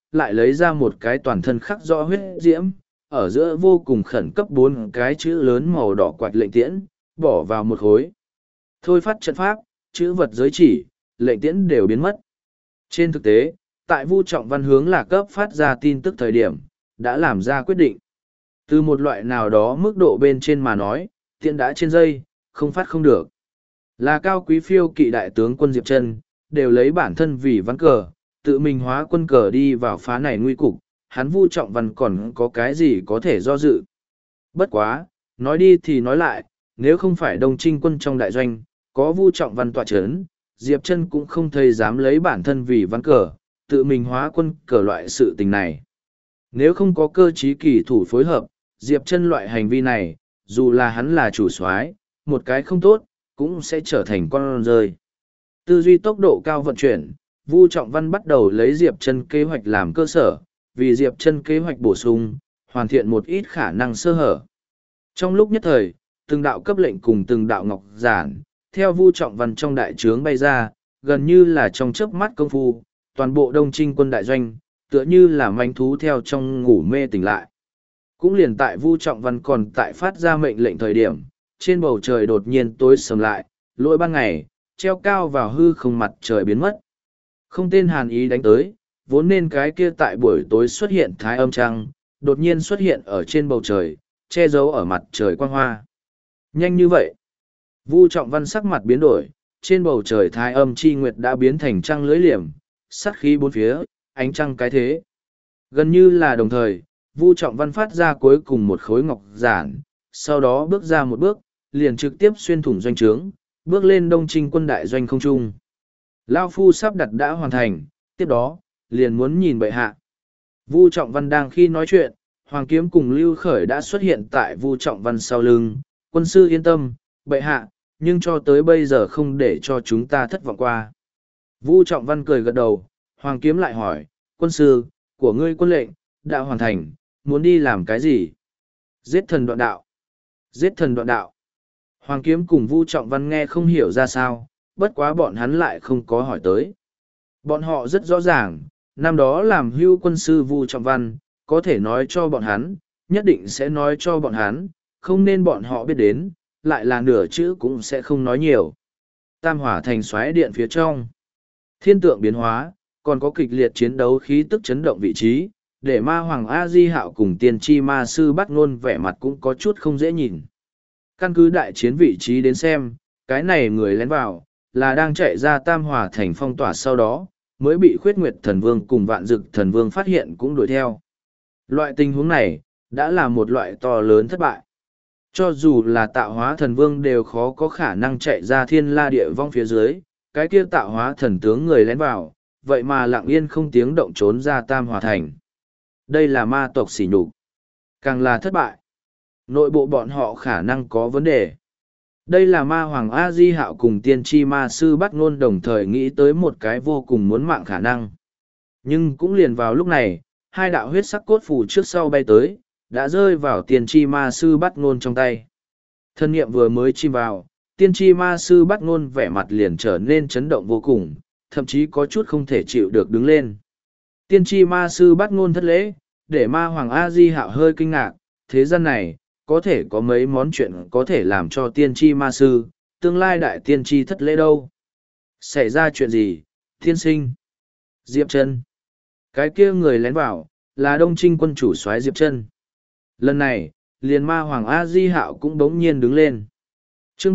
lại lấy ra một cái toàn thân khắc rõ huyết diễm, ở giữa vô cùng khẩn cấp 4 cái chữ lớn màu đỏ quạt lệnh tiễn, bỏ vào một khối. Thôi phát trận pháp, chữ vật giới chỉ, lệnh tiễn đều biến mất. Trên thực tế, tại Vu Trọng Văn hướng Lạc Cấp phát ra tin tức thời điểm, đã làm ra quyết định. Từ một loại nào đó mức độ bên trên mà nói, tiễn đã trên dây, không phát không được. Là cao quý phiêu kỵ đại tướng quân Diệp Trân, đều lấy bản thân vì ván cờ, tự mình hóa quân cờ đi vào phá này nguy cục, hắn Vu Trọng Văn còn có cái gì có thể do dự. Bất quá, nói đi thì nói lại, nếu không phải Đông Trinh quân trong đại doanh, có Vu Trọng Văn tọa chấn, Diệp Trân cũng không thấy dám lấy bản thân vì ván cờ, tự mình hóa quân cờ loại sự tình này. Nếu không có cơ trí kỳ thủ phối hợp, Diệp Trân loại hành vi này, dù là hắn là chủ soái, một cái không tốt, cũng sẽ trở thành con rơi. Tư duy tốc độ cao vận chuyển, Vu Trọng Văn bắt đầu lấy Diệp Trân kế hoạch làm cơ sở, vì Diệp Trân kế hoạch bổ sung, hoàn thiện một ít khả năng sơ hở. Trong lúc nhất thời, từng đạo cấp lệnh cùng từng đạo ngọc giản, theo Vu Trọng Văn trong đại trướng bay ra, gần như là trong chớp mắt công phu, toàn bộ Đông Trinh quân đại doanh, tựa như là manh thú theo trong ngủ mê tỉnh lại. Cũng liền tại Vu Trọng Văn còn tại phát ra mệnh lệnh thời điểm, trên bầu trời đột nhiên tối sầm lại, lỗi ban ngày, treo cao vào hư không mặt trời biến mất. Không tên hàn ý đánh tới, vốn nên cái kia tại buổi tối xuất hiện thái âm trăng, đột nhiên xuất hiện ở trên bầu trời, che giấu ở mặt trời quang hoa. Nhanh như vậy, Vu Trọng Văn sắc mặt biến đổi, trên bầu trời thái âm chi nguyệt đã biến thành trăng lưới liềm, sát khí bốn phía, ánh trăng cái thế. Gần như là đồng thời, Vu Trọng Văn phát ra cuối cùng một khối ngọc giản, sau đó bước ra một bước, liền trực tiếp xuyên thủng doanh trướng, bước lên Đông Trinh quân đại doanh không trung. Lao Phu sắp đặt đã hoàn thành, tiếp đó, liền muốn nhìn bệ hạ. Vu Trọng Văn đang khi nói chuyện, Hoàng Kiếm cùng Lưu Khởi đã xuất hiện tại Vu Trọng Văn sau lưng. Quân sư yên tâm, bệ hạ, nhưng cho tới bây giờ không để cho chúng ta thất vọng qua. Vu Trọng Văn cười gật đầu, Hoàng Kiếm lại hỏi, quân sư, của ngươi quân lệnh, đã hoàn thành, muốn đi làm cái gì? Giết thần đoạn đạo. Giết thần đoạn đạo. Hoàng Kiếm cùng Vu Trọng Văn nghe không hiểu ra sao, bất quá bọn hắn lại không có hỏi tới. Bọn họ rất rõ ràng, năm đó làm hưu quân sư Vu Trọng Văn, có thể nói cho bọn hắn, nhất định sẽ nói cho bọn hắn, không nên bọn họ biết đến, lại là nửa chữ cũng sẽ không nói nhiều. Tam hỏa thành xoáy điện phía trong. Thiên tượng biến hóa, còn có kịch liệt chiến đấu khí tức chấn động vị trí, để ma hoàng A-di Hạo cùng tiên tri ma sư bắt ngôn vẻ mặt cũng có chút không dễ nhìn. Căn cứ đại chiến vị trí đến xem, cái này người lén vào, là đang chạy ra tam hỏa thành phong tỏa sau đó, mới bị khuyết nguyệt thần vương cùng vạn dực thần vương phát hiện cũng đuổi theo. Loại tình huống này, đã là một loại to lớn thất bại. Cho dù là tạo hóa thần vương đều khó có khả năng chạy ra thiên la địa vong phía dưới, cái kia tạo hóa thần tướng người lén vào, vậy mà lặng yên không tiếng động trốn ra tam hỏa thành. Đây là ma tộc sỉ nhục, càng là thất bại. Nội bộ bọn họ khả năng có vấn đề. Đây là ma hoàng A-di Hạo cùng tiên tri ma sư bắt ngôn đồng thời nghĩ tới một cái vô cùng muốn mạng khả năng. Nhưng cũng liền vào lúc này, hai đạo huyết sắc cốt phù trước sau bay tới, đã rơi vào tiên tri ma sư bắt ngôn trong tay. Thân nghiệm vừa mới chìm vào, tiên tri ma sư bắt ngôn vẻ mặt liền trở nên chấn động vô cùng, thậm chí có chút không thể chịu được đứng lên. Tiên tri ma sư bắt ngôn thất lễ, để ma hoàng A-di Hạo hơi kinh ngạc, thế gian này, có thể có mấy món chuyện có thể làm cho tiên tri ma sư, tương lai đại tiên tri thất lễ đâu. Xảy ra chuyện gì, thiên sinh? Diệp Trân. Cái kia người lén vào, là Đông Trinh quân chủ soái Diệp Trân. Lần này, liền ma hoàng A-di Hạo cũng bỗng nhiên đứng lên. Chương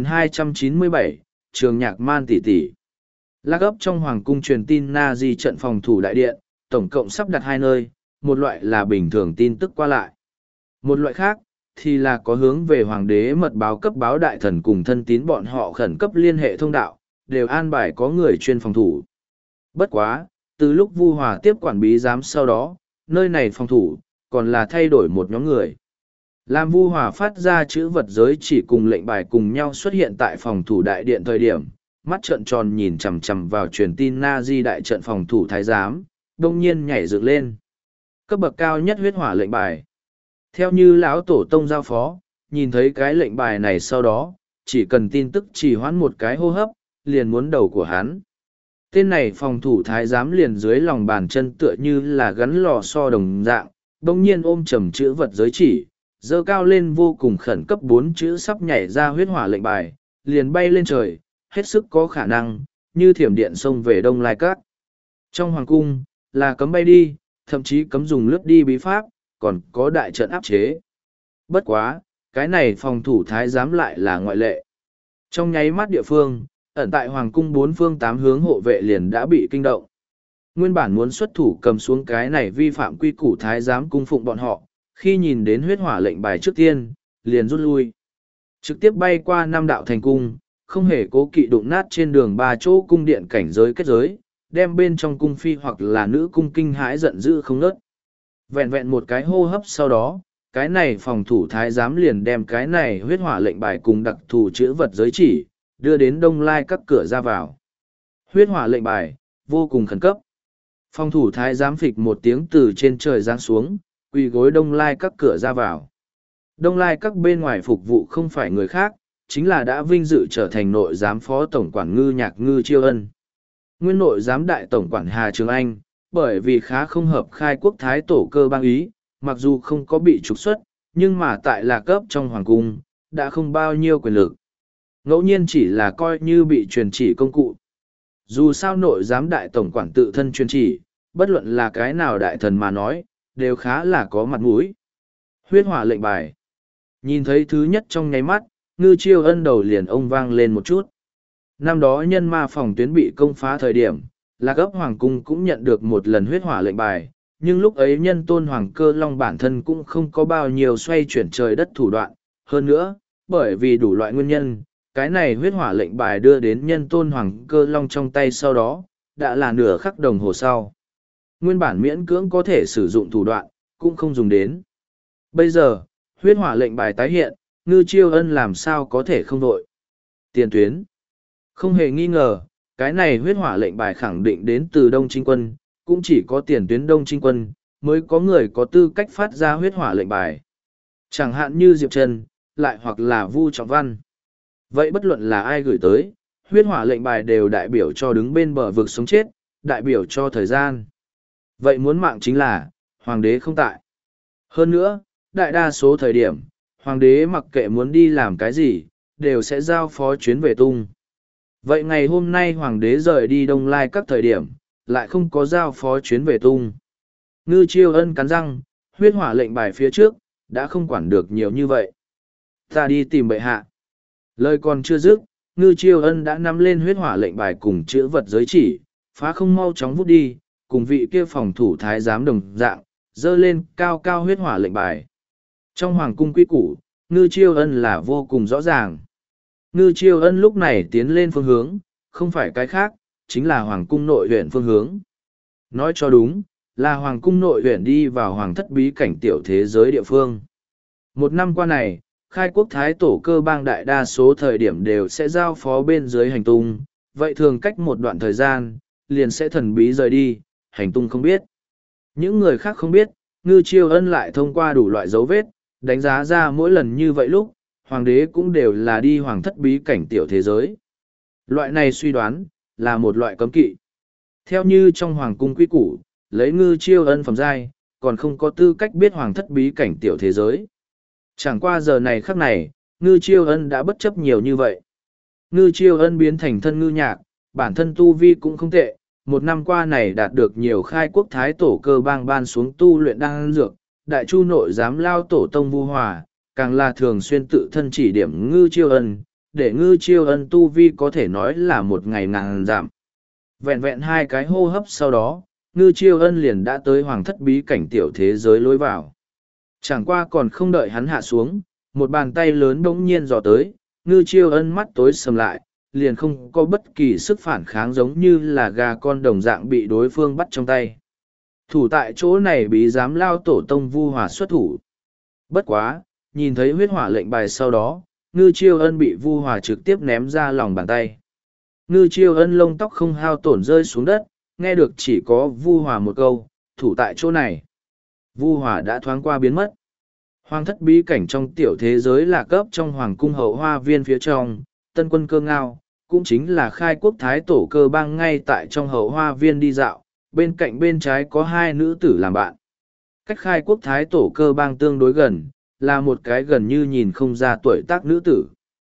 3297, Trường Nhạc Man tỷ tỷ. Lạc ấp trong hoàng cung truyền tin Na Di trận phòng thủ đại điện, tổng cộng sắp đặt 2 nơi, một loại là bình thường tin tức qua lại. Một loại khác, thì là có hướng về hoàng đế mật báo cấp báo đại thần cùng thân tín bọn họ khẩn cấp liên hệ thông đạo, đều an bài có người chuyên phòng thủ. Bất quá, từ lúc Vu Hòa tiếp quản bí giám sau đó, nơi này phòng thủ, còn là thay đổi một nhóm người. Làm Vu Hòa phát ra chữ vật giới chỉ cùng lệnh bài cùng nhau xuất hiện tại phòng thủ đại điện thời điểm, mắt trợn tròn nhìn chằm chằm vào truyền tin Na Di đại trận phòng thủ thái giám, đông nhiên nhảy dựng lên. Cấp bậc cao nhất huyết hỏa lệnh bài. Theo như lão tổ tông giao phó, nhìn thấy cái lệnh bài này sau đó, chỉ cần tin tức trì hoãn một cái hô hấp, liền muốn đầu của hắn. Tên này phòng thủ thái giám liền dưới lòng bàn chân tựa như là gắn lò xo đồng dạng, bỗng nhiên ôm chầm chữ vật giới chỉ, giơ cao lên vô cùng khẩn cấp 4 chữ sắp nhảy ra huyết hỏa lệnh bài, liền bay lên trời, hết sức có khả năng, như thiểm điện xông về Đông Lai Các. Trong hoàng cung, là cấm bay đi, thậm chí cấm dùng lướt đi bí pháp, còn có đại trận áp chế. Bất quá, cái này phòng thủ thái giám lại là ngoại lệ. Trong nháy mắt địa phương, ẩn tại hoàng cung 4 phương 8 hướng hộ vệ liền đã bị kinh động. Nguyên bản muốn xuất thủ cầm xuống cái này vi phạm quy củ thái giám cung phụng bọn họ, khi nhìn đến huyết hỏa lệnh bài trước tiên, liền rút lui. Trực tiếp bay qua 5 đạo thành cung, không hề cố kỵ đụng nát trên đường 3 chỗ cung điện cảnh giới kết giới, đem bên trong cung phi hoặc là nữ cung kinh hãi giận dữ không nớt. Vẹn vẹn một cái hô hấp sau đó, cái này phòng thủ thái giám liền đem cái này huyết hỏa lệnh bài cùng đặc thù chữ vật giới chỉ, đưa đến Đông Lai Các cửa ra vào. Huyết hỏa lệnh bài, vô cùng khẩn cấp. Phòng thủ thái giám phịch một tiếng từ trên trời giáng xuống, quỳ gối Đông Lai Các cửa ra vào. Đông Lai Các bên ngoài phục vụ không phải người khác, chính là đã vinh dự trở thành nội giám phó tổng quản Ngư Nhạc Ngư Chiêu Ân. Nguyên nội giám đại tổng quản Hà Trường Anh, bởi vì khá không hợp khai quốc thái tổ cơ bang ý, mặc dù không có bị trục xuất, nhưng mà tại là cấp trong hoàng cung, đã không bao nhiêu quyền lực. Ngẫu nhiên chỉ là coi như bị truyền chỉ công cụ. Dù sao nội giám đại tổng quản tự thân truyền chỉ, bất luận là cái nào đại thần mà nói, đều khá là có mặt mũi. Huyết hỏa lệnh bài. Nhìn thấy thứ nhất trong nháy mắt, Ngư Chiêu Ân đầu liền ông vang lên một chút. Năm đó nhân ma phòng tuyến bị công phá thời điểm, Lạc Ấp Hoàng Cung cũng nhận được một lần huyết hỏa lệnh bài, nhưng lúc ấy nhân tôn Hoàng Cơ Long bản thân cũng không có bao nhiêu xoay chuyển trời đất thủ đoạn. Hơn nữa, bởi vì đủ loại nguyên nhân, cái này huyết hỏa lệnh bài đưa đến nhân tôn Hoàng Cơ Long trong tay sau đó, đã là nửa khắc đồng hồ sau. Nguyên bản miễn cưỡng có thể sử dụng thủ đoạn, cũng không dùng đến. Bây giờ, huyết hỏa lệnh bài tái hiện, Ngư Chiêu Ân làm sao có thể không đội. Tiền tuyến. Không hề nghi ngờ, cái này huyết hỏa lệnh bài khẳng định đến từ Đông Trinh Quân, cũng chỉ có tiền tuyến Đông Trinh Quân, mới có người có tư cách phát ra huyết hỏa lệnh bài. Chẳng hạn như Diệp Trần, lại hoặc là Vu Trọng Văn. Vậy bất luận là ai gửi tới, huyết hỏa lệnh bài đều đại biểu cho đứng bên bờ vực sống chết, đại biểu cho thời gian. Vậy muốn mạng chính là, hoàng đế không tại. Hơn nữa, đại đa số thời điểm, hoàng đế mặc kệ muốn đi làm cái gì, đều sẽ giao phó chuyến về tung. Vậy ngày hôm nay hoàng đế rời đi Đông Lai các thời điểm, lại không có giao phó chuyến về tung. Ngư Chiêu Ân cắn răng, huyết hỏa lệnh bài phía trước, đã không quản được nhiều như vậy. Ta đi tìm bệ hạ. Lời còn chưa dứt, Ngư Chiêu Ân đã nắm lên huyết hỏa lệnh bài cùng chữ vật giới chỉ, phá không mau chóng vút đi, cùng vị kia phòng thủ thái giám đồng dạng, dơ lên cao cao huyết hỏa lệnh bài. Trong hoàng cung quy củ, Ngư Chiêu Ân là vô cùng rõ ràng. Ngư Chiêu Ân lúc này tiến lên phương hướng, không phải cái khác, chính là hoàng cung nội huyện phương hướng. Nói cho đúng, là hoàng cung nội huyện đi vào hoàng thất bí cảnh tiểu thế giới địa phương. Một năm qua này, khai quốc thái tổ cơ bang đại đa số thời điểm đều sẽ giao phó bên dưới hành tung, vậy thường cách một đoạn thời gian, liền sẽ thần bí rời đi, hành tung không biết. Những người khác không biết, Ngư Chiêu Ân lại thông qua đủ loại dấu vết, đánh giá ra mỗi lần như vậy lúc, hoàng đế cũng đều là đi hoàng thất bí cảnh tiểu thế giới. Loại này suy đoán, là một loại cấm kỵ. Theo như trong hoàng cung quy củ, lấy Ngư Chiêu Ân phẩm giai, còn không có tư cách biết hoàng thất bí cảnh tiểu thế giới. Chẳng qua giờ này khắc này, Ngư Chiêu Ân đã bất chấp nhiều như vậy. Ngư Chiêu Ân biến thành thân ngư nhạc, bản thân tu vi cũng không tệ, một năm qua này đạt được nhiều khai quốc thái tổ cơ bang ban xuống tu luyện đan dược, đại chu nội giám lao tổ tông Vu Hòa, càng là thường xuyên tự thân chỉ điểm Ngư Chiêu Ân, để Ngư Chiêu Ân tu vi có thể nói là một ngày ngàn giảm. Vẹn vẹn 2 cái hô hấp sau đó, Ngư Chiêu Ân liền đã tới hoàng thất bí cảnh tiểu thế giới lối vào. Chẳng qua còn không đợi hắn hạ xuống, một bàn tay lớn bỗng nhiên dò tới, Ngư Chiêu Ân mắt tối sầm lại, liền không có bất kỳ sức phản kháng giống như là gà con đồng dạng bị đối phương bắt trong tay. Thủ tại chỗ này bí giám lao tổ tông Vu Hòa xuất thủ. Bất quá, nhìn thấy huyết hỏa lệnh bài sau đó, Ngư Chiêu Ân bị Vu Hòa trực tiếp ném ra lòng bàn tay. Ngư Chiêu Ân lông tóc không hao tổn rơi xuống đất, nghe được chỉ có Vu Hòa một câu, thủ tại chỗ này. Vu Hòa đã thoáng qua biến mất. Hoàng thất bí cảnh trong tiểu thế giới là cấp trong hoàng cung hậu hoa viên phía trong, tân quân cơ ngao, cũng chính là khai quốc thái tổ cơ bang ngay tại trong hậu hoa viên đi dạo, bên cạnh bên trái có hai nữ tử làm bạn. Cách khai quốc thái tổ cơ bang tương đối gần, là một cái gần như nhìn không ra tuổi tác nữ tử.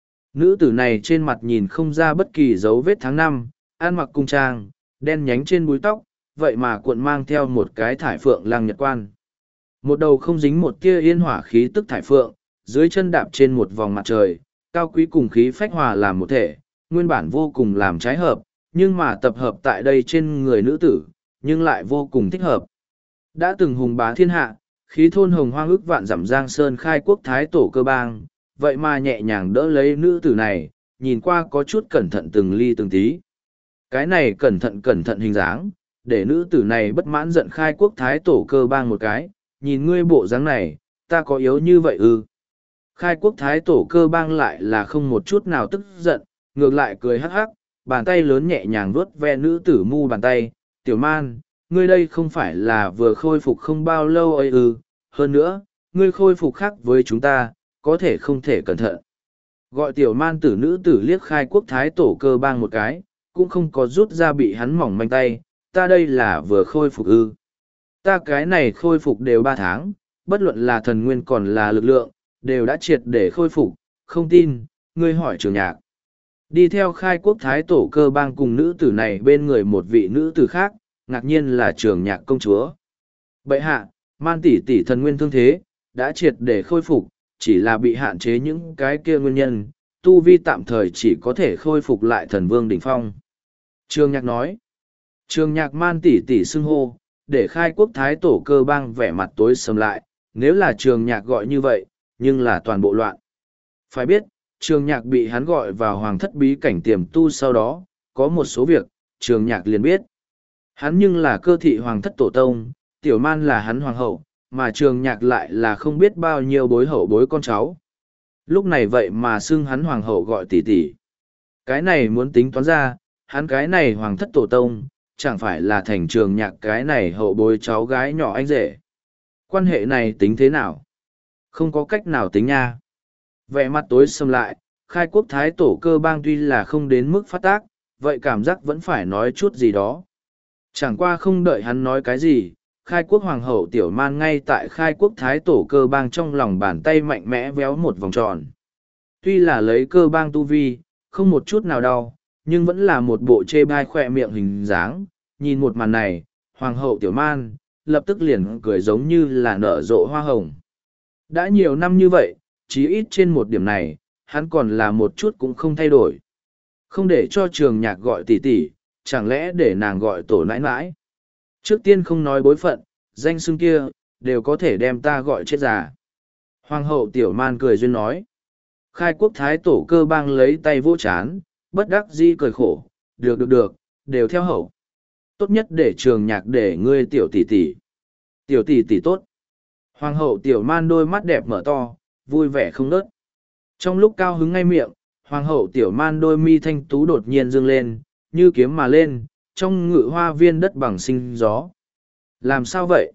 Nữ tử này trên mặt nhìn không ra bất kỳ dấu vết tháng năm, ăn mặc cung trang, đen nhánh trên búi tóc, vậy mà cuộn mang theo một cái thải phượng lăng nhật quan. Một đầu không dính một tia yên hỏa khí tức thải phượng, dưới chân đạp trên một vòng mặt trời, cao quý cùng khí phách hòa làm một thể, nguyên bản vô cùng làm trái hợp, nhưng mà tập hợp tại đây trên người nữ tử, nhưng lại vô cùng thích hợp. Đã từng hùng bá thiên hạ, khí thôn hồng hoang ức vạn dặm giang sơn khai quốc thái tổ cơ bang, vậy mà nhẹ nhàng đỡ lấy nữ tử này, nhìn qua có chút cẩn thận từng ly từng tí. Cái này cẩn thận hình dáng, để nữ tử này bất mãn giận khai quốc thái tổ cơ bang một cái, nhìn ngươi bộ dáng này, ta có yếu như vậy ư? Khai quốc thái tổ cơ bang lại là không một chút nào tức giận, ngược lại cười hắc hắc, bàn tay lớn nhẹ nhàng vuốt ve nữ tử mu bàn tay, tiểu man, ngươi đây không phải là vừa khôi phục không bao lâu ấy ư, hơn nữa, ngươi khôi phục khác với chúng ta, có thể không thể cẩn thận. Gọi tiểu man tử nữ tử liếc khai quốc thái tổ cơ bang một cái, cũng không có rút ra bị hắn mỏng manh tay, ta đây là vừa khôi phục ư. Ta cái này khôi phục đều 3 tháng, bất luận là thần nguyên còn là lực lượng, đều đã triệt để khôi phục, không tin, ngươi hỏi Trường Nhạc. Đi theo khai quốc thái tổ cơ bang cùng nữ tử này bên người một vị nữ tử khác, ngạc nhiên là Trường Nhạc công chúa. Bệ hạ, man tỷ tỷ thần nguyên thương thế, đã triệt để khôi phục, chỉ là bị hạn chế những cái kia nguyên nhân, tu vi tạm thời chỉ có thể khôi phục lại thần vương đỉnh phong. Trường Nhạc nói, Trường Nhạc man tỷ tỷ xưng hô, để khai quốc thái tổ cơ bang vẻ mặt tối sầm lại, nếu là Trường Nhạc gọi như vậy, nhưng là toàn bộ loạn. Phải biết, Trường Nhạc bị hắn gọi vào hoàng thất bí cảnh tiềm tu sau đó, có một số việc, Trường Nhạc liền biết. Hắn nhưng là cơ thị hoàng thất tổ tông, tiểu man là hắn hoàng hậu, mà Trường Nhạc lại là không biết bao nhiêu bối hậu bối con cháu. Lúc này vậy mà xưng hắn hoàng hậu gọi tỷ tỷ. Cái này muốn tính toán ra, hắn cái này hoàng thất tổ tông, chẳng phải là thành Trường Nhạc cái này hậu bối cháu gái nhỏ anh rể. Quan hệ này tính thế nào? Không có cách nào tính nha. Vẻ mặt tối sầm lại, khai quốc thái tổ cơ bang tuy là không đến mức phát tác, vậy cảm giác vẫn phải nói chút gì đó. Chẳng qua không đợi hắn nói cái gì, khai quốc hoàng hậu tiểu man ngay tại khai quốc thái tổ cơ bang trong lòng bàn tay mạnh mẽ véo một vòng tròn. Tuy là lấy cơ bang tu vi, không một chút nào đau, nhưng vẫn là một bộ chê bai khỏe miệng hình dáng. Nhìn một màn này, hoàng hậu tiểu man, lập tức liền cười giống như là nở rộ hoa hồng. Đã nhiều năm như vậy, chí ít trên một điểm này, hắn còn là một chút cũng không thay đổi. Không để cho Trường Nhạc gọi tỷ tỷ, chẳng lẽ để nàng gọi tổ nãi nãi. Trước tiên không nói bối phận, danh xưng kia, đều có thể đem ta gọi chết già. Hoàng hậu tiểu man cười duyên nói. Khai quốc thái tổ cơ bang lấy tay vỗ chán, bất đắc dĩ cười khổ, được, đều theo hậu. Tốt nhất để Trường Nhạc để ngươi tiểu tỷ tỷ. Tiểu tỷ tỷ tốt. Hoàng hậu tiểu man đôi mắt đẹp mở to, vui vẻ không nớt. Trong lúc cao hứng ngay miệng, hoàng hậu tiểu man đôi mi thanh tú đột nhiên dương lên, như kiếm mà lên, trong ngự hoa viên đất bằng sinh gió. Làm sao vậy?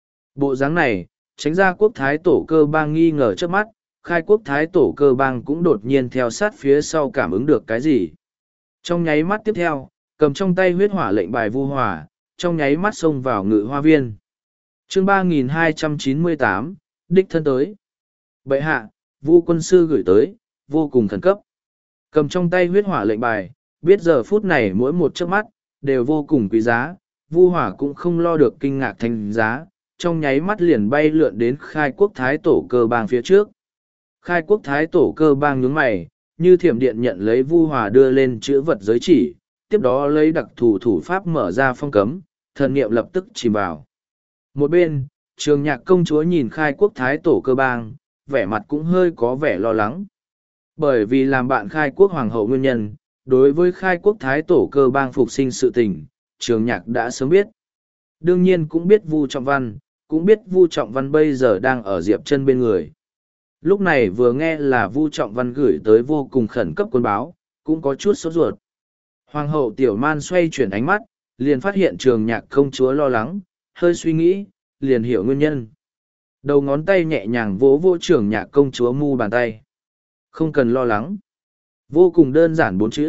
Bộ dáng này, tránh ra quốc thái tổ cơ bang nghi ngờ trước mắt, khai quốc thái tổ cơ bang cũng đột nhiên theo sát phía sau cảm ứng được cái gì. Trong nháy mắt tiếp theo, cầm trong tay huyết hỏa lệnh bài vu hỏa, trong nháy mắt xông vào ngự hoa viên. Chương 3298, đích thân tới. Bệ hạ, Vu quân sư gửi tới, vô cùng khẩn cấp. Cầm trong tay huyết hỏa lệnh bài, biết giờ phút này mỗi một chớp mắt, đều vô cùng quý giá, Vu hỏa cũng không lo được kinh ngạc thành giá, trong nháy mắt liền bay lượn đến khai quốc thái tổ cơ bang phía trước. Khai quốc thái tổ cơ bang nhướng mày, như thiểm điện nhận lấy Vu hỏa đưa lên chữ vật giới chỉ, tiếp đó lấy đặc thù thủ pháp mở ra phong cấm, thần niệm lập tức chìm vào. Một bên, Trường Nhạc công chúa nhìn khai quốc thái tổ cơ bang, vẻ mặt cũng hơi có vẻ lo lắng. Bởi vì làm bạn khai quốc hoàng hậu nguyên nhân, đối với khai quốc thái tổ cơ bang phục sinh sự tình, Trường Nhạc đã sớm biết. Đương nhiên cũng biết Vu Trọng Văn, cũng biết Vu Trọng Văn bây giờ đang ở Diệp Chân bên người. Lúc này vừa nghe là Vu Trọng Văn gửi tới vô cùng khẩn cấp quân báo, cũng có chút sốt ruột. Hoàng hậu tiểu man xoay chuyển ánh mắt, liền phát hiện Trường Nhạc công chúa lo lắng, hơi suy nghĩ, liền hiểu nguyên nhân. Đầu ngón tay nhẹ nhàng vỗ vỗ Trường Nhạc công chúa mu bàn tay. Không cần lo lắng. Vô cùng đơn giản 4 chữ,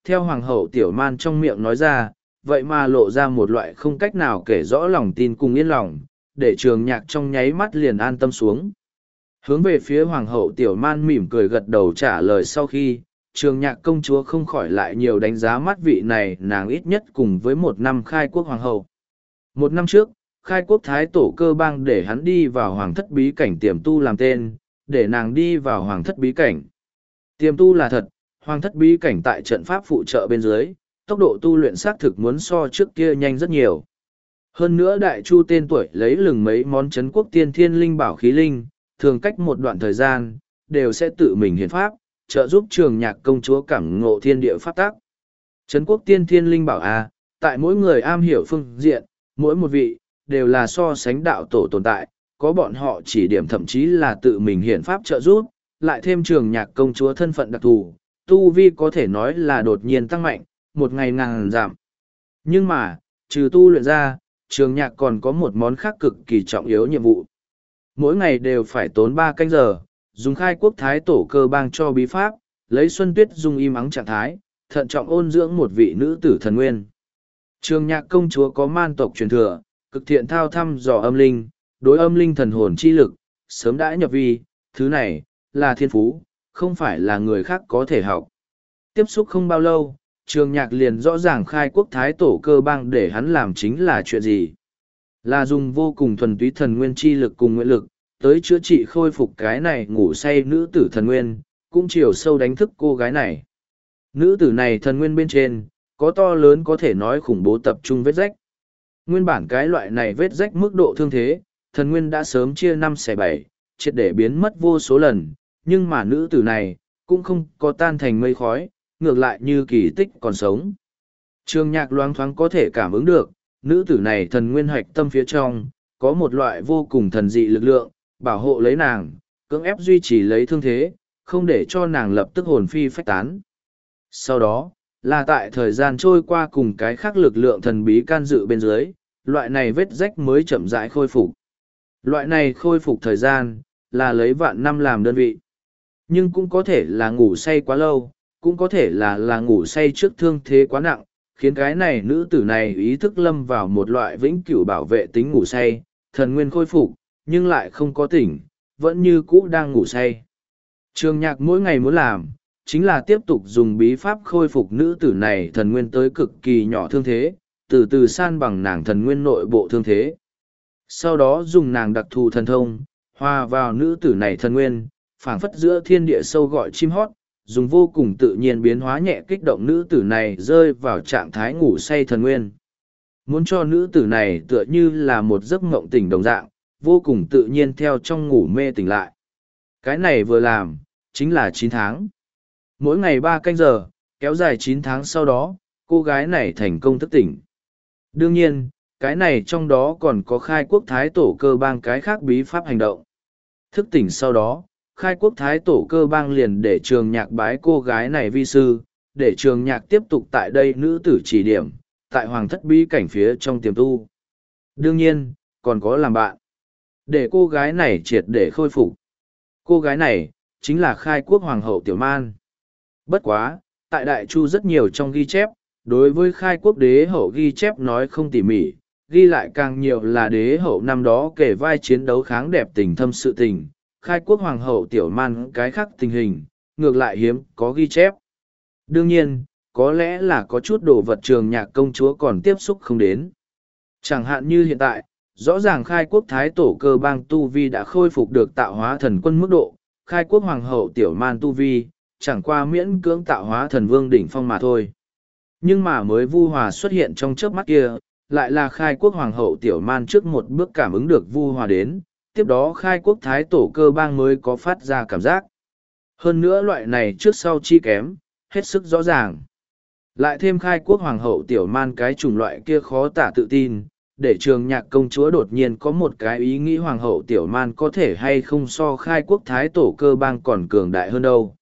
theo hoàng hậu tiểu man trong miệng nói ra, vậy mà lộ ra một loại không cách nào kể rõ lòng tin cùng yên lòng, để Trường Nhạc trong nháy mắt liền an tâm xuống. Hướng về phía hoàng hậu tiểu man mỉm cười gật đầu trả lời sau khi, Trường Nhạc công chúa không khỏi lại nhiều đánh giá mắt vị này nàng ít nhất cùng với 1 năm khai quốc hoàng hậu. 1 năm trước, khai quốc thái tổ Cơ Bang để hắn đi vào hoàng thất bí cảnh tiềm tu làm tên, để nàng đi vào hoàng thất bí cảnh. Tiềm tu là thật, hoàng thất bí cảnh tại trận pháp phụ trợ bên dưới, tốc độ tu luyện xác thực muốn so trước kia nhanh rất nhiều. Hơn nữa đại chu tên tuổi lấy lừng mấy món chấn quốc tiên thiên linh bảo khí linh, thường cách một đoạn thời gian, đều sẽ tự mình hiển pháp, trợ giúp Trường Nhạc công chúa cảm ngộ thiên địa pháp tác. Chấn quốc tiên thiên linh bảo tại mỗi người am hiểu phương diện, mỗi một vị, đều là so sánh đạo tổ tồn tại, có bọn họ chỉ điểm thậm chí là tự mình hiển pháp trợ giúp, lại thêm Trường Nhạc công chúa thân phận đặc thù, tu vi có thể nói là đột nhiên tăng mạnh, một ngày ngàn giảm. Nhưng mà, trừ tu luyện ra, Trường Nhạc còn có một món khác cực kỳ trọng yếu nhiệm vụ. Mỗi ngày đều phải tốn 3 canh giờ, dùng khai quốc thái tổ Cơ Bang cho bí pháp, lấy Xuân Tuyết dùng im ắng trạng thái, thận trọng ôn dưỡng một vị nữ tử thần nguyên. Trường Nhạc công chúa có man tộc truyền thừa, cực thiện thao thăm dò âm linh, đối âm linh thần hồn chi lực, sớm đã nhập vi, thứ này, là thiên phú, không phải là người khác có thể học. Tiếp xúc không bao lâu, Trường Nhạc liền rõ ràng khai quốc thái tổ Cơ Bang để hắn làm chính là chuyện gì. Là dùng vô cùng thuần túy thần nguyên chi lực cùng nguyện lực, tới chữa trị khôi phục cái này ngủ say nữ tử thần nguyên, cũng chiều sâu đánh thức cô gái này. Nữ tử này thần nguyên bên trên, có to lớn có thể nói khủng bố tập trung vết rách. Nguyên bản cái loại này vết rách mức độ thương thế, thần nguyên đã sớm chia 5/7, triệt để biến mất vô số lần, nhưng mà nữ tử này, cũng không có tan thành mây khói, ngược lại như kỳ tích còn sống. Trường Nhạc loáng thoáng có thể cảm ứng được, nữ tử này thần nguyên hạch tâm phía trong, có một loại vô cùng thần dị lực lượng, bảo hộ lấy nàng, cưỡng ép duy trì lấy thương thế, không để cho nàng lập tức hồn phi phách tán. Sau đó, là tại thời gian trôi qua cùng cái khác lực lượng thần bí can dự bên dưới, loại này vết rách mới chậm rãi khôi phục. Loại này khôi phục thời gian, là lấy vạn năm làm đơn vị. Nhưng cũng có thể là ngủ say quá lâu, cũng có thể là ngủ say trước thương thế quá nặng, khiến cái này nữ tử này ý thức lâm vào một loại vĩnh cửu bảo vệ tính ngủ say, thần nguyên khôi phục, nhưng lại không có tỉnh, vẫn như cũ đang ngủ say. Trường Nhạc mỗi ngày muốn làm, chính là tiếp tục dùng bí pháp khôi phục nữ tử này thần nguyên tới cực kỳ nhỏ thương thế, từ từ san bằng nàng thần nguyên nội bộ thương thế. Sau đó dùng nàng đặc thù thần thông, hòa vào nữ tử này thần nguyên, phảng phất giữa thiên địa sâu gọi chim hót, dùng vô cùng tự nhiên biến hóa nhẹ kích động nữ tử này rơi vào trạng thái ngủ say thần nguyên. Muốn cho nữ tử này tựa như là một giấc mộng tỉnh đồng dạng, vô cùng tự nhiên theo trong ngủ mê tỉnh lại. Cái này vừa làm, chính là 9 tháng. Mỗi ngày 3 canh giờ, kéo dài 9 tháng sau đó, cô gái này thành công thức tỉnh. Đương nhiên, cái này trong đó còn có khai quốc thái tổ Cơ Bang cái khác bí pháp hành động. Thức tỉnh sau đó, khai quốc thái tổ Cơ Bang liền để Trường Nhạc bái cô gái này vi sư, để Trường Nhạc tiếp tục tại đây nữ tử chỉ điểm, tại hoàng thất bí cảnh phía trong tiềm tu. Đương nhiên, còn có làm bạn. Để cô gái này triệt để khôi phục. Cô gái này, chính là khai quốc hoàng hậu Tiểu Man. Bất quá, tại Đại Chu rất nhiều trong ghi chép, đối với khai quốc đế hậu ghi chép nói không tỉ mỉ, ghi lại càng nhiều là đế hậu năm đó kể vai chiến đấu kháng đẹp tình thâm sự tình, khai quốc hoàng hậu Tiểu Man cái khác tình hình, ngược lại hiếm có ghi chép. Đương nhiên, có lẽ là có chút đồ vật Trường Nhạc công chúa còn tiếp xúc không đến. Chẳng hạn như hiện tại, rõ ràng khai quốc thái tổ Cơ Bang tu vi đã khôi phục được tạo hóa thần quân mức độ, khai quốc hoàng hậu Tiểu Man tu vi, chẳng qua miễn cưỡng tạo hóa thần vương đỉnh phong mà thôi. Nhưng mà mới Vu Hòa xuất hiện trong chớp mắt kia, lại là khai quốc hoàng hậu Tiểu Man trước một bước cảm ứng được Vu Hòa đến, tiếp đó khai quốc thái tổ Cơ Bang mới có phát ra cảm giác. Hơn nữa loại này trước sau chi kém, hết sức rõ ràng. Lại thêm khai quốc hoàng hậu Tiểu Man cái chủng loại kia khó tả tự tin, để Trường Nhạc công chúa đột nhiên có một cái ý nghĩ hoàng hậu Tiểu Man có thể hay không so khai quốc thái tổ Cơ Bang còn cường đại hơn đâu.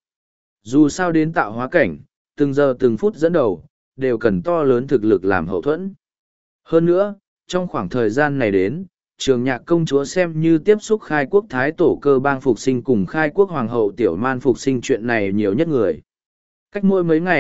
Dù sao đến tạo hóa cảnh, từng giờ từng phút dẫn đầu, đều cần to lớn thực lực làm hậu thuẫn. Hơn nữa, trong khoảng thời gian này đến, Trường Nhạc công chúa xem như tiếp xúc khai quốc thái tổ Cơ Bang phục sinh cùng khai quốc hoàng hậu Tiểu Man phục sinh chuyện này nhiều nhất người. Cách mỗi mấy ngày,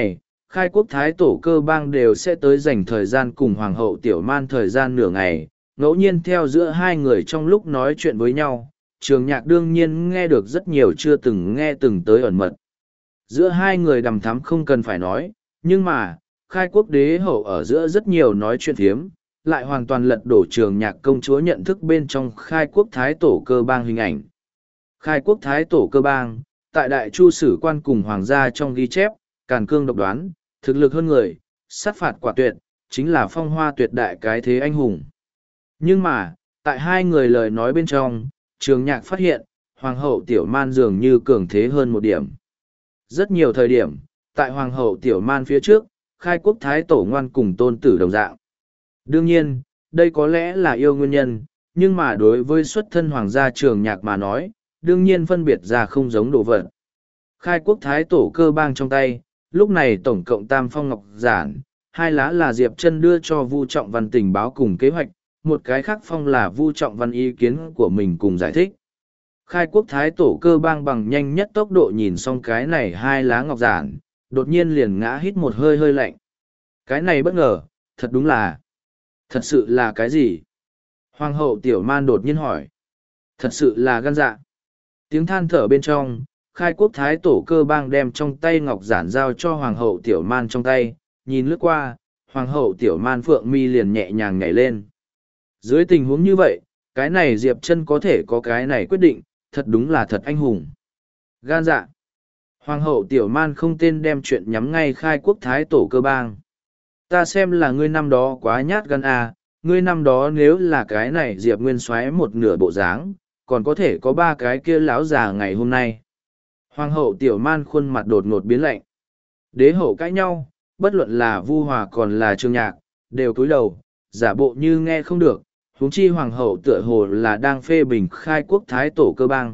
khai quốc thái tổ cơ bang đều sẽ tới dành thời gian cùng hoàng hậu tiểu man thời gian nửa ngày, ngẫu nhiên theo giữa hai người trong lúc nói chuyện với nhau, Trường Nhạc đương nhiên nghe được rất nhiều chưa từng nghe từng tới ẩn mật. Giữa hai người đằm thắm không cần phải nói, nhưng mà, khai quốc đế hậu ở giữa rất nhiều nói chuyện thiếm, lại hoàn toàn lật đổ Trường Nhạc công chúa nhận thức bên trong khai quốc thái tổ cơ bang hình ảnh. Khai quốc thái tổ cơ bang, tại đại chu sử quan cùng hoàng gia trong ghi chép, càn cương độc đoán, thực lực hơn người, sát phạt quả tuyệt, chính là phong hoa tuyệt đại cái thế anh hùng. Nhưng mà, tại hai người lời nói bên trong, Trường Nhạc phát hiện, hoàng hậu tiểu man dường như cường thế hơn một điểm. Rất nhiều thời điểm, tại hoàng hậu tiểu man phía trước, khai quốc thái tổ ngoan cùng tôn tử đồng dạng. Đương nhiên, đây có lẽ là yêu nguyên nhân, nhưng mà đối với xuất thân hoàng gia Trường Nhạc mà nói, đương nhiên phân biệt ra không giống đồ vật. Khai quốc thái tổ cơ bang trong tay, lúc này tổng cộng tam phong ngọc giản, hai lá là Diệp Chân đưa cho Vu Trọng Văn tình báo cùng kế hoạch, một cái khác phong là Vu Trọng Văn ý kiến của mình cùng giải thích. Khai quốc thái tổ cơ bang bằng nhanh nhất tốc độ nhìn xong cái này hai lá ngọc giản, đột nhiên liền ngã hít một hơi hơi lạnh. Cái này bất ngờ, thật đúng là, thật sự là cái gì? Hoàng hậu tiểu man đột nhiên hỏi. Thật sự là gan dạ. Tiếng than thở bên trong, khai quốc thái tổ cơ bang đem trong tay ngọc giản giao cho hoàng hậu tiểu man trong tay, nhìn lướt qua, hoàng hậu tiểu man phượng mi liền nhẹ nhàng nhảy lên. Dưới tình huống như vậy, cái này Diệp Chân có thể có cái này quyết định, thật đúng là thật anh hùng. Gan dạ. Hoàng hậu tiểu man không tên đem chuyện nhắm ngay khai quốc thái tổ cơ bang. Ta xem là ngươi năm đó quá nhát gan à, ngươi năm đó nếu là cái này Diệp Nguyên Soái một nửa bộ dáng, còn có thể có ba cái kia láo già ngày hôm nay. Hoàng hậu tiểu man khuôn mặt đột ngột biến lạnh. Đế hậu cãi nhau, bất luận là Vu Hòa còn là Trường Nhạc, đều cúi đầu, giả bộ như nghe không được, huống chi hoàng hậu tựa hồ là đang phê bình khai quốc thái tổ cơ bang.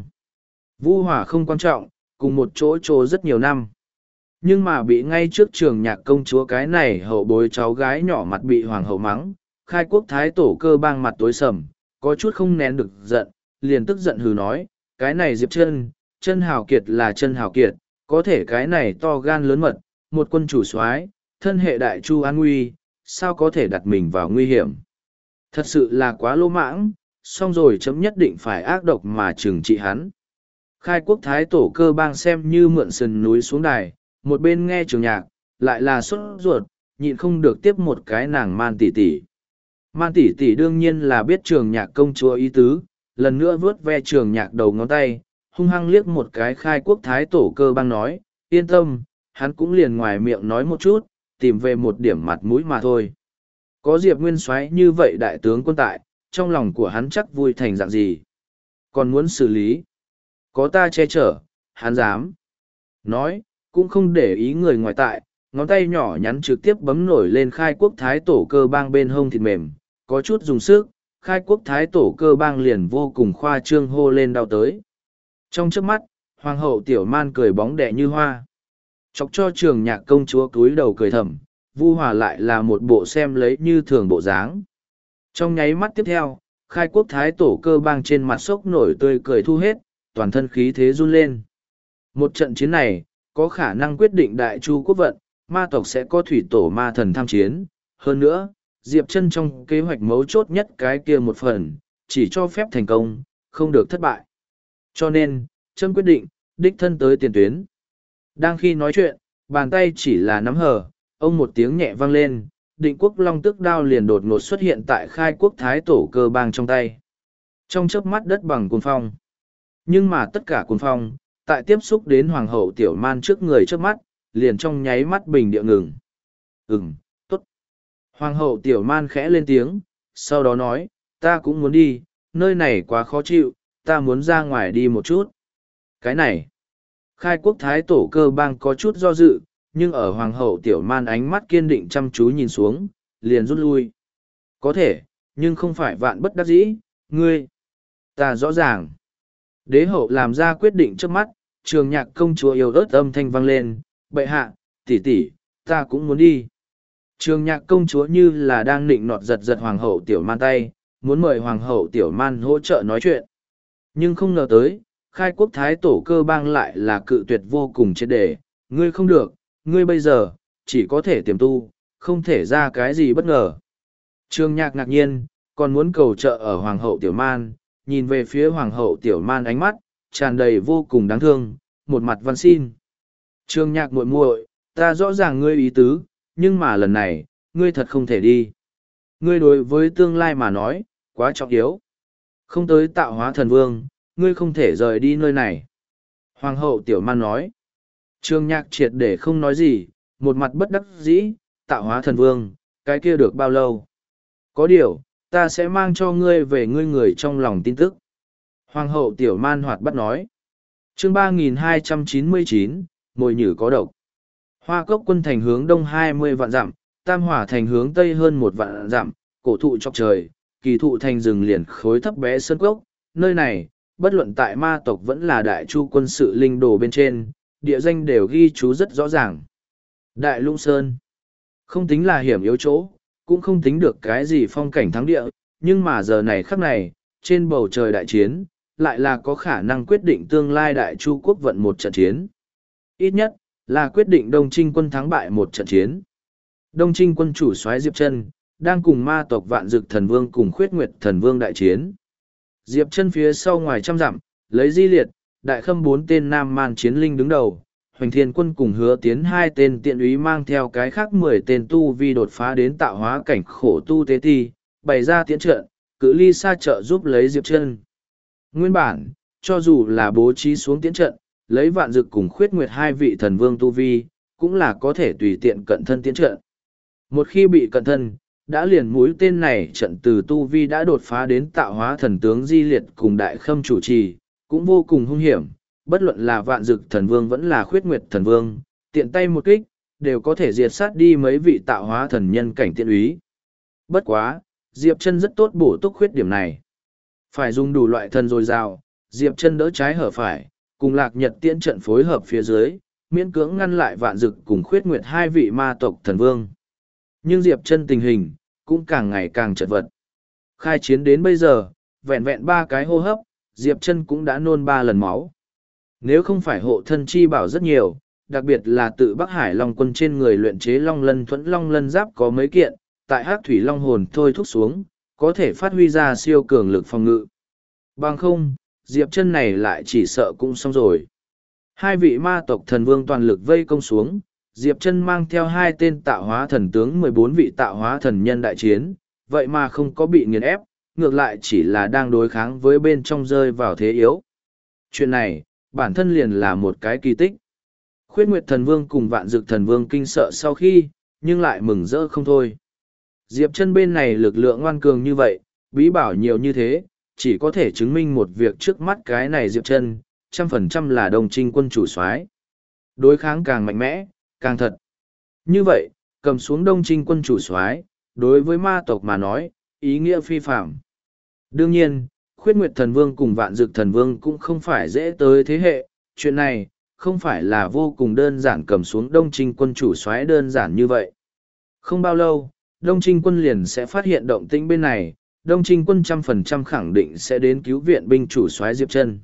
Vu Hòa không quan trọng, cùng một chỗ rất nhiều năm. Nhưng mà bị ngay trước Trường Nhạc công chúa cái này hậu bối cháu gái nhỏ mặt bị hoàng hậu mắng, khai quốc thái tổ cơ bang mặt tối sầm, có chút không nén được giận, liền tức giận hừ nói, cái này Diệp Chân, chân hào kiệt là chân hào kiệt, có thể cái này to gan lớn mật, một quân chủ soái, thân hệ đại chu an nguy, sao có thể đặt mình vào nguy hiểm. Thật sự là quá lỗ mãng, xong rồi chấm nhất định phải ác độc mà trừng trị hắn. Khai quốc thái tổ cơ bang xem như mượn sườn núi xuống đài, một bên nghe Trường Nhạc, lại là sốt ruột, nhịn không được tiếp một cái nàng Man tỷ tỷ. Man tỷ tỷ đương nhiên là biết Trường Nhạc công chúa ý tứ, lần nữa vuốt ve Trường Nhạc đầu ngón tay, hung hăng liếc một cái khai quốc thái tổ cơ bang nói, yên tâm, hắn cũng liền ngoài miệng nói một chút, tìm về một điểm mặt mũi mà thôi. Có Diệp Nguyên Soái như vậy đại tướng quân tại, trong lòng của hắn chắc vui thành dạng gì. Còn muốn xử lý. Có ta che chở, hắn dám. Nói, cũng không để ý người ngoài tại, ngón tay nhỏ nhắn trực tiếp bấm nổi lên khai quốc thái tổ cơ bang bên hông thịt mềm, có chút dùng sức, khai quốc thái tổ cơ bang liền vô cùng khoa trương hô lên đau tới. Trong trước mắt, hoàng hậu tiểu man cười bóng đẻ như hoa. Chọc cho Trường Nhạc công chúa cúi đầu cười thầm, Vu Hòa lại là một bộ xem lấy như thường bộ dáng. Trong nháy mắt tiếp theo, khai quốc thái tổ cơ bang trên mặt sốc nổi tươi cười thu hết, toàn thân khí thế run lên. Một trận chiến này, có khả năng quyết định đại chu quốc vận, ma tộc sẽ có thủy tổ ma thần tham chiến. Hơn nữa, Diệp Chân trong kế hoạch mấu chốt nhất cái kia một phần, chỉ cho phép thành công, không được thất bại. Cho nên, Trâm quyết định, đích thân tới tiền tuyến. Đang khi nói chuyện, bàn tay chỉ là nắm hờ, ông một tiếng nhẹ vang lên, Định Quốc Long Tước đao liền đột ngột xuất hiện tại khai quốc thái tổ cơ bang trong tay. Trong chớp mắt đất bằng cuồng phong. Nhưng mà tất cả cuồng phong, tại tiếp xúc đến hoàng hậu tiểu man trước người trước mắt, liền trong nháy mắt bình địa ngừng. Tốt. Hoàng hậu tiểu man khẽ lên tiếng, sau đó nói, ta cũng muốn đi, nơi này quá khó chịu, ta muốn ra ngoài đi một chút. Cái này, khai quốc thái tổ cơ bang có chút do dự, nhưng ở hoàng hậu tiểu man ánh mắt kiên định chăm chú nhìn xuống, liền rút lui. Có thể, nhưng không phải vạn bất đắc dĩ, ngươi. Ta rõ ràng. Đế hậu làm ra quyết định trước mắt, Trường Nhạc công chúa yêu ớt âm thanh vang lên, bệ hạ, tỷ tỷ, ta cũng muốn đi. Trường Nhạc công chúa như là đang nịnh nọt giật giật hoàng hậu tiểu man tay, muốn mời hoàng hậu tiểu man hỗ trợ nói chuyện. Nhưng không ngờ tới, khai quốc thái tổ cơ bang lại là cự tuyệt vô cùng triệt để, ngươi không được, ngươi bây giờ, chỉ có thể tiềm tu, không thể ra cái gì bất ngờ. Trương Nhạc ngạc nhiên, còn muốn cầu trợ ở Hoàng hậu Tiểu Man, nhìn về phía Hoàng hậu Tiểu Man ánh mắt, tràn đầy vô cùng đáng thương, một mặt van xin. Trương Nhạc muội muội, ta rõ ràng ngươi ý tứ, nhưng mà lần này, ngươi thật không thể đi. Ngươi đối với tương lai mà nói, quá trọng yếu. Không tới tạo hóa thần vương, ngươi không thể rời đi nơi này. Hoàng hậu Tiểu Man nói. Trương Nhạc triệt để không nói gì, một mặt bất đắc dĩ, tạo hóa thần vương, cái kia được bao lâu? Có điều, ta sẽ mang cho ngươi về ngươi người trong lòng tin tức. Hoàng hậu Tiểu Man hoạt bắt nói. Chương 3299, mồi nhử có độc. Hoa Cốc quân thành hướng đông 20 vạn dặm, Tam Hỏa thành hướng tây hơn 1 vạn dặm, cổ thụ chọc trời, kỳ thụ thành rừng liền khối thấp bé sơn cốc. Nơi này, bất luận tại ma tộc vẫn là đại chu quân sự linh đồ bên trên, địa danh đều ghi chú rất rõ ràng. Đại Lũng Sơn, không tính là hiểm yếu chỗ, cũng không tính được cái gì phong cảnh thắng địa, nhưng mà giờ này khắc này, trên bầu trời đại chiến, lại là có khả năng quyết định tương lai đại chu quốc vận một trận chiến. Ít nhất, là quyết định Đông Trinh quân thắng bại một trận chiến. Đông Trinh quân chủ soái Diệp Chân đang cùng ma tộc Vạn Dực Thần Vương cùng Khuyết Nguyệt Thần Vương đại chiến. Diệp Chân phía sau ngoài trăm dặm, lấy Di Liệt, Đại Khâm 4 tên nam man chiến linh đứng đầu, Hoành Thiên quân cùng Hứa Tiến 2 tên tiện úy mang theo cái khác 10 tên tu vi đột phá đến tạo hóa cảnh khổ tu tế ti, bày ra tiễn trận, cự ly xa trợ giúp lấy Diệp Chân. Nguyên bản, cho dù là bố trí xuống tiễn trận, lấy Vạn Dực cùng Khuyết Nguyệt 2 vị thần vương tu vi, cũng là có thể tùy tiện cận thân tiễn trận. Một khi bị cận thân, đã liền mũi tên này trận từ tu vi đã đột phá đến tạo hóa thần tướng Di Liệt cùng Đại Khâm chủ trì, cũng vô cùng hung hiểm, bất luận là Vạn Dực thần vương vẫn là Khuyết Nguyệt thần vương, tiện tay một kích, đều có thể diệt sát đi mấy vị tạo hóa thần nhân cảnh tiện úy. Bất quá, Diệp Chân rất tốt bổ túc khuyết điểm này. Phải dùng đủ loại thần dồi dào, Diệp Chân đỡ trái hở phải, cùng Lạc Nhật tiễn trận phối hợp phía dưới, miễn cưỡng ngăn lại Vạn Dực cùng Khuyết Nguyệt 2 vị ma tộc thần vương. Nhưng Diệp Chân tình hình, cũng càng ngày càng chật vật. Khai chiến đến bây giờ, vẹn vẹn 3 cái hô hấp, Diệp Chân cũng đã nôn 3 lần máu. Nếu không phải hộ thân chi bảo rất nhiều, đặc biệt là tự Bắc Hải Long quân trên người luyện chế Long Lân Thuẫn Long Lân Giáp có mấy kiện, tại Hắc Thủy Long hồn thôi thúc xuống, có thể phát huy ra siêu cường lực phòng ngự. Bằng không, Diệp Chân này lại chỉ sợ cũng xong rồi. 2 vị ma tộc thần vương toàn lực vây công xuống, Diệp Chân mang theo 2 tên tạo hóa thần tướng 14 vị tạo hóa thần nhân đại chiến, vậy mà không có bị nghiền ép, ngược lại chỉ là đang đối kháng với bên trong rơi vào thế yếu. Chuyện này, bản thân liền là một cái kỳ tích. Khuyết Nguyệt thần vương cùng Vạn Dực thần vương kinh sợ sau khi, nhưng lại mừng rỡ không thôi. Diệp Chân bên này lực lượng ngoan cường như vậy, bí bảo nhiều như thế, chỉ có thể chứng minh một việc trước mắt cái này Diệp Chân, 100% là Đông Trinh quân chủ soái. Đối kháng càng mạnh mẽ, càng thật. Như vậy, cầm xuống Đông Trinh quân chủ soái, đối với ma tộc mà nói, ý nghĩa phi phàm. Đương nhiên, Khuyết Nguyệt thần vương cùng Vạn Dực thần vương cũng không phải dễ tới thế hệ, chuyện này không phải là vô cùng đơn giản cầm xuống Đông Trinh quân chủ soái đơn giản như vậy. Không bao lâu, Đông Trinh quân liền sẽ phát hiện động tĩnh bên này, Đông Trinh quân 100% khẳng định sẽ đến cứu viện binh chủ soái Diệp Chân.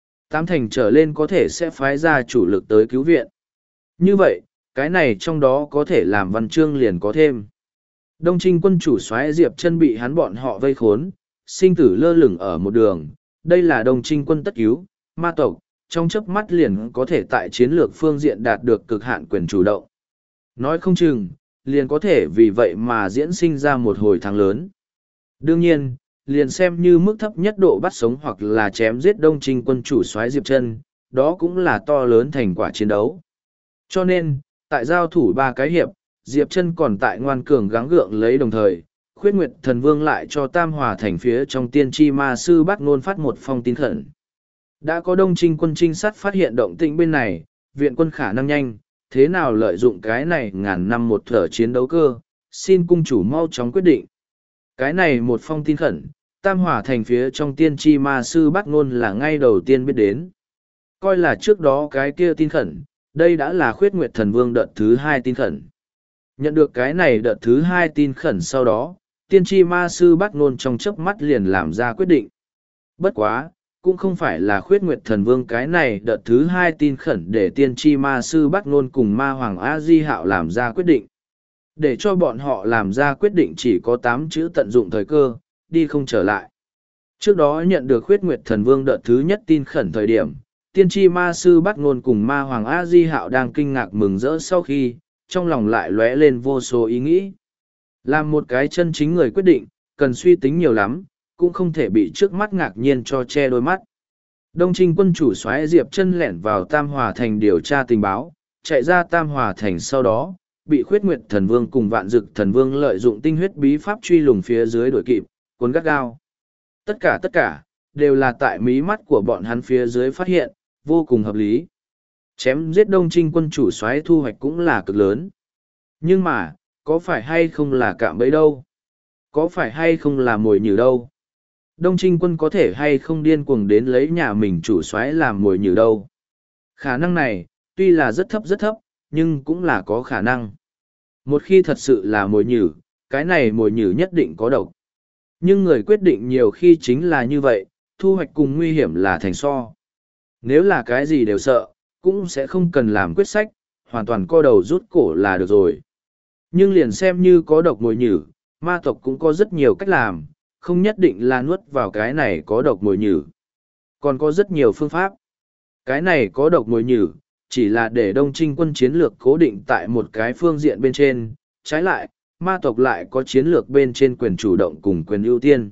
8 thành trở lên có thể sẽ phái ra chủ lực tới cứu viện. Như vậy, cái này trong đó có thể làm văn chương liền có thêm. Đông Trinh quân chủ soái Diệp Chân bị hắn bọn họ vây khốn, sinh tử lơ lửng ở một đường, đây là Đông Trinh quân tất cứu, ma tộc, trong chớp mắt liền có thể tại chiến lược phương diện đạt được cực hạn quyền chủ động. Nói không chừng, liền có thể vì vậy mà diễn sinh ra một hồi thắng lớn. Đương nhiên, liền xem như mức thấp nhất độ bắt sống hoặc là chém giết Đông Trinh quân chủ soái Diệp Chân, đó cũng là to lớn thành quả chiến đấu. Cho nên, tại giao thủ 3 cái hiệp, Diệp Chân còn tại ngoan cường gắng gượng lấy đồng thời, Khuyết Nguyệt thần vương lại cho Tam Hòa thành phía trong tiên tri ma sư Bát Ngôn phát một phong tín khẩn. Đã có Đông Trinh quân trinh sát phát hiện động tĩnh bên này, viện quân khả năng nhanh, thế nào lợi dụng cái này ngàn năm một thở chiến đấu cơ, xin cung chủ mau chóng quyết định. Cái này một phong tin khẩn, Tam Hỏa thành phía trong tiên tri ma sư Bát Ngôn là ngay đầu tiên biết đến. Coi là trước đó cái kia tin khẩn, đây đã là Khuyết Nguyệt thần vương đợt thứ 2 tin khẩn. Nhận được cái này đợt thứ 2 tin khẩn sau đó, tiên tri ma sư Bát Ngôn trong chớp mắt liền làm ra quyết định. Bất quá, cũng không phải là khuyết nguyệt thần vương cái này đợt thứ hai tin khẩn để tiên tri ma sư bắt ngôn cùng ma hoàng a di hạo làm ra quyết định. Để cho bọn họ làm ra quyết định chỉ có 8 chữ tận dụng thời cơ, đi không trở lại. Trước đó nhận được khuyết nguyệt thần vương đợt thứ nhất tin khẩn thời điểm, tiên tri ma sư bắt ngôn cùng ma hoàng a di hạo đang kinh ngạc mừng rỡ sau khi, trong lòng lại lóe lên vô số ý nghĩ. Làm một cái chân chính người quyết định, cần suy tính nhiều lắm, cũng không thể bị trước mắt ngạc nhiên cho che đôi mắt. Đông Trinh quân chủ soái Diệp Chân lẻn vào Tam Hòa Thành điều tra tình báo, chạy ra Tam Hòa Thành sau đó, bị Khuyết Nguyệt Thần Vương cùng Vạn Dực Thần Vương lợi dụng tinh huyết bí pháp truy lùng phía dưới đuổi kịp, cuốn gắt gao. Tất cả, đều là tại mí mắt của bọn hắn phía dưới phát hiện, vô cùng hợp lý. Chém giết Đông Trinh quân chủ soái thu hoạch cũng là cực lớn. Nhưng mà, có phải hay không là cạm bẫy đâu? Có phải hay không là mồi nhử đâu? Đông Trinh quân có thể hay không điên cuồng đến lấy nhà mình chủ soái làm mồi nhử đâu? Khả năng này, tuy là rất thấp, nhưng cũng là có khả năng. Một khi thật sự là mồi nhử, cái này mồi nhử nhất định có độc. Nhưng người quyết định nhiều khi chính là như vậy, thu hoạch cùng nguy hiểm là thành so. Nếu là cái gì đều sợ, cũng sẽ không cần làm quyết sách, hoàn toàn co đầu rút cổ là được rồi. Nhưng liền xem như có độc mồi nhử, ma tộc cũng có rất nhiều cách làm, không nhất định là nuốt vào cái này có độc mồi nhử. Còn có rất nhiều phương pháp. Cái này có độc mồi nhử, chỉ là để Đông Trinh quân chiến lược cố định tại một cái phương diện bên trên, trái lại, ma tộc lại có chiến lược bên trên quyền chủ động cùng quyền ưu tiên.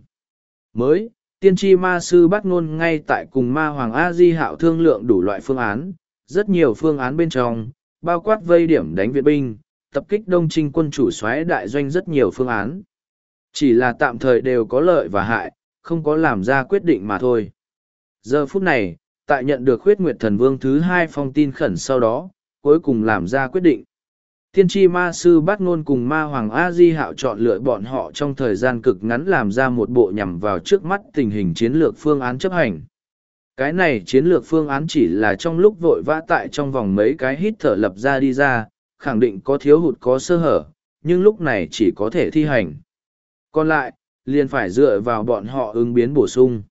Mới, tiên tri ma sư bắt ngôn ngay tại cùng ma hoàng A-di hạo thương lượng đủ loại phương án, rất nhiều phương án bên trong, bao quát vây điểm đánh viện binh, tập kích Đông Trinh quân chủ soái đại doanh rất nhiều phương án. Chỉ là tạm thời đều có lợi và hại, không có làm ra quyết định mà thôi. Giờ phút này, tại nhận được Khuyết Nguyệt Thần Vương thứ hai phong tin khẩn sau đó, cuối cùng làm ra quyết định. Tiên tri ma sư bắt ngôn cùng ma hoàng A-di hạo chọn lựa bọn họ trong thời gian cực ngắn làm ra một bộ nhằm vào trước mắt tình hình chiến lược phương án chấp hành. Cái này chiến lược phương án chỉ là trong lúc vội vã tại trong vòng mấy cái hít thở lập ra đi ra, khẳng định có thiếu hụt có sơ hở, nhưng lúc này chỉ có thể thi hành. Còn lại, liền phải dựa vào bọn họ ứng biến bổ sung.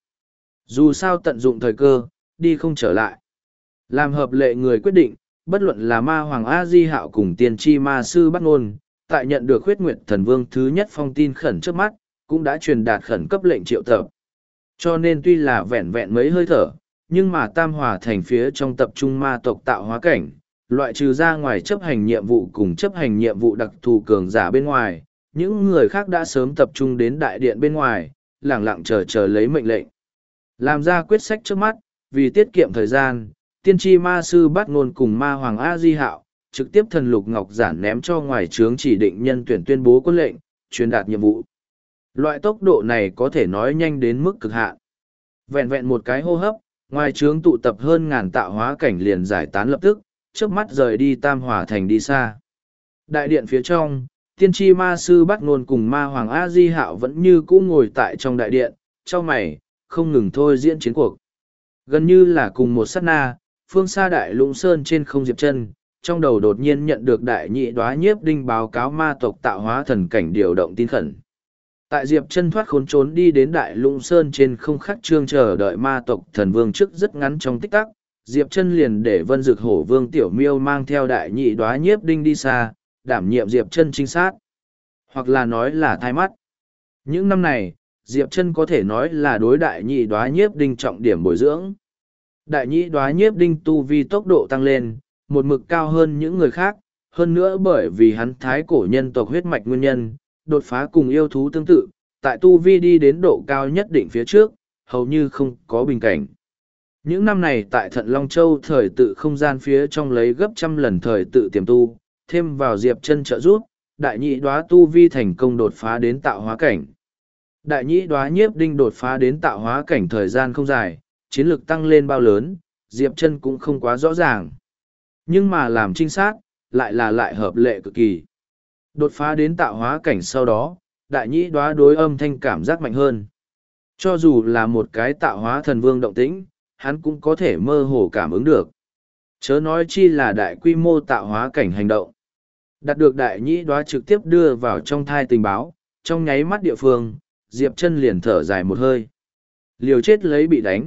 Dù sao tận dụng thời cơ, đi không trở lại. Làm hợp lệ người quyết định, bất luận là ma hoàng A-di hạo cùng tiên tri ma sư bắt ngôn, tại nhận được Khuyết Nguyệt Thần Vương thứ nhất phong tin khẩn trước mắt, cũng đã truyền đạt khẩn cấp lệnh triệu tập. Cho nên tuy là vẹn vẹn mấy hơi thở, nhưng mà Tam Hòa Thành phía trong tập trung ma tộc tạo hóa cảnh, loại trừ ra ngoài chấp hành nhiệm vụ cùng chấp hành nhiệm vụ đặc thù cường giả bên ngoài, những người khác đã sớm tập trung đến đại điện bên ngoài, lẳng lặng chờ lấy mệnh lệnh. Làm ra quyết sách trước mắt, vì tiết kiệm thời gian, tiên tri ma sư bắt ngôn cùng ma hoàng A-di hạo, trực tiếp thần lục ngọc giản ném cho ngoài trướng chỉ định nhân tuyển tuyên bố quân lệnh, truyền đạt nhiệm vụ. Loại tốc độ này có thể nói nhanh đến mức cực hạn. Vẹn vẹn một cái hô hấp, ngoài trướng tụ tập hơn ngàn tạo hóa cảnh liền giải tán lập tức, trước mắt rời đi Tam Hòa Thành đi xa. Đại điện phía trong, tiên tri ma sư bắt ngôn cùng ma hoàng A-di hạo vẫn như cũ ngồi tại trong đại điện, trong mày, không ngừng thôi diễn chiến cuộc. Gần như là cùng một sát na, phương xa đại lũng sơn trên không Diệp Chân, trong đầu đột nhiên nhận được đại nhị đoá nhiếp đinh báo cáo ma tộc tạo hóa thần cảnh điều động tin khẩn. Tại Diệp Chân thoát khốn trốn đi đến đại lũng sơn trên không khắc trương chờ đợi ma tộc thần vương trước rất ngắn trong tích tắc, Diệp Chân liền để Vân Dực Hổ Vương Tiểu Miêu mang theo đại nhị đoá nhiếp đinh đi xa, đảm nhiệm Diệp Chân trinh sát, hoặc là nói là thai mắt. Những năm này, Diệp Chân có thể nói là đối đại nhị đoá nhiếp đinh trọng điểm bồi dưỡng. Đại nhị đoá nhiếp đinh tu vi tốc độ tăng lên, một mực cao hơn những người khác, hơn nữa bởi vì hắn thái cổ nhân tộc huyết mạch nguyên nhân, đột phá cùng yêu thú tương tự, tại tu vi đi đến độ cao nhất định phía trước, hầu như không có bình cảnh. Những năm này tại Thận Long Châu thời tự không gian phía trong lấy gấp trăm lần thời tự tiềm tu, thêm vào Diệp Chân trợ giúp, đại nhị đoá tu vi thành công đột phá đến tạo hóa cảnh. Đại nhị đoá nhiếp đinh đột phá đến tạo hóa cảnh thời gian không dài, chiến lực tăng lên bao lớn, Diệp Chân cũng không quá rõ ràng. Nhưng mà làm trinh sát, lại hợp lệ cực kỳ. Đột phá đến tạo hóa cảnh sau đó, đại nhị đoá đối âm thanh cảm giác mạnh hơn. Cho dù là một cái tạo hóa thần vương động tĩnh, hắn cũng có thể mơ hồ cảm ứng được. Chớ nói chi là đại quy mô tạo hóa cảnh hành động. Đạt được đại nhị đoá trực tiếp đưa vào trong thai tình báo, trong nháy mắt địa phương, Diệp Chân liền thở dài một hơi. Liều chết lấy bị đánh,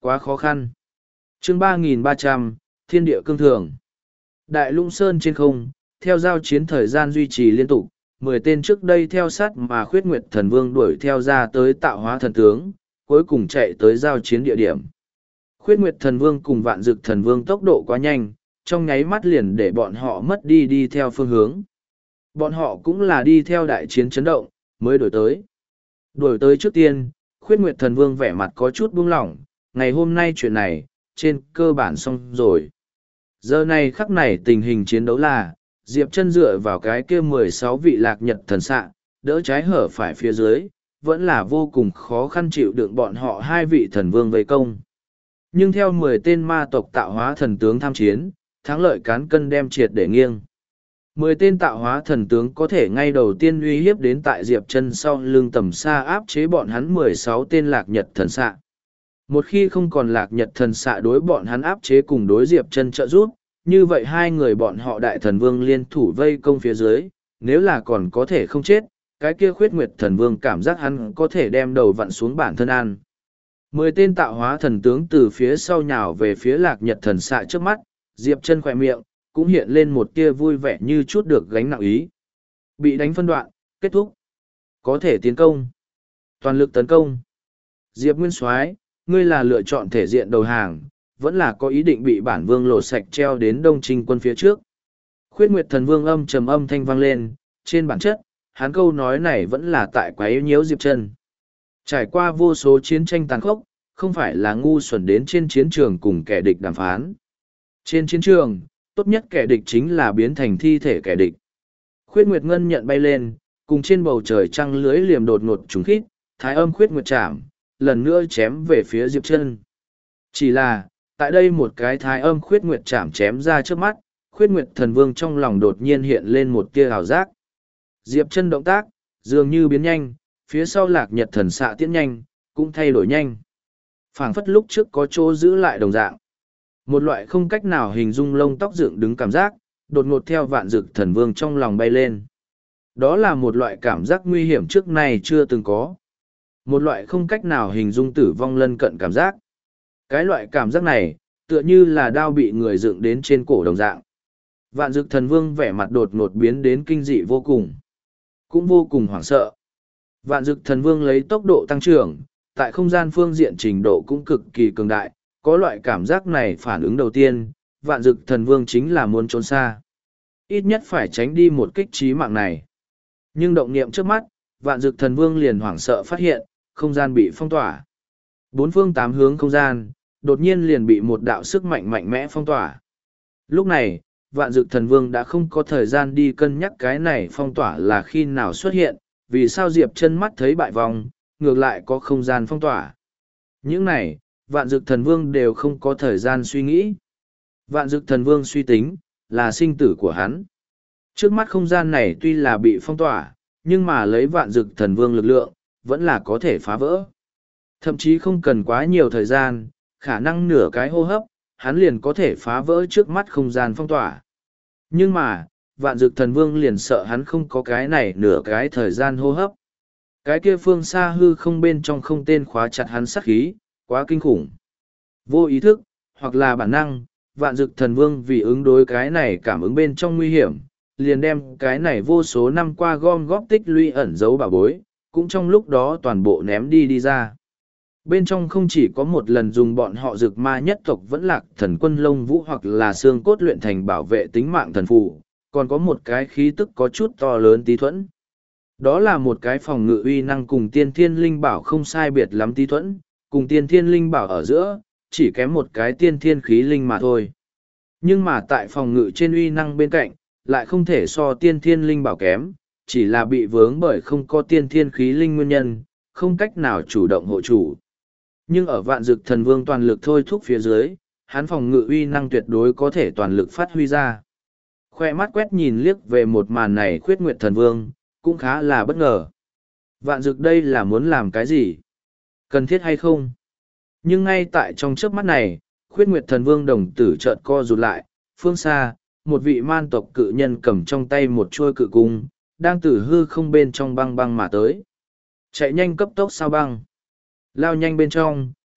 Quá khó khăn. Chương 3.300, Thiên địa cương thường. Đại Lũng Sơn trên không, theo giao chiến thời gian duy trì liên tục, 10 tên trước đây theo sát mà Khuyết Nguyệt Thần Vương đuổi theo ra tới tạo hóa thần tướng, cuối cùng chạy tới giao chiến địa điểm. Khuyết Nguyệt Thần Vương cùng Vạn Dực Thần Vương tốc độ quá nhanh, trong nháy mắt liền để bọn họ mất đi theo phương hướng. Bọn họ cũng là đi theo đại chiến chấn động, mới đuổi tới. Đuổi tới trước tiên, Khuyết Nguyệt Thần Vương vẻ mặt có chút buông lỏng, ngày hôm nay chuyện này, trên cơ bản xong rồi. Giờ này khắc này tình hình chiến đấu là, Diệp Chân dựa vào cái kia 16 vị lạc nhật thần xạ, đỡ trái hở phải phía dưới, vẫn là vô cùng khó khăn chịu đựng bọn họ hai vị thần vương vây công. Nhưng theo 10 tên ma tộc tạo hóa thần tướng tham chiến, thắng lợi cán cân đem triệt để nghiêng. 10 tên tạo hóa thần tướng có thể ngay đầu tiên uy hiếp đến tại Diệp Chân sau lưng tầm xa áp chế bọn hắn 16 tên lạc nhật thần xạ. Một khi không còn lạc nhật thần xạ đối bọn hắn áp chế cùng đối Diệp Chân trợ giúp, như vậy hai người bọn họ đại thần vương liên thủ vây công phía dưới, nếu là còn có thể không chết, cái kia Khuyết Nguyệt Thần Vương cảm giác hắn có thể đem đầu vặn xuống bản thân ăn. 10 tên tạo hóa thần tướng từ phía sau nhào về phía lạc nhật thần xạ trước mắt, Diệp Chân khỏe miệng, cũng hiện lên một tia vui vẻ như chút được gánh nặng ý. Bị đánh phân đoạn, kết thúc. Có thể tiến công. Toàn lực tấn công. Diệp Nguyên Soái, ngươi là lựa chọn thể diện đầu hàng, vẫn là có ý định bị bản vương lột sạch treo đến Đông Trinh quân phía trước. Khuyết Nguyệt Thần Vương âm trầm âm thanh vang lên, trên bản chất, hắn câu nói này vẫn là tại quấy nhiễu Diệp Chân. Trải qua vô số chiến tranh tàn khốc, không phải là ngu xuẩn đến trên chiến trường cùng kẻ địch đàm phán. Trên chiến trường, tốt nhất kẻ địch chính là biến thành thi thể kẻ địch. Khuyết Nguyệt Ngân nhận bay lên, cùng trên bầu trời trăng lưới liềm đột ngột trùng khít, thái âm Khuyết Nguyệt chạm, lần nữa chém về phía Diệp Chân. Chỉ là, tại đây một cái thái âm Khuyết Nguyệt chạm chém ra trước mắt, Khuyết Nguyệt Thần Vương trong lòng đột nhiên hiện lên một tia ảo giác. Diệp Chân động tác, dường như biến nhanh, phía sau lạc nhật thần xạ tiến nhanh, cũng thay đổi nhanh. Phảng phất lúc trước có chỗ giữ lại đồng dạng. Một loại không cách nào hình dung lông tóc dựng đứng cảm giác, đột ngột theo Vạn Dực Thần Vương trong lòng bay lên. Đó là một loại cảm giác nguy hiểm trước nay chưa từng có. Một loại không cách nào hình dung tử vong lân cận cảm giác. Cái loại cảm giác này, tựa như là đao bị người dựng đến trên cổ đồng dạng. Vạn Dực Thần Vương vẻ mặt đột ngột biến đến kinh dị vô cùng. Cũng vô cùng hoảng sợ. Vạn Dực Thần Vương lấy tốc độ tăng trưởng, tại không gian phương diện trình độ cũng cực kỳ cường đại, có loại cảm giác này phản ứng đầu tiên, Vạn Dực Thần Vương chính là muốn trốn xa. Ít nhất phải tránh đi một kích trí mạng này. Nhưng động niệm trước mắt, Vạn Dực Thần Vương liền hoảng sợ phát hiện, không gian bị phong tỏa. Bốn phương tám hướng không gian, đột nhiên liền bị một đạo sức mạnh mạnh mẽ phong tỏa. Lúc này, Vạn Dực Thần Vương đã không có thời gian đi cân nhắc cái này phong tỏa là khi nào xuất hiện, vì sao Diệp Chân mắt thấy bại vong, ngược lại có không gian phong tỏa. Những này, Vạn Dực Thần Vương đều không có thời gian suy nghĩ. Vạn Dực Thần Vương suy tính, là sinh tử của hắn. Trước mắt không gian này tuy là bị phong tỏa, nhưng mà lấy Vạn Dực Thần Vương lực lượng, vẫn là có thể phá vỡ. Thậm chí không cần quá nhiều thời gian, khả năng nửa cái hô hấp, hắn liền có thể phá vỡ trước mắt không gian phong tỏa. Nhưng mà, Vạn Dực Thần Vương liền sợ hắn không có cái này nửa cái thời gian hô hấp. Cái kia phương xa hư không bên trong không tên khóa chặt hắn sát khí, quá kinh khủng. Vô ý thức, hoặc là bản năng, Vạn Dực Thần Vương vì ứng đối cái này cảm ứng bên trong nguy hiểm, liền đem cái này vô số năm qua gom góp tích lũy ẩn giấu bảo bối, cũng trong lúc đó toàn bộ ném đi ra. Bên trong không chỉ có một lần dùng bọn họ Dực Ma nhất tộc vẫn lạc thần quân lông vũ hoặc là xương cốt luyện thành bảo vệ tính mạng thần phù, còn có một cái khí tức có chút to lớn tí thuẫn. Đó là một cái phòng ngự uy năng cùng tiên thiên linh bảo không sai biệt lắm tí thuẫn, cùng tiên thiên linh bảo ở giữa, chỉ kém một cái tiên thiên khí linh mà thôi. Nhưng mà tại phòng ngự trên uy năng bên cạnh, lại không thể so tiên thiên linh bảo kém, chỉ là bị vướng bởi không có tiên thiên khí linh nguyên nhân, không cách nào chủ động hộ chủ. Nhưng ở Vạn Dực Thần Vương toàn lực thôi thúc phía dưới, hắn phòng ngự uy năng tuyệt đối có thể toàn lực phát huy ra. Khoe mắt quét nhìn liếc về một màn này Khuyết Nguyệt Thần Vương, cũng khá là bất ngờ. Vạn Dực đây là muốn làm cái gì? Cần thiết hay không? Nhưng ngay tại trong chớp mắt này, Khuyết Nguyệt Thần Vương đồng tử chợt co rụt lại, phương xa, một vị man tộc cự nhân cầm trong tay một chuôi cự cung, đang từ hư không bên trong băng băng mà tới. Chạy nhanh cấp tốc sao băng. Lao nhanh bên trong,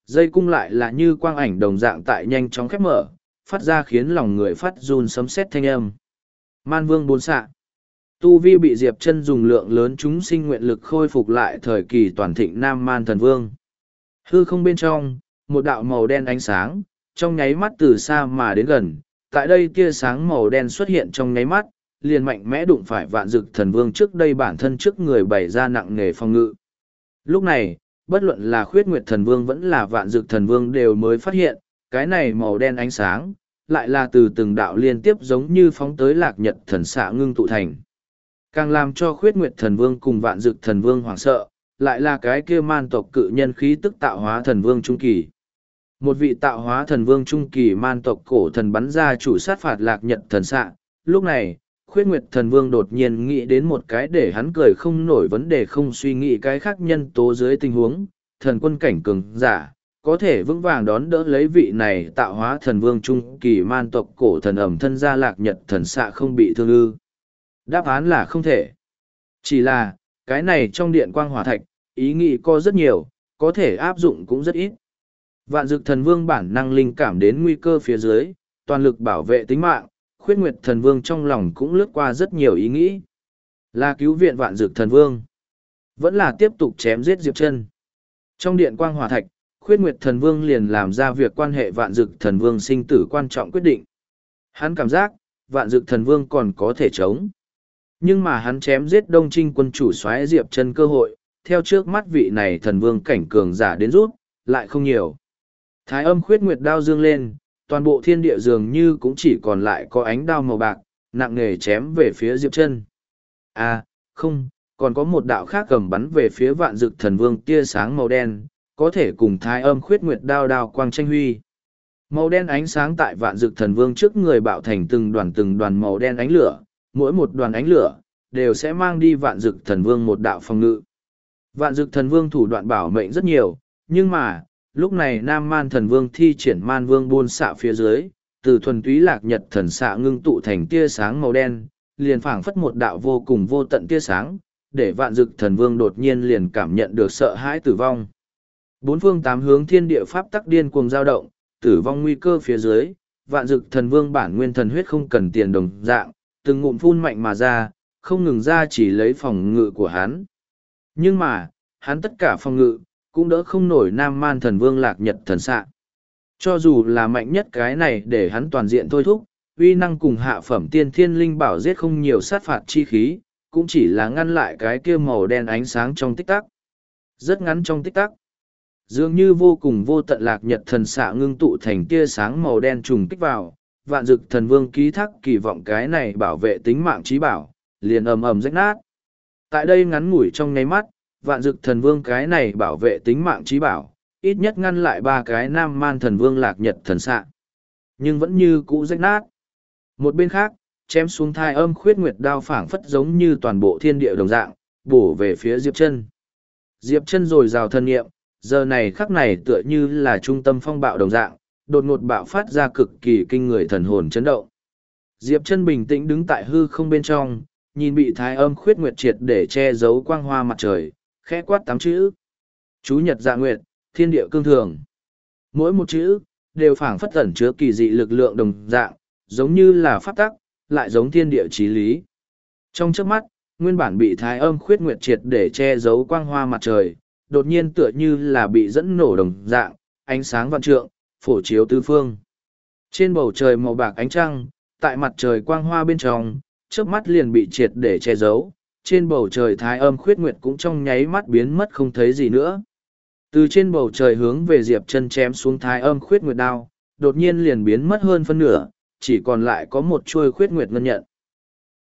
Dây cung lại là như quang ảnh đồng dạng tại nhanh chóng khép mở, phát ra khiến lòng người phát run sấm sét thanh âm. Man vương bốn xạ. Tu vi bị Diệp Chân dùng lượng lớn chúng sinh nguyện lực khôi phục lại thời kỳ toàn thịnh Nam Man Thần Vương. Hư không bên trong, một đạo màu đen ánh sáng, trong nháy mắt từ xa mà đến gần, tại đây tia sáng màu đen xuất hiện trong nháy mắt, liền mạnh mẽ đụng phải Vạn Dực Thần Vương trước đây bản thân trước người bày ra nặng nề phòng ngự. Lúc này, bất luận là Khuyết Nguyệt Thần Vương vẫn là Vạn Dực Thần Vương đều mới phát hiện, cái này màu đen ánh sáng, lại là từ từng đạo liên tiếp giống như phóng tới Lạc Nhật Thần Xạ ngưng tụ thành. Càng làm cho Khuyết Nguyệt Thần Vương cùng Vạn Dực Thần Vương hoảng sợ, lại là cái kia man tộc cự nhân khí tức tạo hóa thần vương trung kỳ. Một vị tạo hóa thần vương trung kỳ man tộc cổ thần bắn ra chủ sát phạt Lạc Nhật Thần Xạ. Lúc này, Khuyết Nguyệt Thần Vương đột nhiên nghĩ đến một cái để hắn cười không nổi vấn đề, không suy nghĩ cái khác nhân tố dưới tình huống, thần quân cảnh cường giả, có thể vững vàng đón đỡ lấy vị này tạo hóa thần vương trung kỳ man tộc cổ thần ẩm thân ra Lạc Nhật Thần Xạ không bị thương ư. Đáp án là không thể. Chỉ là, cái này trong điện quang hỏa thạch, ý nghĩ có rất nhiều, có thể áp dụng cũng rất ít. Vạn Dực Thần Vương bản năng linh cảm đến nguy cơ phía dưới, toàn lực bảo vệ tính mạng, Khuyết Nguyệt Thần Vương trong lòng cũng lướt qua rất nhiều ý nghĩ. Là cứu viện Vạn Dực Thần Vương, vẫn là tiếp tục chém giết Diệp Chân. Trong điện quang hỏa thạch, Khuyết Nguyệt Thần Vương liền làm ra việc quan hệ Vạn Dực Thần Vương sinh tử quan trọng quyết định. Hắn cảm giác, Vạn Dực Thần Vương còn có thể chống. Nhưng mà hắn chém giết Đông Trinh quân chủ soái Diệp Chân cơ hội, theo trước mắt vị này thần vương cảnh cường giả đến rút, lại không nhiều. Thái Âm Khuyết Nguyệt đao dương lên, toàn bộ thiên địa dường như cũng chỉ còn lại có ánh đao màu bạc, nặng nề chém về phía Diệp Chân. À, không, còn có một đạo khác cầm bắn về phía Vạn Dực Thần Vương tia sáng màu đen, có thể cùng Thái Âm Khuyết Nguyệt đao đao quang tranh huy. Màu đen ánh sáng tại Vạn Dực Thần Vương trước người bạo thành từng đoàn màu đen ánh lửa, mỗi một đoàn ánh lửa đều sẽ mang đi Vạn Dực Thần Vương một đạo phòng ngự. Vạn Dực Thần Vương thủ đoạn bảo mệnh rất nhiều, nhưng mà, lúc này Nam Man Thần Vương thi triển Man Vương buôn xạ phía dưới, từ thuần túy Lạc Nhật Thần Xạ ngưng tụ thành tia sáng màu đen, liền phảng phất một đạo vô cùng vô tận tia sáng, để Vạn Dực Thần Vương đột nhiên liền cảm nhận được sợ hãi tử vong. Bốn phương tám hướng thiên địa pháp tắc điên cuồng dao động, tử vong nguy cơ phía dưới, Vạn Dực Thần Vương bản nguyên thần huyết không cần tiền đồng dạng, từng ngụm phun mạnh mà ra, không ngừng ra chỉ lấy phòng ngự của hắn. Nhưng mà, hắn tất cả phòng ngự, cũng đỡ không nổi Nam Man Thần Vương Lạc Nhật Thần Xạ. Cho dù là mạnh nhất cái này để hắn toàn diện thôi thúc, uy năng cùng hạ phẩm tiên thiên linh bảo giết không nhiều sát phạt chi khí, cũng chỉ là ngăn lại cái kia màu đen ánh sáng trong tích tắc. Rất ngắn trong tích tắc. Dường như vô cùng vô tận Lạc Nhật Thần Xạ ngưng tụ thành tia sáng màu đen trùng kích vào, Vạn Dực Thần Vương ký thác kỳ vọng cái này bảo vệ tính mạng trí bảo, liền ầm ầm rách nát. Tại đây ngắn ngủi trong nháy mắt, Vạn Dực Thần Vương cái này bảo vệ tính mạng trí bảo, ít nhất ngăn lại ba cái Nam Man Thần Vương Lạc Nhật Thần Xạ. Nhưng vẫn như cũ rách nát. Một bên khác, chém xuống Thái Âm Khuyết Nguyệt đao phảng phất giống như toàn bộ thiên địa đồng dạng, bổ về phía Diệp Chân. Diệp Chân rồi rào thân nghiệm, giờ này khắc này tựa như là trung tâm phong bạo đồng dạng, đột ngột bạo phát ra cực kỳ kinh người thần hồn chấn động. Diệp Chân bình tĩnh đứng tại hư không bên trong, nhìn bị Thái Âm Khuyết Nguyệt triệt để che giấu quang hoa mặt trời, khẽ quát 8 chữ. Chú Nhật Dạ Nguyệt, thiên địa cương thường. Mỗi một chữ, đều phảng phất ẩn chứa kỳ dị lực lượng đồng dạng, giống như là pháp tắc, lại giống thiên địa chí lý. Trong chớp mắt, nguyên bản bị Thái Âm Khuyết Nguyệt triệt để che giấu quang hoa mặt trời, đột nhiên tựa như là bị dẫn nổ đồng dạng, ánh sáng vạn trượng, phổ chiếu tứ phương. Trên bầu trời màu bạc ánh trăng, tại mặt trời quang hoa bên trong, chớp mắt liền bị triệt để che giấu, trên bầu trời Thái Âm Khuyết Nguyệt cũng trong nháy mắt biến mất không thấy gì nữa. Từ trên bầu trời hướng về Diệp Chân chém xuống Thái Âm Khuyết Nguyệt đao, đột nhiên liền biến mất hơn phân nửa, chỉ còn lại có một chuôi Khuyết Nguyệt ngân nhận.